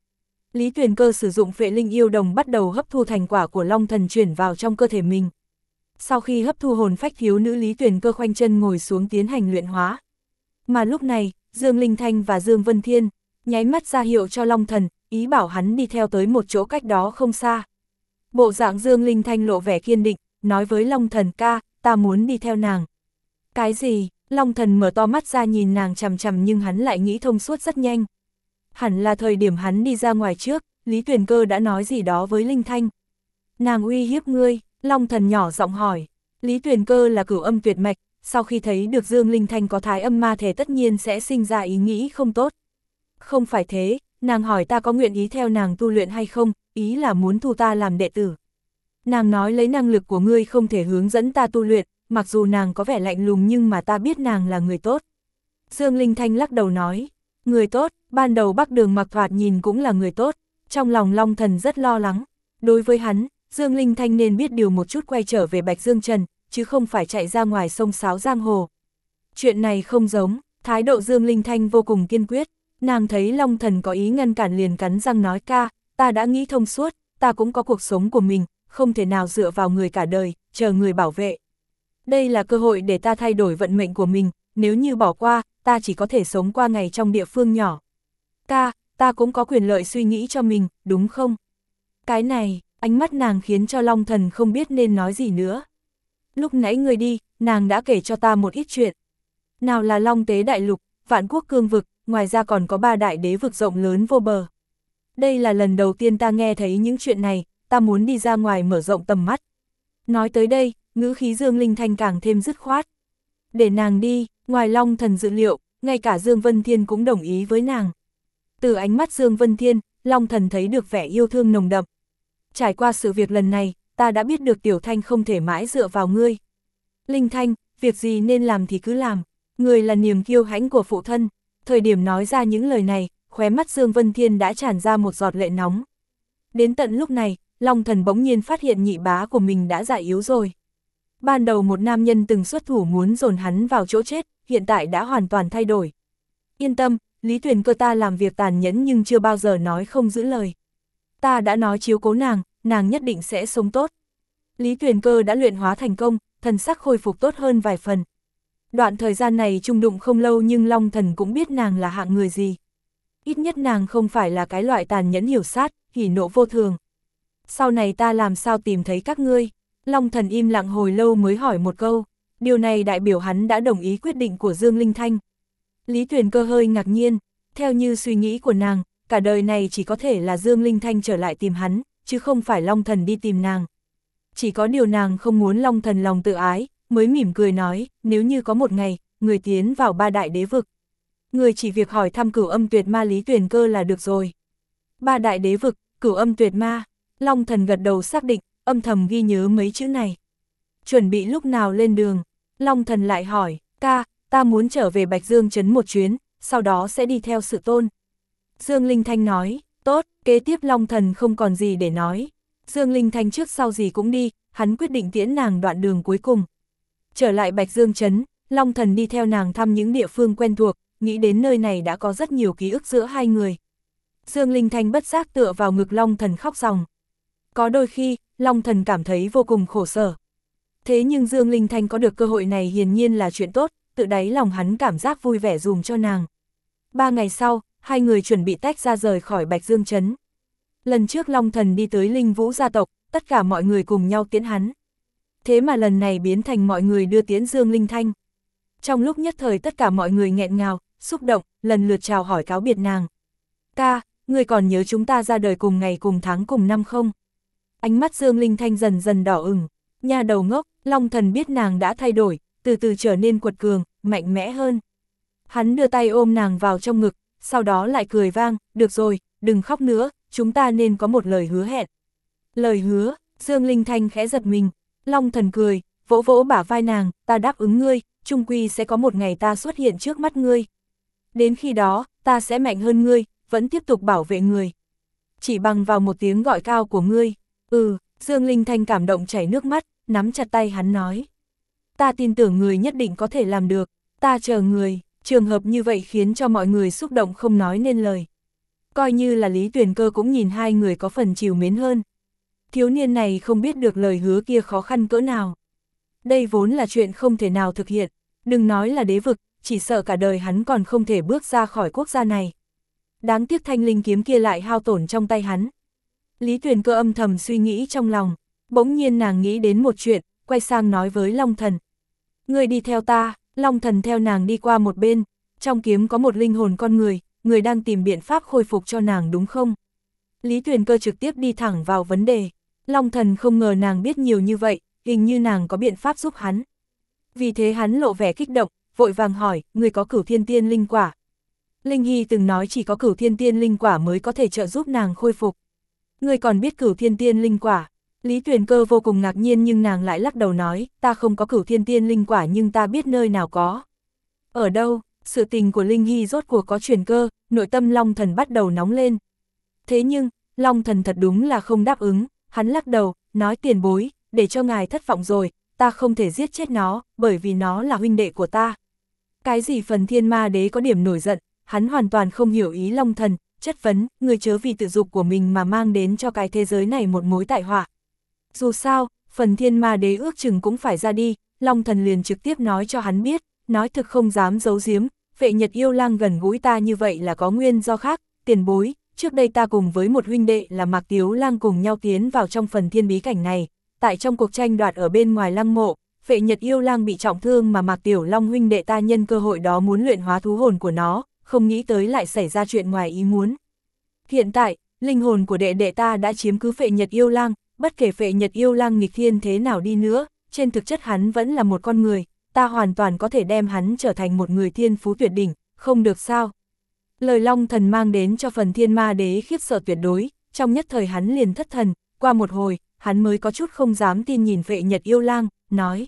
Lý Tuyền Cơ sử dụng phệ linh yêu đồng bắt đầu hấp thu thành quả của Long Thần chuyển vào trong cơ thể mình. Sau khi hấp thu hồn phách thiếu nữ, Lý Tuyền Cơ khoanh chân ngồi xuống tiến hành luyện hóa. Mà lúc này, Dương Linh Thanh và Dương Vân Thiên nháy mắt ra hiệu cho Long Thần, ý bảo hắn đi theo tới một chỗ cách đó không xa. Bộ dạng Dương Linh Thanh lộ vẻ kiên định, nói với Long Thần: ca, ta muốn đi theo nàng. Cái gì? Long Thần mở to mắt ra nhìn nàng chằm chằm, nhưng hắn lại nghĩ thông suốt rất nhanh. Hẳn là thời điểm hắn đi ra ngoài trước, Lý Tuyền Cơ đã nói gì đó với Linh Thanh. Nàng uy hiếp ngươi? Long Thần nhỏ giọng hỏi. Lý Tuyền Cơ là cửu âm tuyệt mạch, sau khi thấy được Dương Linh Thanh có thái âm ma thể tất nhiên sẽ sinh ra ý nghĩ không tốt. Không phải thế, nàng hỏi ta có nguyện ý theo nàng tu luyện hay không, ý là muốn thu ta làm đệ tử. Nàng nói lấy năng lực của ngươi không thể hướng dẫn ta tu luyện, mặc dù nàng có vẻ lạnh lùng nhưng mà ta biết nàng là người tốt. Dương Linh Thanh lắc đầu nói, người tốt, ban đầu Bắc Đường Mặc thoạt nhìn cũng là người tốt, trong lòng Long Thần rất lo lắng. Đối với hắn, Dương Linh Thanh nên biết điều một chút, quay trở về Bạch Dương Trần, chứ không phải chạy ra ngoài sông sáo giang hồ. Chuyện này không giống, thái độ Dương Linh Thanh vô cùng kiên quyết, nàng thấy Long Thần có ý ngăn cản liền cắn răng nói: ca, ta đã nghĩ thông suốt, ta cũng có cuộc sống của mình, không thể nào dựa vào người cả đời, chờ người bảo vệ. Đây là cơ hội để ta thay đổi vận mệnh của mình, nếu như bỏ qua, ta chỉ có thể sống qua ngày trong địa phương nhỏ. Ca, ta cũng có quyền lợi suy nghĩ cho mình, đúng không? Cái này, ánh mắt nàng khiến cho Long Thần không biết nên nói gì nữa. Lúc nãy người đi, nàng đã kể cho ta một ít chuyện. Nào là Long Tế Đại Lục, Vạn Quốc Cương Vực, ngoài ra còn có ba đại đế vực rộng lớn vô bờ. Đây là lần đầu tiên ta nghe thấy những chuyện này, ta muốn đi ra ngoài mở rộng tầm mắt. Nói tới đây, ngữ khí Dương Linh Thanh càng thêm dứt khoát. Để nàng đi, ngoài Long Thần dự liệu, ngay cả Dương Vân Thiên cũng đồng ý với nàng. Từ ánh mắt Dương Vân Thiên, Long Thần thấy được vẻ yêu thương nồng đậm. Trải qua sự việc lần này, ta đã biết được Tiểu Thanh không thể mãi dựa vào ngươi. Linh Thanh, việc gì nên làm thì cứ làm, ngươi là niềm kiêu hãnh của phụ thân. Thời điểm nói ra những lời này, khóe mắt Dương Vân Thiên đã tràn ra một giọt lệ nóng. Đến tận lúc này, Long Thần bỗng nhiên phát hiện nhị bá của mình đã già yếu rồi. Ban đầu một nam nhân từng xuất thủ muốn dồn hắn vào chỗ chết, hiện tại đã hoàn toàn thay đổi. Yên tâm, Lý Tuyền Cơ ta làm việc tàn nhẫn nhưng chưa bao giờ nói không giữ lời. Ta đã nói chiếu cố nàng, nàng nhất định sẽ sống tốt. Lý Tuyền Cơ đã luyện hóa thành công, thần sắc khôi phục tốt hơn vài phần. Đoạn thời gian này chung đụng không lâu nhưng Long Thần cũng biết nàng là hạng người gì. Ít nhất nàng không phải là cái loại tàn nhẫn hiểu sát, hỉ nộ vô thường. Sau này ta làm sao tìm thấy các ngươi? Long Thần im lặng hồi lâu mới hỏi một câu. Điều này đại biểu hắn đã đồng ý quyết định của Dương Linh Thanh. Lý Tuyền Cơ hơi ngạc nhiên, theo như suy nghĩ của nàng, cả đời này chỉ có thể là Dương Linh Thanh trở lại tìm hắn, chứ không phải Long Thần đi tìm nàng. Chỉ có điều nàng không muốn Long Thần lòng tự ái, mới mỉm cười nói, nếu như có một ngày, người tiến vào ba đại đế vực. Người chỉ việc hỏi thăm cửu âm tuyệt ma Lý Tuyền Cơ là được rồi. Ba đại đế vực, cửu âm tuyệt ma, Long Thần gật đầu xác định, âm thầm ghi nhớ mấy chữ này. Chuẩn bị lúc nào lên đường? Long Thần lại hỏi, ca, ta muốn trở về Bạch Dương Trấn một chuyến, sau đó sẽ đi theo Sự Tôn. Dương Linh Thanh nói, tốt, kế tiếp Long Thần không còn gì để nói. Dương Linh Thanh trước sau gì cũng đi, hắn quyết định tiễn nàng đoạn đường cuối cùng. Trở lại Bạch Dương Trấn, Long Thần đi theo nàng thăm những địa phương quen thuộc, nghĩ đến nơi này đã có rất nhiều ký ức giữa hai người. Dương Linh Thanh bất giác tựa vào ngực Long Thần khóc ròng. Có đôi khi, Long Thần cảm thấy vô cùng khổ sở. Thế nhưng Dương Linh Thanh có được cơ hội này hiển nhiên là chuyện tốt, tự đáy lòng hắn cảm giác vui vẻ dùm cho nàng. Ba ngày sau, hai người chuẩn bị tách ra rời khỏi Bạch Dương Trấn. Lần trước Long Thần đi tới Linh Vũ gia tộc, tất cả mọi người cùng nhau tiễn hắn. Thế mà lần này biến thành mọi người đưa tiễn Dương Linh Thanh. Trong lúc nhất thời tất cả mọi người nghẹn ngào, xúc động, lần lượt chào hỏi cáo biệt nàng. Ca, người còn nhớ chúng ta ra đời cùng ngày cùng tháng cùng năm không? Ánh mắt Dương Linh Thanh dần dần đỏ ửng. Nha đầu ngốc, Long Thần biết nàng đã thay đổi, từ từ trở nên quật cường, mạnh mẽ hơn. Hắn đưa tay ôm nàng vào trong ngực, sau đó lại cười vang, được rồi, đừng khóc nữa, chúng ta nên có một lời hứa hẹn. Lời hứa, Dương Linh Thanh khẽ giật mình, Long Thần cười, vỗ vỗ bả vai nàng, ta đáp ứng ngươi, chung quy sẽ có một ngày ta xuất hiện trước mắt ngươi. Đến khi đó, ta sẽ mạnh hơn ngươi, vẫn tiếp tục bảo vệ người. Chỉ bằng vào một tiếng gọi cao của ngươi, ừ, Dương Linh Thanh cảm động chảy nước mắt, nắm chặt tay hắn nói. Ta tin tưởng người nhất định có thể làm được, ta chờ người, trường hợp như vậy khiến cho mọi người xúc động không nói nên lời. Coi như là Lý Tuyền Cơ cũng nhìn hai người có phần trìu mến hơn. Thiếu niên này không biết được lời hứa kia khó khăn cỡ nào. Đây vốn là chuyện không thể nào thực hiện, đừng nói là đế vực, chỉ sợ cả đời hắn còn không thể bước ra khỏi quốc gia này. Đáng tiếc thanh linh kiếm kia lại hao tổn trong tay hắn. Lý Tuyền Cơ âm thầm suy nghĩ trong lòng, bỗng nhiên nàng nghĩ đến một chuyện, quay sang nói với Long Thần. Người đi theo ta. Long Thần theo nàng đi qua một bên, trong kiếm có một linh hồn con người, người đang tìm biện pháp khôi phục cho nàng đúng không? Lý Tuyền Cơ trực tiếp đi thẳng vào vấn đề. Long Thần không ngờ nàng biết nhiều như vậy, hình như nàng có biện pháp giúp hắn. Vì thế hắn lộ vẻ kích động, vội vàng hỏi, người có Cửu Thiên Tiên linh quả. Linh Hy từng nói chỉ có Cửu Thiên Tiên linh quả mới có thể trợ giúp nàng khôi phục. Người còn biết Cửu Thiên Tiên linh quả? Lý Tuyền Cơ vô cùng ngạc nhiên nhưng nàng lại lắc đầu nói, ta không có Cửu Thiên Tiên linh quả nhưng ta biết nơi nào có. Ở đâu? Sự tình của Linh Hy rốt cuộc có chuyển cơ, nội tâm Long Thần bắt đầu nóng lên. Thế nhưng, Long Thần thật đúng là không đáp ứng, hắn lắc đầu, nói tiền bối, để cho ngài thất vọng rồi, ta không thể giết chết nó, bởi vì nó là huynh đệ của ta. Cái gì Phần Thiên Ma Đế có điểm nổi giận, hắn hoàn toàn không hiểu ý Long Thần, chất vấn, người chớ vì tự dục của mình mà mang đến cho cái thế giới này một mối tai họa. Dù sao, Phần Thiên Ma Đế ước chừng cũng phải ra đi, Long Thần liền trực tiếp nói cho hắn biết, nói thực không dám giấu giếm, Vệ Nhật Yêu Lang gần gũi ta như vậy là có nguyên do khác, tiền bối, trước đây ta cùng với một huynh đệ là Mạc Tiếu Lang cùng nhau tiến vào trong Phần Thiên bí cảnh này, tại trong cuộc tranh đoạt ở bên ngoài lăng mộ, Vệ Nhật Yêu Lang bị trọng thương mà Mạc Tiểu Long huynh đệ ta nhân cơ hội đó muốn luyện hóa thú hồn của nó, không nghĩ tới lại xảy ra chuyện ngoài ý muốn. Hiện tại, linh hồn của đệ đệ ta đã chiếm cứ Vệ Nhật Yêu Lang, bất kể Vệ Nhật Yêu Lang nghịch thiên thế nào đi nữa, trên thực chất hắn vẫn là một con người, ta hoàn toàn có thể đem hắn trở thành một người thiên phú tuyệt đỉnh, không được sao? Lời Long Thần mang đến cho Phần Thiên Ma Đế khiếp sợ tuyệt đối, trong nhất thời hắn liền thất thần, qua một hồi, hắn mới có chút không dám tin nhìn Vệ Nhật Yêu Lang, nói.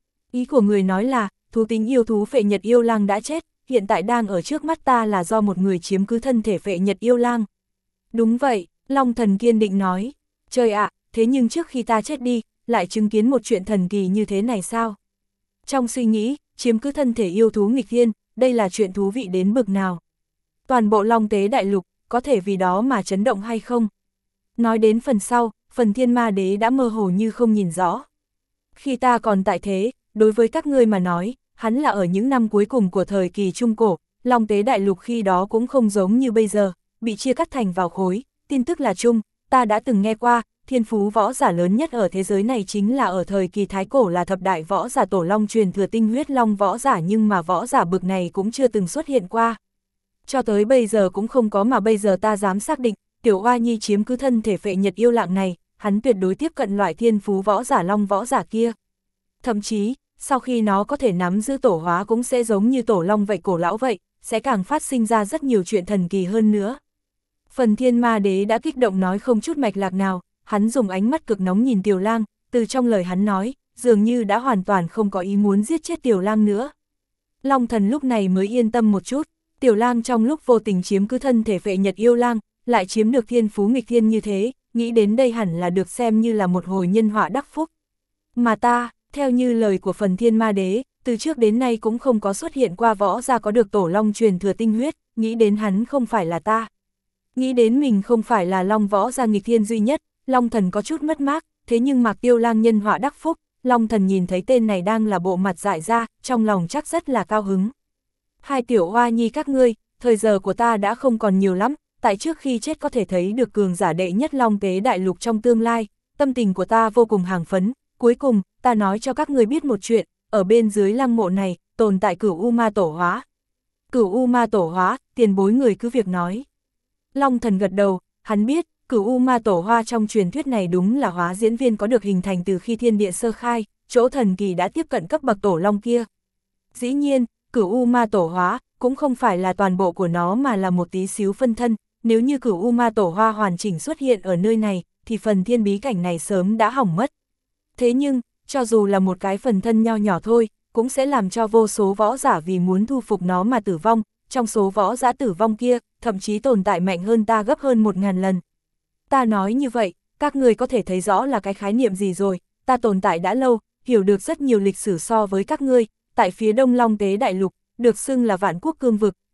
Ý của người nói là, thú tính yêu thú Vệ Nhật Yêu Lang đã chết, hiện tại đang ở trước mắt ta là do một người chiếm cứ thân thể Vệ Nhật Yêu Lang. Đúng vậy, Long Thần kiên định nói. Trời ạ, thế nhưng trước khi ta chết đi, lại chứng kiến một chuyện thần kỳ như thế này sao? Trong suy nghĩ, chiếm cứ thân thể yêu thú nghịch thiên, đây là chuyện thú vị đến bực nào? Toàn bộ Long Tế Đại Lục, có thể vì đó mà chấn động hay không? Nói đến phần sau, Phần Thiên Ma Đế đã mơ hồ như không nhìn rõ. Khi ta còn tại thế, đối với các ngươi mà nói, hắn là ở những năm cuối cùng của thời kỳ Trung Cổ, Long Tế Đại Lục khi đó cũng không giống như bây giờ, bị chia cắt thành vào khối, tin tức là chung, ta đã từng nghe qua, thiên phú võ giả lớn nhất ở thế giới này chính là ở thời kỳ Thái Cổ là thập đại võ giả Tổ Long truyền thừa tinh huyết long võ giả nhưng mà võ giả bực này cũng chưa từng xuất hiện qua. Cho tới bây giờ cũng không có mà bây giờ ta dám xác định, Tiểu Oa Nhi chiếm cứ thân thể Vệ Nhật Yêu Lang này, hắn tuyệt đối tiếp cận loại thiên phú võ giả long võ giả kia. Thậm chí, sau khi nó có thể nắm giữ tổ hóa cũng sẽ giống như Tổ Long vậy cổ lão vậy, sẽ càng phát sinh ra rất nhiều chuyện thần kỳ hơn nữa. Phần Thiên Ma Đế đã kích động nói không chút mạch lạc nào, hắn dùng ánh mắt cực nóng nhìn Tiểu Lang, từ trong lời hắn nói, dường như đã hoàn toàn không có ý muốn giết chết Tiểu Lang nữa. Long Thần lúc này mới yên tâm một chút, Tiểu Lang trong lúc vô tình chiếm cứ thân thể Vệ Nhật Yêu Lang, lại chiếm được thiên phú nghịch thiên như thế, nghĩ đến đây hẳn là được xem như là một hồi nhân họa đắc phúc. Mà ta, theo như lời của Phần Thiên Ma Đế, từ trước đến nay cũng không có xuất hiện qua võ gia có được Tổ Long truyền thừa tinh huyết, nghĩ đến hắn không phải là ta. Nghĩ đến mình không phải là Long võ gia nghịch thiên duy nhất, Long Thần có chút mất mát, thế nhưng Mạc Tiêu Lang nhân họa đắc phúc, Long Thần nhìn thấy tên này đang là bộ mặt dại ra, trong lòng chắc rất là cao hứng. Hai tiểu oa nhi các ngươi, thời giờ của ta đã không còn nhiều lắm, tại trước khi chết có thể thấy được cường giả đệ nhất Long Tế Đại Lục trong tương lai, tâm tình của ta vô cùng hàng phấn, cuối cùng, ta nói cho các ngươi biết một chuyện, ở bên dưới lăng mộ này, tồn tại Cửu U Ma Tổ Hóa. Cửu U Ma Tổ Hóa, tiền bối người cứ việc nói. Long Thần gật đầu, hắn biết, Cửu U Ma Tổ Hóa trong truyền thuyết này đúng là hóa diễn viên có được hình thành từ khi thiên địa sơ khai, chỗ thần kỳ đã tiếp cận cấp bậc Tổ Long kia. Dĩ nhiên, Cửu U Ma Tổ Hóa cũng không phải là toàn bộ của nó mà là một tí xíu phân thân, nếu như Cửu U Ma Tổ Hóa hoàn chỉnh xuất hiện ở nơi này, thì phần thiên bí cảnh này sớm đã hỏng mất. Thế nhưng, cho dù là một cái phần thân nho nhỏ thôi, cũng sẽ làm cho vô số võ giả vì muốn thu phục nó mà tử vong, trong số võ giả tử vong kia, thậm chí tồn tại mạnh hơn ta gấp hơn một ngàn lần. Ta nói như vậy, các người có thể thấy rõ là cái khái niệm gì rồi, ta tồn tại đã lâu, hiểu được rất nhiều lịch sử so với các ngươi, tại phía Đông Long Tế Đại Lục, được xưng là Vạn Quốc Cương Vực,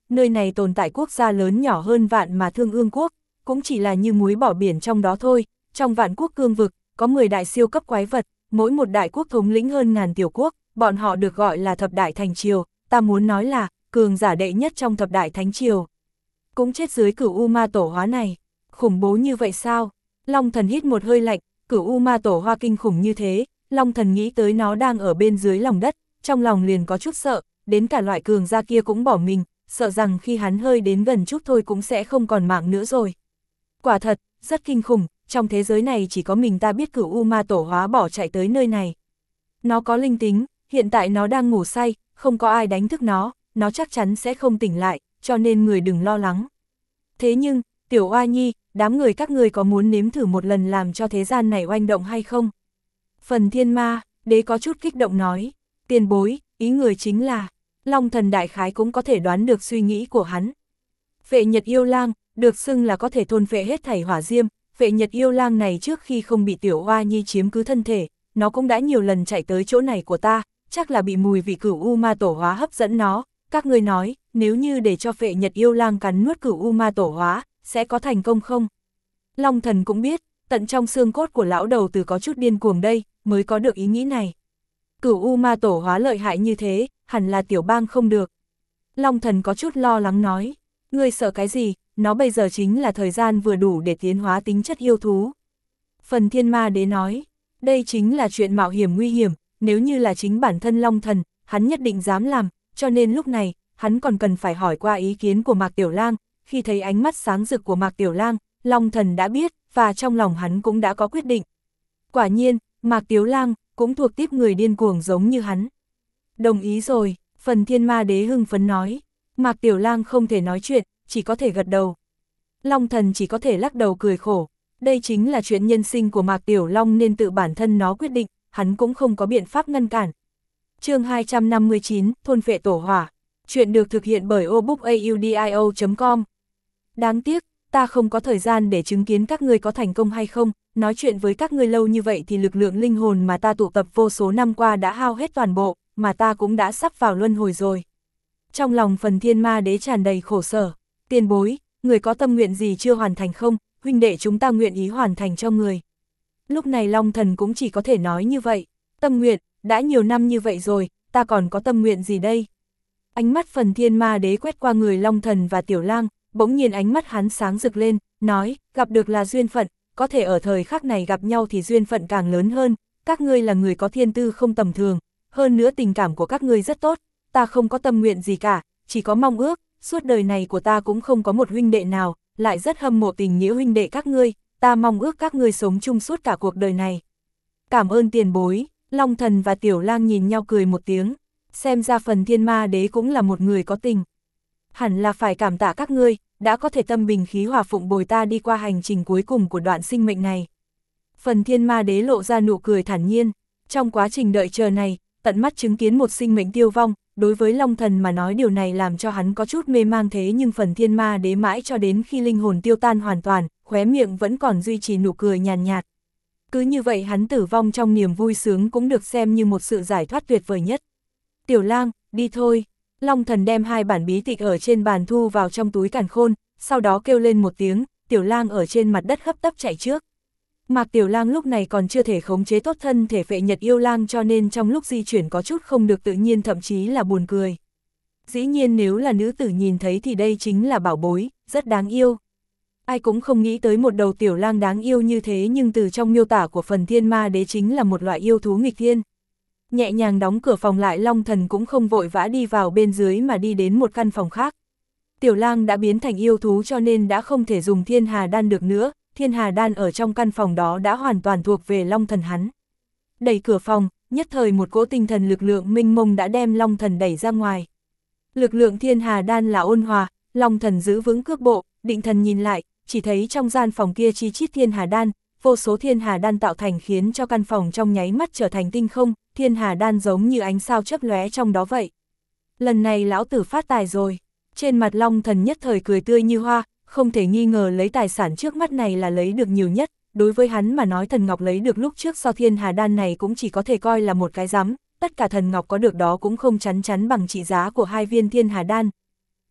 nơi này tồn tại quốc gia lớn nhỏ hơn vạn mà Thương Ương quốc, cũng chỉ là như muối bỏ biển trong đó thôi. Trong vạn quốc cương vực, có mười đại siêu cấp quái vật, mỗi một đại quốc thống lĩnh hơn ngàn tiểu quốc, bọn họ được gọi là thập đại thành triều, ta muốn nói là, cường giả đệ nhất trong thập đại thánh triều. Cũng chết dưới cửu U Ma tổ hóa này, khủng bố như vậy sao? Long Thần hít một hơi lạnh, cửu U Ma tổ hoa kinh khủng như thế, Long Thần nghĩ tới nó đang ở bên dưới lòng đất, trong lòng liền có chút sợ, đến cả loại cường gia kia cũng bỏ mình, sợ rằng khi hắn hơi đến gần chút thôi cũng sẽ không còn mạng nữa rồi. Quả thật, rất kinh khủng, trong thế giới này chỉ có mình ta biết cửu U Ma tổ hóa bỏ chạy tới nơi này. Nó có linh tính, hiện tại nó đang ngủ say, không có ai đánh thức nó, nó chắc chắn sẽ không tỉnh lại, cho nên người đừng lo lắng. Thế nhưng, Tiểu Oa Nhi, đám người các người có muốn nếm thử một lần làm cho thế gian này oanh động hay không? Phần Thiên Ma Đế có chút kích động nói, tiền bối, ý người chính là, Long Thần đại khái cũng có thể đoán được suy nghĩ của hắn. Phệ Nhật Yêu Lang, được xưng là có thể thôn phệ hết thảy hỏa diêm, Phệ Nhật Yêu Lang này trước khi không bị Tiểu Oa Nhi chiếm cứ thân thể, nó cũng đã nhiều lần chạy tới chỗ này của ta, chắc là bị mùi vị cửu U Ma tổ hóa hấp dẫn nó. Các ngươi nói, nếu như để cho Phệ Nhật Yêu Lang cắn nuốt cửu U Ma tổ hóa, sẽ có thành công không? Long Thần cũng biết, tận trong xương cốt của lão đầu tử có chút điên cuồng đây, mới có được ý nghĩ này. Cửu U Ma tổ hóa lợi hại như thế, hẳn là Tiểu Bang không được. Long Thần có chút lo lắng nói, ngươi sợ cái gì, nó bây giờ chính là thời gian vừa đủ để tiến hóa tính chất yêu thú. Phần Thiên Ma Đế nói, đây chính là chuyện mạo hiểm nguy hiểm, nếu như là chính bản thân Long Thần, hắn nhất định dám làm, cho nên lúc này, hắn còn cần phải hỏi qua ý kiến của Mạc Tiểu Lang. Khi thấy ánh mắt sáng rực của Mạc Tiểu Lang, Long Thần đã biết, và trong lòng hắn cũng đã có quyết định. Quả nhiên, Mạc Tiểu Lang cũng thuộc tiếp người điên cuồng giống như hắn. Đồng ý rồi, Phần Thiên Ma Đế hưng phấn nói. Mạc Tiểu Lang không thể nói chuyện, chỉ có thể gật đầu. Long Thần chỉ có thể lắc đầu cười khổ. Đây chính là chuyện nhân sinh của Mạc Tiểu Long nên tự bản thân nó quyết định, hắn cũng không có biện pháp ngăn cản. Chương hai trăm năm mươi chín, Thôn Phệ Tổ Hỏa. Chuyện được thực hiện bởi obookaudio chấm com. Đáng tiếc, ta không có thời gian để chứng kiến các ngươi có thành công hay không, nói chuyện với các ngươi lâu như vậy thì lực lượng linh hồn mà ta tụ tập vô số năm qua đã hao hết toàn bộ, mà ta cũng đã sắp vào luân hồi rồi. Trong lòng Phần Thiên Ma Đế tràn đầy khổ sở, tiền bối, người có tâm nguyện gì chưa hoàn thành không, huynh đệ chúng ta nguyện ý hoàn thành cho người. Lúc này Long Thần cũng chỉ có thể nói như vậy, tâm nguyện, đã nhiều năm như vậy rồi, ta còn có tâm nguyện gì đây? Ánh mắt Phần Thiên Ma Đế quét qua người Long Thần và Tiểu Lang, bỗng nhiên ánh mắt hắn sáng rực lên, nói, gặp được là duyên phận, có thể ở thời khắc này gặp nhau thì duyên phận càng lớn hơn, các ngươi là người có thiên tư không tầm thường, hơn nữa tình cảm của các ngươi rất tốt, ta không có tâm nguyện gì cả, chỉ có mong ước, suốt đời này của ta cũng không có một huynh đệ nào, lại rất hâm mộ tình nghĩa huynh đệ các ngươi, ta mong ước các ngươi sống chung suốt cả cuộc đời này. Cảm ơn tiền bối, Long Thần và Tiểu Lang nhìn nhau cười một tiếng, xem ra Phần Thiên Ma Đế cũng là một người có tình. Hẳn là phải cảm tạ các ngươi, đã có thể tâm bình khí hòa phụng bồi ta đi qua hành trình cuối cùng của đoạn sinh mệnh này. Phần Thiên Ma Đế lộ ra nụ cười thản nhiên, trong quá trình đợi chờ này, tận mắt chứng kiến một sinh mệnh tiêu vong, đối với Long Thần mà nói điều này làm cho hắn có chút mê mang thế nhưng Phần Thiên Ma Đế mãi cho đến khi linh hồn tiêu tan hoàn toàn, khóe miệng vẫn còn duy trì nụ cười nhàn nhạt, nhạt. Cứ như vậy hắn tử vong trong niềm vui sướng cũng được xem như một sự giải thoát tuyệt vời nhất. Tiểu Lang, đi thôi. Long Thần đem hai bản bí tịch ở trên bàn thu vào trong túi càn khôn, sau đó kêu lên một tiếng, Tiểu Lang ở trên mặt đất hấp tấp chạy trước. Mạc Tiểu Lang lúc này còn chưa thể khống chế tốt thân thể Phệ Nhật Yêu Lang cho nên trong lúc di chuyển có chút không được tự nhiên thậm chí là buồn cười. Dĩ nhiên nếu là nữ tử nhìn thấy thì đây chính là bảo bối, rất đáng yêu. Ai cũng không nghĩ tới một đầu Tiểu Lang đáng yêu như thế nhưng từ trong miêu tả của Phần Thiên Ma Đế chính là một loại yêu thú nghịch thiên. Nhẹ nhàng đóng cửa phòng lại Long Thần cũng không vội vã đi vào bên dưới mà đi đến một căn phòng khác. Tiểu Lang đã biến thành yêu thú cho nên đã không thể dùng Thiên Hà Đan được nữa, Thiên Hà Đan ở trong căn phòng đó đã hoàn toàn thuộc về Long Thần hắn. Đẩy cửa phòng, nhất thời một cỗ tinh thần lực lượng mênh mông đã đem Long Thần đẩy ra ngoài. Lực lượng Thiên Hà Đan là ôn hòa, Long Thần giữ vững cước bộ, định thần nhìn lại, chỉ thấy trong gian phòng kia chi chít Thiên Hà Đan, vô số Thiên Hà Đan tạo thành khiến cho căn phòng trong nháy mắt trở thành tinh không, Thiên Hà Đan giống như ánh sao chớp lóe trong đó vậy. Lần này lão tử phát tài rồi. Trên mặt Long Thần nhất thời cười tươi như hoa, không thể nghi ngờ lấy tài sản trước mắt này là lấy được nhiều nhất, đối với hắn mà nói thần ngọc lấy được lúc trước so Thiên Hà Đan này cũng chỉ có thể coi là một cái rắm, tất cả thần ngọc có được đó cũng không chắn chắn bằng trị giá của hai viên Thiên Hà Đan.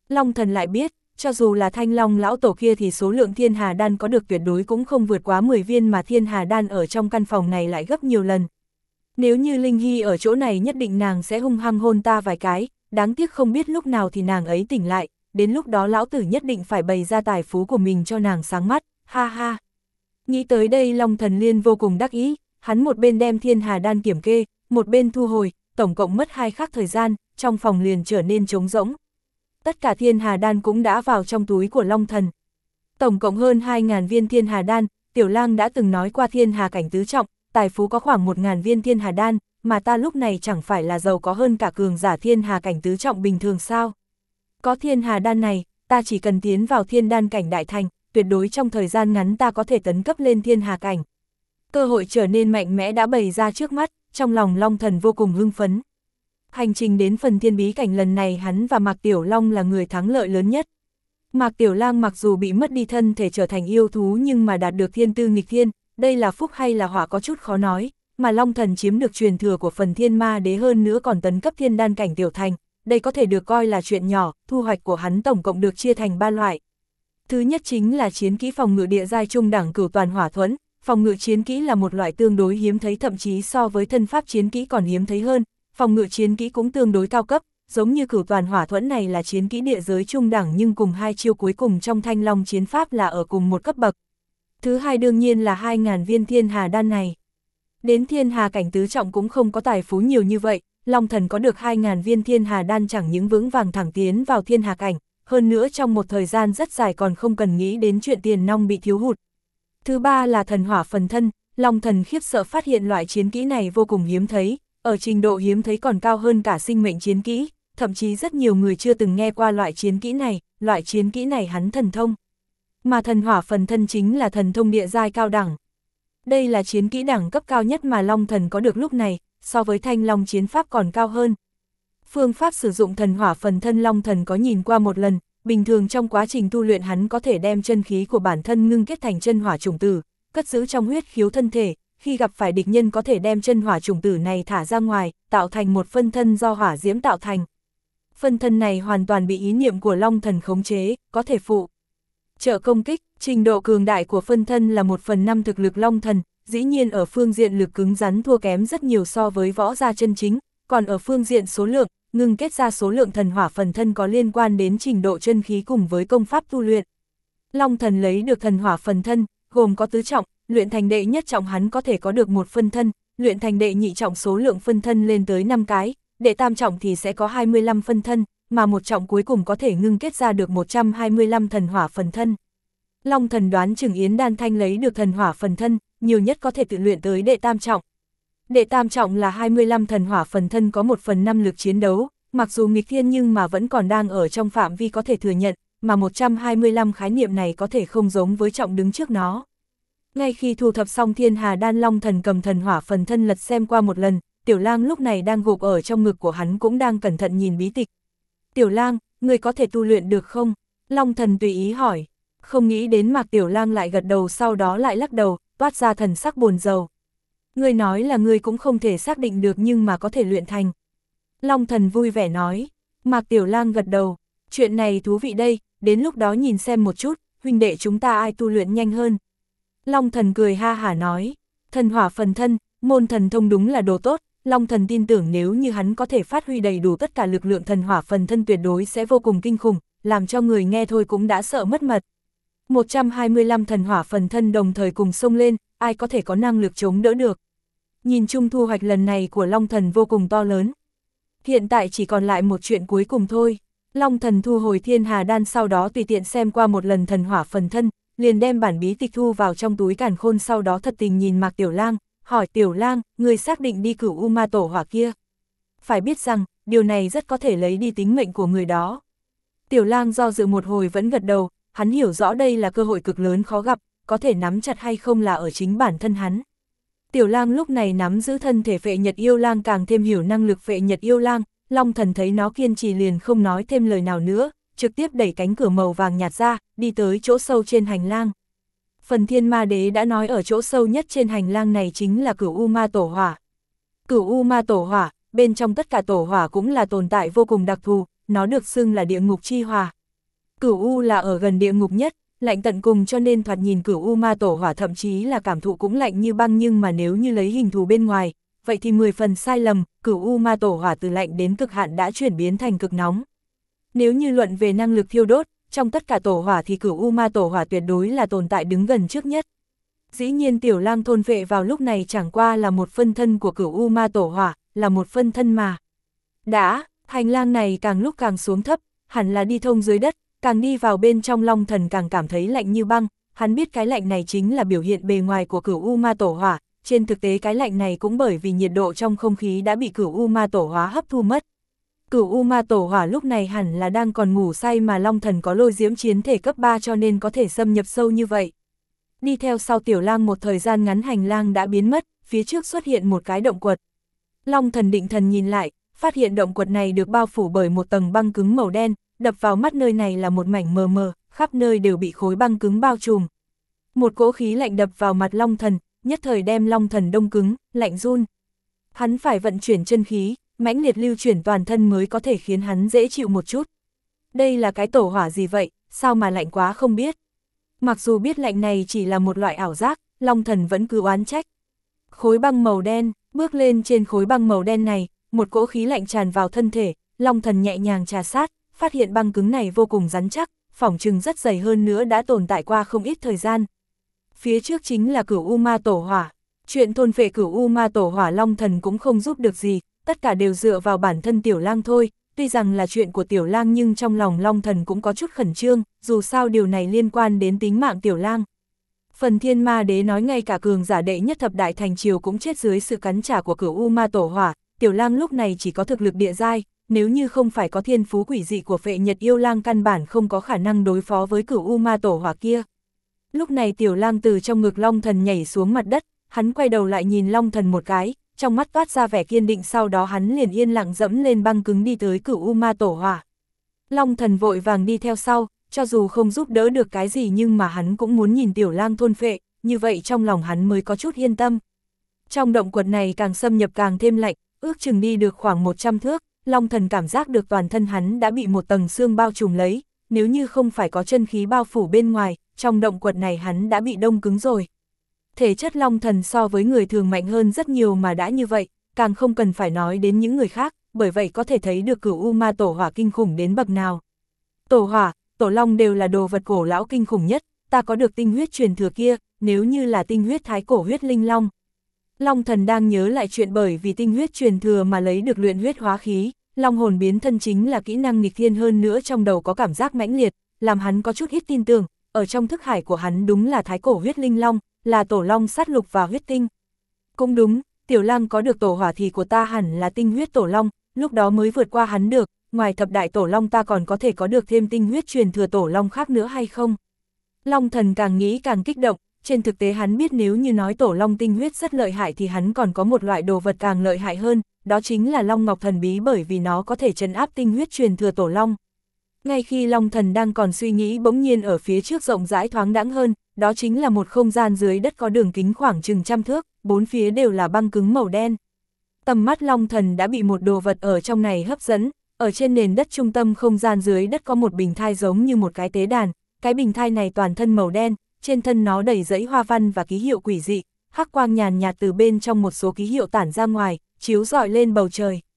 Long Thần lại biết, cho dù là Thanh Long lão tổ kia thì số lượng thiên hà đan có được tuyệt đối cũng không vượt quá mười viên, mà thiên hà đan ở trong căn phòng này lại gấp nhiều lần. Nếu như Linh Hy ở chỗ này nhất định nàng sẽ hung hăng hôn ta vài cái, đáng tiếc không biết lúc nào thì nàng ấy tỉnh lại, đến lúc đó lão tử nhất định phải bày ra tài phú của mình cho nàng sáng mắt, ha ha. Nghĩ tới đây Long Thần Liên vô cùng đắc ý, hắn một bên đem thiên hà đan kiểm kê, một bên thu hồi, tổng cộng mất hai khắc thời gian, trong phòng liền trở nên trống rỗng. Tất cả thiên hà đan cũng đã vào trong túi của Long Thần. Tổng cộng hơn hai nghìn viên thiên hà đan, Tiểu Lang đã từng nói qua thiên hà cảnh tứ trọng, tài phú có khoảng một nghìn viên thiên hà đan, mà ta lúc này chẳng phải là giàu có hơn cả cường giả thiên hà cảnh tứ trọng bình thường sao. Có thiên hà đan này, ta chỉ cần tiến vào thiên đan cảnh đại thành, tuyệt đối trong thời gian ngắn ta có thể tấn cấp lên thiên hà cảnh. Cơ hội trở nên mạnh mẽ đã bày ra trước mắt, trong lòng Long Thần vô cùng hưng phấn. Hành trình đến phần thiên bí cảnh lần này hắn và Mạc Tiểu Long là người thắng lợi lớn nhất. Mạc Tiểu Lang mặc dù bị mất đi thân thể trở thành yêu thú nhưng mà đạt được thiên tư nghịch thiên, đây là phúc hay là họa có chút khó nói, mà Long Thần chiếm được truyền thừa của phần thiên ma đế hơn nữa còn tấn cấp thiên đan cảnh tiểu thành, đây có thể được coi là chuyện nhỏ, thu hoạch của hắn tổng cộng được chia thành ba loại. Thứ nhất chính là chiến kỹ phòng ngự địa giai trung đẳng cửu toàn hỏa thuẫn, phòng ngự chiến kỹ là một loại tương đối hiếm thấy, thậm chí so với thân pháp chiến kỹ còn hiếm thấy hơn, phòng ngự chiến kỹ cũng tương đối cao cấp, giống như cửu toàn hỏa thuẫn này là chiến kỹ địa giới trung đẳng nhưng cùng hai chiêu cuối cùng trong Thanh Long chiến pháp là ở cùng một cấp bậc. Thứ hai đương nhiên là hai nghìn viên thiên hà đan này. Đến thiên hà cảnh tứ trọng cũng không có tài phú nhiều như vậy, Long Thần có được hai nghìn viên thiên hà đan chẳng những vững vàng thẳng tiến vào thiên hà cảnh, hơn nữa trong một thời gian rất dài còn không cần nghĩ đến chuyện tiền nong bị thiếu hụt. Thứ ba là thần hỏa phần thân, Long Thần khiếp sợ phát hiện loại chiến kỹ này vô cùng hiếm thấy, ở trình độ hiếm thấy còn cao hơn cả sinh mệnh chiến kỹ, thậm chí rất nhiều người chưa từng nghe qua loại chiến kỹ này, loại chiến kỹ này hắn thần thông. Mà thần hỏa phần thân chính là thần thông địa giai cao đẳng. Đây là chiến kỹ đẳng cấp cao nhất mà Long Thần có được lúc này, so với Thanh Long chiến pháp còn cao hơn. Phương pháp sử dụng thần hỏa phần thân Long Thần có nhìn qua một lần, bình thường trong quá trình tu luyện hắn có thể đem chân khí của bản thân ngưng kết thành chân hỏa chủng tử, cất giữ trong huyết khiếu thân thể, khi gặp phải địch nhân có thể đem chân hỏa chủng tử này thả ra ngoài, tạo thành một phân thân do hỏa diễm tạo thành. Phân thân này hoàn toàn bị ý niệm của Long Thần khống chế, có thể phụ trợ công kích, trình độ cường đại của phân thân là một phần năm thực lực Long Thần, dĩ nhiên ở phương diện lực cứng rắn thua kém rất nhiều so với võ gia chân chính, còn ở phương diện số lượng, ngưng kết ra số lượng thần hỏa phần thân có liên quan đến trình độ chân khí cùng với công pháp tu luyện. Long Thần lấy được thần hỏa phần thân, gồm có tứ trọng, luyện thành đệ nhất trọng hắn có thể có được một phân thân, luyện thành đệ nhị trọng số lượng phân thân lên tới năm cái, đệ tam trọng thì sẽ có hai mươi lăm phân thân, mà một trọng cuối cùng có thể ngưng kết ra được một trăm hai mươi lăm thần hỏa phần thân. Long Thần đoán chừng Yến Đan Thanh lấy được thần hỏa phần thân, nhiều nhất có thể tự luyện tới đệ tam trọng. Đệ tam trọng là hai mươi lăm thần hỏa phần thân có một phần năm lực chiến đấu, mặc dù nghịch thiên nhưng mà vẫn còn đang ở trong phạm vi có thể thừa nhận, mà một trăm hai mươi lăm khái niệm này có thể không giống với trọng đứng trước nó. Ngay khi thu thập xong thiên hà đan, Long Thần cầm thần hỏa phần thân lật xem qua một lần, Tiểu Lang lúc này đang gục ở trong ngực của hắn cũng đang cẩn thận nhìn bí tịch. Tiểu Lang, người có thể tu luyện được không? Long Thần tùy ý hỏi. Không nghĩ đến Mạc Tiểu Lang lại gật đầu sau đó lại lắc đầu, toát ra thần sắc buồn rầu. Ngươi nói là ngươi cũng không thể xác định được nhưng mà có thể luyện thành. Long Thần vui vẻ nói. Mạc Tiểu Lang gật đầu, chuyện này thú vị đây, đến lúc đó nhìn xem một chút, huynh đệ chúng ta ai tu luyện nhanh hơn. Long Thần cười ha hả nói, thần hỏa phần thân, môn thần thông đúng là đồ tốt, Long Thần tin tưởng nếu như hắn có thể phát huy đầy đủ tất cả lực lượng thần hỏa phần thân tuyệt đối sẽ vô cùng kinh khủng, làm cho người nghe thôi cũng đã sợ mất mật. một trăm hai mươi lăm thần hỏa phần thân đồng thời cùng xông lên, ai có thể có năng lực chống đỡ được. Nhìn chung thu hoạch lần này của Long Thần vô cùng to lớn. Hiện tại chỉ còn lại một chuyện cuối cùng thôi. Long Thần thu hồi thiên hà đan sau đó tùy tiện xem qua một lần thần hỏa phần thân, liền đem bản bí tịch thu vào trong túi càn khôn, sau đó thật tình nhìn Mạc Tiểu Lang, hỏi Tiểu Lang, người xác định đi Cửu U Ma Tổ Hỏa kia. Phải biết rằng, điều này rất có thể lấy đi tính mệnh của người đó. Tiểu Lang do dự một hồi vẫn gật đầu, hắn hiểu rõ đây là cơ hội cực lớn khó gặp, có thể nắm chặt hay không là ở chính bản thân hắn. Tiểu Lang lúc này nắm giữ thân thể Phệ Nhật Yêu Lang, càng thêm hiểu năng lực Phệ Nhật Yêu Lang, Long Thần thấy nó kiên trì liền không nói thêm lời nào nữa, trực tiếp đẩy cánh cửa màu vàng nhạt ra, đi tới chỗ sâu trên hành lang. Phần Thiên Ma Đế đã nói ở chỗ sâu nhất trên hành lang này chính là Cửu U Ma Tổ Hỏa. Cửu U Ma Tổ Hỏa, bên trong tất cả tổ hỏa cũng là tồn tại vô cùng đặc thù, nó được xưng là địa ngục chi hỏa. Cửu U là ở gần địa ngục nhất, lạnh tận cùng cho nên thoạt nhìn Cửu U ma tổ hỏa thậm chí là cảm thụ cũng lạnh như băng, nhưng mà nếu như lấy hình thù bên ngoài, vậy thì mười phần sai lầm, Cửu U ma tổ hỏa từ lạnh đến cực hạn đã chuyển biến thành cực nóng. Nếu như luận về năng lực thiêu đốt, trong tất cả tổ hỏa thì Cửu U ma tổ hỏa tuyệt đối là tồn tại đứng gần trước nhất. Dĩ nhiên Tiểu Lang thôn vệ vào lúc này chẳng qua là một phân thân của Cửu U ma tổ hỏa, là một phân thân mà. Đã, hành lang này càng lúc càng xuống thấp, hẳn là đi thông dưới đất, càng đi vào bên trong Long Thần càng cảm thấy lạnh như băng, hắn biết cái lạnh này chính là biểu hiện bề ngoài của Cửu U ma tổ hỏa, trên thực tế cái lạnh này cũng bởi vì nhiệt độ trong không khí đã bị Cửu U ma tổ hỏa hấp thu mất. Cửu U ma tổ hỏa lúc này hẳn là đang còn ngủ say, mà Long Thần có lôi diễm chiến thể cấp ba cho nên có thể xâm nhập sâu như vậy. Đi theo sau Tiểu Lang một thời gian ngắn, hành lang đã biến mất, phía trước xuất hiện một cái động quật. Long Thần định thần nhìn lại, phát hiện động quật này được bao phủ bởi một tầng băng cứng màu đen, đập vào mắt nơi này là một mảnh mờ mờ, khắp nơi đều bị khối băng cứng bao trùm. Một cỗ khí lạnh đập vào mặt Long Thần, nhất thời đem Long Thần đông cứng, lạnh run. Hắn phải vận chuyển chân khí, mãnh liệt lưu chuyển toàn thân mới có thể khiến hắn dễ chịu một chút. Đây là cái tổ hỏa gì vậy, sao mà lạnh quá không biết. Mặc dù biết lạnh này chỉ là một loại ảo giác, Long Thần vẫn cứ oán trách. Khối băng màu đen, bước lên trên khối băng màu đen này, một cỗ khí lạnh tràn vào thân thể, Long Thần nhẹ nhàng trà sát, phát hiện băng cứng này vô cùng rắn chắc, phỏng chừng rất dày, hơn nữa đã tồn tại qua không ít thời gian. Phía trước chính là Cửu U ma tổ hỏa. Chuyện thôn phệ Cửu U ma tổ hỏa Long Thần cũng không giúp được gì, tất cả đều dựa vào bản thân Tiểu Lang thôi. Tuy rằng là chuyện của Tiểu Lang nhưng trong lòng Long Thần cũng có chút khẩn trương, dù sao điều này liên quan đến tính mạng Tiểu Lang. Phần Thiên Ma Đế nói ngay cả cường giả đệ nhất thập đại thành triều cũng chết dưới sự cắn trả của Cửu U ma tổ hỏa, Tiểu Lang lúc này chỉ có thực lực địa giai, nếu như không phải có thiên phú quỷ dị của Phệ Nhật Yêu Lang căn bản không có khả năng đối phó với Cửu U ma tổ hỏa kia. Lúc này Tiểu Lang từ trong ngực Long Thần nhảy xuống mặt đất, hắn quay đầu lại nhìn Long Thần một cái, trong mắt toát ra vẻ kiên định, sau đó hắn liền yên lặng dẫm lên băng cứng đi tới Cửu U ma tổ hỏa. Long Thần vội vàng đi theo sau, cho dù không giúp đỡ được cái gì nhưng mà hắn cũng muốn nhìn Tiểu Lang thôn phệ, như vậy trong lòng hắn mới có chút yên tâm. Trong động quật này càng xâm nhập càng thêm lạnh, ước chừng đi được khoảng một trăm thước, Long Thần cảm giác được toàn thân hắn đã bị một tầng xương bao trùm lấy, nếu như không phải có chân khí bao phủ bên ngoài, trong động quật này hắn đã bị đông cứng rồi. Thể chất Long Thần so với người thường mạnh hơn rất nhiều, mà đã như vậy, càng không cần phải nói đến những người khác, bởi vậy có thể thấy được Cửu U ma tổ hỏa kinh khủng đến bậc nào. Tổ hỏa, tổ long đều là đồ vật cổ lão kinh khủng nhất, ta có được tinh huyết truyền thừa kia, nếu như là tinh huyết thái cổ huyết linh long. Long Thần đang nhớ lại chuyện bởi vì tinh huyết truyền thừa mà lấy được luyện huyết hóa khí, long hồn biến thân chính là kỹ năng nghịch thiên, hơn nữa trong đầu có cảm giác mãnh liệt, làm hắn có chút ít tin tưởng, ở trong thức hải của hắn đúng là thái cổ huyết linh long, là tổ long sát lục và huyết tinh. Cũng đúng, Tiểu Lang có được tổ hỏa thì của ta hẳn là tinh huyết tổ long, lúc đó mới vượt qua hắn được, ngoài thập đại tổ long ta còn có thể có được thêm tinh huyết truyền thừa tổ long khác nữa hay không? Long Thần càng nghĩ càng kích động, trên thực tế hắn biết nếu như nói tổ long tinh huyết rất lợi hại thì hắn còn có một loại đồ vật càng lợi hại hơn, đó chính là long ngọc thần bí, bởi vì nó có thể trấn áp tinh huyết truyền thừa tổ long. Ngay khi Long Thần đang còn suy nghĩ, bỗng nhiên ở phía trước rộng rãi thoáng đãng hơn, đó chính là một không gian dưới đất có đường kính khoảng chừng trăm thước, bốn phía đều là băng cứng màu đen. Tầm mắt Long Thần đã bị một đồ vật ở trong này hấp dẫn, ở trên nền đất trung tâm không gian dưới đất có một bình thai giống như một cái tế đàn, cái bình thai này toàn thân màu đen, trên thân nó đầy dãy hoa văn và ký hiệu quỷ dị, hắc quang nhàn nhạt từ bên trong một số ký hiệu tản ra ngoài, chiếu rọi lên bầu trời.